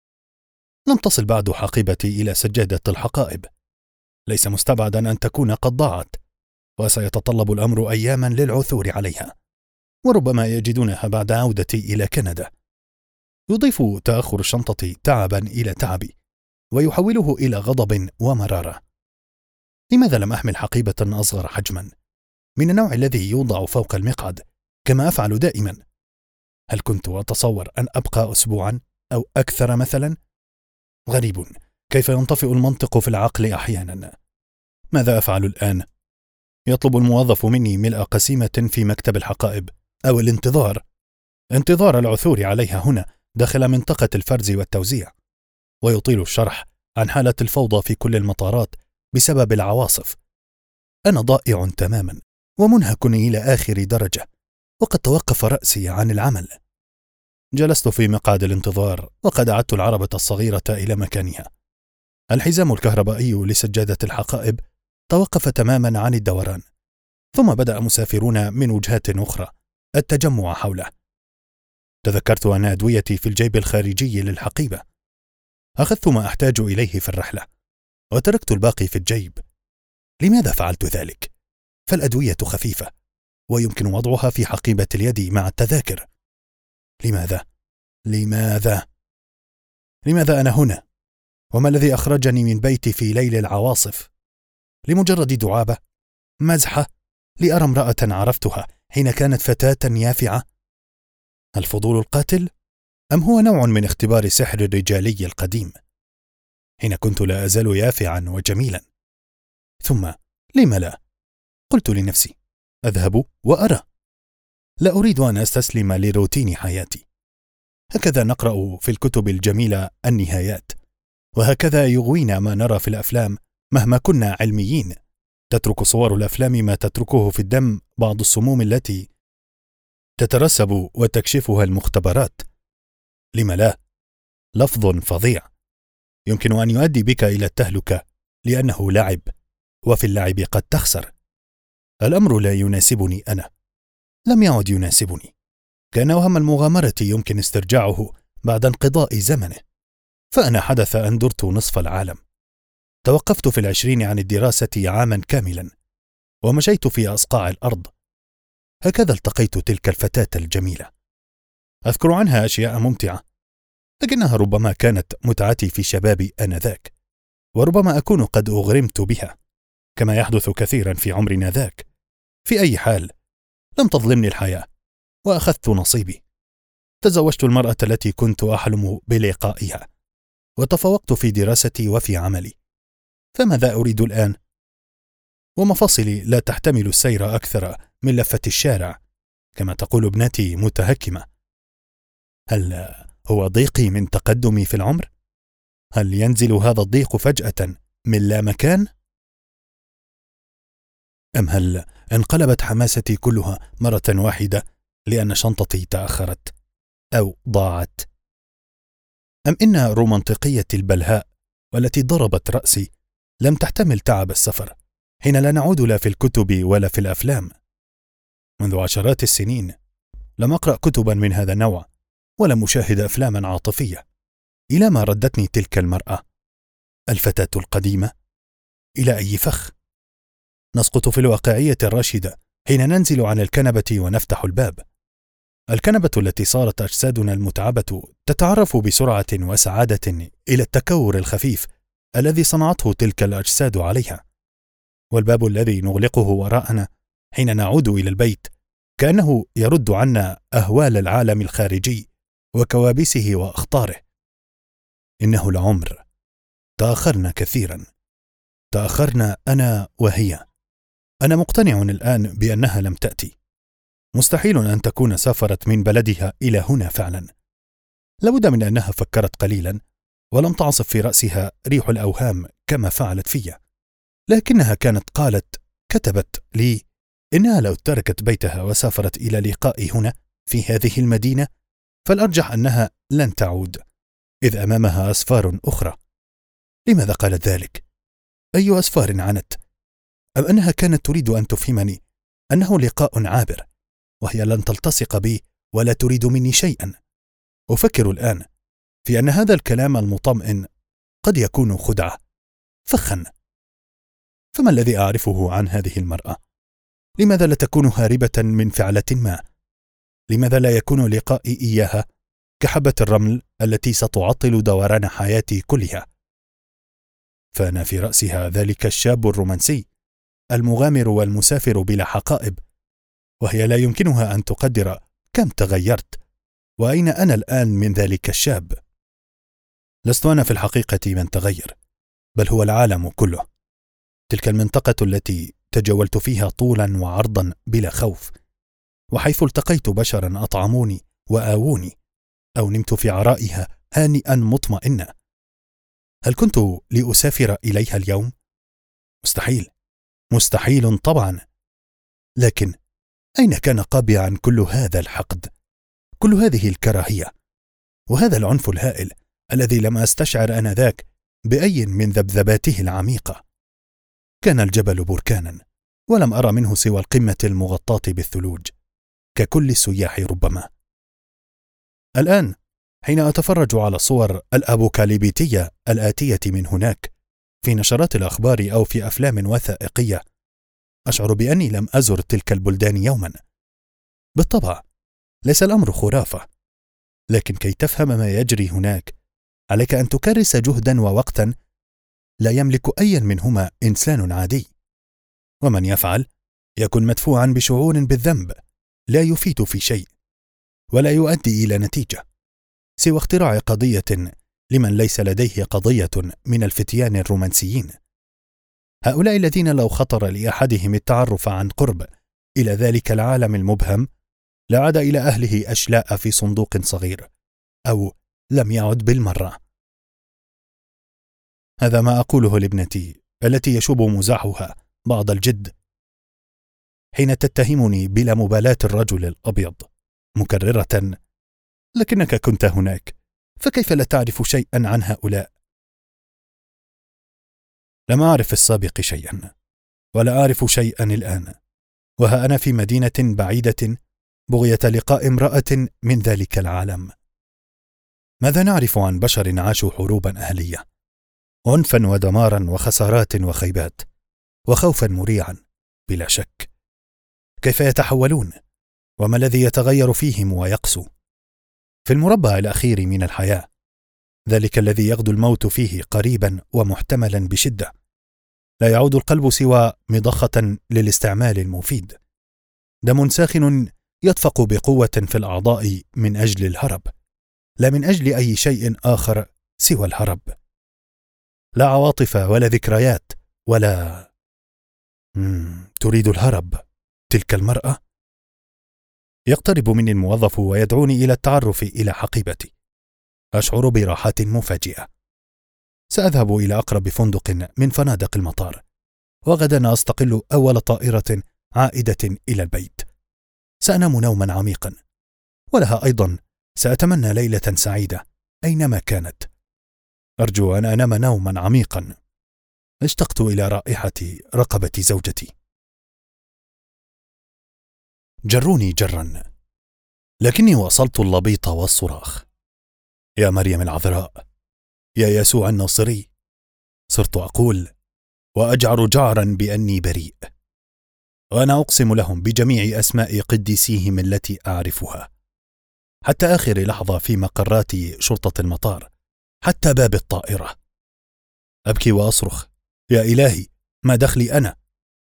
Speaker 1: لم تصل بعد حقيبتي إلى سجادة الحقائب، ليس مستبعدا أن تكون قد ضاعت، وسيتطلب الأمر أياما للعثور عليها، وربما يجدونها بعد عودتي إلى كندا. يضيف تأخر الشنطة تعبا إلى تعبي، ويحوله إلى غضب ومرارة. لماذا لم أحمل حقيبة أصغر حجما، من النوع الذي يوضع فوق المقعد كما أفعل دائما؟ هل كنت أتصور أن أبقى أسبوعا أو أكثر مثلا؟ غريب كيف ينطفئ المنطق في العقل أحيانا. ماذا أفعل الآن؟ يطلب الموظف مني ملء قسيمة في مكتب الحقائب، أو انتظار العثور عليها هنا داخل منطقة الفرز والتوزيع، ويطيل الشرح عن حالة الفوضى في كل المطارات بسبب العواصف. أنا ضائع تماما ومنهك إلى آخر درجة، وقد توقف رأسي عن العمل. جلست في مقعد الانتظار وقد أعدت العربة الصغيرة إلى مكانها. الحزام الكهربائي لسجادة الحقائب توقف تماما عن الدوران، ثم بدأ مسافرون من وجهات أخرى التجمع حوله. تذكرت أن أدويتي في الجيب الخارجي للحقيبة، أخذت ما أحتاج إليه في الرحلة وتركت الباقي في الجيب. لماذا فعلت ذلك؟ فالأدوية خفيفة ويمكن وضعها في حقيبة اليد مع التذاكر. لماذا؟ لماذا؟ لماذا أنا هنا؟ وما الذي أخرجني من بيتي في ليل العواصف؟ لمجرد دعابة؟ مزحة؟ لأرى امرأة عرفتها حين كانت فتاة يافعة؟ الفضول القاتل؟ أم هو نوع من اختبار سحر الرجالي القديم؟ حين كنت لا أزال يافعا وجميلا. ثم لم لا؟ قلت لنفسي أذهب وأرى. لا أريد أن أستسلم لروتين حياتي. هكذا نقرأ في الكتب الجميلة النهايات، وهكذا يغوينا ما نرى في الأفلام مهما كنا علميين. تترك صور الأفلام ما تتركه في الدم بعض السموم التي تترسب وتكشفها المختبرات. لم لا؟ لفظ فظيع يمكن أن يؤدي بك إلى التهلكة لأنه لعب، وفي اللعب قد تخسر. الأمر لا يناسبني أنا، لم يعد يناسبني. كان وهم المغامرة يمكن استرجاعه بعد انقضاء زمنه. فأنا حدث أن درت نصف العالم. توقفت في 20 عن الدراسة عاما كاملا، ومشيت في أصقاع الأرض. هكذا التقيت تلك الفتاة الجميلة. أذكر عنها أشياء ممتعة، لكنها ربما كانت متعتي في شبابي آنذاك، وربما أكون قد أغرمت بها كما يحدث كثيرا في عمرنا ذاك. في أي حال، لم تظلمني الحياة وأخذت نصيبي. تزوجت المرأة التي كنت أحلم بلقائها، وتفوقت في دراستي وفي عملي. فماذا أريد الآن؟ ومفاصلي لا تحتمل السير أكثر من لفة الشارع، كما تقول ابنتي متهكمة. هل هو ضيقي من تقدمي في العمر؟ هل ينزل هذا الضيق فجأة من لا مكان؟ أم هل انقلبت حماستي كلها مرة واحدة لأن شنطتي تأخرت أو ضاعت؟ أم إن رومانطيقية البلهاء والتي ضربت رأسي لم تحتمل تعب السفر حين لا نعود لا في الكتب ولا في الأفلام؟ منذ عشرات السنين لم أقرأ كتبا من هذا النوع ولم أشاهد أفلاما عاطفية. إلى ما ردتني تلك المرأة الفتاة القديمة؟ إلى أي فخ؟ نسقط في الواقعية الراشدة حين ننزل عن الكنبة ونفتح الباب. الكنبة التي صارت أجسادنا المتعبة تتعرف بسرعة وسعادة إلى التكور الخفيف الذي صنعته تلك الأجساد عليها، والباب الذي نغلقه وراءنا حين نعود إلى البيت كأنه يرد عنا أهوال العالم الخارجي وكوابيسه وأخطاره. إنه العمر. تأخرنا كثيرا، تأخرنا أنا وهي. أنا مقتنع الآن بأنها لم تأتي. مستحيل أن تكون سافرت من بلدها إلى هنا فعلا. لابد من أنها فكرت قليلا ولم تعصف في رأسها ريح الأوهام كما فعلت فيا، لكنها كانت كتبت لي إنها لو تركت بيتها وسافرت إلى لقائي هنا في هذه المدينة فالأرجح أنها لن تعود، إذ أمامها أسفار أخرى. لماذا قالت ذلك؟ أي أسفار عنت؟ أم أنها كانت تريد أن تفهمني أنه لقاء عابر، وهي لن تلتصق بي ولا تريد مني شيئا؟ أفكر الآن في أن هذا الكلام المطمئن قد يكون خدعة، فخا. فما الذي أعرفه عن هذه المرأة؟ لماذا لا تكون هاربة من فعلة ما؟ لماذا لا يكون لقائي إياها كحبة الرمل التي ستعطل دوران حياتي كلها؟ فأنا في رأسها ذلك الشاب الرومانسي المغامر والمسافر بلا حقائب، وهي لا يمكنها أن تقدر كم تغيرت وأين أنا الآن من ذلك الشاب. لست أنا في الحقيقة من تغير، بل هو العالم كله، تلك المنطقة التي تجولت فيها طولا وعرضا بلا خوف، وحيث التقيت بشرا أطعموني وآووني، أو نمت في عرائها هانئا مطمئنا. هل كنت لأسافر إليها اليوم؟ مستحيل، مستحيل طبعا. لكن أين كان قابعا كل هذا الحقد، كل هذه الكراهية، وهذا العنف الهائل الذي لم أستشعر آنذاك بأي من ذبذباته العميقة؟ كان الجبل بركانا، ولم أرى منه سوى القمة المغطاة بالثلوج ككل السياح ربما. الآن حين أتفرج على الصور الأبوكاليبيتية الآتية من هناك في نشرات الأخبار أو في أفلام وثائقية، أشعر بأني لم أزر تلك البلدان يوما. بالطبع ليس الأمر خرافة، لكن كي تفهم ما يجري هناك عليك أن تكرس جهدا ووقتا لا يملك أي منهما إنسان عادي، ومن يفعل يكون مدفوعا بشعور بالذنب لا يفيد في شيء ولا يؤدي إلى نتيجة سوى اختراع قضية لمن ليس لديه قضية من الفتيان الرومانسيين، هؤلاء الذين لو خطر لأحدهم التعرف عن قرب إلى ذلك العالم المبهم لعاد إلى أهله أشلاء في صندوق صغير، أو لم يعد بالمرة. هذا ما أقوله لابنتي التي يشوب مزاحها بعض الجد حين تتهمني بلا مبالاة الرجل الأبيض، مكررة: لكنك كنت هناك، فكيف لا تعرف شيئا عن هؤلاء؟ لم أعرف السابق شيئا ولا أعرف شيئا الآن، وها أنا في مدينة بعيدة بغية لقاء امرأة من ذلك العالم. ماذا نعرف عن بشر عاشوا حروبا أهلية، عنفا ودمارا وخسارات وخيبات وخوفا مريعا بلا شك؟ كيف يتحولون؟ وما الذي يتغير فيهم ويقسو؟ في المربع الأخير من الحياة، ذلك الذي يغدو الموت فيه قريبا ومحتملا بشدة، لا يعود القلب سوى مضخة للاستعمال المفيد، دم ساخن يدفق بقوة في الأعضاء من أجل الهرب، لا من أجل أي شيء آخر سوى الهرب. لا عواطف ولا ذكريات ولا تريد الهرب تلك المرأة؟ يقترب مني الموظف ويدعوني إلى التعرف إلى حقيبتي. أشعر براحة مفاجئة. سأذهب إلى أقرب فندق من فنادق المطار، وغدا أستقل أول طائرة عائدة إلى البيت. سأنام نوما عميقا، ولها أيضا سأتمنى ليلة سعيدة أينما كانت. أرجو أن أنام نوما عميقا. اشتقت إلى رائحة رقبة زوجتي. جروني جرا، لكني واصلت اللبيط والصراخ: يا مريم العذراء، يا يسوع الناصري. صرت أقول وأجعر جعرا بأني بريء، وأنا أقسم لهم بجميع أسماء قديسيهم التي أعرفها، حتى آخر لحظة في مقرات شرطة المطار، حتى باب الطائرة. أبكي وأصرخ: يا إلهي، ما دخلي أنا؟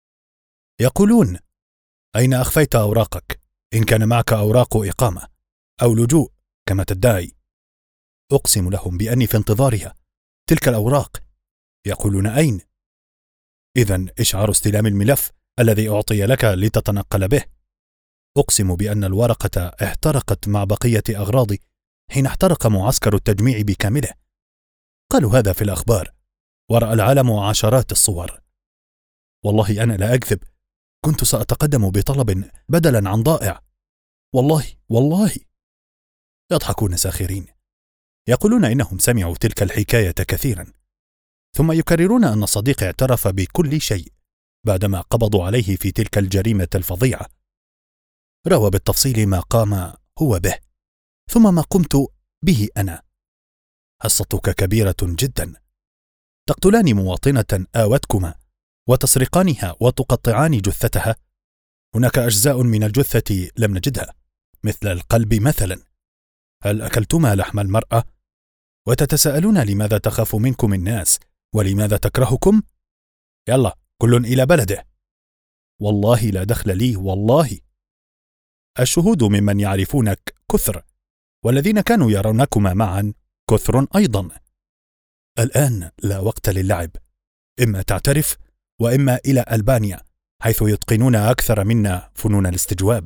Speaker 1: يقولون: أين أخفيت أوراقك؟ إن كان معك أوراق إقامة أو لجوء كما تدعي. أقسم لهم بأني في انتظارها. تلك الأوراق. يقولون: أين؟ إذن إشعار استلام الملف الذي أعطي لك لتتنقل به. أقسم بأن الورقة احترقت مع بقية أغراضي حين احترق معسكر التجميع بكامله. قالوا هذا في الأخبار، ورأى العالم عشرات الصور. والله أنا لا أكذب، كنت سأتقدم بطلب بدلا عن ضائع. والله. يضحكون ساخرين، يقولون إنهم سمعوا تلك الحكاية كثيرا، ثم يكررون أن صديقي اعترف بكل شيء بعدما قبضوا عليه في تلك الجريمة الفظيعة. روى بالتفصيل ما قام هو به، ثم ما قمت به أنا. حصتك كبيرة جدا. تقتلان مواطنة آوتكما وتسرقانها وتقطعان جثتها. هناك أجزاء من الجثة لم نجدها، مثل القلب مثلا. هل أكلتما لحم المرأة؟ وتتساءلون لماذا تخاف منكم الناس ولماذا تكرهكم؟ يلا كل إلى بلده. والله لا دخل لي، والله. الشهود ممن يعرفونك كثر، والذين كانوا يرونكما معا كثر أيضا. الآن لا وقت للعب، إما تعترف وإما إلى ألبانيا، حيث يتقنون أكثر منا فنون الاستجواب.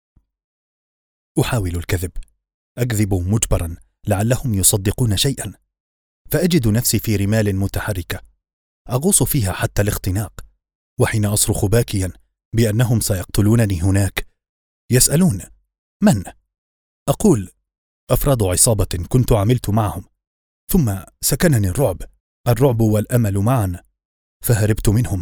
Speaker 1: أحاول الكذب، أكذب مجبرا لعلهم يصدقون شيئا، فأجد نفسي في رمال متحركة أغوص فيها حتى الاختناق. وحين أصرخ باكيا بأنهم سيقتلونني هناك، يسألون: من؟ أقول: أفراد عصابة كنت عملت معهم، ثم سكنني الرعب والأمل معا، فهربت منهم.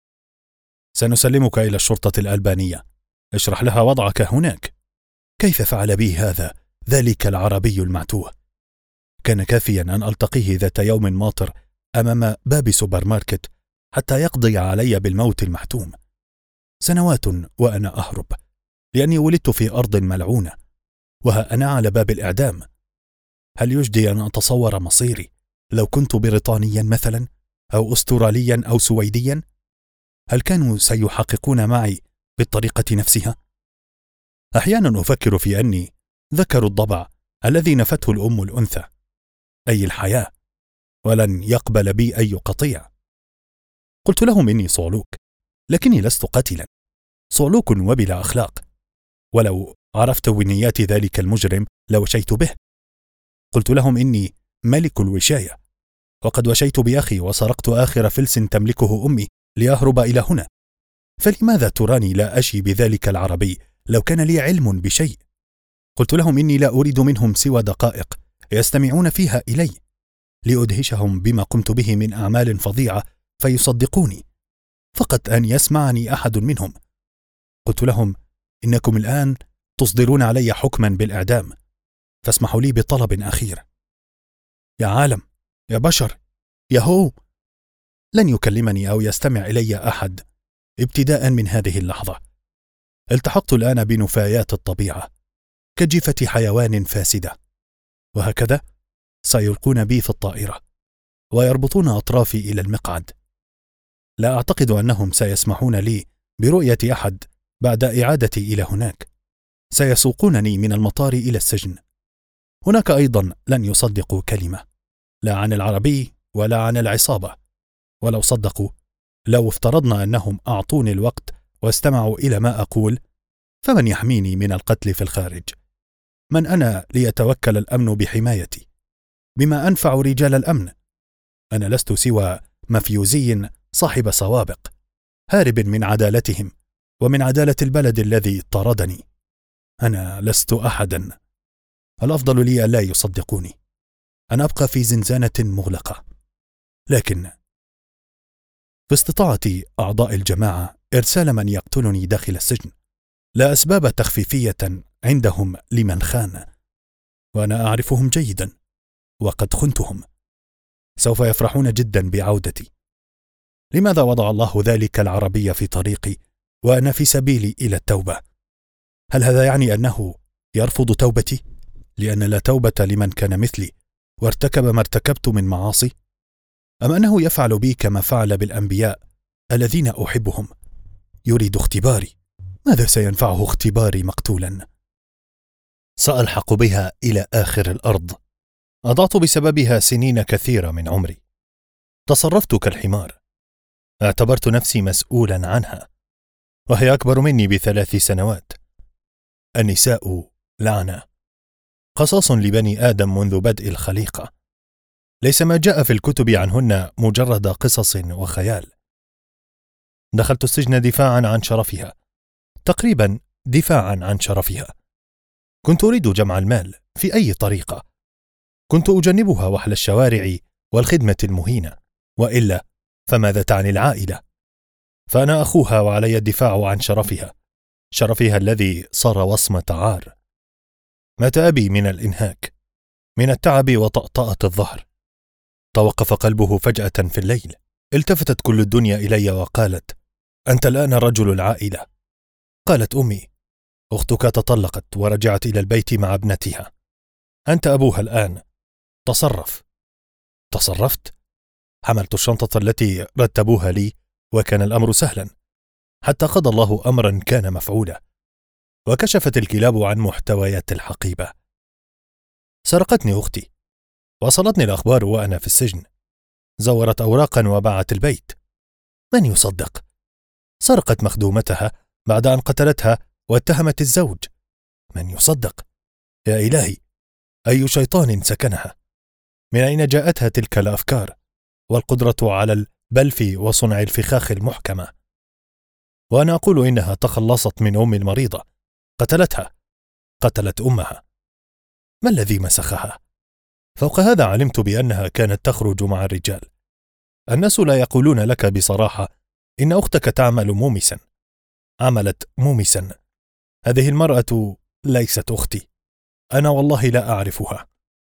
Speaker 1: سنسلمك إلى الشرطة الألبانية، اشرح لها وضعك هناك. كيف فعل بي هذا ذلك العربي المعتوه؟ كان كافيا أن ألتقيه ذات يوم ماطر أمام باب سوبر ماركت حتى يقضي علي بالموت المحتوم. سنوات وأنا أهرب، لأني ولدت في أرض ملعونة، وها أنا على باب الإعدام. هل يجدي أن أتصور مصيري لو كنت بريطانيا مثلا، أو أستراليا أو سويديا؟ هل كانوا سيحققون معي بالطريقة نفسها؟ أحيانا أفكر في أني ذكر الضبع الذي نفته الأم الأنثى، أي الحياة، ولن يقبل بي أي قطيع. قلت لهم إني صعلوك، لكني لست قتلا، صعلوك وبلا أخلاق، ولو عرفت ونيات ذلك المجرم لوشيت به. قلت لهم إني ملك الوشاية، وقد وشيت بأخي وسرقت آخر فلس تملكه أمي لأهرب إلى هنا، فلماذا تراني لا أشي بذلك العربي لو كان لي علم بشيء؟ قلت لهم إني لا أريد منهم سوى دقائق يستمعون فيها إلي لأدهشهم بما قمت به من أعمال فظيعة فيصدقوني، فقط أن يسمعني أحد منهم. قلت لهم إنكم الآن تصدرون علي حكما بالإعدام، فاسمحوا لي بطلب أخير. يا عالم، يا بشر، يا هو، لن يكلمني أو يستمع إلي أحد ابتداء من هذه اللحظة. التحقت الآن بنفايات الطبيعة كجيفة حيوان فاسدة، وهكذا سيلقون بي في الطائرة ويربطون أطرافي إلى المقعد. لا أعتقد أنهم سيسمحون لي برؤية أحد بعد إعادتي إلى هناك. سيسوقونني من المطار إلى السجن. هناك أيضا لن يصدقوا كلمة، لا عن العربي ولا عن العصابة. ولو صدقوا، لو افترضنا أنهم أعطوني الوقت واستمعوا إلى ما أقول، فمن يحميني من القتل في الخارج؟ من أنا ليتوكل الأمن بحمايتي؟ بما أنفع رجال الأمن؟ أنا لست سوى مفيوزي صاحب سوابق، هارب من عدالتهم ومن عدالة البلد الذي طردني. أنا لست أحدا. الأفضل لي ألا يصدقوني، أن أبقى في زنزانة مغلقة. لكن باستطاعة أعضاء الجماعة إرسال من يقتلني داخل السجن، لا أسباب تخفيفية عندهم لمن خان، وأنا أعرفهم جيدا وقد خنتهم. سوف يفرحون جدا بعودتي. لماذا وضع الله ذلك العربي في طريقي وأنا في سبيلي إلى التوبة؟ هل هذا يعني أنه يرفض توبتي لأن لا توبة لمن كان مثلي وارتكب ما ارتكبت من معاصي؟ أم أنه يفعل بي كما فعل بالأنبياء الذين أحبهم، يريد اختباري؟ ماذا سينفعه اختباري مقتولا؟ سألحق بها إلى آخر الأرض. أضعت بسببها سنين كثيرة من عمري. تصرفت كالحمار. اعتبرت نفسي مسؤولا عنها، وهي أكبر مني ب3 سنوات. النساء لعنة، قصاص لبني آدم منذ بدء الخليقة. ليس ما جاء في الكتب عنهن مجرد قصص وخيال. دخلت السجن دفاعا عن شرفها، تقريبا دفاعا عن شرفها. كنت أريد جمع المال في أي طريقة. كنت أجنبها وحل الشوارع والخدمة المهينة، وإلا فماذا تعني العائلة؟ فأنا أخوها وعلي الدفاع عن شرفها، شرفها الذي صار وصمة عار. مات أبي من الإنهاك، من التعب وطأطأة الظهر. توقف قلبه فجأة في الليل. التفتت كل الدنيا إلي وقالت: أنت الآن رجل العائلة. قالت أمي: أختك تطلقت ورجعت إلى البيت مع ابنتها، أنت أبوها الآن، تصرف. تصرفت. حملت الشنطة التي رتبوها لي، وكان الأمر سهلا، حتى قضى الله أمرا كان مفعولا، وكشفت الكلاب عن محتويات الحقيبة. سرقتني أختي، وصلتني الأخبار وأنا في السجن. زورت أوراقا وباعت البيت. من يصدق؟ سرقت مخدومتها بعد أن قتلتها واتهمت الزوج. من يصدق؟ يا إلهي، أي شيطان سكنها؟ من أين جاءتها تلك الأفكار والقدرة على البلف وصنع الفخاخ المحكمة؟ وأنا أقول إنها تخلصت من أمي المريضة، قتلتها، قتلت أمها. ما الذي مسخها؟ فوق هذا علمت بأنها كانت تخرج مع الرجال. الناس لا يقولون لك بصراحة إن أختك تعمل مومسا. عملت مومسا. هذه المرأة ليست أختي، أنا والله لا أعرفها.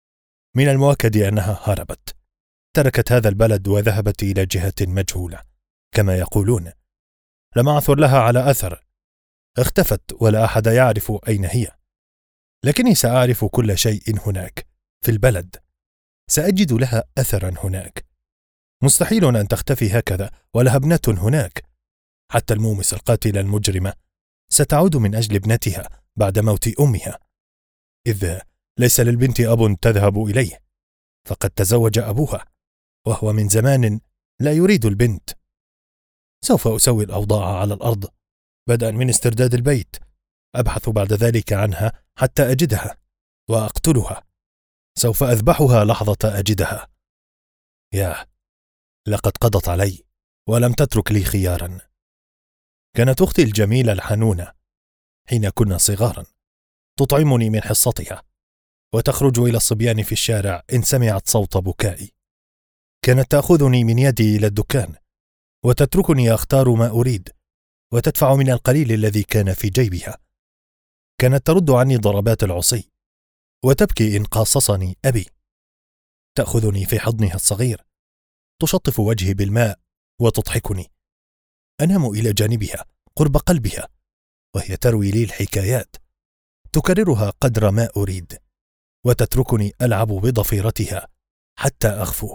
Speaker 2: من المؤكد أنها هربت، تركت هذا البلد وذهبت إلى جهة مجهولة كما يقولون. لم أعثر لها على أثر، اختفت ولا أحد يعرف أين هي، لكني سأعرف كل شيء هناك في البلد، سأجد لها أثرا هناك. مستحيل أن تختفي هكذا ولها ابنة هناك، حتى المومس القاتلة المجرمة ستعود من أجل ابنتها بعد موت أمها، إذ ليس للبنت أب تذهب إليه، فقد تزوج أبوها وهو من زمان لا يريد البنت. سوف أسوي الأوضاع على الأرض بدءا من استرداد البيت، أبحث بعد ذلك عنها حتى أجدها وأقتلها. سوف أذبحها لحظة أجدها. ياه، لقد قضت علي ولم تترك لي خيارا. كانت أختي الجميلة الحنونة حين كنا صغارا تطعمني من حصتها، وتخرج إلى الصبيان في الشارع إن سمعت صوت بكائي. كانت تأخذني من يدي إلى الدكان وتتركني أختار ما أريد، وتدفع من القليل الذي كان في جيبها. كانت ترد عني ضربات العصي، وتبكي إن قاصصني أبي. تأخذني في حضنها الصغير، تشطف وجهي بالماء وتضحكني. أنام إلى جانبها قرب قلبها وهي تروي لي الحكايات، تكررها قدر ما أريد، وتتركني ألعب بضفيرتها حتى أغفو.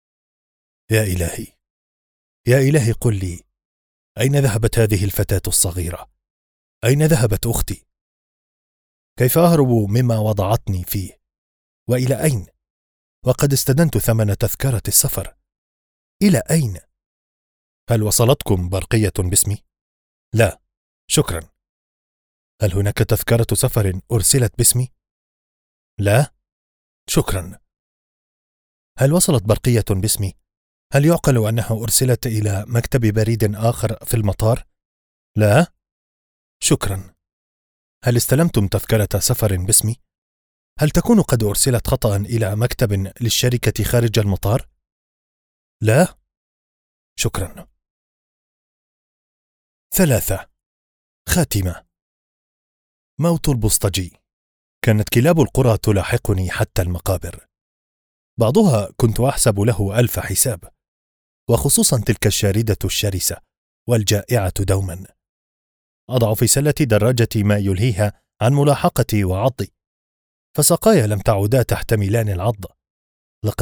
Speaker 2: يا إلهي، يا إلهي، قل لي، أين ذهبت هذه الفتاة الصغيرة؟ أين ذهبت أختي؟ كيف أهرب مما وضعتني فيه؟ وإلى أين؟ وقد استدنت ثمن تذكرة السفر. إلى أين؟ هل وصلتكم برقية باسمي؟ لا، شكرا. هل هناك تذكرة سفر أرسلت باسمي؟ لا، شكرا. هل وصلت برقية باسمي؟ هل يعقل أنها أرسلت إلى مكتب بريد آخر في المطار؟ لا، شكرا. هل استلمتم تذكرة سفر باسمي؟ هل تكون قد أرسلت خطأ إلى مكتب للشركة خارج المطار؟ لا، شكرا. 3. خاتمة. موت البوسطجي. كانت كلاب القرى تلاحقني حتى المقابر، بعضها كنت أحسب له 1000 حساب، وخصوصا تلك الشاردة الشرسة والجائعة دوما. أضع في سلة دراجتي ما يلهيها عن ملاحقتي وعضي، فساقاي لم تعودا تحتملان العض. لقد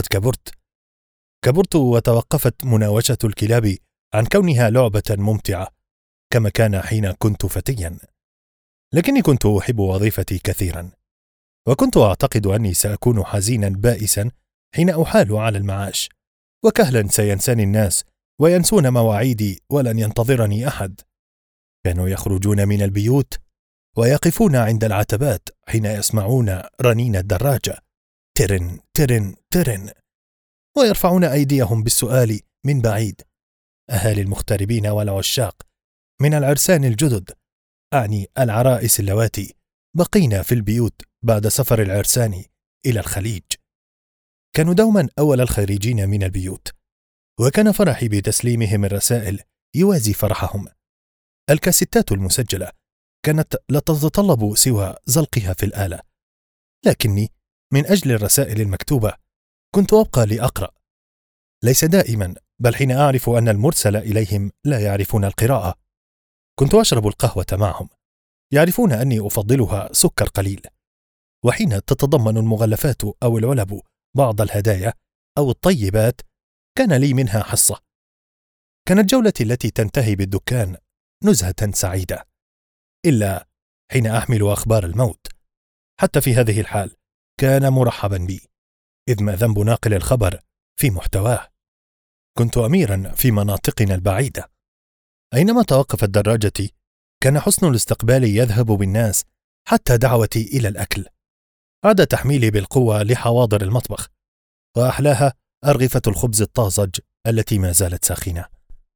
Speaker 2: كبرت وتوقفت مناوشة الكلاب عن كونها لعبة ممتعة كما كان حين كنت فتيا، لكني كنت أحب وظيفتي كثيرا، وكنت أعتقد أني سأكون حزينا بائسا حين أحال على المعاش، وكهلا سينساني الناس وينسون مواعيدي ولن ينتظرني أحد. كانوا يخرجون من البيوت ويقفون عند العتبات حين يسمعون رنين الدراجة ترن ترن ترن، ويرفعون أيديهم بالسؤال من بعيد. أهالي المغتربين والعشاق من العرسان الجدد، أعني العرائس اللواتي بقينا في البيوت بعد سفر العرسان إلى الخليج، كانوا دوما أول الخارجين من البيوت، وكان فرحي بتسليمهم الرسائل يوازي فرحهم. الكاسيتات المسجلة كانت لا تتطلب سوى زلقها في الآلة، لكني من أجل الرسائل المكتوبة كنت أبقى لأقرأ، ليس دائما، بل حين أعرف أن المرسل إليهم لا يعرفون القراءة. كنت أشرب القهوة معهم، يعرفون أني أفضلها سكر قليل، وحين تتضمن المغلفات أو العلب بعض الهدايا أو الطيبات كان لي منها حصة. كانت جولتي التي تنتهي بالدكان نزهة سعيدة، إلا حين أحمل أخبار الموت. حتى في هذه الحال كان مرحبا بي، إذ ما ذنب ناقل الخبر في محتواه. كنت أميرا في مناطقنا البعيدة، أينما توقفت دراجتي كان حسن الاستقبال يذهب بالناس حتى دعوتي إلى الأكل. عاد تحميلي بالقوة لحواضر المطبخ، وأحلاها أرغفة الخبز الطازج التي ما زالت ساخنة.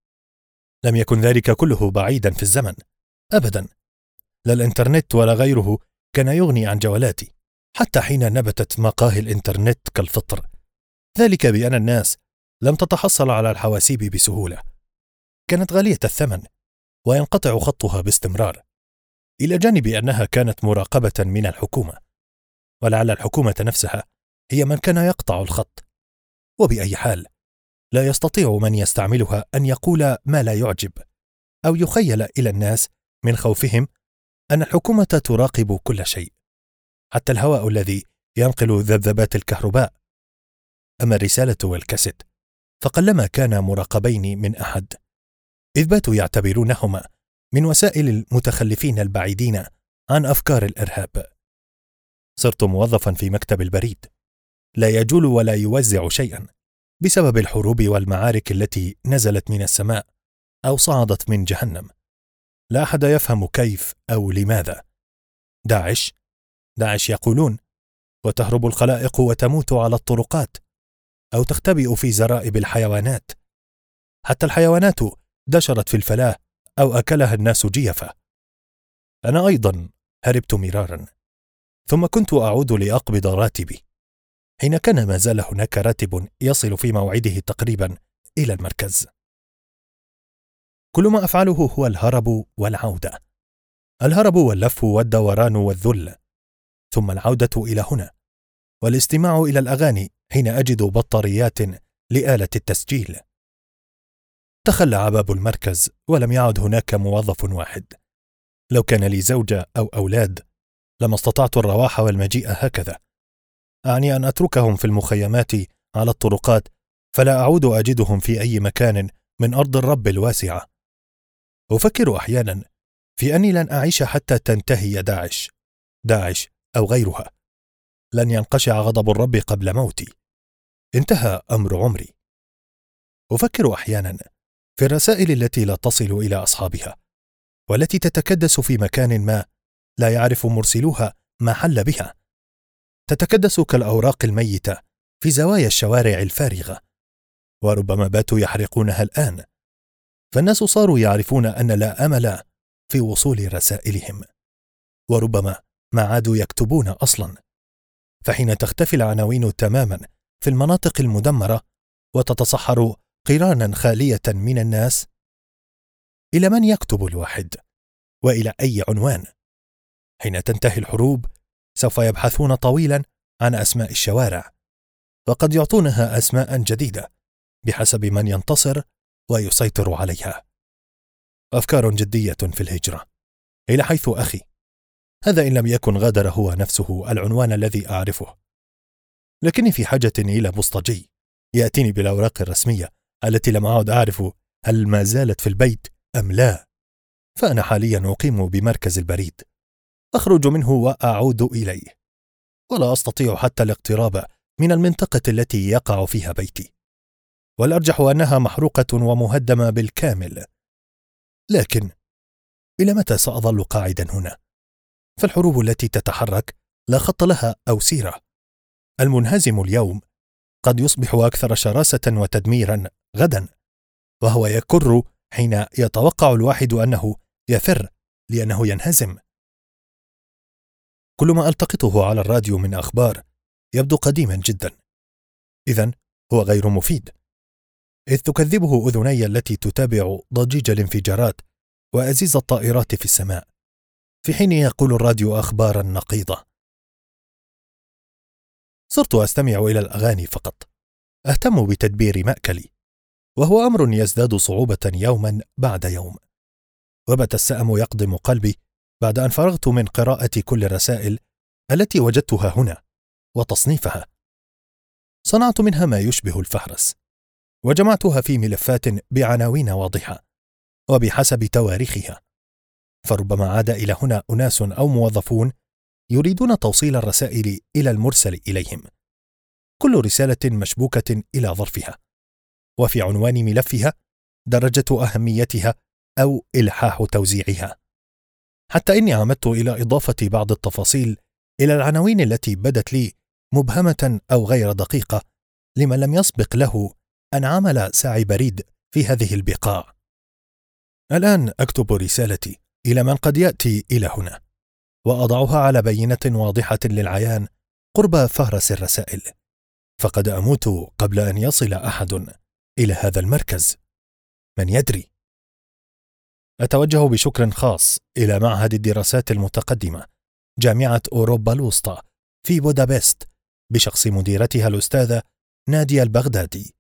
Speaker 2: لم يكن ذلك كله بعيدا في الزمن أبدا، لا الإنترنت ولا غيره كان يغني عن جولاتي، حتى حين نبتت مقاهي الإنترنت كالفطر، ذلك بأن الناس لم تتحصل على الحواسيب بسهولة، كانت غالية الثمن وينقطع خطها باستمرار، إلى جانب أنها كانت مراقبة من الحكومة، ولعل الحكومة نفسها هي من كان يقطع الخط، وبأي حال لا يستطيع من يستعملها أن يقول ما لا يعجب أو يخيل إلى الناس من خوفهم أن الحكومة تراقب كل شيء، حتى الهواء الذي ينقل ذبذبات الكهرباء. أما الرسالة والكاسيت فقلما كان مراقبين من أحد، إذ باتوا يعتبرونهما من وسائل المتخلفين البعيدين عن أفكار الإرهاب. صرت موظفا في مكتب البريد، لا يجول ولا يوزع شيئا بسبب الحروب والمعارك التي نزلت من السماء أو صعدت من جهنم. لا أحد يفهم كيف أو لماذا. داعش يقولون، وتهرب الخلائق وتموت على الطرقات أو تختبئ في زرائب الحيوانات. حتى الحيوانات دشرت في الفلاة أو أكلها الناس جيفة. أنا أيضا هربت مرارا، ثم كنت أعود لأقبض راتبي، حين كان ما زال هناك راتب يصل في موعده تقريبا إلى المركز. كل ما أفعله هو الهرب والعودة، الهرب واللف والدوران والذل، ثم العودة إلى هنا والاستماع إلى الأغاني حين أجد بطاريات لآلة التسجيل. تخلع باب المركز ولم يعد هناك موظف واحد. لو كان لي زوجة أو أولاد لما استطعت الرواح والمجيء هكذا، أعني أن أتركهم في المخيمات على الطرقات فلا أعود أجدهم في أي مكان من أرض الرب الواسعة. أفكر أحيانا في أني لن أعيش حتى تنتهي داعش أو غيرها. لن ينقشع غضب الرب قبل موتي. انتهى أمر عمري. أفكر أحيانا في الرسائل التي لا تصل إلى أصحابها، والتي تتكدس في مكان ما لا يعرف مرسلوها ما حل بها. تتكدس كالأوراق الميتة في زوايا الشوارع الفارغة، وربما باتوا يحرقونها الآن، فالناس صاروا يعرفون أن لا أمل في وصول رسائلهم، وربما ما عادوا يكتبون أصلا. فحين تختفي العناوين تماما في المناطق المدمرة وتتصحر قرانا خالية من الناس، إلى من يكتب الواحد؟ وإلى أي عنوان؟ حين تنتهي الحروب سوف يبحثون طويلا عن أسماء الشوارع، وقد يعطونها أسماء جديدة بحسب من ينتصر ويسيطر عليها. أفكار جدية في الهجرة إلى حيث أخي، هذا إن لم يكن غادر هو نفسه العنوان الذي أعرفه. لكني في حاجة إلى بوسطجي يأتيني بالأوراق الرسمية التي لم أعد أعرف هل ما زالت في البيت أم لا. فأنا حاليا أقيم بمركز البريد، أخرج منه وأعود إليه، ولا أستطيع حتى الاقتراب من المنطقة التي يقع فيها بيتي، والأرجح أنها محروقة ومهدمة بالكامل. لكن إلى متى سأظل قاعدا هنا؟ فالحروب التي تتحرك لا خط لها أو سيرة. المنهزم اليوم قد يصبح أكثر شراسة وتدميرا غدا، وهو يكر حين يتوقع الواحد أنه يفر لأنه ينهزم. كل ما ألتقطه على الراديو من أخبار يبدو قديما جدا، إذن هو غير مفيد، إذ تكذبه أذني التي تتابع ضجيج الانفجارات وأزيز الطائرات في السماء، في حين يقول الراديو أخبارا نقيضة. صرت أستمع إلى الأغاني فقط، أهتم بتدبير مأكلي، وهو أمر يزداد صعوبة يوما بعد يوم. وبات السأم يقضم قلبي بعد أن فرغت من قراءة كل الرسائل التي وجدتها هنا وتصنيفها. صنعت منها ما يشبه الفهرس، وجمعتها في ملفات بعناوين واضحة وبحسب تواريخها، فربما عاد إلى هنا أناس أو موظفون يريدون توصيل الرسائل إلى المرسل إليهم، كل رسالة مشبوكة إلى ظرفها، وفي عنوان ملفها درجة أهميتها أو إلحاح توزيعها، حتى إني عمدت إلى إضافة بعض التفاصيل إلى العناوين التي بدت لي مبهمة أو غير دقيقة لمن لم يسبق له أن عمل ساعي بريد في هذه البقاع. الآن أكتب رسالتي إلى من قد يأتي إلى هنا، وأضعها على بينة واضحة للعيان قرب فهرس الرسائل، فقد أموت قبل أن يصل أحد إلى هذا المركز. من يدري؟ أتوجه بشكر خاص إلى معهد الدراسات المتقدمة جامعة أوروبا الوسطى في بودابست بشخص مديرتها الأستاذة نادية البغدادي.